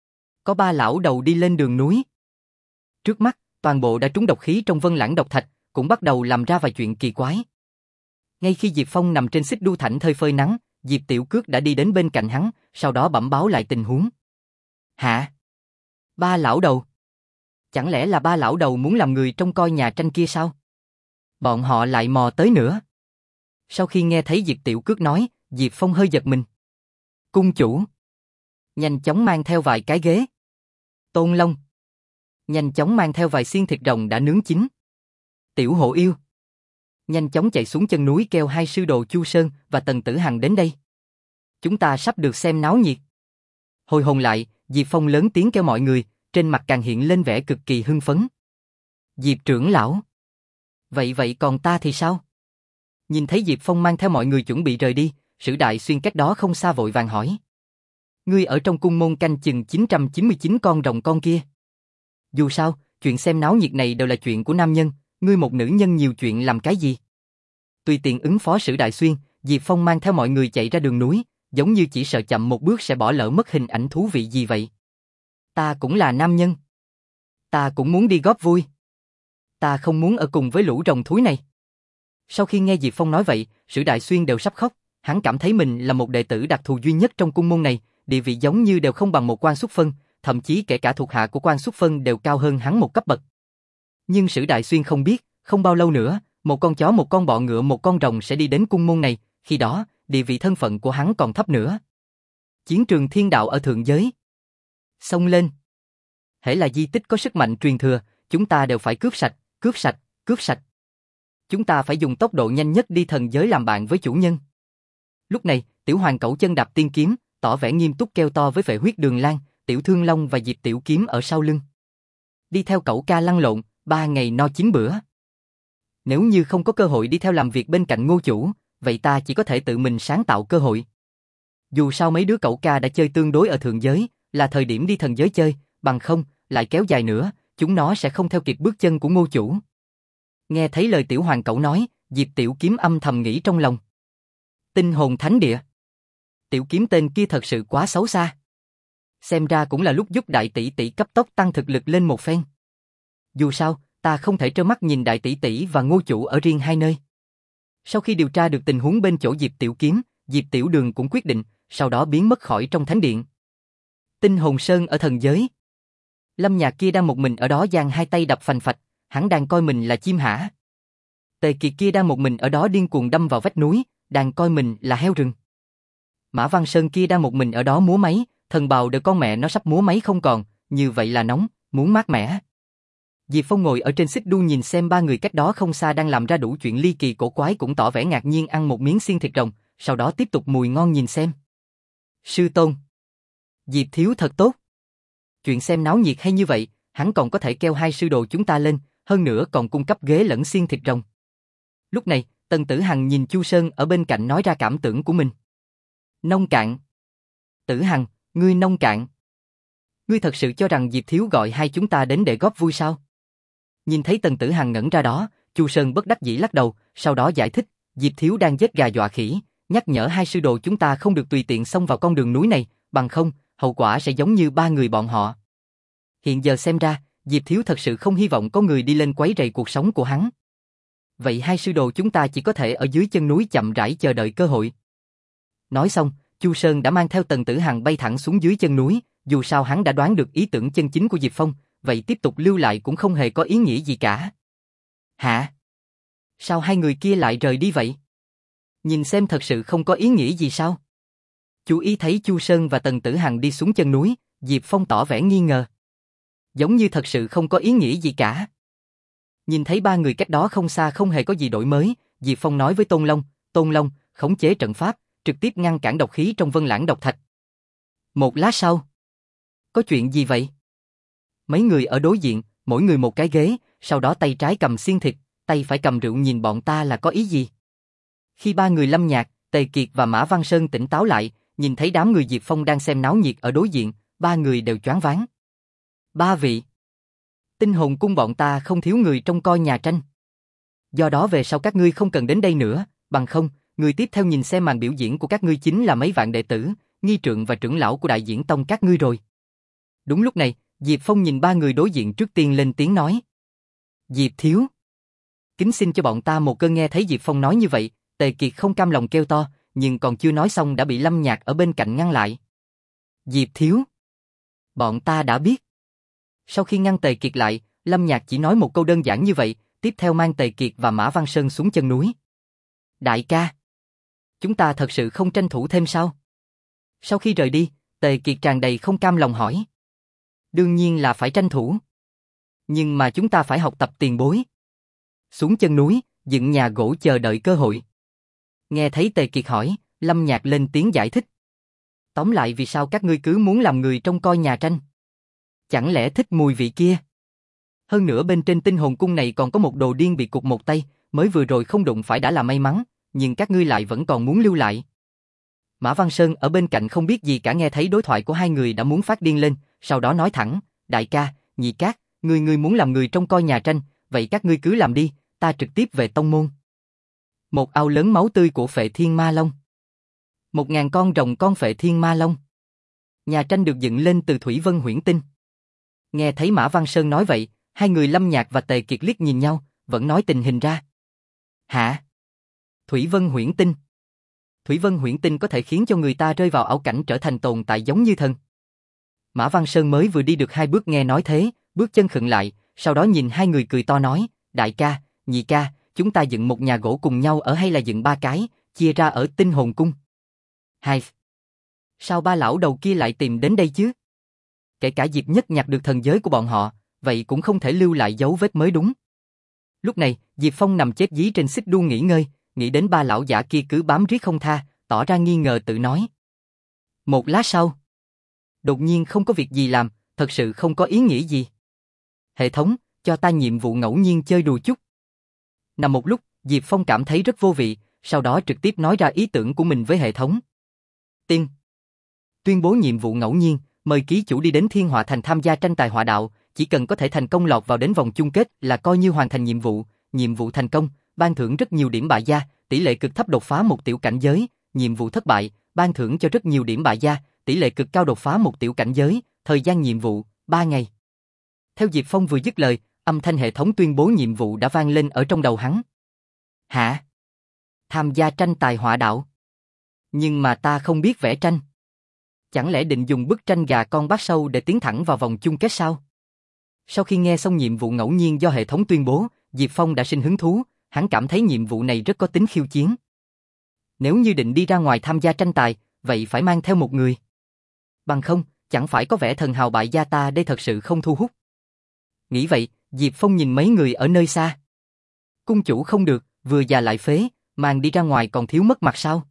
A: Có ba lão đầu đi lên đường núi. Trước mắt, toàn bộ đã trúng độc khí trong Vân Lãng độc thạch, cũng bắt đầu làm ra vài chuyện kỳ quái. Ngay khi Diệp Phong nằm trên xích đu thảnh thơi phơi nắng, Diệp Tiểu Cước đã đi đến bên cạnh hắn, sau đó bẩm báo lại tình huống. Hả? Ba lão đầu? Chẳng lẽ là ba lão đầu muốn làm người trông coi nhà tranh kia sao? Bọn họ lại mò tới nữa. Sau khi nghe thấy Diệp Tiểu Cước nói, Diệp Phong hơi giật mình. Cung chủ. Nhanh chóng mang theo vài cái ghế. Tôn Long. Nhanh chóng mang theo vài xiên thịt rồng đã nướng chín. Tiểu Hổ Yêu. Nhanh chóng chạy xuống chân núi kêu hai sư đồ Chu Sơn và Tần Tử Hằng đến đây. Chúng ta sắp được xem náo nhiệt. Hồi hồn lại, Diệp Phong lớn tiếng kêu mọi người, trên mặt càng hiện lên vẻ cực kỳ hưng phấn. Diệp trưởng lão. Vậy vậy còn ta thì sao? Nhìn thấy Diệp Phong mang theo mọi người chuẩn bị rời đi, Sử Đại Xuyên cách đó không xa vội vàng hỏi. Ngươi ở trong cung môn canh chừng chín trăm chín mươi chín con rồng con kia. Dù sao, chuyện xem náo nhiệt này đều là chuyện của nam nhân, ngươi một nữ nhân nhiều chuyện làm cái gì? Tùy tiện ứng phó Sử Đại Xuyên, Diệp Phong mang theo mọi người chạy ra đường núi, giống như chỉ sợ chậm một bước sẽ bỏ lỡ mất hình ảnh thú vị gì vậy. Ta cũng là nam nhân. Ta cũng muốn đi góp vui. Ta không muốn ở cùng với lũ rồng thúi này. Sau khi nghe Diệp Phong nói vậy, Sử Đại Xuyên đều sắp khóc, hắn cảm thấy mình là một đệ tử đặc thù duy nhất trong cung môn này, địa vị giống như đều không bằng một Quan Xuất Phân, thậm chí kể cả thuộc hạ của Quan Xuất Phân đều cao hơn hắn một cấp bậc. Nhưng Sử Đại Xuyên không biết, không bao lâu nữa, một con chó, một con bọ ngựa, một con rồng sẽ đi đến cung môn này, khi đó, địa vị thân phận của hắn còn thấp nữa. Chiến trường thiên đạo ở thượng giới. Xông lên. Hễ là di tích có sức mạnh truyền thừa, chúng ta đều phải cướp sạch, cướp sạch, cướp sạch. Chúng ta phải dùng tốc độ nhanh nhất đi thần giới làm bạn với chủ nhân. Lúc này, Tiểu Hoàng Cẩu chân đạp tiên kiếm, tỏ vẻ nghiêm túc kêu to với Vệ Huyết Đường Lan, Tiểu Thương Long và Diệp Tiểu Kiếm ở sau lưng. Đi theo cẩu ca lăn lộn, ba ngày no chín bữa. Nếu như không có cơ hội đi theo làm việc bên cạnh Ngô chủ, vậy ta chỉ có thể tự mình sáng tạo cơ hội. Dù sao mấy đứa cẩu ca đã chơi tương đối ở thượng giới, là thời điểm đi thần giới chơi, bằng không, lại kéo dài nữa, chúng nó sẽ không theo kịp bước chân của Ngô chủ. Nghe thấy lời Tiểu Hoàng Cẩu nói, Diệp Tiểu Kiếm âm thầm nghĩ trong lòng. Tinh hồn thánh địa. Tiểu Kiếm tên kia thật sự quá xấu xa. Xem ra cũng là lúc giúp đại tỷ tỷ cấp tốc tăng thực lực lên một phen. Dù sao, ta không thể trơ mắt nhìn đại tỷ tỷ và Ngô chủ ở riêng hai nơi. Sau khi điều tra được tình huống bên chỗ Diệp Tiểu Kiếm, Diệp Tiểu Đường cũng quyết định, sau đó biến mất khỏi trong thánh điện. Tinh hồn sơn ở thần giới. Lâm Nhạc kia đang một mình ở đó giang hai tay đập phành phạch, hắn đang coi mình là chim hả. Tề Kiệt kia đang một mình ở đó điên cuồng đâm vào vách núi, đang coi mình là heo rừng. Mã Văn Sơn kia đang một mình ở đó múa máy, thần bào đều con mẹ nó sắp múa máy không còn, như vậy là nóng, muốn mát mẻ. Diệp Phong ngồi ở trên xích đu nhìn xem ba người cách đó không xa đang làm ra đủ chuyện ly kỳ cổ quái, cũng tỏ vẻ ngạc nhiên ăn một miếng xiên thịt rồng, sau đó tiếp tục mùi ngon nhìn xem. Sư tôn. Diệp thiếu thật tốt. Chuyện xem náo nhiệt hay như vậy, hắn còn có thể kêu hai sư đồ chúng ta lên, hơn nữa còn cung cấp ghế lẫn xiên thịt rồng. Lúc này, Tần Tử Hằng nhìn Chu Sơn ở bên cạnh nói ra cảm tưởng của mình. Nông cạn. Tử Hằng, ngươi nông cạn. Ngươi thật sự cho rằng Diệp thiếu gọi hai chúng ta đến để góp vui sao? Nhìn thấy Tần Tử Hằng ngẩn ra đó, Chu Sơn bất đắc dĩ lắc đầu, sau đó giải thích, Diệp thiếu đang giết gà dọa khỉ, nhắc nhở hai sư đồ chúng ta không được tùy tiện xông vào con đường núi này, bằng không, hậu quả sẽ giống như ba người bọn họ. Hiện giờ xem ra, Diệp thiếu thật sự không hy vọng có người đi lên quấy rầy cuộc sống của hắn. Vậy hai sư đồ chúng ta chỉ có thể ở dưới chân núi chậm rãi chờ đợi cơ hội. Nói xong, Chu Sơn đã mang theo Tần Tử Hằng bay thẳng xuống dưới chân núi, dù sao hắn đã đoán được ý tưởng chân chính của Diệp Phong, vậy tiếp tục lưu lại cũng không hề có ý nghĩa gì cả. Hả? Sao hai người kia lại rời đi vậy? Nhìn xem thật sự không có ý nghĩa gì sao? Chú ý thấy Chu Sơn và Tần Tử Hằng đi xuống chân núi, Diệp Phong tỏ vẻ nghi ngờ. Giống như thật sự không có ý nghĩa gì cả. Nhìn thấy ba người cách đó không xa không hề có gì đổi mới, Diệp Phong nói với Tôn Long, Tôn Long, khống chế trận pháp, trực tiếp ngăn cản độc khí trong Vân Lãng độc thạch. Một lát sau. Có chuyện gì vậy? Mấy người ở đối diện, mỗi người một cái ghế, sau đó tay trái cầm xiên thịt, tay phải cầm rượu nhìn bọn ta là có ý gì? Khi ba người Lâm Nhạc, Tề Kiệt và Mã Văn Sơn tỉnh táo lại, nhìn thấy đám người Diệp Phong đang xem náo nhiệt ở đối diện, ba người đều choáng váng. Ba vị. Tinh hồn cung bọn ta không thiếu người trông coi nhà tranh. Do đó về sau các ngươi không cần đến đây nữa, bằng không, người tiếp theo nhìn xem màn biểu diễn của các ngươi chính là mấy vạn đệ tử, nghi trượng và trưởng lão của Đại Diễn Tông các ngươi rồi. Đúng lúc này, Diệp Phong nhìn ba người đối diện trước tiên lên tiếng nói. Diệp thiếu. Kính xin cho bọn ta một cơn. Nghe thấy Diệp Phong nói như vậy, Tề Kiệt không cam lòng kêu to, nhưng còn chưa nói xong đã bị Lâm Nhạc ở bên cạnh ngăn lại. Diệp thiếu. Bọn ta đã biết. Sau khi ngăn Tề Kiệt lại, Lâm Nhạc chỉ nói một câu đơn giản như vậy, tiếp theo mang Tề Kiệt và Mã Văn Sơn xuống chân núi. Đại ca. chúng ta thật sự không tranh thủ thêm sao? Sau khi rời đi, Tề Kiệt tràn đầy không cam lòng hỏi. Đương nhiên là phải tranh thủ. Nhưng mà chúng ta phải học tập tiền bối. Xuống chân núi, dựng nhà gỗ chờ đợi cơ hội. Nghe thấy Tề Kiệt hỏi, Lâm Nhạc lên tiếng giải thích. Tóm lại vì sao các ngươi cứ muốn làm người trông coi nhà tranh? Chẳng lẽ thích mùi vị kia? Hơn nữa bên trên tinh hồn cung này còn có một đồ điên bị cụt một tay, mới vừa rồi không đụng phải đã là may mắn, nhưng các ngươi lại vẫn còn muốn lưu lại. Mã Văn Sơn ở bên cạnh không biết gì cả, nghe thấy đối thoại của hai người đã muốn phát điên lên, sau đó nói thẳng, đại ca, nhị cát, ngươi ngươi muốn làm người trông coi nhà tranh, vậy các ngươi cứ làm đi, ta trực tiếp về tông môn. Một ao lớn máu tươi của Phệ Thiên Ma Long. Một ngàn con rồng con Phệ Thiên Ma Long. Nhà tranh được dựng lên từ Thủy Vân Huyễn Tinh. Nghe thấy Mã Văn Sơn nói vậy, hai người Lâm Nhạc và Tề Kiệt liếc nhìn nhau, vẫn nói tình hình ra. Hả? Thủy Vân Huyễn Tinh. Thủy Vân Huyễn Tinh có thể khiến cho người ta rơi vào ảo cảnh trở thành tồn tại giống như thần. Mã Văn Sơn mới vừa đi được hai bước nghe nói thế, bước chân khựng lại, sau đó nhìn hai người cười to nói, đại ca, nhị ca, chúng ta dựng một nhà gỗ cùng nhau ở hay là dựng ba cái, chia ra ở tinh hồn cung? Hai. Sao ba lão đầu kia lại tìm đến đây chứ? Kể cả Diệp Nhất nhặt được thần giới của bọn họ, vậy cũng không thể lưu lại dấu vết mới đúng. Lúc này, Diệp Phong nằm chết dí trên xích đu nghỉ ngơi, nghĩ đến ba lão giả kia cứ bám riết không tha, tỏ ra nghi ngờ tự nói. Một lát sau, đột nhiên không có việc gì làm, thật sự không có ý nghĩa gì. Hệ thống, cho ta nhiệm vụ ngẫu nhiên chơi đùa chút. Nằm một lúc, Diệp Phong cảm thấy rất vô vị, sau đó trực tiếp nói ra ý tưởng của mình với hệ thống. Tiên. Tuyên bố nhiệm vụ ngẫu nhiên, mời ký chủ đi đến Thiên Họa Thành tham gia tranh tài họa đạo, chỉ cần có thể thành công lọt vào đến vòng chung kết là coi như hoàn thành nhiệm vụ, nhiệm vụ thành công, ban thưởng rất nhiều điểm bại gia, tỷ lệ cực thấp đột phá một tiểu cảnh giới, nhiệm vụ thất bại, ban thưởng cho rất nhiều điểm bại gia, tỷ lệ cực cao đột phá một tiểu cảnh giới, thời gian nhiệm vụ, ba ngày. Theo Diệp Phong vừa dứt lời, âm thanh hệ thống tuyên bố nhiệm vụ đã vang lên ở trong đầu hắn. Hả? Tham gia tranh tài họa đạo? Nhưng mà ta không biết vẽ tranh. Chẳng lẽ định dùng bức tranh gà con bát sâu để tiến thẳng vào vòng chung kết sao? Sau khi nghe xong nhiệm vụ ngẫu nhiên do hệ thống tuyên bố, Diệp Phong đã sinh hứng thú, hắn cảm thấy nhiệm vụ này rất có tính khiêu chiến. Nếu như định đi ra ngoài tham gia tranh tài, vậy phải mang theo một người. Bằng không, chẳng phải có vẻ thần hào bại gia ta đây thật sự không thu hút. Nghĩ vậy, Diệp Phong nhìn mấy người ở nơi xa. Cung chủ không được, vừa già lại phế, mang đi ra ngoài còn thiếu mất mặt sao?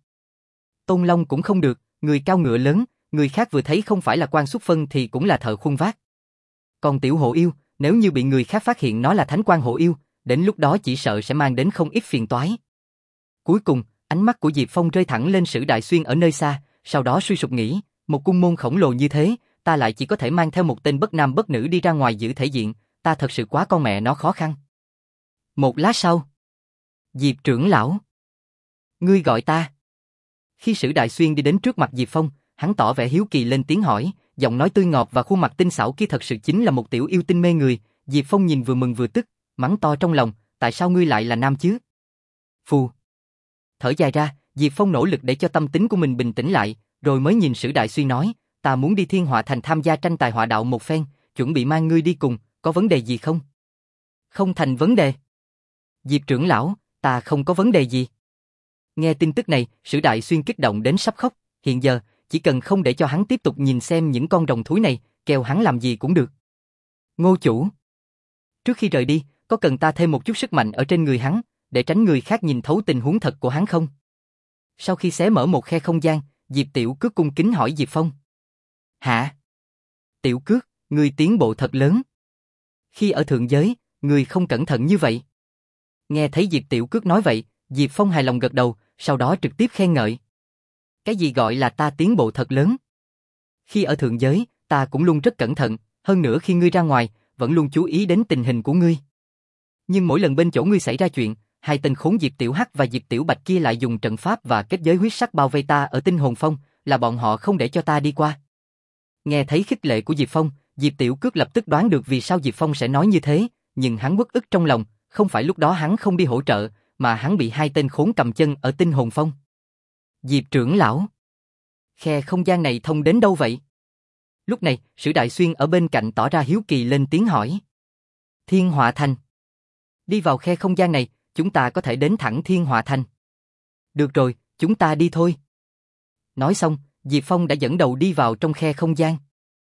A: Tôn Long cũng không được, người cao ngựa lớn, người khác vừa thấy không phải là quan xuất phân thì cũng là thợ khuôn vác. Còn tiểu hổ yêu, nếu như bị người khác phát hiện nó là thánh quan hổ yêu, đến lúc đó chỉ sợ sẽ mang đến không ít phiền toái. Cuối cùng, ánh mắt của Diệp Phong rơi thẳng lên Sử Đại Xuyên ở nơi xa, sau đó suy sụp nghĩ, một cung môn khổng lồ như thế, ta lại chỉ có thể mang theo một tên bất nam bất nữ đi ra ngoài giữ thể diện, ta thật sự quá con mẹ nó khó khăn. Một lát sau, Diệp trưởng lão, ngươi gọi ta. Khi Sử Đại Xuyên đi đến trước mặt Diệp Phong, hắn tỏ vẻ hiếu kỳ lên tiếng hỏi, giọng nói tươi ngọt và khuôn mặt tinh xảo kia thật sự chính là một tiểu yêu tinh mê người. Diệp Phong nhìn vừa mừng vừa tức, mắng to trong lòng, tại sao ngươi lại là nam chứ? Phù. Thở dài ra, Diệp Phong nỗ lực để cho tâm tính của mình bình tĩnh lại, rồi mới nhìn Sử Đại Xuyên nói, ta muốn đi Thiên Họa Thành tham gia tranh tài họa đạo một phen, chuẩn bị mang ngươi đi cùng, có vấn đề gì không? Không thành vấn đề. Diệp trưởng lão, ta không có vấn đề gì. Nghe tin tức này, Sử Đại Xuyên kích động đến sắp khóc, hiện giờ, chỉ cần không để cho hắn tiếp tục nhìn xem những con rồng thúi này, kêu hắn làm gì cũng được. Ngô chủ. Trước khi rời đi, có cần ta thêm một chút sức mạnh ở trên người hắn, để tránh người khác nhìn thấu tình huống thật của hắn không? Sau khi xé mở một khe không gian, Diệp Tiểu Cước cung kính hỏi Diệp Phong. Hả? Tiểu Cước, ngươi tiến bộ thật lớn. Khi ở thượng giới, ngươi không cẩn thận như vậy. Nghe thấy Diệp Tiểu Cước nói vậy, Diệp Phong hài lòng gật đầu, sau đó trực tiếp khen ngợi. Cái gì gọi là ta tiến bộ thật lớn? Khi ở thượng giới, ta cũng luôn rất cẩn thận, hơn nữa khi ngươi ra ngoài, vẫn luôn chú ý đến tình hình của ngươi. Nhưng mỗi lần bên chỗ ngươi xảy ra chuyện, hai tên khốn Diệp Tiểu Hắc và Diệp Tiểu Bạch kia lại dùng trận pháp và kết giới huyết sắc bao vây ta ở Tinh Hồn Phong, là bọn họ không để cho ta đi qua. Nghe thấy khích lệ của Diệp Phong, Diệp Tiểu Cước lập tức đoán được vì sao Diệp Phong sẽ nói như thế, nhưng hắn uất ức trong lòng, không phải lúc đó hắn không đi hỗ trợ, mà hắn bị hai tên khốn cầm chân ở Tinh Hồn Phong. Diệp trưởng lão, khe không gian này thông đến đâu vậy? Lúc này, Sử Đại Xuyên ở bên cạnh tỏ ra hiếu kỳ lên tiếng hỏi. Thiên Họa Thành. Đi vào khe không gian này, chúng ta có thể đến thẳng Thiên Họa Thành. Được rồi, chúng ta đi thôi. Nói xong, Diệp Phong đã dẫn đầu đi vào trong khe không gian.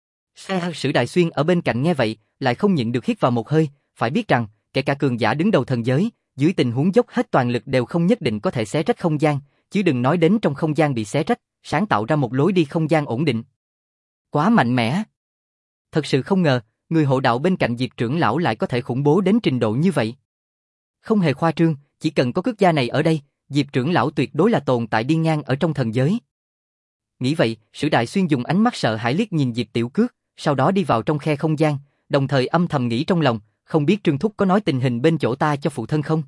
A: Sử Đại Xuyên ở bên cạnh nghe vậy, lại không nhịn được hít vào một hơi, phải biết rằng, kể cả cường giả đứng đầu thần giới, dưới tình huống dốc hết toàn lực đều không nhất định có thể xé rách không gian, chứ đừng nói đến trong không gian bị xé rách, sáng tạo ra một lối đi không gian ổn định. Quá mạnh mẽ. Thật sự không ngờ, người hộ đạo bên cạnh Diệp trưởng lão lại có thể khủng bố đến trình độ như vậy. Không hề khoa trương, chỉ cần có quốc gia này ở đây, Diệp trưởng lão tuyệt đối là tồn tại điên ngang ở trong thần giới. Nghĩ vậy, Sử Đại Xuyên dùng ánh mắt sợ hãi liếc nhìn Diệp Tiểu Cước, sau đó đi vào trong khe không gian, đồng thời âm thầm nghĩ trong lòng, không biết Trương Thúc có nói tình hình bên chỗ ta cho phụ thân không?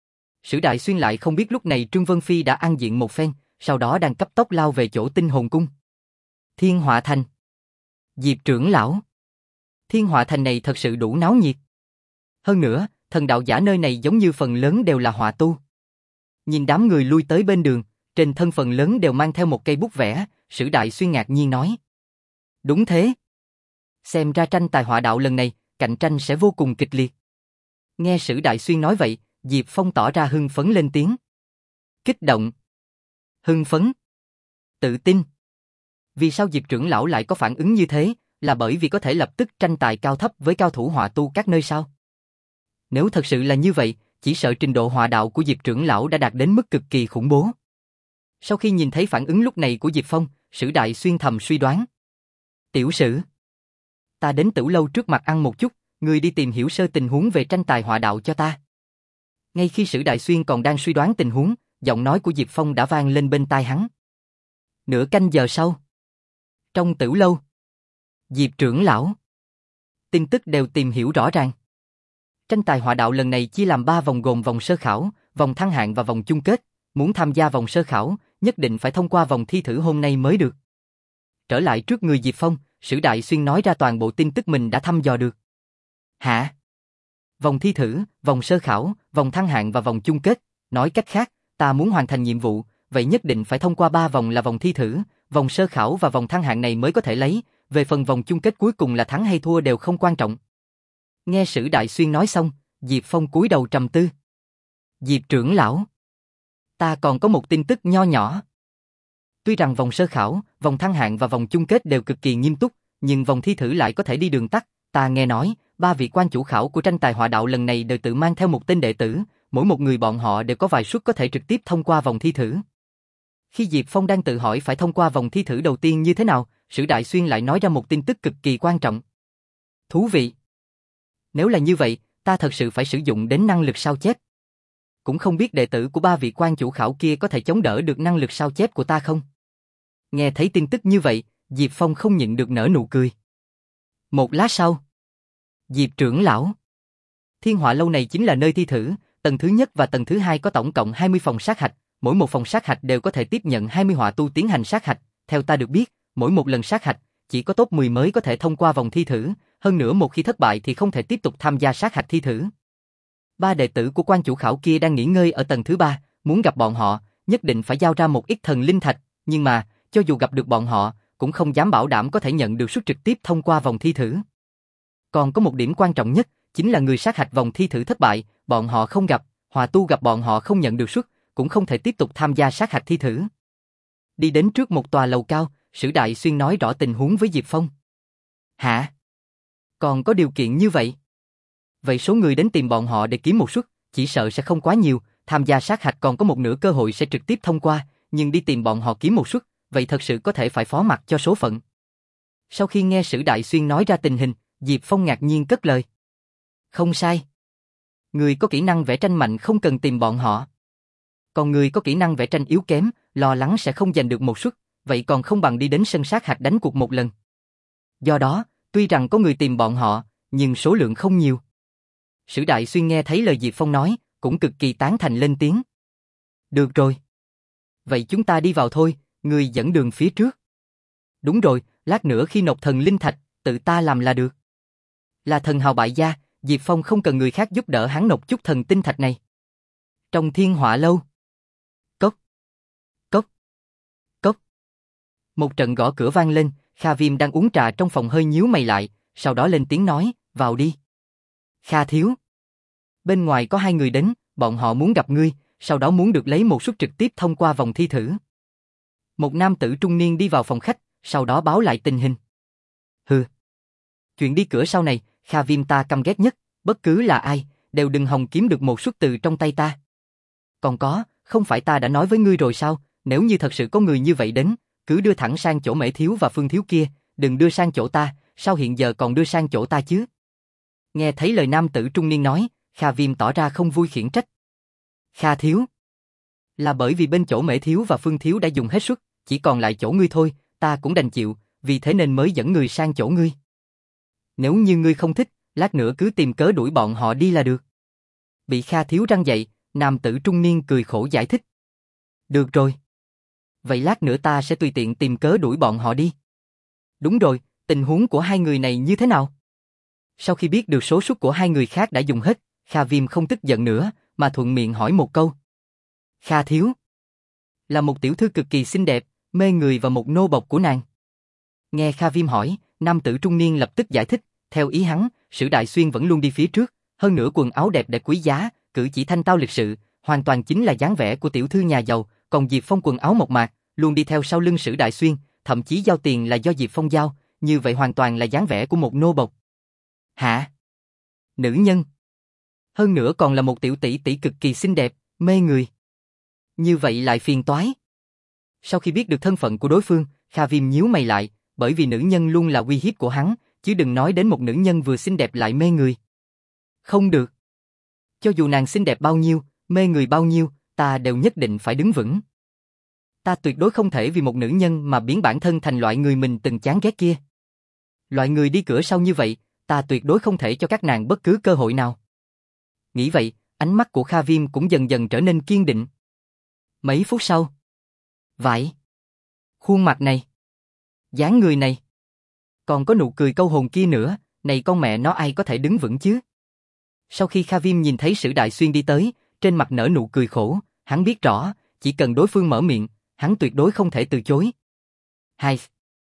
A: Sử Đại Xuyên lại không biết lúc này Trương Vân Phi đã ăn diện một phen, sau đó đang cấp tốc lao về chỗ Tinh Hồn Cung. Thiên Họa Thành. Diệp trưởng lão. Thiên Họa Thành này thật sự đủ náo nhiệt. Hơn nữa, thần đạo giả nơi này giống như phần lớn đều là họa tu. Nhìn đám người lui tới bên đường, trên thân phần lớn đều mang theo một cây bút vẽ, Sử Đại Xuyên ngạc nhiên nói. Đúng thế. Xem ra tranh tài họa đạo lần này, cạnh tranh sẽ vô cùng kịch liệt. Nghe Sử Đại Xuyên nói vậy, Diệp Phong tỏ ra hưng phấn lên tiếng. Kích động. Hưng phấn. Tự tin. Vì sao Diệp trưởng lão lại có phản ứng như thế, là bởi vì có thể lập tức tranh tài cao thấp với cao thủ họa tu các nơi sao? Nếu thật sự là như vậy, chỉ sợ trình độ họa đạo của Diệp trưởng lão đã đạt đến mức cực kỳ khủng bố. Sau khi nhìn thấy phản ứng lúc này của Diệp Phong, Sử Đại Xuyên thầm suy đoán. Tiểu Sử, ta đến Tửu lâu trước mặt ăn một chút, ngươi đi tìm hiểu sơ tình huống về tranh tài họa đạo cho ta. Ngay khi Sử Đại Xuyên còn đang suy đoán tình huống, giọng nói của Diệp Phong đã vang lên bên tai hắn. Nửa canh giờ sau, trong Tửu lâu, Diệp trưởng lão, tin tức đều tìm hiểu rõ ràng. Tranh tài họa đạo lần này chia làm ba vòng gồm vòng sơ khảo, vòng thăng hạng và vòng chung kết. Muốn tham gia vòng sơ khảo, nhất định phải thông qua vòng thi thử hôm nay mới được. Trở lại trước người Diệp Phong, Sử Đại Xuyên nói ra toàn bộ tin tức mình đã thăm dò được. Hả? Vòng thi thử, vòng sơ khảo, vòng thăng hạng và vòng chung kết. Nói cách khác, ta muốn hoàn thành nhiệm vụ, vậy nhất định phải thông qua ba vòng là vòng thi thử, vòng sơ khảo và vòng thăng hạng này mới có thể lấy. Về phần vòng chung kết cuối cùng là thắng hay thua đều không quan trọng. Nghe Sử Đại Xuyên nói xong, Diệp Phong cúi đầu trầm tư. Diệp trưởng lão, ta còn có một tin tức nho nhỏ. Tuy rằng vòng sơ khảo, vòng thăng hạng và vòng chung kết đều cực kỳ nghiêm túc, nhưng vòng thi thử lại có thể đi đường tắt. Ta nghe nói, ba vị quan chủ khảo của tranh tài họa đạo lần này đều tự mang theo một tên đệ tử, mỗi một người bọn họ đều có vài suất có thể trực tiếp thông qua vòng thi thử. Khi Diệp Phong đang tự hỏi phải thông qua vòng thi thử đầu tiên như thế nào, Sử Đại Xuyên lại nói ra một tin tức cực kỳ quan trọng. Thú vị. Nếu là như vậy, ta thật sự phải sử dụng đến năng lực sao chép. Cũng không biết đệ tử của ba vị quan chủ khảo kia có thể chống đỡ được năng lực sao chép của ta không? Nghe thấy tin tức như vậy, Diệp Phong không nhịn được nở nụ cười. Một lát sau, Diệp trưởng lão, Thiên Họa lâu này chính là nơi thi thử, tầng thứ nhất và tầng thứ hai có tổng cộng hai mươi phòng sát hạch, mỗi một phòng sát hạch đều có thể tiếp nhận hai mươi họa tu tiến hành sát hạch, theo ta được biết, mỗi một lần sát hạch, chỉ có top mười mới có thể thông qua vòng thi thử, hơn nữa một khi thất bại thì không thể tiếp tục tham gia sát hạch thi thử. Ba đệ tử của quan chủ khảo kia đang nghỉ ngơi ở tầng thứ ba, muốn gặp bọn họ, nhất định phải giao ra một ít thần linh thạch, nhưng mà, cho dù gặp được bọn họ, cũng không dám bảo đảm có thể nhận được suất trực tiếp thông qua vòng thi thử. Còn có một điểm quan trọng nhất, chính là người sát hạch vòng thi thử thất bại, bọn họ không gặp, họa tu gặp bọn họ không nhận được suất, cũng không thể tiếp tục tham gia sát hạch thi thử. Đi đến trước một tòa lầu cao, Sử Đại Xuyên nói rõ tình huống với Diệp Phong. Hả? Còn có điều kiện như vậy? Vậy số người đến tìm bọn họ để kiếm một suất, chỉ sợ sẽ không quá nhiều, tham gia sát hạch còn có một nửa cơ hội sẽ trực tiếp thông qua, nhưng đi tìm bọn họ kiếm một suất, vậy thật sự có thể phải phó mặc cho số phận. Sau khi nghe Sử Đại Xuyên nói ra tình hình, Diệp Phong ngạc nhiên cất lời. Không sai. Người có kỹ năng vẽ tranh mạnh không cần tìm bọn họ. Còn người có kỹ năng vẽ tranh yếu kém, lo lắng sẽ không giành được một suất, vậy còn không bằng đi đến sân sát hạch đánh cuộc một lần. Do đó, tuy rằng có người tìm bọn họ, nhưng số lượng không nhiều. Sử Đại Xuyên nghe thấy lời Diệp Phong nói, cũng cực kỳ tán thành lên tiếng. Được rồi. Vậy chúng ta đi vào thôi, người dẫn đường phía trước. Đúng rồi, lát nữa khi nộp thần linh thạch, tự ta làm là được. Là thần hào bại gia, Diệp Phong không cần người khác giúp đỡ hắn nộp chút thần tinh thạch này. Trong Thiên Họa lâu. Cốc. Cốc. Cốc. Một trận gõ cửa vang lên, Kha Viêm đang uống trà trong phòng hơi nhíu mày lại, sau đó lên tiếng nói, vào đi. Kha thiếu. Bên ngoài có hai người đến, bọn họ muốn gặp ngươi, sau đó muốn được lấy một suất trực tiếp thông qua vòng thi thử. Một nam tử trung niên đi vào phòng khách, sau đó báo lại tình hình. Hừ. Chuyện đi cửa sau này, Kha Viêm ta căm ghét nhất, bất cứ là ai, đều đừng hòng kiếm được một suất từ trong tay ta. Còn có, không phải ta đã nói với ngươi rồi sao, nếu như thật sự có người như vậy đến, cứ đưa thẳng sang chỗ Mễ Thiếu và Phương Thiếu kia, đừng đưa sang chỗ ta, sao hiện giờ còn đưa sang chỗ ta chứ? Nghe thấy lời nam tử trung niên nói, Kha Viêm tỏ ra không vui khiển trách. Kha Thiếu. Là bởi vì bên chỗ Mễ Thiếu và Phương Thiếu đã dùng hết suất, chỉ còn lại chỗ ngươi thôi, ta cũng đành chịu, vì thế nên mới dẫn người sang chỗ ngươi. Nếu như ngươi không thích, lát nữa cứ tìm cớ đuổi bọn họ đi là được. Bị Kha Thiếu răn dạy, nam tử trung niên cười khổ giải thích. Được rồi. Vậy lát nữa ta sẽ tùy tiện tìm cớ đuổi bọn họ đi. Đúng rồi, tình huống của hai người này như thế nào? Sau khi biết được số suất của hai người khác đã dùng hết, Kha Viêm không tức giận nữa, mà thuận miệng hỏi một câu. Kha Thiếu. Là một tiểu thư cực kỳ xinh đẹp, mê người và một nô bộc của nàng. Nghe Kha Viêm hỏi, nam tử trung niên lập tức giải thích, theo ý hắn, Sử Đại Xuyên vẫn luôn đi phía trước, hơn nữa quần áo đẹp đẽ quý giá, cử chỉ thanh tao lịch sự, hoàn toàn chính là dáng vẻ của tiểu thư nhà giàu, còn Diệp Phong quần áo mộc mạc, luôn đi theo sau lưng Sử Đại Xuyên, thậm chí giao tiền là do Diệp Phong giao, như vậy hoàn toàn là dáng vẻ của một nô bộc. Hả? Nữ nhân? Hơn nữa còn là một tiểu tỷ tỷ cực kỳ xinh đẹp, mê người. Như vậy lại phiền toái. Sau khi biết được thân phận của đối phương, Kha Viêm nhíu mày lại, bởi vì nữ nhân luôn là uy hiếp của hắn, chứ đừng nói đến một nữ nhân vừa xinh đẹp lại mê người. Không được. Cho dù nàng xinh đẹp bao nhiêu, mê người bao nhiêu, ta đều nhất định phải đứng vững. Ta tuyệt đối không thể vì một nữ nhân mà biến bản thân thành loại người mình từng chán ghét kia. Loại người đi cửa sau như vậy, ta tuyệt đối không thể cho các nàng bất cứ cơ hội nào. Nghĩ vậy, ánh mắt của Kha Viêm cũng dần dần trở nên kiên định. Mấy phút sau. Vậy. Khuôn mặt này. Dáng người này. Còn có nụ cười câu hồn kia nữa, này con mẹ nó ai có thể đứng vững chứ? Sau khi Kha Viêm nhìn thấy Sử Đại Xuyên đi tới, trên mặt nở nụ cười khổ, hắn biết rõ, chỉ cần đối phương mở miệng, hắn tuyệt đối không thể từ chối. Hai.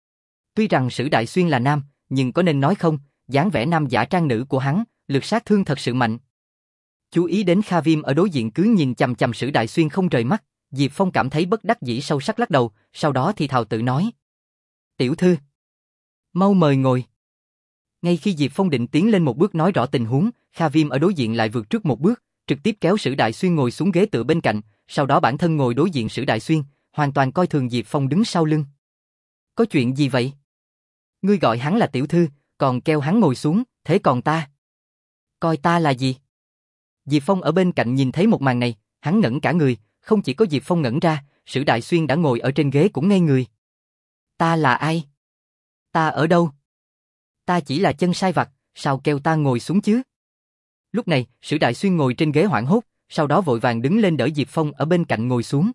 A: Tuy rằng Sử Đại Xuyên là nam, nhưng có nên nói không, dáng vẻ nam giả trang nữ của hắn, lực sát thương thật sự mạnh. Chú ý đến Kha Viêm ở đối diện cứ nhìn chằm chằm Sử Đại Xuyên không rời mắt, Diệp Phong cảm thấy bất đắc dĩ sâu sắc lắc đầu, sau đó thì thào tự nói. Tiểu thư. Mau mời ngồi. Ngay khi Diệp Phong định tiến lên một bước nói rõ tình huống, Kha Viêm ở đối diện lại vượt trước một bước, trực tiếp kéo Sử Đại Xuyên ngồi xuống ghế tựa bên cạnh, sau đó bản thân ngồi đối diện Sử Đại Xuyên, hoàn toàn coi thường Diệp Phong đứng sau lưng. Có chuyện gì vậy? Ngươi gọi hắn là tiểu thư, còn kêu hắn ngồi xuống, thế còn ta? Coi ta là gì? Diệp Phong ở bên cạnh nhìn thấy một màn này, hắn ngẩn cả người, không chỉ có Diệp Phong ngẩn ra, Sử Đại Xuyên đã ngồi ở trên ghế cũng ngây người. Ta là ai? Ta ở đâu? Ta chỉ là chân sai vặt, sao kêu ta ngồi xuống chứ? Lúc này, Sử Đại Xuyên ngồi trên ghế hoảng hốt, sau đó vội vàng đứng lên đỡ Diệp Phong ở bên cạnh ngồi xuống.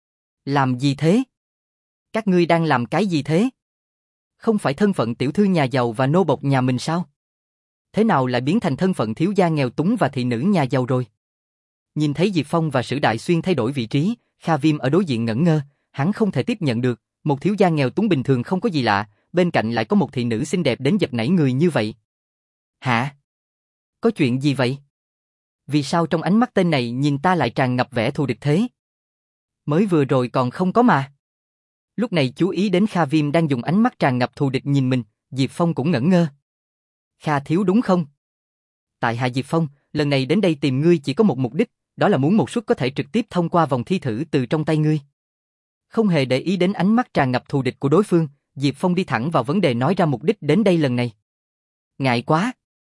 A: Làm gì thế? Các ngươi đang làm cái gì thế? Không phải thân phận tiểu thư nhà giàu và nô bộc nhà mình sao? Thế nào lại biến thành thân phận thiếu gia nghèo túng và thị nữ nhà giàu rồi? Nhìn thấy Diệp Phong và Sử Đại Xuyên thay đổi vị trí, Kha Viêm ở đối diện ngẩn ngơ, hắn không thể tiếp nhận được, một thiếu gia nghèo túng bình thường không có gì lạ, bên cạnh lại có một thị nữ xinh đẹp đến giật nảy người như vậy. Hả? Có chuyện gì vậy? Vì sao trong ánh mắt tên này nhìn ta lại tràn ngập vẻ thù địch thế? Mới vừa rồi còn không có mà. Lúc này chú ý đến Kha Viêm đang dùng ánh mắt tràn ngập thù địch nhìn mình, Diệp Phong cũng ngẩn ngơ. Kha thiếu đúng không? Tại hạ Diệp Phong, lần này đến đây tìm ngươi chỉ có một mục đích, đó là muốn một suất có thể trực tiếp thông qua vòng thi thử từ trong tay ngươi. Không hề để ý đến ánh mắt tràn ngập thù địch của đối phương, Diệp Phong đi thẳng vào vấn đề nói ra mục đích đến đây lần này. Ngại quá.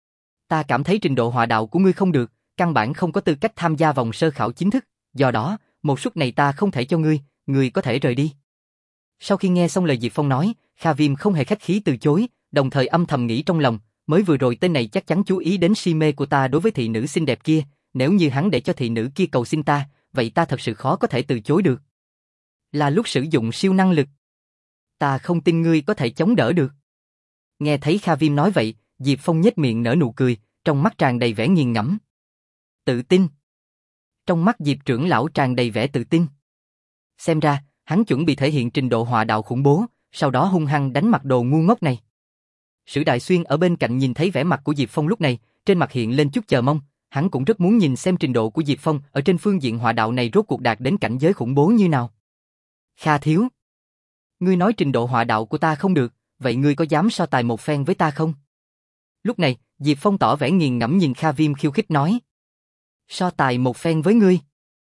A: Ta cảm thấy trình độ họa đạo của ngươi không được, căn bản không có tư cách tham gia vòng sơ khảo chính thức, do đó, một suất này ta không thể cho ngươi, ngươi có thể rời đi. Sau khi nghe xong lời Diệp Phong nói, Kha Viêm không hề khách khí từ chối, đồng thời âm thầm nghĩ trong lòng, mới vừa rồi tên này chắc chắn chú ý đến si mê của ta đối với thị nữ xinh đẹp kia, nếu như hắn để cho thị nữ kia cầu xin ta, vậy ta thật sự khó có thể từ chối được. Là lúc sử dụng siêu năng lực. Ta không tin ngươi có thể chống đỡ được. Nghe thấy Kha Viêm nói vậy, Diệp Phong nhếch miệng nở nụ cười, trong mắt tràn đầy vẻ nghiền ngẫm. Tự tin. Trong mắt Diệp trưởng lão tràn đầy vẻ tự tin. Xem ra, hắn chuẩn bị thể hiện trình độ họa đạo khủng bố, sau đó hung hăng đánh mặt đồ ngu ngốc này. Sử Đại Xuyên ở bên cạnh nhìn thấy vẻ mặt của Diệp Phong lúc này, trên mặt hiện lên chút chờ mong, hắn cũng rất muốn nhìn xem trình độ của Diệp Phong ở trên phương diện họa đạo này rốt cuộc đạt đến cảnh giới khủng bố như nào. Kha thiếu, ngươi nói trình độ họa đạo của ta không được, vậy ngươi có dám so tài một phen với ta không? Lúc này, Diệp Phong tỏ vẻ nghiền ngẫm nhìn Kha Viêm khiêu khích nói. So tài một phen với ngươi?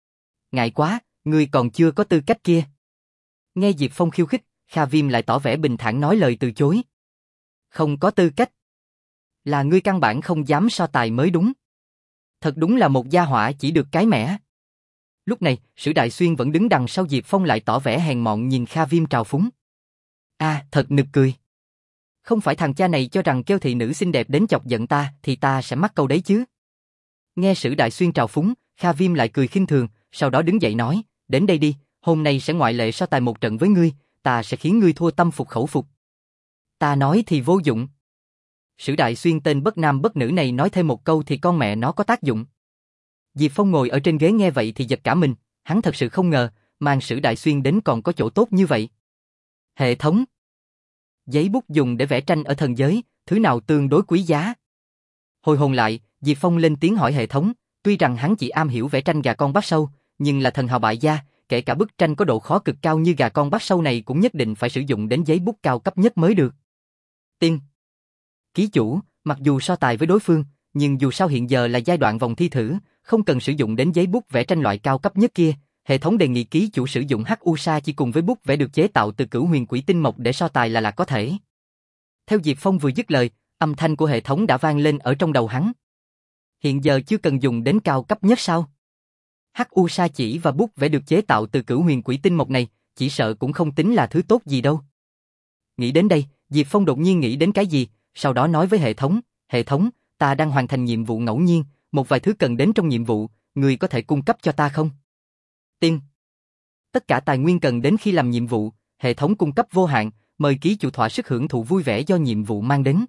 A: Ngại quá, ngươi còn chưa có tư cách kia. Nghe Diệp Phong khiêu khích, Kha Viêm lại tỏ vẻ bình thản nói lời từ chối. Không có tư cách. Là ngươi căn bản không dám so tài mới đúng. Thật đúng là một gia hỏa chỉ được cái mẻ. Lúc này, Sử Đại Xuyên vẫn đứng đằng sau Diệp Phong lại tỏ vẻ hèn mọn nhìn Kha Viêm trào phúng. A, à, thật nực cười. Không phải thằng cha này cho rằng kêu thị nữ xinh đẹp đến chọc giận ta thì ta sẽ mắc câu đấy chứ. Nghe Sử Đại Xuyên trào phúng, Kha Viêm lại cười khinh thường, sau đó đứng dậy nói, đến đây đi, hôm nay sẽ ngoại lệ so tài một trận với ngươi, ta sẽ khiến ngươi thua tâm phục khẩu phục. Ta nói thì vô dụng. Sử Đại Xuyên tên bất nam bất nữ này nói thêm một câu thì con mẹ nó có tác dụng. Diệp Phong ngồi ở trên ghế nghe vậy thì giật cả mình, hắn thật sự không ngờ, mang Sử Đại Xuyên đến còn có chỗ tốt như vậy. Hệ thống. Giấy bút dùng để vẽ tranh ở thần giới, thứ nào tương đối quý giá? Hồi hồn lại, Diệp Phong lên tiếng hỏi hệ thống, tuy rằng hắn chỉ am hiểu vẽ tranh gà con bắt sâu, nhưng là thần hào bại gia, kể cả bức tranh có độ khó cực cao như gà con bắt sâu này cũng nhất định phải sử dụng đến giấy bút cao cấp nhất mới được. Tiên. Ký chủ, mặc dù so tài với đối phương, nhưng dù sao hiện giờ là giai đoạn vòng thi thử, không cần sử dụng đến giấy bút vẽ tranh loại cao cấp nhất kia, hệ thống đề nghị ký chủ sử dụng hắc u sa chỉ cùng với bút vẽ được chế tạo từ cửu huyền quỷ tinh mộc để so tài là là có thể. Theo Diệp Phong vừa dứt lời, âm thanh của hệ thống đã vang lên ở trong đầu hắn. Hiện giờ chưa cần dùng đến cao cấp nhất sao? Hắc u sa chỉ và bút vẽ được chế tạo từ cửu huyền quỷ tinh mộc này, chỉ sợ cũng không tính là thứ tốt gì đâu. Nghĩ đến đây, Diệp Phong đột nhiên nghĩ đến cái gì, sau đó nói với hệ thống, hệ thống, ta đang hoàn thành nhiệm vụ ngẫu nhiên, một vài thứ cần đến trong nhiệm vụ, người có thể cung cấp cho ta không? Tiên. Tất cả tài nguyên cần đến khi làm nhiệm vụ, hệ thống cung cấp vô hạn, mời ký chủ thỏa sức hưởng thụ vui vẻ do nhiệm vụ mang đến.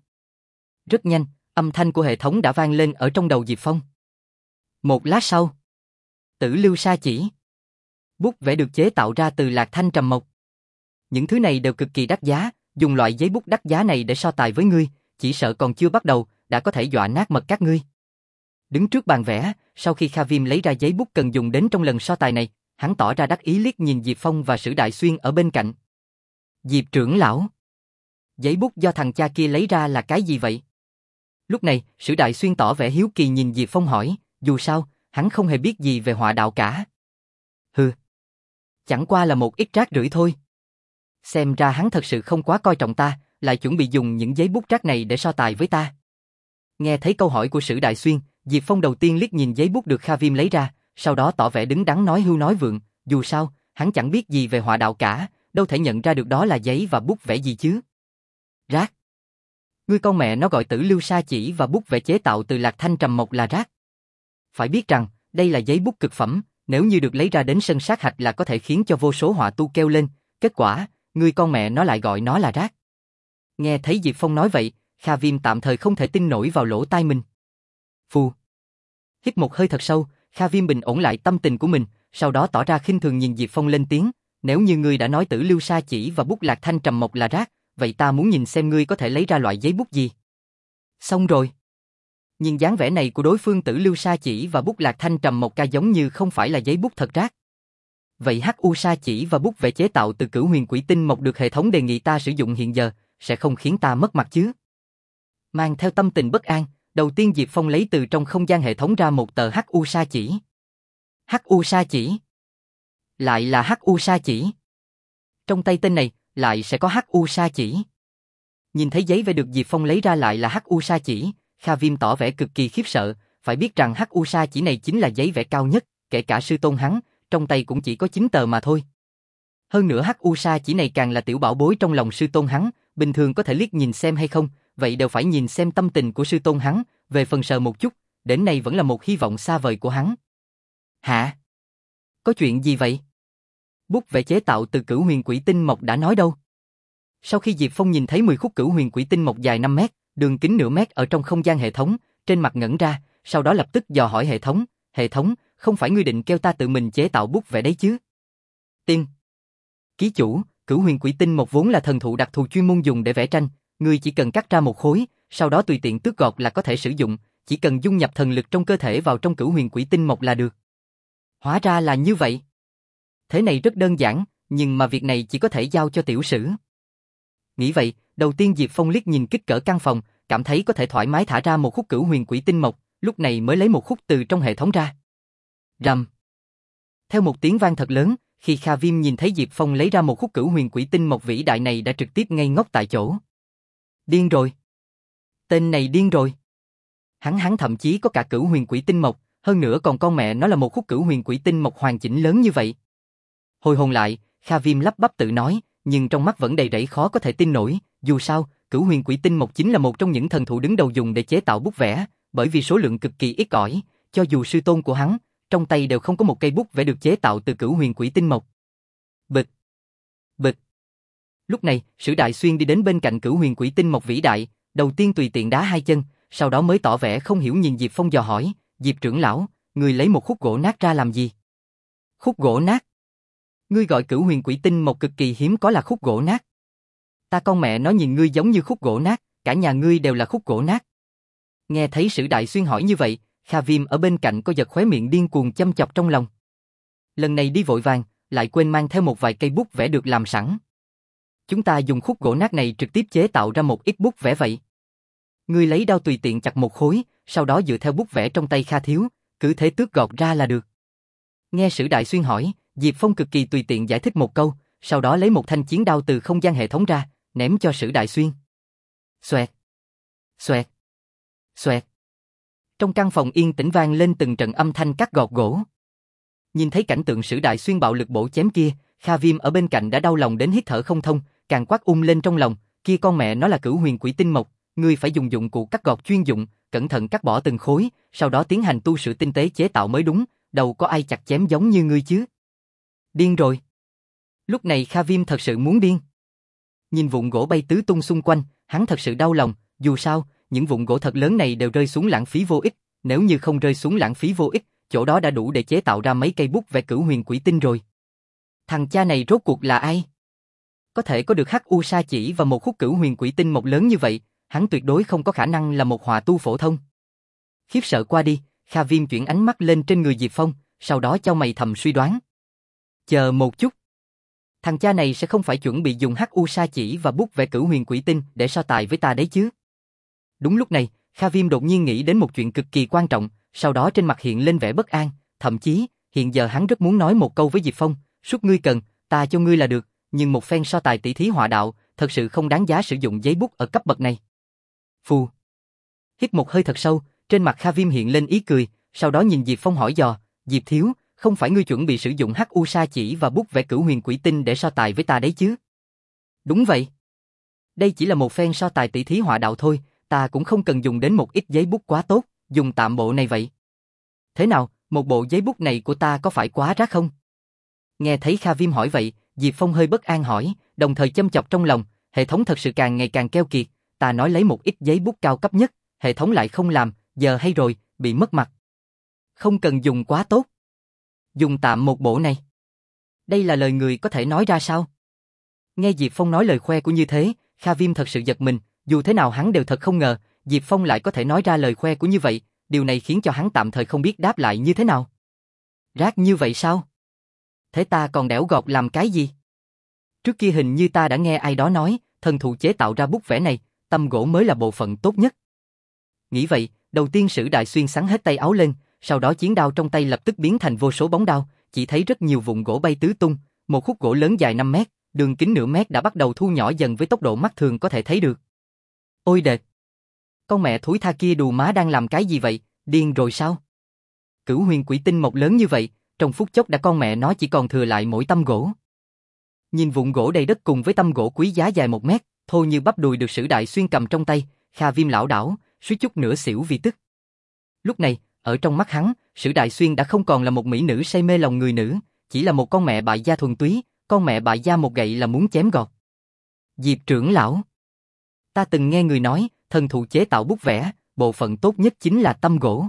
A: Rất nhanh, âm thanh của hệ thống đã vang lên ở trong đầu Diệp Phong. Một lát sau, Tử lưu sa chỉ, bút vẽ được chế tạo ra từ lạc thanh trầm mộc. Những thứ này đều cực kỳ đắt giá, dùng loại giấy bút đắt giá này để so tài với ngươi, chỉ sợ còn chưa bắt đầu, đã có thể dọa nát mật các ngươi. Đứng trước bàn vẽ, sau khi Kha Viêm lấy ra giấy bút cần dùng đến trong lần so tài này, hắn tỏ ra đắc ý liếc nhìn Diệp Phong và Sử Đại Xuyên ở bên cạnh. Diệp trưởng lão, giấy bút do thằng cha kia lấy ra là cái gì vậy? Lúc này, Sử Đại Xuyên tỏ vẻ hiếu kỳ nhìn Diệp Phong hỏi, dù sao, hắn không hề biết gì về họa đạo cả. Hừ, chẳng qua là một ít rác rưởi thôi. Xem ra hắn thật sự không quá coi trọng ta, lại chuẩn bị dùng những giấy bút rác này để so tài với ta. Nghe thấy câu hỏi của Sử Đại Xuyên, Diệp Phong đầu tiên liếc nhìn giấy bút được Kha Viêm lấy ra, sau đó tỏ vẻ đứng đắn nói hưu nói vượng, dù sao, hắn chẳng biết gì về họa đạo cả, đâu thể nhận ra được đó là giấy và bút vẽ gì chứ. Rác. Ngươi con mẹ nó gọi Tử lưu sa chỉ và bút vẽ chế tạo từ lạc thanh trầm mộc là rác. Phải biết rằng, đây là giấy bút cực phẩm, nếu như được lấy ra đến sân sát hạch là có thể khiến cho vô số họa tu kêu lên, kết quả, ngươi con mẹ nó lại gọi nó là rác. Nghe thấy Diệp Phong nói vậy, Kha Viêm tạm thời không thể tin nổi vào lỗ tai mình. Phù. Hít một hơi thật sâu, Kha Viêm bình ổn lại tâm tình của mình, sau đó tỏ ra khinh thường nhìn Diệp Phong lên tiếng, nếu như ngươi đã nói Tử lưu sa chỉ và bút lạc thanh trầm mộc là rác, vậy ta muốn nhìn xem ngươi có thể lấy ra loại giấy bút gì. Xong rồi. Nhìn dáng vẻ này của đối phương Tử lưu sa chỉ và bút lạc thanh trầm mộc ca giống như không phải là giấy bút thật rác. Vậy hắc u sa chỉ và bút vẽ chế tạo từ cửu huyền quỷ tinh mộc được hệ thống đề nghị ta sử dụng hiện giờ, sẽ không khiến ta mất mặt chứ? Mang theo tâm tình bất an, đầu tiên Diệp Phong lấy từ trong không gian hệ thống ra một tờ hắc u sa chỉ. Hắc u sa chỉ. Lại là hắc u sa chỉ. Trong tay tên này, lại sẽ có hắc u sa chỉ. Nhìn thấy giấy vẽ được Diệp Phong lấy ra lại là hắc u sa chỉ, Kha Viêm tỏ vẻ cực kỳ khiếp sợ, phải biết rằng hắc u sa chỉ này chính là giấy vẽ cao nhất, kể cả sư tôn hắn, trong tay cũng chỉ có chín tờ mà thôi. Hơn nữa hắc u sa chỉ này càng là tiểu bảo bối trong lòng sư tôn hắn, bình thường có thể liếc nhìn xem hay không, vậy đều phải nhìn xem tâm tình của sư tôn hắn, về phần sờ một chút, đến nay vẫn là một hy vọng xa vời của hắn. Hả? Có chuyện gì vậy? Bút vẽ chế tạo từ cửu huyền quỷ tinh mộc đã nói đâu? Sau khi Diệp Phong nhìn thấy mười khúc cửu huyền quỷ tinh mộc dài năm mét, đường kính nửa mét ở trong không gian hệ thống, trên mặt ngẩn ra, sau đó lập tức dò hỏi hệ thống, hệ thống, không phải ngươi định kêu ta tự mình chế tạo bút vẽ đấy chứ? Tiên. Ký chủ, cửu huyền quỷ tinh mộc vốn là thần thụ đặc thù chuyên môn dùng để vẽ tranh, ngươi chỉ cần cắt ra một khối, sau đó tùy tiện tước gọt là có thể sử dụng, chỉ cần dung nhập thần lực trong cơ thể vào trong Cửu Huyền Quỷ Tinh Mộc là được. Hóa ra là như vậy. Thế này rất đơn giản, nhưng mà việc này chỉ có thể giao cho tiểu sử. Nghĩ vậy, đầu tiên Diệp Phong liếc nhìn kích cỡ căn phòng, cảm thấy có thể thoải mái thả ra một khúc Cửu Huyền Quỷ Tinh Mộc, lúc này mới lấy một khúc từ trong hệ thống ra. Rầm. Theo một tiếng vang thật lớn, khi Kha Viêm nhìn thấy Diệp Phong lấy ra một khúc Cửu Huyền Quỷ Tinh Mộc vĩ đại này đã trực tiếp ngây ngốc tại chỗ. Điên rồi. Tên này điên rồi. Hắn hắn thậm chí có cả Cửu Huyền Quỷ Tinh Mộc, hơn nữa còn con mẹ nó là một khúc Cửu Huyền Quỷ Tinh Mộc hoàn chỉnh lớn như vậy. Hồi hồn lại, Kha Viêm lắp bắp tự nói, nhưng trong mắt vẫn đầy rẫy khó có thể tin nổi, dù sao, Cửu Huyền Quỷ Tinh Mộc chính là một trong những thần thụ đứng đầu dùng để chế tạo bút vẽ, bởi vì số lượng cực kỳ ít ỏi, cho dù sư tôn của hắn, trong tay đều không có một cây bút vẽ được chế tạo từ Cửu Huyền Quỷ Tinh Mộc. Bịch, bịch. Lúc này, Sử Đại Xuyên đi đến bên cạnh Cửu Huyền Quỷ Tinh Mộc vĩ đại, đầu tiên tùy tiện đá hai chân, sau đó mới tỏ vẻ không hiểu nhìn Diệp Phong dò hỏi, Diệp trưởng lão, ngươi lấy một khúc gỗ nát ra làm gì? Khúc gỗ nát? Ngươi gọi Cửu Huyền Quỷ Tinh Mộc cực kỳ hiếm có là khúc gỗ nát. Ta con mẹ nó nhìn ngươi giống như khúc gỗ nát, cả nhà ngươi đều là khúc gỗ nát. Nghe thấy Sử Đại Xuyên hỏi như vậy, Kha Viêm ở bên cạnh có giật khóe miệng điên cuồng châm chọc trong lòng. Lần này đi vội vàng, lại quên mang theo một vài cây bút vẽ được làm sẵn. Chúng ta dùng khúc gỗ nát này trực tiếp chế tạo ra một ít bút vẽ vậy. Ngươi lấy đao tùy tiện chặt một khối, sau đó dựa theo bút vẽ trong tay Kha thiếu, cứ thế tước gọt ra là được. Nghe Sử Đại Xuyên hỏi, Diệp Phong cực kỳ tùy tiện giải thích một câu, sau đó lấy một thanh chiến đao từ không gian hệ thống ra, ném cho Sử Đại Xuyên. Xoẹt, xoẹt, xoẹt. Trong căn phòng yên tĩnh vang lên từng trận âm thanh cắt gọt gỗ. Nhìn thấy cảnh tượng Sử Đại Xuyên bạo lực bổ chém kia, Kha Viêm ở bên cạnh đã đau lòng đến hít thở không thông, càng quát ung lên trong lòng, kia con mẹ nó là Cửu Huyền Quỷ Tinh Mộc, ngươi phải dùng dụng cụ cắt gọt chuyên dụng, cẩn thận cắt bỏ từng khối, sau đó tiến hành tu sửa tinh tế chế tạo mới đúng, đâu có ai chặt chém giống như ngươi chứ. Điên rồi. Lúc này Kha Viêm thật sự muốn điên. Nhìn vụn gỗ bay tứ tung xung quanh, hắn thật sự đau lòng, dù sao, những vụn gỗ thật lớn này đều rơi xuống lãng phí vô ích, nếu như không rơi xuống lãng phí vô ích, chỗ đó đã đủ để chế tạo ra mấy cây bút vẽ Cửu Huyền Quỷ Tinh rồi. Thằng cha này rốt cuộc là ai? Có thể có được hắc u sa chỉ và một khúc Cửu Huyền Quỷ Tinh Mộc lớn như vậy, hắn tuyệt đối không có khả năng là một họa tu phổ thông. Khiếp sợ qua đi, Kha Viêm chuyển ánh mắt lên trên người Diệp Phong, sau đó chau mày thầm suy đoán. Chờ một chút. Thằng cha này sẽ không phải chuẩn bị dùng hắc u sa chỉ và bút vẽ Cửu Huyền Quỷ Tinh để so tài với ta đấy chứ? Đúng lúc này, Kha Viêm đột nhiên nghĩ đến một chuyện cực kỳ quan trọng, sau đó trên mặt hiện lên vẻ bất an, thậm chí, hiện giờ hắn rất muốn nói một câu với Diệp Phong, suốt ngươi cần, ta cho ngươi là được, nhưng một phen so tài tỷ thí họa đạo, thật sự không đáng giá sử dụng giấy bút ở cấp bậc này. Phù. Hít một hơi thật sâu, trên mặt Kha Viêm hiện lên ý cười, sau đó nhìn Diệp Phong hỏi dò, Diệp thiếu, không phải ngươi chuẩn bị sử dụng hắc u sa chỉ và bút vẽ Cửu Huyền Quỷ Tinh để so tài với ta đấy chứ? Đúng vậy. Đây chỉ là một phen so tài tỷ thí họa đạo thôi, ta cũng không cần dùng đến một ít giấy bút quá tốt, dùng tạm bộ này vậy. Thế nào, một bộ giấy bút này của ta có phải quá rác không? Nghe thấy Kha Viêm hỏi vậy, Diệp Phong hơi bất an hỏi, đồng thời châm chọc trong lòng, hệ thống thật sự càng ngày càng keo kiệt, ta nói lấy một ít giấy bút cao cấp nhất, hệ thống lại không làm, giờ hay rồi, bị mất mặt. Không cần dùng quá tốt. Dùng tạm một bộ này. Đây là lời người có thể nói ra sao? Nghe Diệp Phong nói lời khoe của như thế, Kha Viêm thật sự giật mình, dù thế nào hắn đều thật không ngờ, Diệp Phong lại có thể nói ra lời khoe của như vậy, điều này khiến cho hắn tạm thời không biết đáp lại như thế nào. Rác như vậy sao? Thế ta còn đẽo gọt làm cái gì? Trước kia hình như ta đã nghe ai đó nói, thần thụ chế tạo ra bút vẽ này, tăm gỗ mới là bộ phận tốt nhất. Nghĩ vậy, đầu tiên Sử Đại Xuyên xắn hết tay áo lên, sau đó chiến đao trong tay lập tức biến thành vô số bóng đao, chỉ thấy rất nhiều vụn gỗ bay tứ tung, một khúc gỗ lớn dài năm mét, đường kính nửa mét đã bắt đầu thu nhỏ dần với tốc độ mắt thường có thể thấy được. Ôi đệt! Con mẹ thúi tha kia đù má đang làm cái gì vậy, điên rồi sao? Cửu Huyền Quỷ Tinh Mộc lớn như vậy, trong phút chốc đã con mẹ nó chỉ còn thừa lại mỗi tăm gỗ. Nhìn vụn gỗ đầy đất cùng với tăm gỗ quý giá dài một mét, thô như bắp đùi được Sử Đại Xuyên cầm trong tay, Kha Viêm lảo đảo, suýt chút nữa xỉu vì tức. Lúc này, ở trong mắt hắn, Sử Đại Xuyên đã không còn là một mỹ nữ say mê lòng người nữ, chỉ là một con mẹ bại gia thuần túy, con mẹ bại gia một gậy là muốn chém gọt. Diệp trưởng lão, ta từng nghe người nói, thần thụ chế tạo bút vẽ, bộ phận tốt nhất chính là tăm gỗ.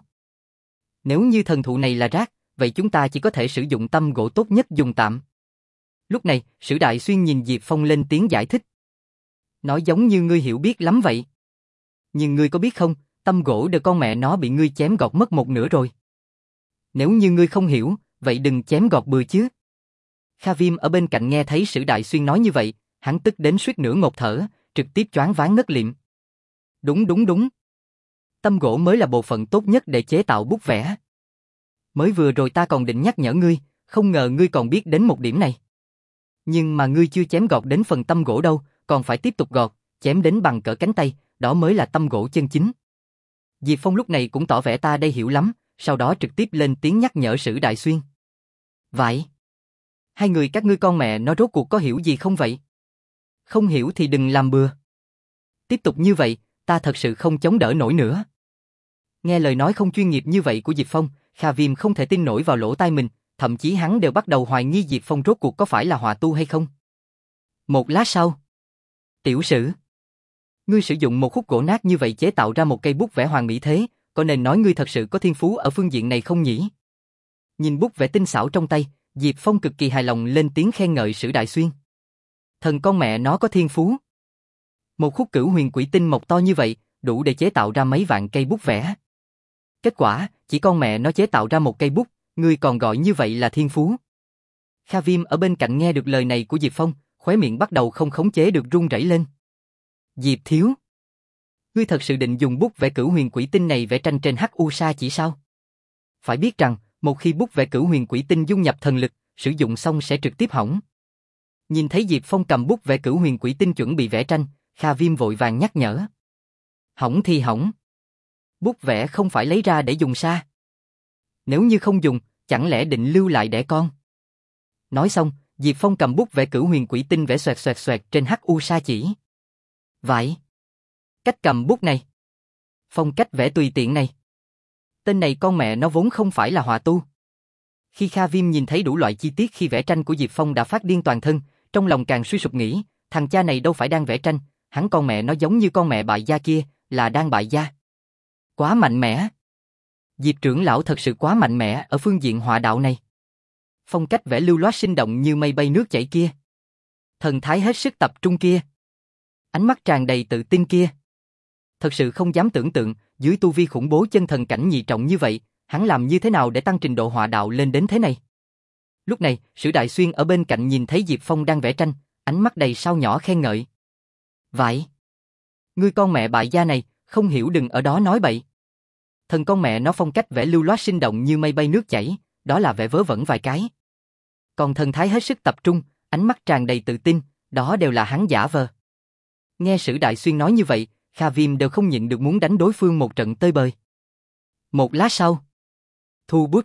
A: Nếu như thần thụ này là rác, vậy chúng ta chỉ có thể sử dụng tăm gỗ tốt nhất dùng tạm. Lúc này, Sử Đại Xuyên nhìn Diệp Phong lên tiếng giải thích. Nói giống như ngươi hiểu biết lắm vậy. Nhưng ngươi có biết không, Tâm gỗ được con mẹ nó bị ngươi chém gọt mất một nửa rồi. Nếu như ngươi không hiểu, vậy đừng chém gọt bừa chứ. Kha Viêm ở bên cạnh nghe thấy Sử Đại Xuyên nói như vậy, hắn tức đến suýt nữa ngột thở, trực tiếp choáng váng ngất liệm. Đúng đúng đúng. Tâm gỗ mới là bộ phận tốt nhất để chế tạo bút vẽ. Mới vừa rồi ta còn định nhắc nhở ngươi, không ngờ ngươi còn biết đến một điểm này. Nhưng mà ngươi chưa chém gọt đến phần tâm gỗ đâu, còn phải tiếp tục gọt, chém đến bằng cỡ cánh tay, đó mới là tâm gỗ chân chính. Diệp Phong lúc này cũng tỏ vẻ ta đây hiểu lắm, sau đó trực tiếp lên tiếng nhắc nhở Sử Đại Xuyên. Vậy? Hai người các ngươi con mẹ nó rốt cuộc có hiểu gì không vậy? Không hiểu thì đừng làm bừa. Tiếp tục như vậy, ta thật sự không chống đỡ nổi nữa. Nghe lời nói không chuyên nghiệp như vậy của Diệp Phong, Kha Viêm không thể tin nổi vào lỗ tai mình, thậm chí hắn đều bắt đầu hoài nghi Diệp Phong rốt cuộc có phải là họa tu hay không. Một lát sau, tiểu Sử, ngươi sử dụng một khúc gỗ nát như vậy chế tạo ra một cây bút vẽ hoàn mỹ thế, có nên nói ngươi thật sự có thiên phú ở phương diện này không nhỉ? Nhìn bút vẽ tinh xảo trong tay, Diệp Phong cực kỳ hài lòng lên tiếng khen ngợi Sử Đại Xuyên. Thần con mẹ nó có thiên phú. Một khúc cửu huyền quỷ tinh mộc to như vậy, đủ để chế tạo ra mấy vạn cây bút vẽ. Kết quả, chỉ con mẹ nó chế tạo ra một cây bút, ngươi còn gọi như vậy là thiên phú. Kha Viêm ở bên cạnh nghe được lời này của Diệp Phong, khóe miệng bắt đầu không khống chế được run rẩy lên. Diệp thiếu, ngươi thật sự định dùng bút vẽ cửu huyền quỷ tinh này vẽ tranh trên hắc u sa chỉ sao? Phải biết rằng, một khi bút vẽ cửu huyền quỷ tinh dung nhập thần lực, sử dụng xong sẽ trực tiếp hỏng. Nhìn thấy Diệp Phong cầm bút vẽ cửu huyền quỷ tinh chuẩn bị vẽ tranh, Kha Viêm vội vàng nhắc nhở. Hỏng thì hỏng. Bút vẽ không phải lấy ra để dùng sa. Nếu như không dùng, chẳng lẽ định lưu lại đẻ con? Nói xong, Diệp Phong cầm bút vẽ cửu huyền quỷ tinh vẽ xoẹt xoẹt xoẹt trên hắc u sa chỉ. Vậy, cách cầm bút này, phong cách vẽ tùy tiện này, tên này con mẹ nó vốn không phải là họa tu. Khi Kha Viêm nhìn thấy đủ loại chi tiết khi vẽ tranh của Diệp Phong đã phát điên toàn thân, trong lòng càng suy sụp nghĩ, thằng cha này đâu phải đang vẽ tranh, hắn con mẹ nó giống như con mẹ bại gia kia, là đang bại gia. Quá mạnh mẽ. Diệp trưởng lão thật sự quá mạnh mẽ ở phương diện họa đạo này. Phong cách vẽ lưu loát sinh động như mây bay nước chảy kia. Thần thái hết sức tập trung kia. Ánh mắt tràn đầy tự tin kia. Thật sự không dám tưởng tượng, dưới tu vi khủng bố chân thần cảnh nhị trọng như vậy, hắn làm như thế nào để tăng trình độ họa đạo lên đến thế này. Lúc này, Sử Đại Xuyên ở bên cạnh nhìn thấy Diệp Phong đang vẽ tranh, ánh mắt đầy sao nhỏ khen ngợi. Vậy, ngươi con mẹ bại gia này, không hiểu đừng ở đó nói bậy. Thần con mẹ nó phong cách vẽ lưu loát sinh động như mây bay nước chảy, đó là vẽ vớ vẩn vài cái. Còn thần thái hết sức tập trung, ánh mắt tràn đầy tự tin, đó đều là hắn giả vờ. Nghe Sử Đại Xuyên nói như vậy, Kha Viêm đều không nhịn được muốn đánh đối phương một trận tơi bời. Một lát sau, thu bút,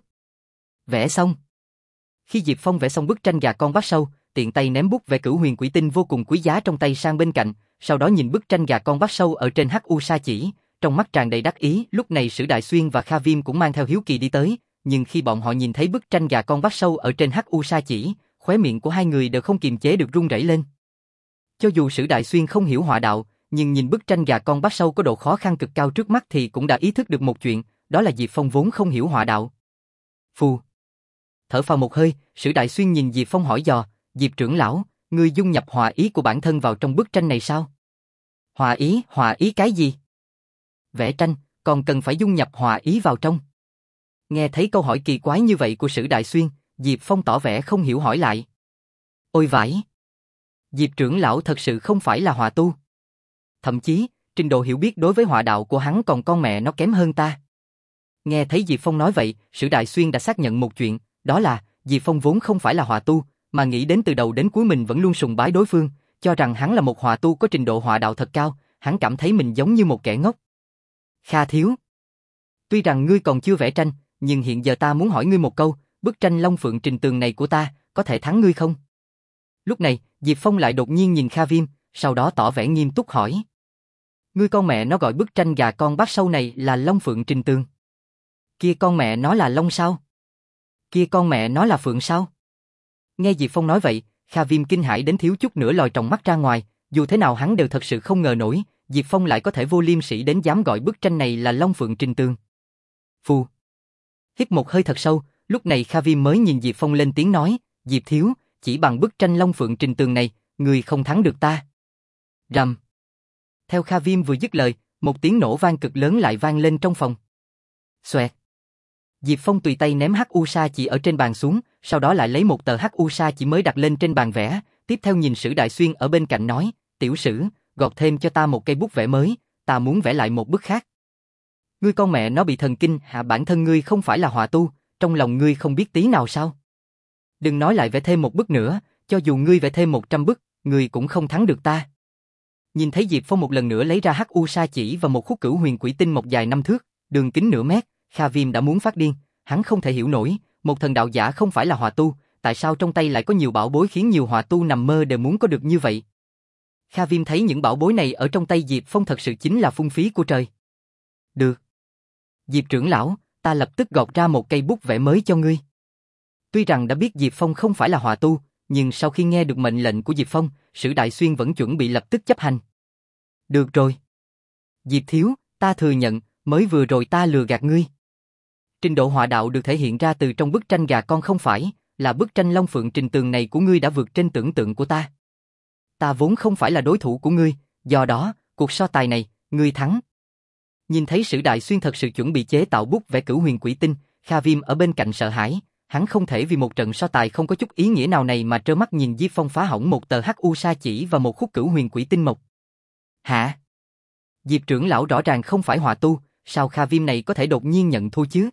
A: vẽ xong. Khi Diệp Phong vẽ xong bức tranh gà con bắt sâu, tiện tay ném bút vẽ cửu huyền quỷ tinh vô cùng quý giá trong tay sang bên cạnh, sau đó nhìn bức tranh gà con bắt sâu ở trên hắc u sa chỉ, trong mắt tràn đầy đắc ý. Lúc này Sử Đại Xuyên và Kha Viêm cũng mang theo hiếu kỳ đi tới, nhưng khi bọn họ nhìn thấy bức tranh gà con bắt sâu ở trên hắc u sa chỉ, khóe miệng của hai người đều không kiềm chế được run rẩy lên. Cho dù Sử Đại Xuyên không hiểu họa đạo, nhưng nhìn bức tranh gà con bắt sâu có độ khó khăn cực cao trước mắt thì cũng đã ý thức được một chuyện, đó là Diệp Phong vốn không hiểu họa đạo. Phù. Thở phào một hơi, Sử Đại Xuyên nhìn Diệp Phong hỏi dò, Diệp trưởng lão, ngươi dung nhập họa ý của bản thân vào trong bức tranh này sao? Họa ý, họa ý cái gì? Vẽ tranh, còn cần phải dung nhập họa ý vào trong. Nghe thấy câu hỏi kỳ quái như vậy của Sử Đại Xuyên, Diệp Phong tỏ vẻ không hiểu hỏi lại. Ôi vãi! Diệp trưởng lão thật sự không phải là họa tu. Thậm chí, trình độ hiểu biết đối với họa đạo của hắn còn con mẹ nó kém hơn ta. Nghe thấy Diệp Phong nói vậy, Sử Đại Xuyên đã xác nhận một chuyện, đó là Diệp Phong vốn không phải là họa tu, mà nghĩ đến từ đầu đến cuối mình vẫn luôn sùng bái đối phương, cho rằng hắn là một họa tu có trình độ họa đạo thật cao, hắn cảm thấy mình giống như một kẻ ngốc. Kha thiếu, tuy rằng ngươi còn chưa vẽ tranh, nhưng hiện giờ ta muốn hỏi ngươi một câu, bức tranh Long Phượng Trình Tường này của ta, có thể thắng ngươi không? Lúc này, Diệp Phong lại đột nhiên nhìn Kha Viêm, sau đó tỏ vẻ nghiêm túc hỏi. Ngươi con mẹ nó gọi bức tranh gà con bắt sâu này là Long Phượng Trình Tường. Kia con mẹ nó là Long sao? Kia con mẹ nó là Phượng sao? Nghe Diệp Phong nói vậy, Kha Viêm kinh hãi đến thiếu chút nữa lòi tròng mắt ra ngoài, dù thế nào hắn đều thật sự không ngờ nổi, Diệp Phong lại có thể vô liêm sỉ đến dám gọi bức tranh này là Long Phượng Trình Tường. Phù. Hít một hơi thật sâu, lúc này Kha Viêm mới nhìn Diệp Phong lên tiếng nói, Diệp thiếu, chỉ bằng bức tranh Long Phượng Trình Tường này, người không thắng được ta. Rầm. Theo Kha Viêm vừa dứt lời, một tiếng nổ vang cực lớn lại vang lên trong phòng. Xoẹt. Diệp Phong tùy tay ném hắc u sa chỉ ở trên bàn xuống, sau đó lại lấy một tờ hắc u sa chỉ mới đặt lên trên bàn vẽ, tiếp theo nhìn Sử Đại Xuyên ở bên cạnh nói, tiểu Sử, gọt thêm cho ta một cây bút vẽ mới, ta muốn vẽ lại một bức khác. Ngươi con mẹ nó bị thần kinh hả, bản thân ngươi không phải là họa tu, trong lòng ngươi không biết tí nào sao? Đừng nói lại vẽ thêm một bức nữa, cho dù ngươi vẽ thêm một trăm bức, ngươi cũng không thắng được ta. Nhìn thấy Diệp Phong một lần nữa lấy ra hắc u sa chỉ và một khúc cửu huyền quỷ tinh mộc dài năm thước, đường kính nửa mét, Kha Viêm đã muốn phát điên, hắn không thể hiểu nổi, một thần đạo giả không phải là họa tu, tại sao trong tay lại có nhiều bảo bối khiến nhiều họa tu nằm mơ đều muốn có được như vậy. Kha Viêm thấy những bảo bối này ở trong tay Diệp Phong thật sự chính là phung phí của trời. Được. Diệp trưởng lão, ta lập tức gọt ra một cây bút vẽ mới cho ngươi. Tuy rằng đã biết Diệp Phong không phải là họa tu, nhưng sau khi nghe được mệnh lệnh của Diệp Phong, Sử Đại Xuyên vẫn chuẩn bị lập tức chấp hành. Được rồi. Diệp thiếu, ta thừa nhận, mới vừa rồi ta lừa gạt ngươi. Trình độ họa đạo được thể hiện ra từ trong bức tranh gà con không phải, là bức tranh Long Phượng Trình Tường này của ngươi đã vượt trên tưởng tượng của ta. Ta vốn không phải là đối thủ của ngươi, do đó, cuộc so tài này, ngươi thắng. Nhìn thấy Sử Đại Xuyên thật sự chuẩn bị chế tạo bút vẽ cửu huyền quỷ tinh, Kha Viêm ở bên cạnh sợ hãi, hắn không thể vì một trận so tài không có chút ý nghĩa nào này mà trơ mắt nhìn Diệp Phong phá hỏng một tờ hắc u sa chỉ và một khúc cửu huyền quỷ tinh mộc. Hả? Diệp trưởng lão rõ ràng không phải họa tu, sao Kha Viêm này có thể đột nhiên nhận thua chứ?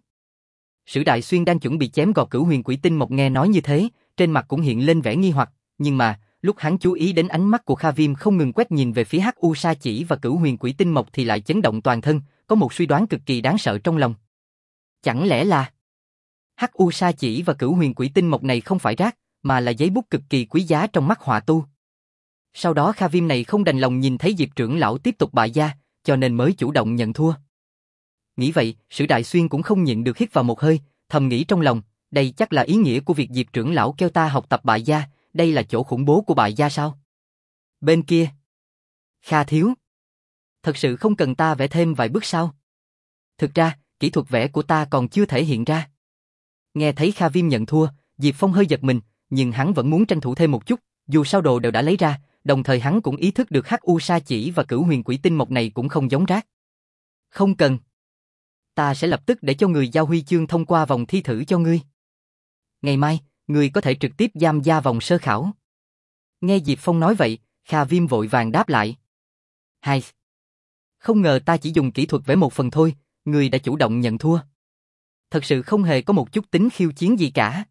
A: Sử Đại Xuyên đang chuẩn bị chém gọt cửu huyền quỷ tinh mộc nghe nói như thế, trên mặt cũng hiện lên vẻ nghi hoặc, nhưng mà, lúc hắn chú ý đến ánh mắt của Kha Viêm không ngừng quét nhìn về phía hắc u sa chỉ và cửu huyền quỷ tinh mộc thì lại chấn động toàn thân, có một suy đoán cực kỳ đáng sợ trong lòng. Chẳng lẽ là hắc u sa chỉ và cửu huyền quỷ tinh mộc này không phải rác, mà là giấy bút cực kỳ quý giá trong mắt họa tu. Sau đó Kha Viêm này không đành lòng nhìn thấy Diệp trưởng lão tiếp tục bại gia, cho nên mới chủ động nhận thua. Nghĩ vậy, Sử Đại Xuyên cũng không nhịn được hít vào một hơi, thầm nghĩ trong lòng, đây chắc là ý nghĩa của việc Diệp trưởng lão kêu ta học tập bại gia, đây là chỗ khủng bố của bại gia sao? Bên kia, Kha thiếu, thật sự không cần ta vẽ thêm vài bước sao? Thực ra, kỹ thuật vẽ của ta còn chưa thể hiện ra. Nghe thấy Kha Viêm nhận thua, Diệp Phong hơi giật mình, nhưng hắn vẫn muốn tranh thủ thêm một chút, dù sao đồ đều đã lấy ra, đồng thời hắn cũng ý thức được hắc u sa chỉ và cửu huyền quỷ tinh mộc này cũng không giống rác. Không cần. Ta sẽ lập tức để cho người giao huy chương thông qua vòng thi thử cho ngươi. Ngày mai, ngươi có thể trực tiếp tham gia vòng sơ khảo. Nghe Diệp Phong nói vậy, Kha Viêm vội vàng đáp lại. Hai. Không ngờ ta chỉ dùng kỹ thuật vẽ một phần thôi, ngươi đã chủ động nhận thua. Thật sự không hề có một chút tính khiêu chiến gì cả.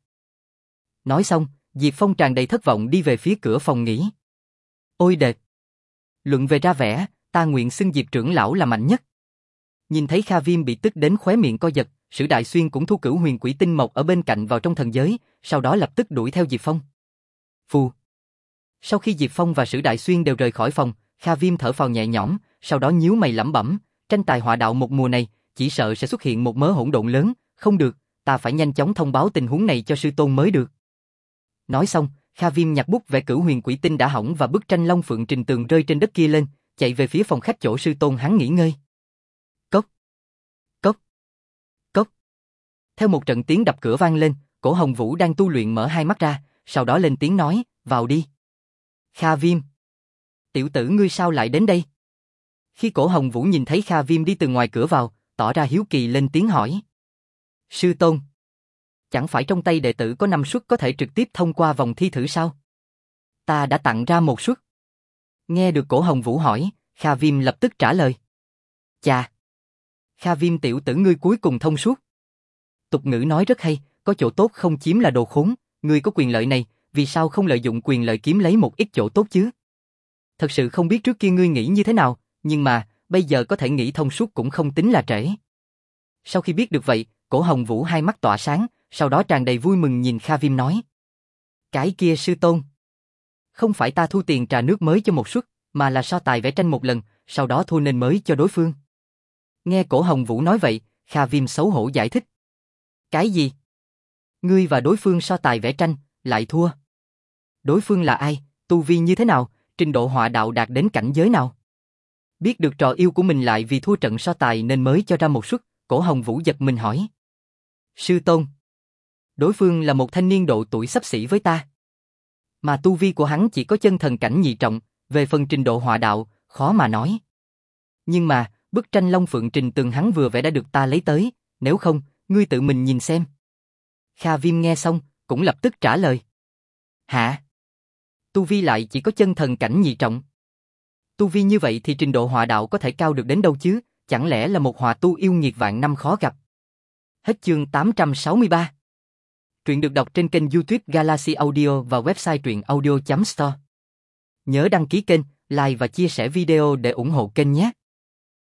A: Nói xong, Diệp Phong tràn đầy thất vọng đi về phía cửa phòng nghỉ. Ôi đệt! Luận về ra vẻ, ta nguyện xưng Diệp trưởng lão là mạnh nhất. Nhìn thấy Kha Viêm bị tức đến khóe miệng co giật, Sử Đại Xuyên cũng thu cửu huyền quỷ tinh mộc ở bên cạnh vào trong thần giới, sau đó lập tức đuổi theo Diệp Phong. Phù! Sau khi Diệp Phong và Sử Đại Xuyên đều rời khỏi phòng, Kha Viêm thở phào nhẹ nhõm, sau đó nhíu mày lẩm bẩm, tranh tài họa đạo một mùa này, chỉ sợ sẽ xuất hiện một mớ hỗn độn lớn, không được, ta phải nhanh chóng thông báo tình huống này cho sư tôn mới được. Nói xong, Kha Viêm nhặt bút vẽ cửu huyền quỷ tinh đã hỏng và bức tranh Long Phượng Trình Tường rơi trên đất kia lên, chạy về phía phòng khách chỗ sư tôn hắn nghỉ ngơi. Cốc, cốc, cốc. Theo một trận tiếng đập cửa vang lên, Cổ Hồng Vũ đang tu luyện mở hai mắt ra, sau đó lên tiếng nói, vào đi. Kha Viêm. Tiểu tử ngươi sao lại đến đây? Khi Cổ Hồng Vũ nhìn thấy Kha Viêm đi từ ngoài cửa vào, tỏ ra hiếu kỳ lên tiếng hỏi. Sư tôn. Chẳng phải trong tay đệ tử có năm suất có thể trực tiếp thông qua vòng thi thử sao? Ta đã tặng ra một suất. Nghe được Cổ Hồng Vũ hỏi, Kha Viêm lập tức trả lời. Chà! Kha Viêm tiểu tử ngươi cuối cùng thông suốt. Tục ngữ nói rất hay, có chỗ tốt không chiếm là đồ khốn, ngươi có quyền lợi này, vì sao không lợi dụng quyền lợi kiếm lấy một ít chỗ tốt chứ? Thật sự không biết trước kia ngươi nghĩ như thế nào, nhưng mà, bây giờ có thể nghĩ thông suốt cũng không tính là trễ. Sau khi biết được vậy, Cổ Hồng Vũ hai mắt tỏa sáng, sau đó tràn đầy vui mừng nhìn Kha Viêm nói. Cái kia sư tôn. Không phải ta thu tiền trà nước mới cho một suất, mà là so tài vẽ tranh một lần, sau đó thu nên mới cho đối phương. Nghe Cổ Hồng Vũ nói vậy, Kha Viêm xấu hổ giải thích. Cái gì? Ngươi và đối phương so tài vẽ tranh, lại thua. Đối phương là ai, tu vi như thế nào, trình độ họa đạo đạt đến cảnh giới nào? Biết được trò yêu của mình lại vì thua trận so tài nên mới cho ra một suất, Cổ Hồng Vũ giật mình hỏi. Sư tôn. Đối phương là một thanh niên độ tuổi xấp xỉ với ta. Mà tu vi của hắn chỉ có chân thần cảnh nhị trọng, về phần trình độ họa đạo, khó mà nói. Nhưng mà, bức tranh Long Phượng Trình Tường hắn vừa vẽ đã được ta lấy tới, nếu không, ngươi tự mình nhìn xem. Kha Viêm nghe xong, cũng lập tức trả lời. Hả? Tu vi lại chỉ có chân thần cảnh nhị trọng. Tu vi như vậy thì trình độ họa đạo có thể cao được đến đâu chứ, chẳng lẽ là một họa tu yêu nghiệt vạn năm khó gặp. Hết chương tám trăm sáu mươi ba. Truyện được đọc trên kênh YouTube Galaxy Audio và website truyện audio chấm store. Nhớ đăng ký kênh, like và chia sẻ video để ủng hộ kênh nhé.